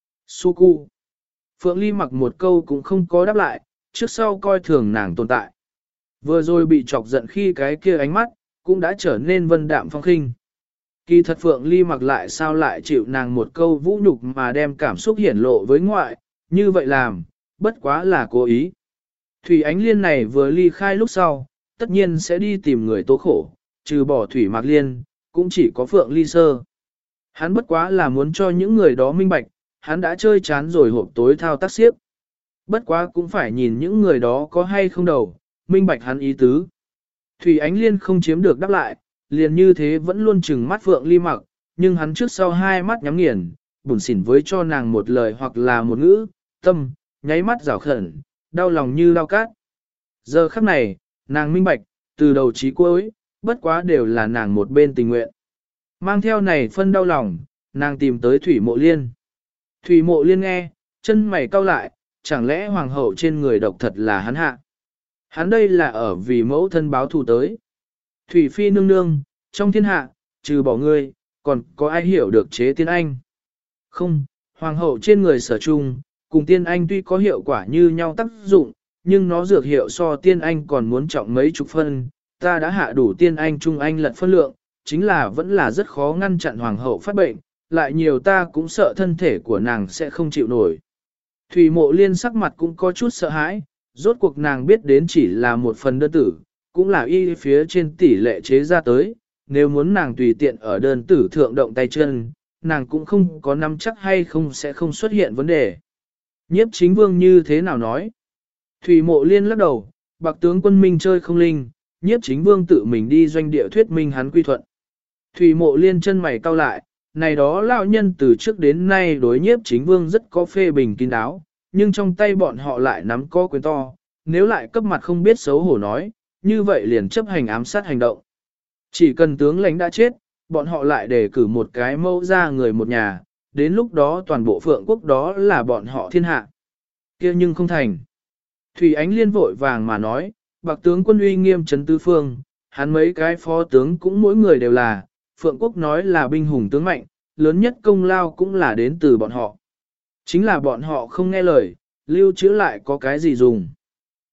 Suku. Phượng Ly Mặc một câu cũng không có đáp lại, trước sau coi thường nàng tồn tại. Vừa rồi bị chọc giận khi cái kia ánh mắt, cũng đã trở nên vân đạm phong khinh. Kỳ thật Phượng Ly Mặc lại sao lại chịu nàng một câu vũ nhục mà đem cảm xúc hiển lộ với ngoại, như vậy làm, bất quá là cố ý. Thủy Ánh Liên này vừa ly khai lúc sau, tất nhiên sẽ đi tìm người tố khổ, trừ bỏ Thủy Mạc Liên, cũng chỉ có Phượng Ly Sơ. Hắn bất quá là muốn cho những người đó minh bạch, hắn đã chơi chán rồi hộp tối thao tác xiếc. Bất quá cũng phải nhìn những người đó có hay không đầu, minh bạch hắn ý tứ. Thủy Ánh Liên không chiếm được đáp lại, liền như thế vẫn luôn chừng mắt Phượng Ly Mặc, nhưng hắn trước sau hai mắt nhắm nghiền, buồn xỉn với cho nàng một lời hoặc là một ngữ, tâm, nháy mắt rảo khẩn, đau lòng như lao cát. Giờ khắc này, nàng minh bạch, từ đầu chí cuối, bất quá đều là nàng một bên tình nguyện. Mang theo này phân đau lòng, nàng tìm tới Thủy Mộ Liên. Thủy Mộ Liên nghe, chân mày cau lại, chẳng lẽ hoàng hậu trên người độc thật là hắn hạ. Hắn đây là ở vì mẫu thân báo thù tới. Thủy Phi nương nương, trong thiên hạ, trừ bỏ ngươi, còn có ai hiểu được chế tiên anh? Không, hoàng hậu trên người sở chung, cùng tiên anh tuy có hiệu quả như nhau tác dụng, nhưng nó dược hiệu so tiên anh còn muốn trọng mấy chục phân, ta đã hạ đủ tiên anh trung anh lật phân lượng, chính là vẫn là rất khó ngăn chặn hoàng hậu phát bệnh, lại nhiều ta cũng sợ thân thể của nàng sẽ không chịu nổi. Thủy Mộ Liên sắc mặt cũng có chút sợ hãi, rốt cuộc nàng biết đến chỉ là một phần đơn tử, cũng là y phía trên tỷ lệ chế ra tới, nếu muốn nàng tùy tiện ở đơn tử thượng động tay chân, nàng cũng không có nắm chắc hay không sẽ không xuất hiện vấn đề. Nhiếp chính vương như thế nào nói? Thủy Mộ Liên lắc đầu, bạc tướng quân minh chơi không linh, nhiếp chính vương tự mình đi doanh địa thuyết minh hắn quy thuận. Thủy Mộ Liên chân mày cau lại, này đó lão nhân từ trước đến nay đối nhiếp chính vương rất có phê bình kín đáo, nhưng trong tay bọn họ lại nắm có quyền to, nếu lại cấp mặt không biết xấu hổ nói, như vậy liền chấp hành ám sát hành động. Chỉ cần tướng lãnh đã chết, bọn họ lại đề cử một cái mẫu ra người một nhà, đến lúc đó toàn bộ phượng quốc đó là bọn họ thiên hạ. Kia nhưng không thành. Thủy Ánh Liên vội vàng mà nói, bạc tướng quân uy nghiêm trấn tứ phương, hắn mấy cái phó tướng cũng mỗi người đều là, phượng quốc nói là binh hùng tướng mạnh, lớn nhất công lao cũng là đến từ bọn họ. Chính là bọn họ không nghe lời, lưu trữ lại có cái gì dùng.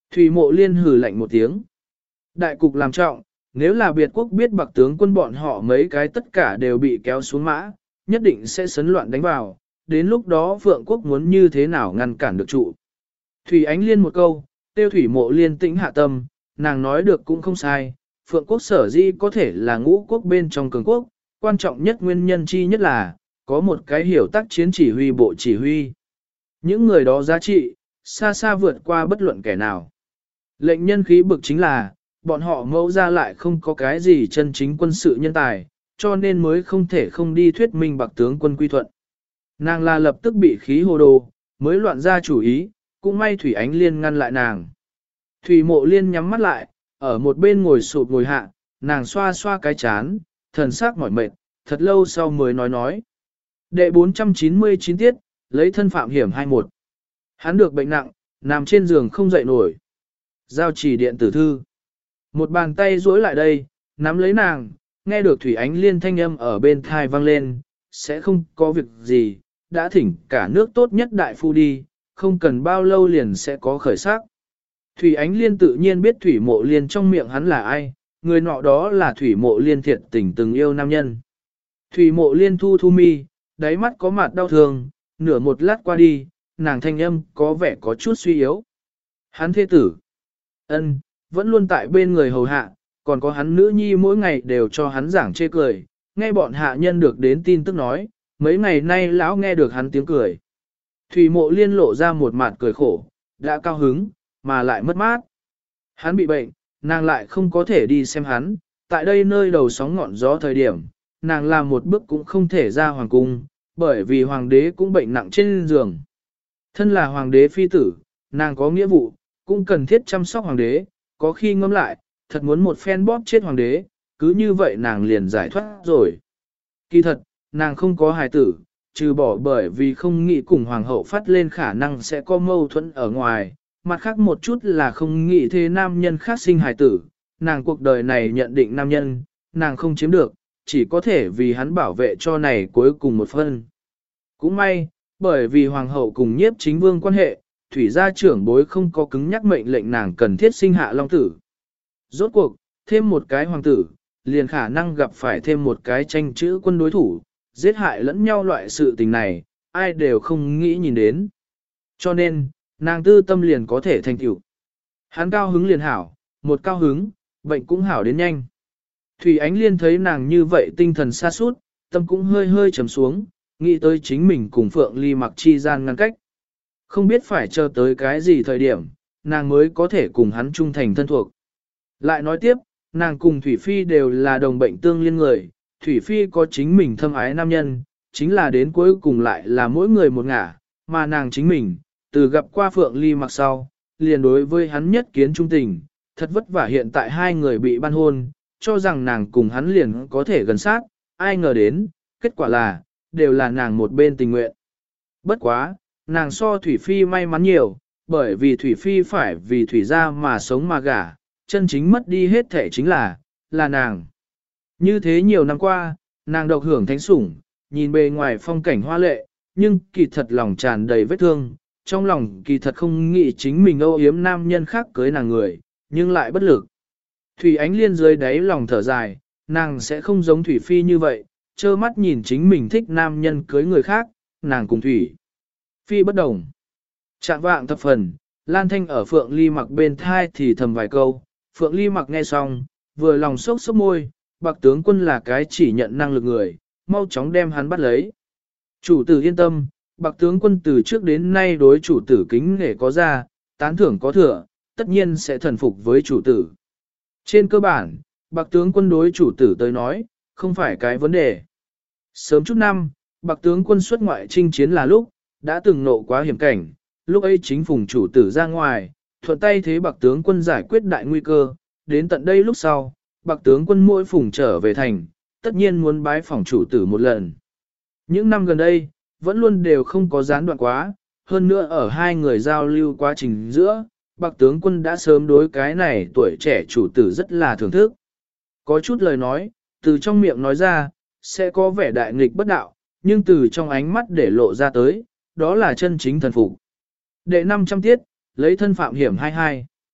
Thủy Mộ Liên hừ lạnh một tiếng. Đại cục làm trọng, nếu là biệt quốc biết Bạc tướng quân bọn họ mấy cái tất cả đều bị kéo xuống mã, nhất định sẽ sấn loạn đánh vào, đến lúc đó Phượng quốc muốn như thế nào ngăn cản được trụ. Thủy Ánh Liên một câu, tiêu Thủy Mộ Liên tĩnh hạ tâm, nàng nói được cũng không sai, Phượng quốc sở dĩ có thể là ngũ quốc bên trong cường quốc, quan trọng nhất nguyên nhân chi nhất là, có một cái hiểu tác chiến chỉ huy bộ chỉ huy. Những người đó giá trị, xa xa vượt qua bất luận kẻ nào. Lệnh nhân khí bực chính là, bọn họ mẫu ra lại không có cái gì chân chính quân sự nhân tài, cho nên mới không thể không đi thuyết minh Bạc tướng quân quy thuận. Nàng là lập tức bị khí hồ đồ, mới loạn ra chủ ý, cũng may Thủy Ánh Liên ngăn lại nàng. Thủy Mộ Liên nhắm mắt lại, ở một bên ngồi sụp ngồi hạ, nàng xoa xoa cái chán, thần sắc mỏi mệt, thật lâu sau mới nói nói. Đệ bốn trăm chín mươi chín tiết, lấy thân phạm hiểm hai một. Hắn được bệnh nặng, nằm trên giường không dậy nổi. Giao chỉ điện tử thư. Một bàn tay duỗi lại đây, nắm lấy nàng, nghe được Thủy Ánh Liên thanh âm ở bên thai vang lên, sẽ không có việc gì, đã thỉnh cả nước tốt nhất đại phu đi, không cần bao lâu liền sẽ có khởi sắc. Thủy Ánh Liên tự nhiên biết Thủy Mộ Liên trong miệng hắn là ai, người nọ đó là Thủy Mộ Liên thiệt tình từng yêu nam nhân. Thủy Mộ Liên thu thu mi, đáy mắt có mặt đau thương, nửa một lát qua đi, nàng thanh âm có vẻ có chút suy yếu. Hắn thế tử, ân, vẫn luôn tại bên người hầu hạ, còn có hắn nữ nhi mỗi ngày đều cho hắn giảng chê cười, nghe bọn hạ nhân được đến tin tức nói, mấy ngày nay lão nghe được hắn tiếng cười. Thủy Mộ Liên lộ ra một mặt cười khổ, đã cao hứng, mà lại mất mát. Hắn bị bệnh, nàng lại không có thể đi xem hắn, tại đây nơi đầu sóng ngọn gió thời điểm, nàng làm một bước cũng không thể ra hoàng cung, bởi vì hoàng đế cũng bệnh nặng trên giường. Thân là hoàng đế phi tử, nàng có nghĩa vụ, cũng cần thiết chăm sóc hoàng đế, có khi ngẫm lại, thật muốn một phen bóp chết hoàng đế, cứ như vậy nàng liền giải thoát rồi. Kỳ thật, nàng không có hài tử, trừ bỏ bởi vì không nghĩ cùng hoàng hậu phát lên khả năng sẽ có mâu thuẫn ở ngoài, mặt khác một chút là không nghĩ thế nam nhân khác sinh hài tử, nàng cuộc đời này nhận định nam nhân, nàng không chiếm được, chỉ có thể vì hắn bảo vệ cho này cuối cùng một phân. Cũng may, bởi vì hoàng hậu cùng nhiếp chính vương quan hệ, thủy gia trưởng bối không có cứng nhắc mệnh lệnh nàng cần thiết sinh hạ long tử. Rốt cuộc, thêm một cái hoàng tử, liền khả năng gặp phải thêm một cái tranh chữ quân đối thủ, giết hại lẫn nhau loại sự tình này, ai đều không nghĩ nhìn đến. Cho nên, nàng tư tâm liền có thể thành tựu. Hắn cao hứng liền hảo, một cao hứng, bệnh cũng hảo đến nhanh. Thủy Ánh Liên thấy nàng như vậy tinh thần xa sút, tâm cũng hơi hơi trầm xuống, nghĩ tới chính mình cùng Phượng Ly Mặc chi gian ngăn cách. Không biết phải chờ tới cái gì thời điểm, nàng mới có thể cùng hắn trung thành thân thuộc. Lại nói tiếp, nàng cùng Thủy Phi đều là đồng bệnh tương liên người, Thủy Phi có chính mình thâm ái nam nhân, chính là đến cuối cùng lại là mỗi người một ngả, mà nàng chính mình, từ gặp qua Phượng Ly Mặc sau, liền đối với hắn nhất kiến trung tình, thật vất vả hiện tại hai người bị ban hôn, cho rằng nàng cùng hắn liền có thể gần sát, ai ngờ đến, kết quả là, đều là nàng một bên tình nguyện. Bất quá, nàng so Thủy Phi may mắn nhiều, bởi vì Thủy Phi phải vì Thủy gia mà sống mà gả, chân chính mất đi hết thể chính là, là nàng. Như thế nhiều năm qua, nàng độc hưởng thánh sủng, nhìn bề ngoài phong cảnh hoa lệ, nhưng kỳ thật lòng tràn đầy vết thương, trong lòng kỳ thật không nghĩ chính mình âu yếm nam nhân khác cưới nàng người, nhưng lại bất lực. Thủy Ánh Liên dưới đáy lòng thở dài, nàng sẽ không giống Thủy Phi như vậy, trơ mắt nhìn chính mình thích nam nhân cưới người khác, nàng cùng Thủy Phi bất đồng. Trạng vạng thập phần, Lan Thanh ở Phượng Ly Mặc bên thai thì thầm vài câu, Phượng Ly Mặc nghe xong, vừa lòng sốc sốc môi, Bạc tướng quân là cái chỉ nhận năng lực người, mau chóng đem hắn bắt lấy. Chủ tử yên tâm, Bạc tướng quân từ trước đến nay đối chủ tử kính nể có ra, tán thưởng có thừa, tất nhiên sẽ thần phục với chủ tử. Trên cơ bản, Bạc tướng quân đối chủ tử tới nói, không phải cái vấn đề. Sớm chút năm, Bạc tướng quân xuất ngoại chinh chiến là lúc, đã từng nộ quá hiểm cảnh, lúc ấy chính phùng chủ tử ra ngoài, thuận tay thế Bạc tướng quân giải quyết đại nguy cơ, đến tận đây lúc sau, Bạc tướng quân mỗi phùng trở về thành, tất nhiên muốn bái phỏng chủ tử một lần. Những năm gần đây, vẫn luôn đều không có gián đoạn quá, hơn nữa ở hai người giao lưu quá trình giữa, Bạc tướng quân đã sớm đối cái này tuổi trẻ chủ tử rất là thưởng thức. Có chút lời nói, từ trong miệng nói ra, sẽ có vẻ đại nghịch bất đạo, nhưng từ trong ánh mắt để lộ ra tới, đó là chân chính thần phục. Đệ năm trăm tiết, lấy thân phạm hiểm hai hai.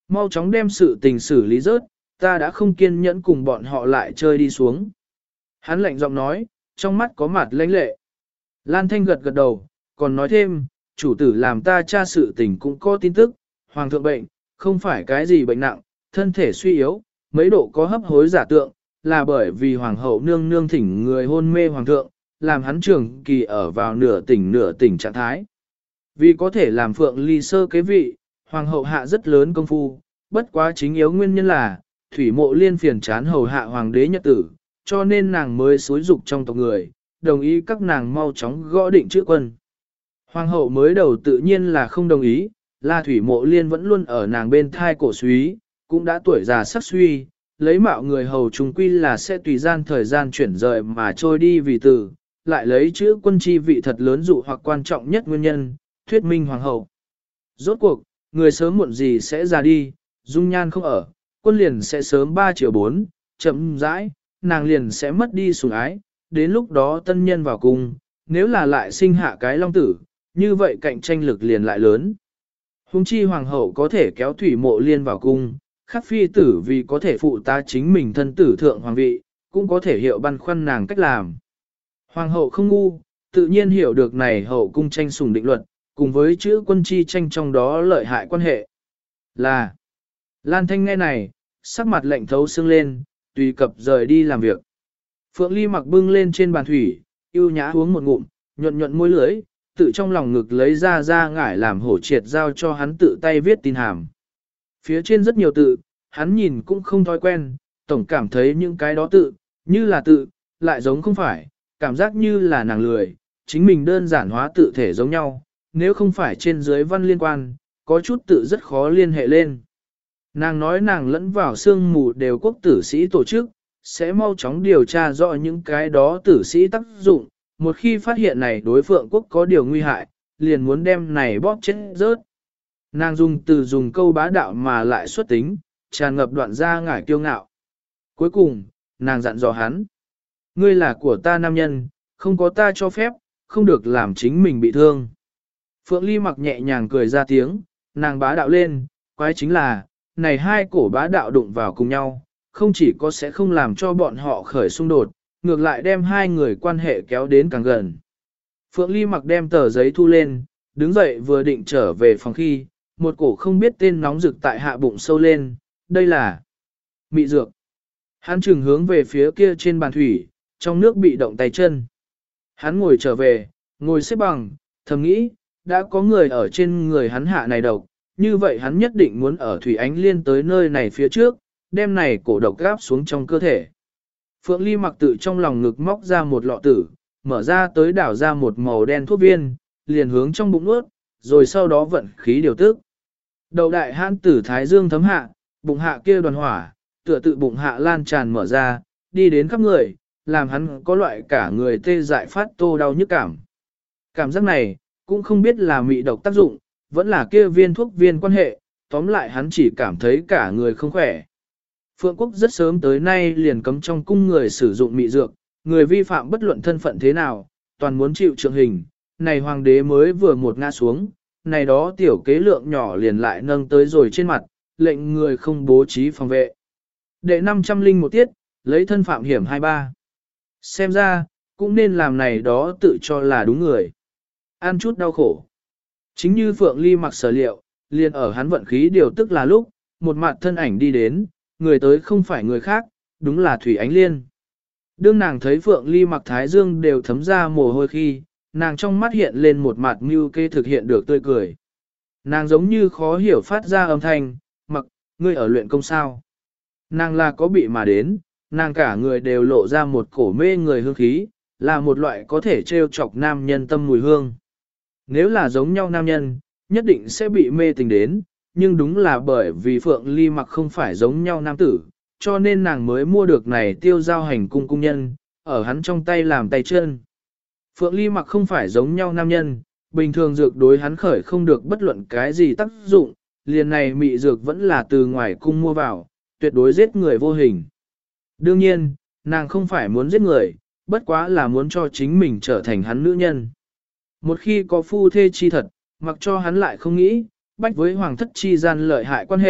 Mau chóng đem sự tình xử lý rớt, ta đã không kiên nhẫn cùng bọn họ lại chơi đi xuống. Hắn lạnh giọng nói, trong mắt có mặt lãnh lệ. Lan Thanh gật gật đầu, còn nói thêm, chủ tử làm ta tra sự tình cũng có tin tức, hoàng thượng bệnh, không phải cái gì bệnh nặng, thân thể suy yếu, mấy độ có hấp hối giả tượng, là bởi vì hoàng hậu nương nương thỉnh người hôn mê hoàng thượng, làm hắn trường kỳ ở vào nửa tỉnh nửa tỉnh trạng thái. Vì có thể làm phượng ly sơ kế vị, hoàng hậu hạ rất lớn công phu, bất quá chính yếu nguyên nhân là, thủy mộ liên phiền chán hầu hạ hoàng đế nhật tử, cho nên nàng mới xúi dục trong tộc người, đồng ý các nàng mau chóng gõ định chữ quân. Hoàng hậu mới đầu tự nhiên là không đồng ý, là thủy mộ liên vẫn luôn ở nàng bên thai cổ suý, cũng đã tuổi già sắc suy, lấy mạo người hầu trùng quy là sẽ tùy gian thời gian chuyển rời mà trôi đi vì từ, lại lấy chữ quân chi vị thật lớn dụ hoặc quan trọng nhất nguyên nhân, thuyết minh hoàng hậu. Rốt cuộc, người sớm muộn gì sẽ ra đi, dung nhan không ở, quân liền sẽ sớm ba triệu bốn, chậm rãi, nàng liền sẽ mất đi sủng ái, đến lúc đó tân nhân vào cung, nếu là lại sinh hạ cái long tử, như vậy cạnh tranh lực liền lại lớn. Hùng chi hoàng hậu có thể kéo thủy mộ liên vào cung, khắc phi tử vì có thể phụ tá chính mình thân tử thượng hoàng vị, cũng có thể hiệu băn khoăn nàng cách làm. Hoàng hậu không ngu, tự nhiên hiểu được này hậu cung tranh sủng định luật, cùng với chữ quân chi tranh trong đó lợi hại quan hệ. Là, Lan Thanh nghe này, sắc mặt lạnh thấu xương lên, tùy cập rời đi làm việc. Phượng Ly mặc bưng lên trên bàn thủy, yêu nhã uống một ngụm, nhuận nhuận môi lưỡi, tự trong lòng ngực lấy ra ra ngải làm hổ triệt giao cho hắn tự tay viết tin hàm. Phía trên rất nhiều tự, hắn nhìn cũng không thói quen, tổng cảm thấy những cái đó tự, như là tự, lại giống không phải, cảm giác như là nàng lười, chính mình đơn giản hóa tự thể giống nhau, nếu không phải trên dưới văn liên quan, có chút tự rất khó liên hệ lên. Nàng nói nàng lẫn vào sương mù đều quốc tử sĩ tổ chức, sẽ mau chóng điều tra rõ những cái đó tử sĩ tác dụng, một khi phát hiện này đối phượng quốc có điều nguy hại, liền muốn đem này bóp chết rớt. Nàng dùng từ dùng câu bá đạo mà lại xuất tính, tràn ngập đoạn ra ngải kiêu ngạo. Cuối cùng, nàng dặn dò hắn. Ngươi là của ta nam nhân, không có ta cho phép, không được làm chính mình bị thương. Phượng Ly mặc nhẹ nhàng cười ra tiếng, nàng bá đạo lên, quái chính là, này hai cổ bá đạo đụng vào cùng nhau, không chỉ có sẽ không làm cho bọn họ khởi xung đột, ngược lại đem hai người quan hệ kéo đến càng gần. Phượng Ly mặc đem tờ giấy thu lên, đứng dậy vừa định trở về phòng khi, một cổ không biết tên nóng rực tại hạ bụng sâu lên, đây là mị dược. Hắn chừng hướng về phía kia trên bàn thủy, trong nước bị động tay chân. Hắn ngồi trở về, ngồi xếp bằng, thầm nghĩ, đã có người ở trên người hắn hạ này độc, như vậy hắn nhất định muốn ở Thủy Ánh Liên tới nơi này phía trước, đem này cổ độc gáp xuống trong cơ thể. Phượng Ly mặc tự trong lòng ngực móc ra một lọ tử, mở ra tới đảo ra một màu đen thuốc viên, liền hướng trong bụng nuốt, rồi sau đó vận khí điều tức. Đầu đại hãn tử thái dương thấm hạ, bụng hạ kia đoàn hỏa, tựa tự bụng hạ lan tràn mở ra, đi đến khắp người, làm hắn có loại cả người tê dại phát tô đau nhức cảm. Cảm giác này, cũng không biết là mị độc tác dụng, vẫn là kia viên thuốc viên quan hệ, tóm lại hắn chỉ cảm thấy cả người không khỏe. Phượng Quốc rất sớm tới nay liền cấm trong cung người sử dụng mị dược, người vi phạm bất luận thân phận thế nào, toàn muốn chịu trượng hình, này hoàng đế mới vừa một ngã xuống, này đó tiểu kế lượng nhỏ liền lại nâng tới rồi trên mặt, lệnh người không bố trí phòng vệ. Đệ năm trăm linh một tiết, lấy thân phạm hiểm hai ba. Xem ra, cũng nên làm này đó tự cho là đúng người. Ăn chút đau khổ. Chính như Phượng Ly mặc sở liệu, liền ở hắn vận khí điều tức là lúc, một mặt thân ảnh đi đến, người tới không phải người khác, đúng là Thủy Ánh Liên. Đương nàng thấy Phượng Ly mặc thái dương đều thấm ra mồ hôi khi, nàng trong mắt hiện lên một mặt mưu kê thực hiện được tươi cười. Nàng giống như khó hiểu phát ra âm thanh, mặc, ngươi ở luyện công sao. Nàng là có bị mà đến, nàng cả người đều lộ ra một cổ mê người hương khí, là một loại có thể trêu chọc nam nhân tâm mùi hương. Nếu là giống nhau nam nhân, nhất định sẽ bị mê tình đến, nhưng đúng là bởi vì Phượng Ly mặc không phải giống nhau nam tử, cho nên nàng mới mua được này tiêu giao hành cung cung nhân, ở hắn trong tay làm tay chân. Phượng Ly mặc không phải giống nhau nam nhân, bình thường dược đối hắn khởi không được bất luận cái gì tác dụng, liền này mị dược vẫn là từ ngoài cung mua vào, tuyệt đối giết người vô hình. Đương nhiên, nàng không phải muốn giết người, bất quá là muốn cho chính mình trở thành hắn nữ nhân. Một khi có phu thê chi thật, mặc cho hắn lại không nghĩ, bách với hoàng thất chi gian lợi hại quan hệ,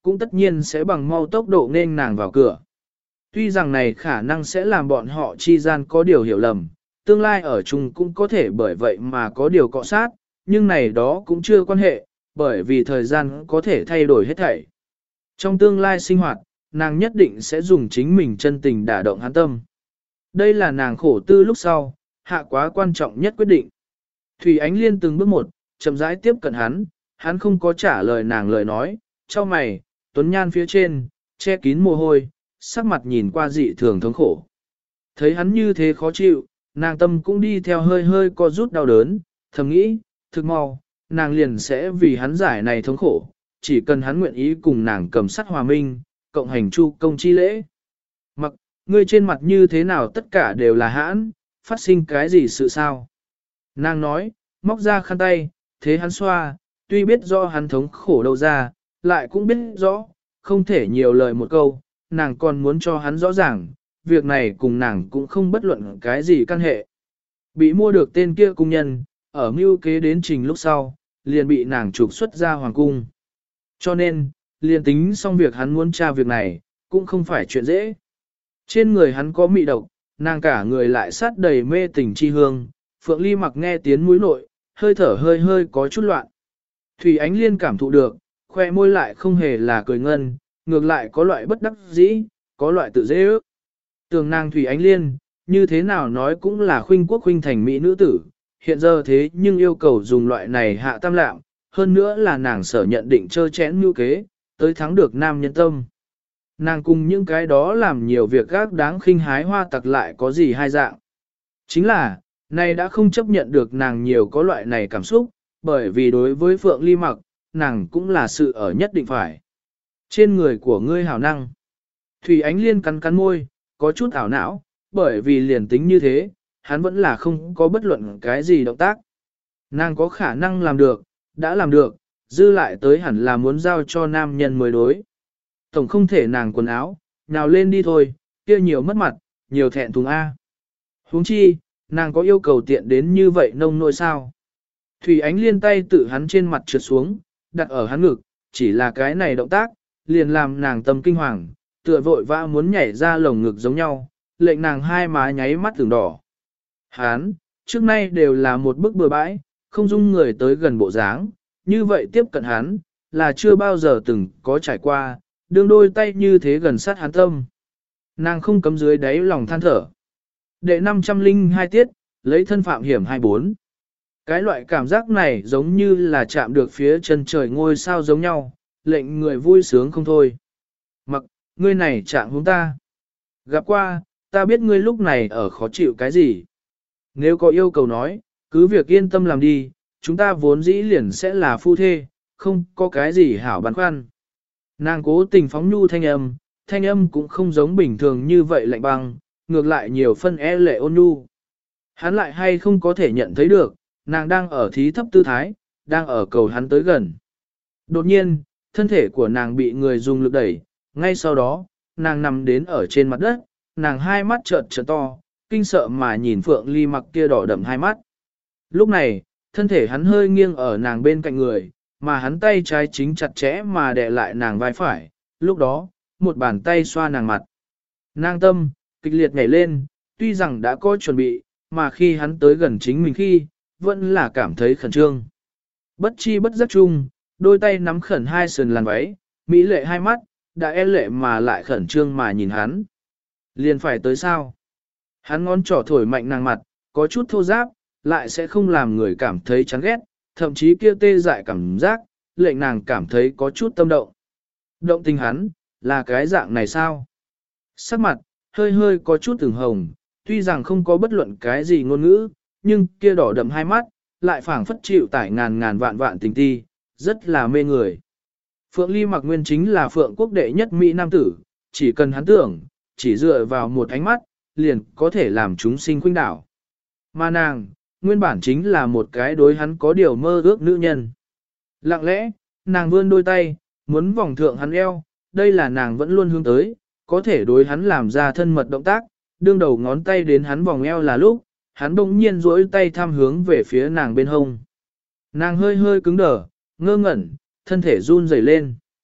cũng tất nhiên sẽ bằng mau tốc độ nên nàng vào cửa. Tuy rằng này khả năng sẽ làm bọn họ chi gian có điều hiểu lầm, tương lai ở chung cũng có thể bởi vậy mà có điều cọ sát, nhưng này đó cũng chưa quan hệ, bởi vì thời gian có thể thay đổi hết thảy. Trong tương lai sinh hoạt, nàng nhất định sẽ dùng chính mình chân tình đả động hắn tâm. Đây là nàng khổ tư lúc sau, hạ quá quan trọng nhất quyết định. Thủy Ánh Liên từng bước một, chậm rãi tiếp cận hắn, hắn không có trả lời nàng lời nói, cho mày, tuấn nhan phía trên, che kín mồ hôi, sắc mặt nhìn qua dị thường thống khổ. Thấy hắn như thế khó chịu, nàng tâm cũng đi theo hơi hơi co rút đau đớn, thầm nghĩ, thực mau, nàng liền sẽ vì hắn giải này thống khổ, chỉ cần hắn nguyện ý cùng nàng cầm sắt hòa minh, cộng hành chu công chi lễ. Mặc, ngươi trên mặt như thế nào tất cả đều là hãn, phát sinh cái gì sự sao? Nàng nói, móc ra khăn tay, thế hắn xoa, tuy biết rõ hắn thống khổ đâu ra, lại cũng biết rõ, không thể nhiều lời một câu, nàng còn muốn cho hắn rõ ràng, việc này cùng nàng cũng không bất luận cái gì căn hệ. Bị mua được tên kia cung nhân, ở mưu kế đến trình lúc sau, liền bị nàng trục xuất ra hoàng cung. Cho nên, liền tính xong việc hắn muốn tra việc này, cũng không phải chuyện dễ. Trên người hắn có mị độc, nàng cả người lại sát đầy mê tình chi hương, Phượng Ly Mặc nghe tiếng mũi nội, hơi thở hơi hơi có chút loạn. Thủy Ánh Liên cảm thụ được, khoe môi lại không hề là cười ngân, ngược lại có loại bất đắc dĩ, có loại tự dễ ước. Tường nàng Thủy Ánh Liên, như thế nào nói cũng là khuynh quốc khuynh thành mỹ nữ tử, hiện giờ thế nhưng yêu cầu dùng loại này hạ tam lạm, hơn nữa là nàng sở nhận định chơ chẽn mưu kế, tới thắng được nam nhân tâm. Nàng cùng những cái đó làm nhiều việc gác đáng khinh hái hoa tặc lại có gì hai dạng. Chính là, này đã không chấp nhận được nàng nhiều có loại này cảm xúc, bởi vì đối với Phượng Ly Mặc, nàng cũng là sự ở nhất định phải. Trên người của ngươi hảo năng. Thủy Ánh Liên cắn cắn môi, có chút ảo não, bởi vì liền tính như thế, hắn vẫn là không có bất luận cái gì động tác. Nàng có khả năng làm được, đã làm được, dư lại tới hẳn là muốn giao cho nam nhân mới đối. Tổng không thể nàng quần áo, nhào lên đi thôi, kia nhiều mất mặt, nhiều thẹn thùng A. Huống chi, nàng có yêu cầu tiện đến như vậy nông nỗi sao. Thủy Ánh Liên tay tự hắn trên mặt trượt xuống, đặt ở hắn ngực, chỉ là cái này động tác, liền làm nàng tâm kinh hoàng, tựa vội vã muốn nhảy ra lồng ngực giống nhau, lệnh nàng hai má nháy mắt từng đỏ. Hắn, trước nay đều là một bức bừa bãi, không dung người tới gần bộ dáng, như vậy tiếp cận hắn, là chưa bao giờ từng có trải qua, đương đôi tay như thế gần sát hắn tâm. Nàng không cấm dưới đáy lòng than thở. Đệ năm trăm linh hai tiết, lấy thân phạm hiểm hai mươi bốn. Cái loại cảm giác này giống như là chạm được phía chân trời ngôi sao giống nhau, lệnh người vui sướng không thôi. Mặc, ngươi này chạm hướng ta. Gặp qua, ta biết ngươi lúc này ở khó chịu cái gì. Nếu có yêu cầu nói, cứ việc yên tâm làm đi, chúng ta vốn dĩ liền sẽ là phu thê, không có cái gì hảo băn khoăn. Nàng cố tình phóng nhu thanh âm, thanh âm cũng không giống bình thường như vậy lạnh băng, ngược lại nhiều phân e lệ ôn nhu. Hắn lại hay không có thể nhận thấy được, nàng đang ở thí thấp tư thái, đang ở cầu hắn tới gần. Đột nhiên, thân thể của nàng bị người dùng lực đẩy, ngay sau đó, nàng nằm đến ở trên mặt đất, nàng hai mắt trợn trợn to, kinh sợ mà nhìn Phượng Ly Mặc kia đỏ đậm hai mắt. Lúc này, thân thể hắn hơi nghiêng ở nàng bên cạnh người, mà hắn tay trái chính chặt chẽ mà đè lại nàng vai phải, lúc đó, một bàn tay xoa nàng mặt. Nàng tâm, kịch liệt nhảy lên, tuy rằng đã có chuẩn bị, mà khi hắn tới gần chính mình khi, vẫn là cảm thấy khẩn trương. Bất chi bất giác chung, đôi tay nắm khẩn hai sườn làn váy, mỹ lệ hai mắt, đã e lệ mà lại khẩn trương mà nhìn hắn. Liền phải tới sao? Hắn ngón trỏ thổi mạnh nàng mặt, có chút thô giáp, lại sẽ không làm người cảm thấy chán ghét, thậm chí kia tê dại cảm giác, lệnh nàng cảm thấy có chút tâm động. Động tình hắn, là cái dạng này sao? Sắc mặt, hơi hơi có chút ửng hồng, tuy rằng không có bất luận cái gì ngôn ngữ, nhưng kia đỏ đậm hai mắt, lại phảng phất chịu tải ngàn ngàn vạn vạn tình ti, rất là mê người. Phượng Ly Mặc nguyên chính là Phượng quốc đệ nhất Mỹ Nam tử, chỉ cần hắn tưởng, chỉ dựa vào một ánh mắt, liền có thể làm chúng sinh khuynh đảo. Mà nàng, nguyên bản chính là một cái đối hắn có điều mơ ước nữ nhân. Lặng lẽ, nàng vươn đôi tay, muốn vòng thượng hắn eo, đây là nàng vẫn luôn hướng tới, có thể đối hắn làm ra thân mật động tác, đương đầu ngón tay đến hắn vòng eo là lúc, hắn bỗng nhiên duỗi tay thăm hướng về phía nàng bên hông. Nàng hơi hơi cứng đờ, ngơ ngẩn, thân thể run rẩy lên.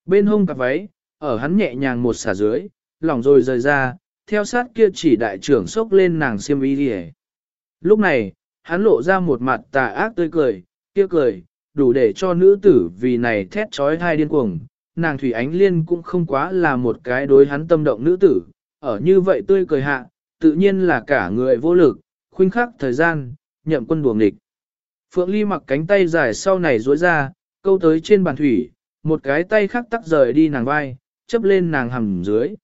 Bên hông cặp váy, ở hắn nhẹ nhàng một xả dưới, lỏng rồi rời ra, theo sát kia chỉ đại trưởng xốc lên nàng xiêm y đi. Lúc này, hắn lộ ra một mặt tà ác tươi cười, kia cười, đủ để cho nữ tử vì này thét trói thai điên cuồng. Nàng Thủy Ánh Liên cũng không quá là một cái đối hắn tâm động nữ tử, ở như vậy tươi cười hạ, tự nhiên là cả người vô lực, khuynh khắc thời gian, nhậm quân đuồng địch. Phượng Ly mặc cánh tay dài sau này duỗi ra, câu tới trên bàn thủy, một cái tay khác tắc rời đi nàng vai, chấp lên nàng hầm dưới.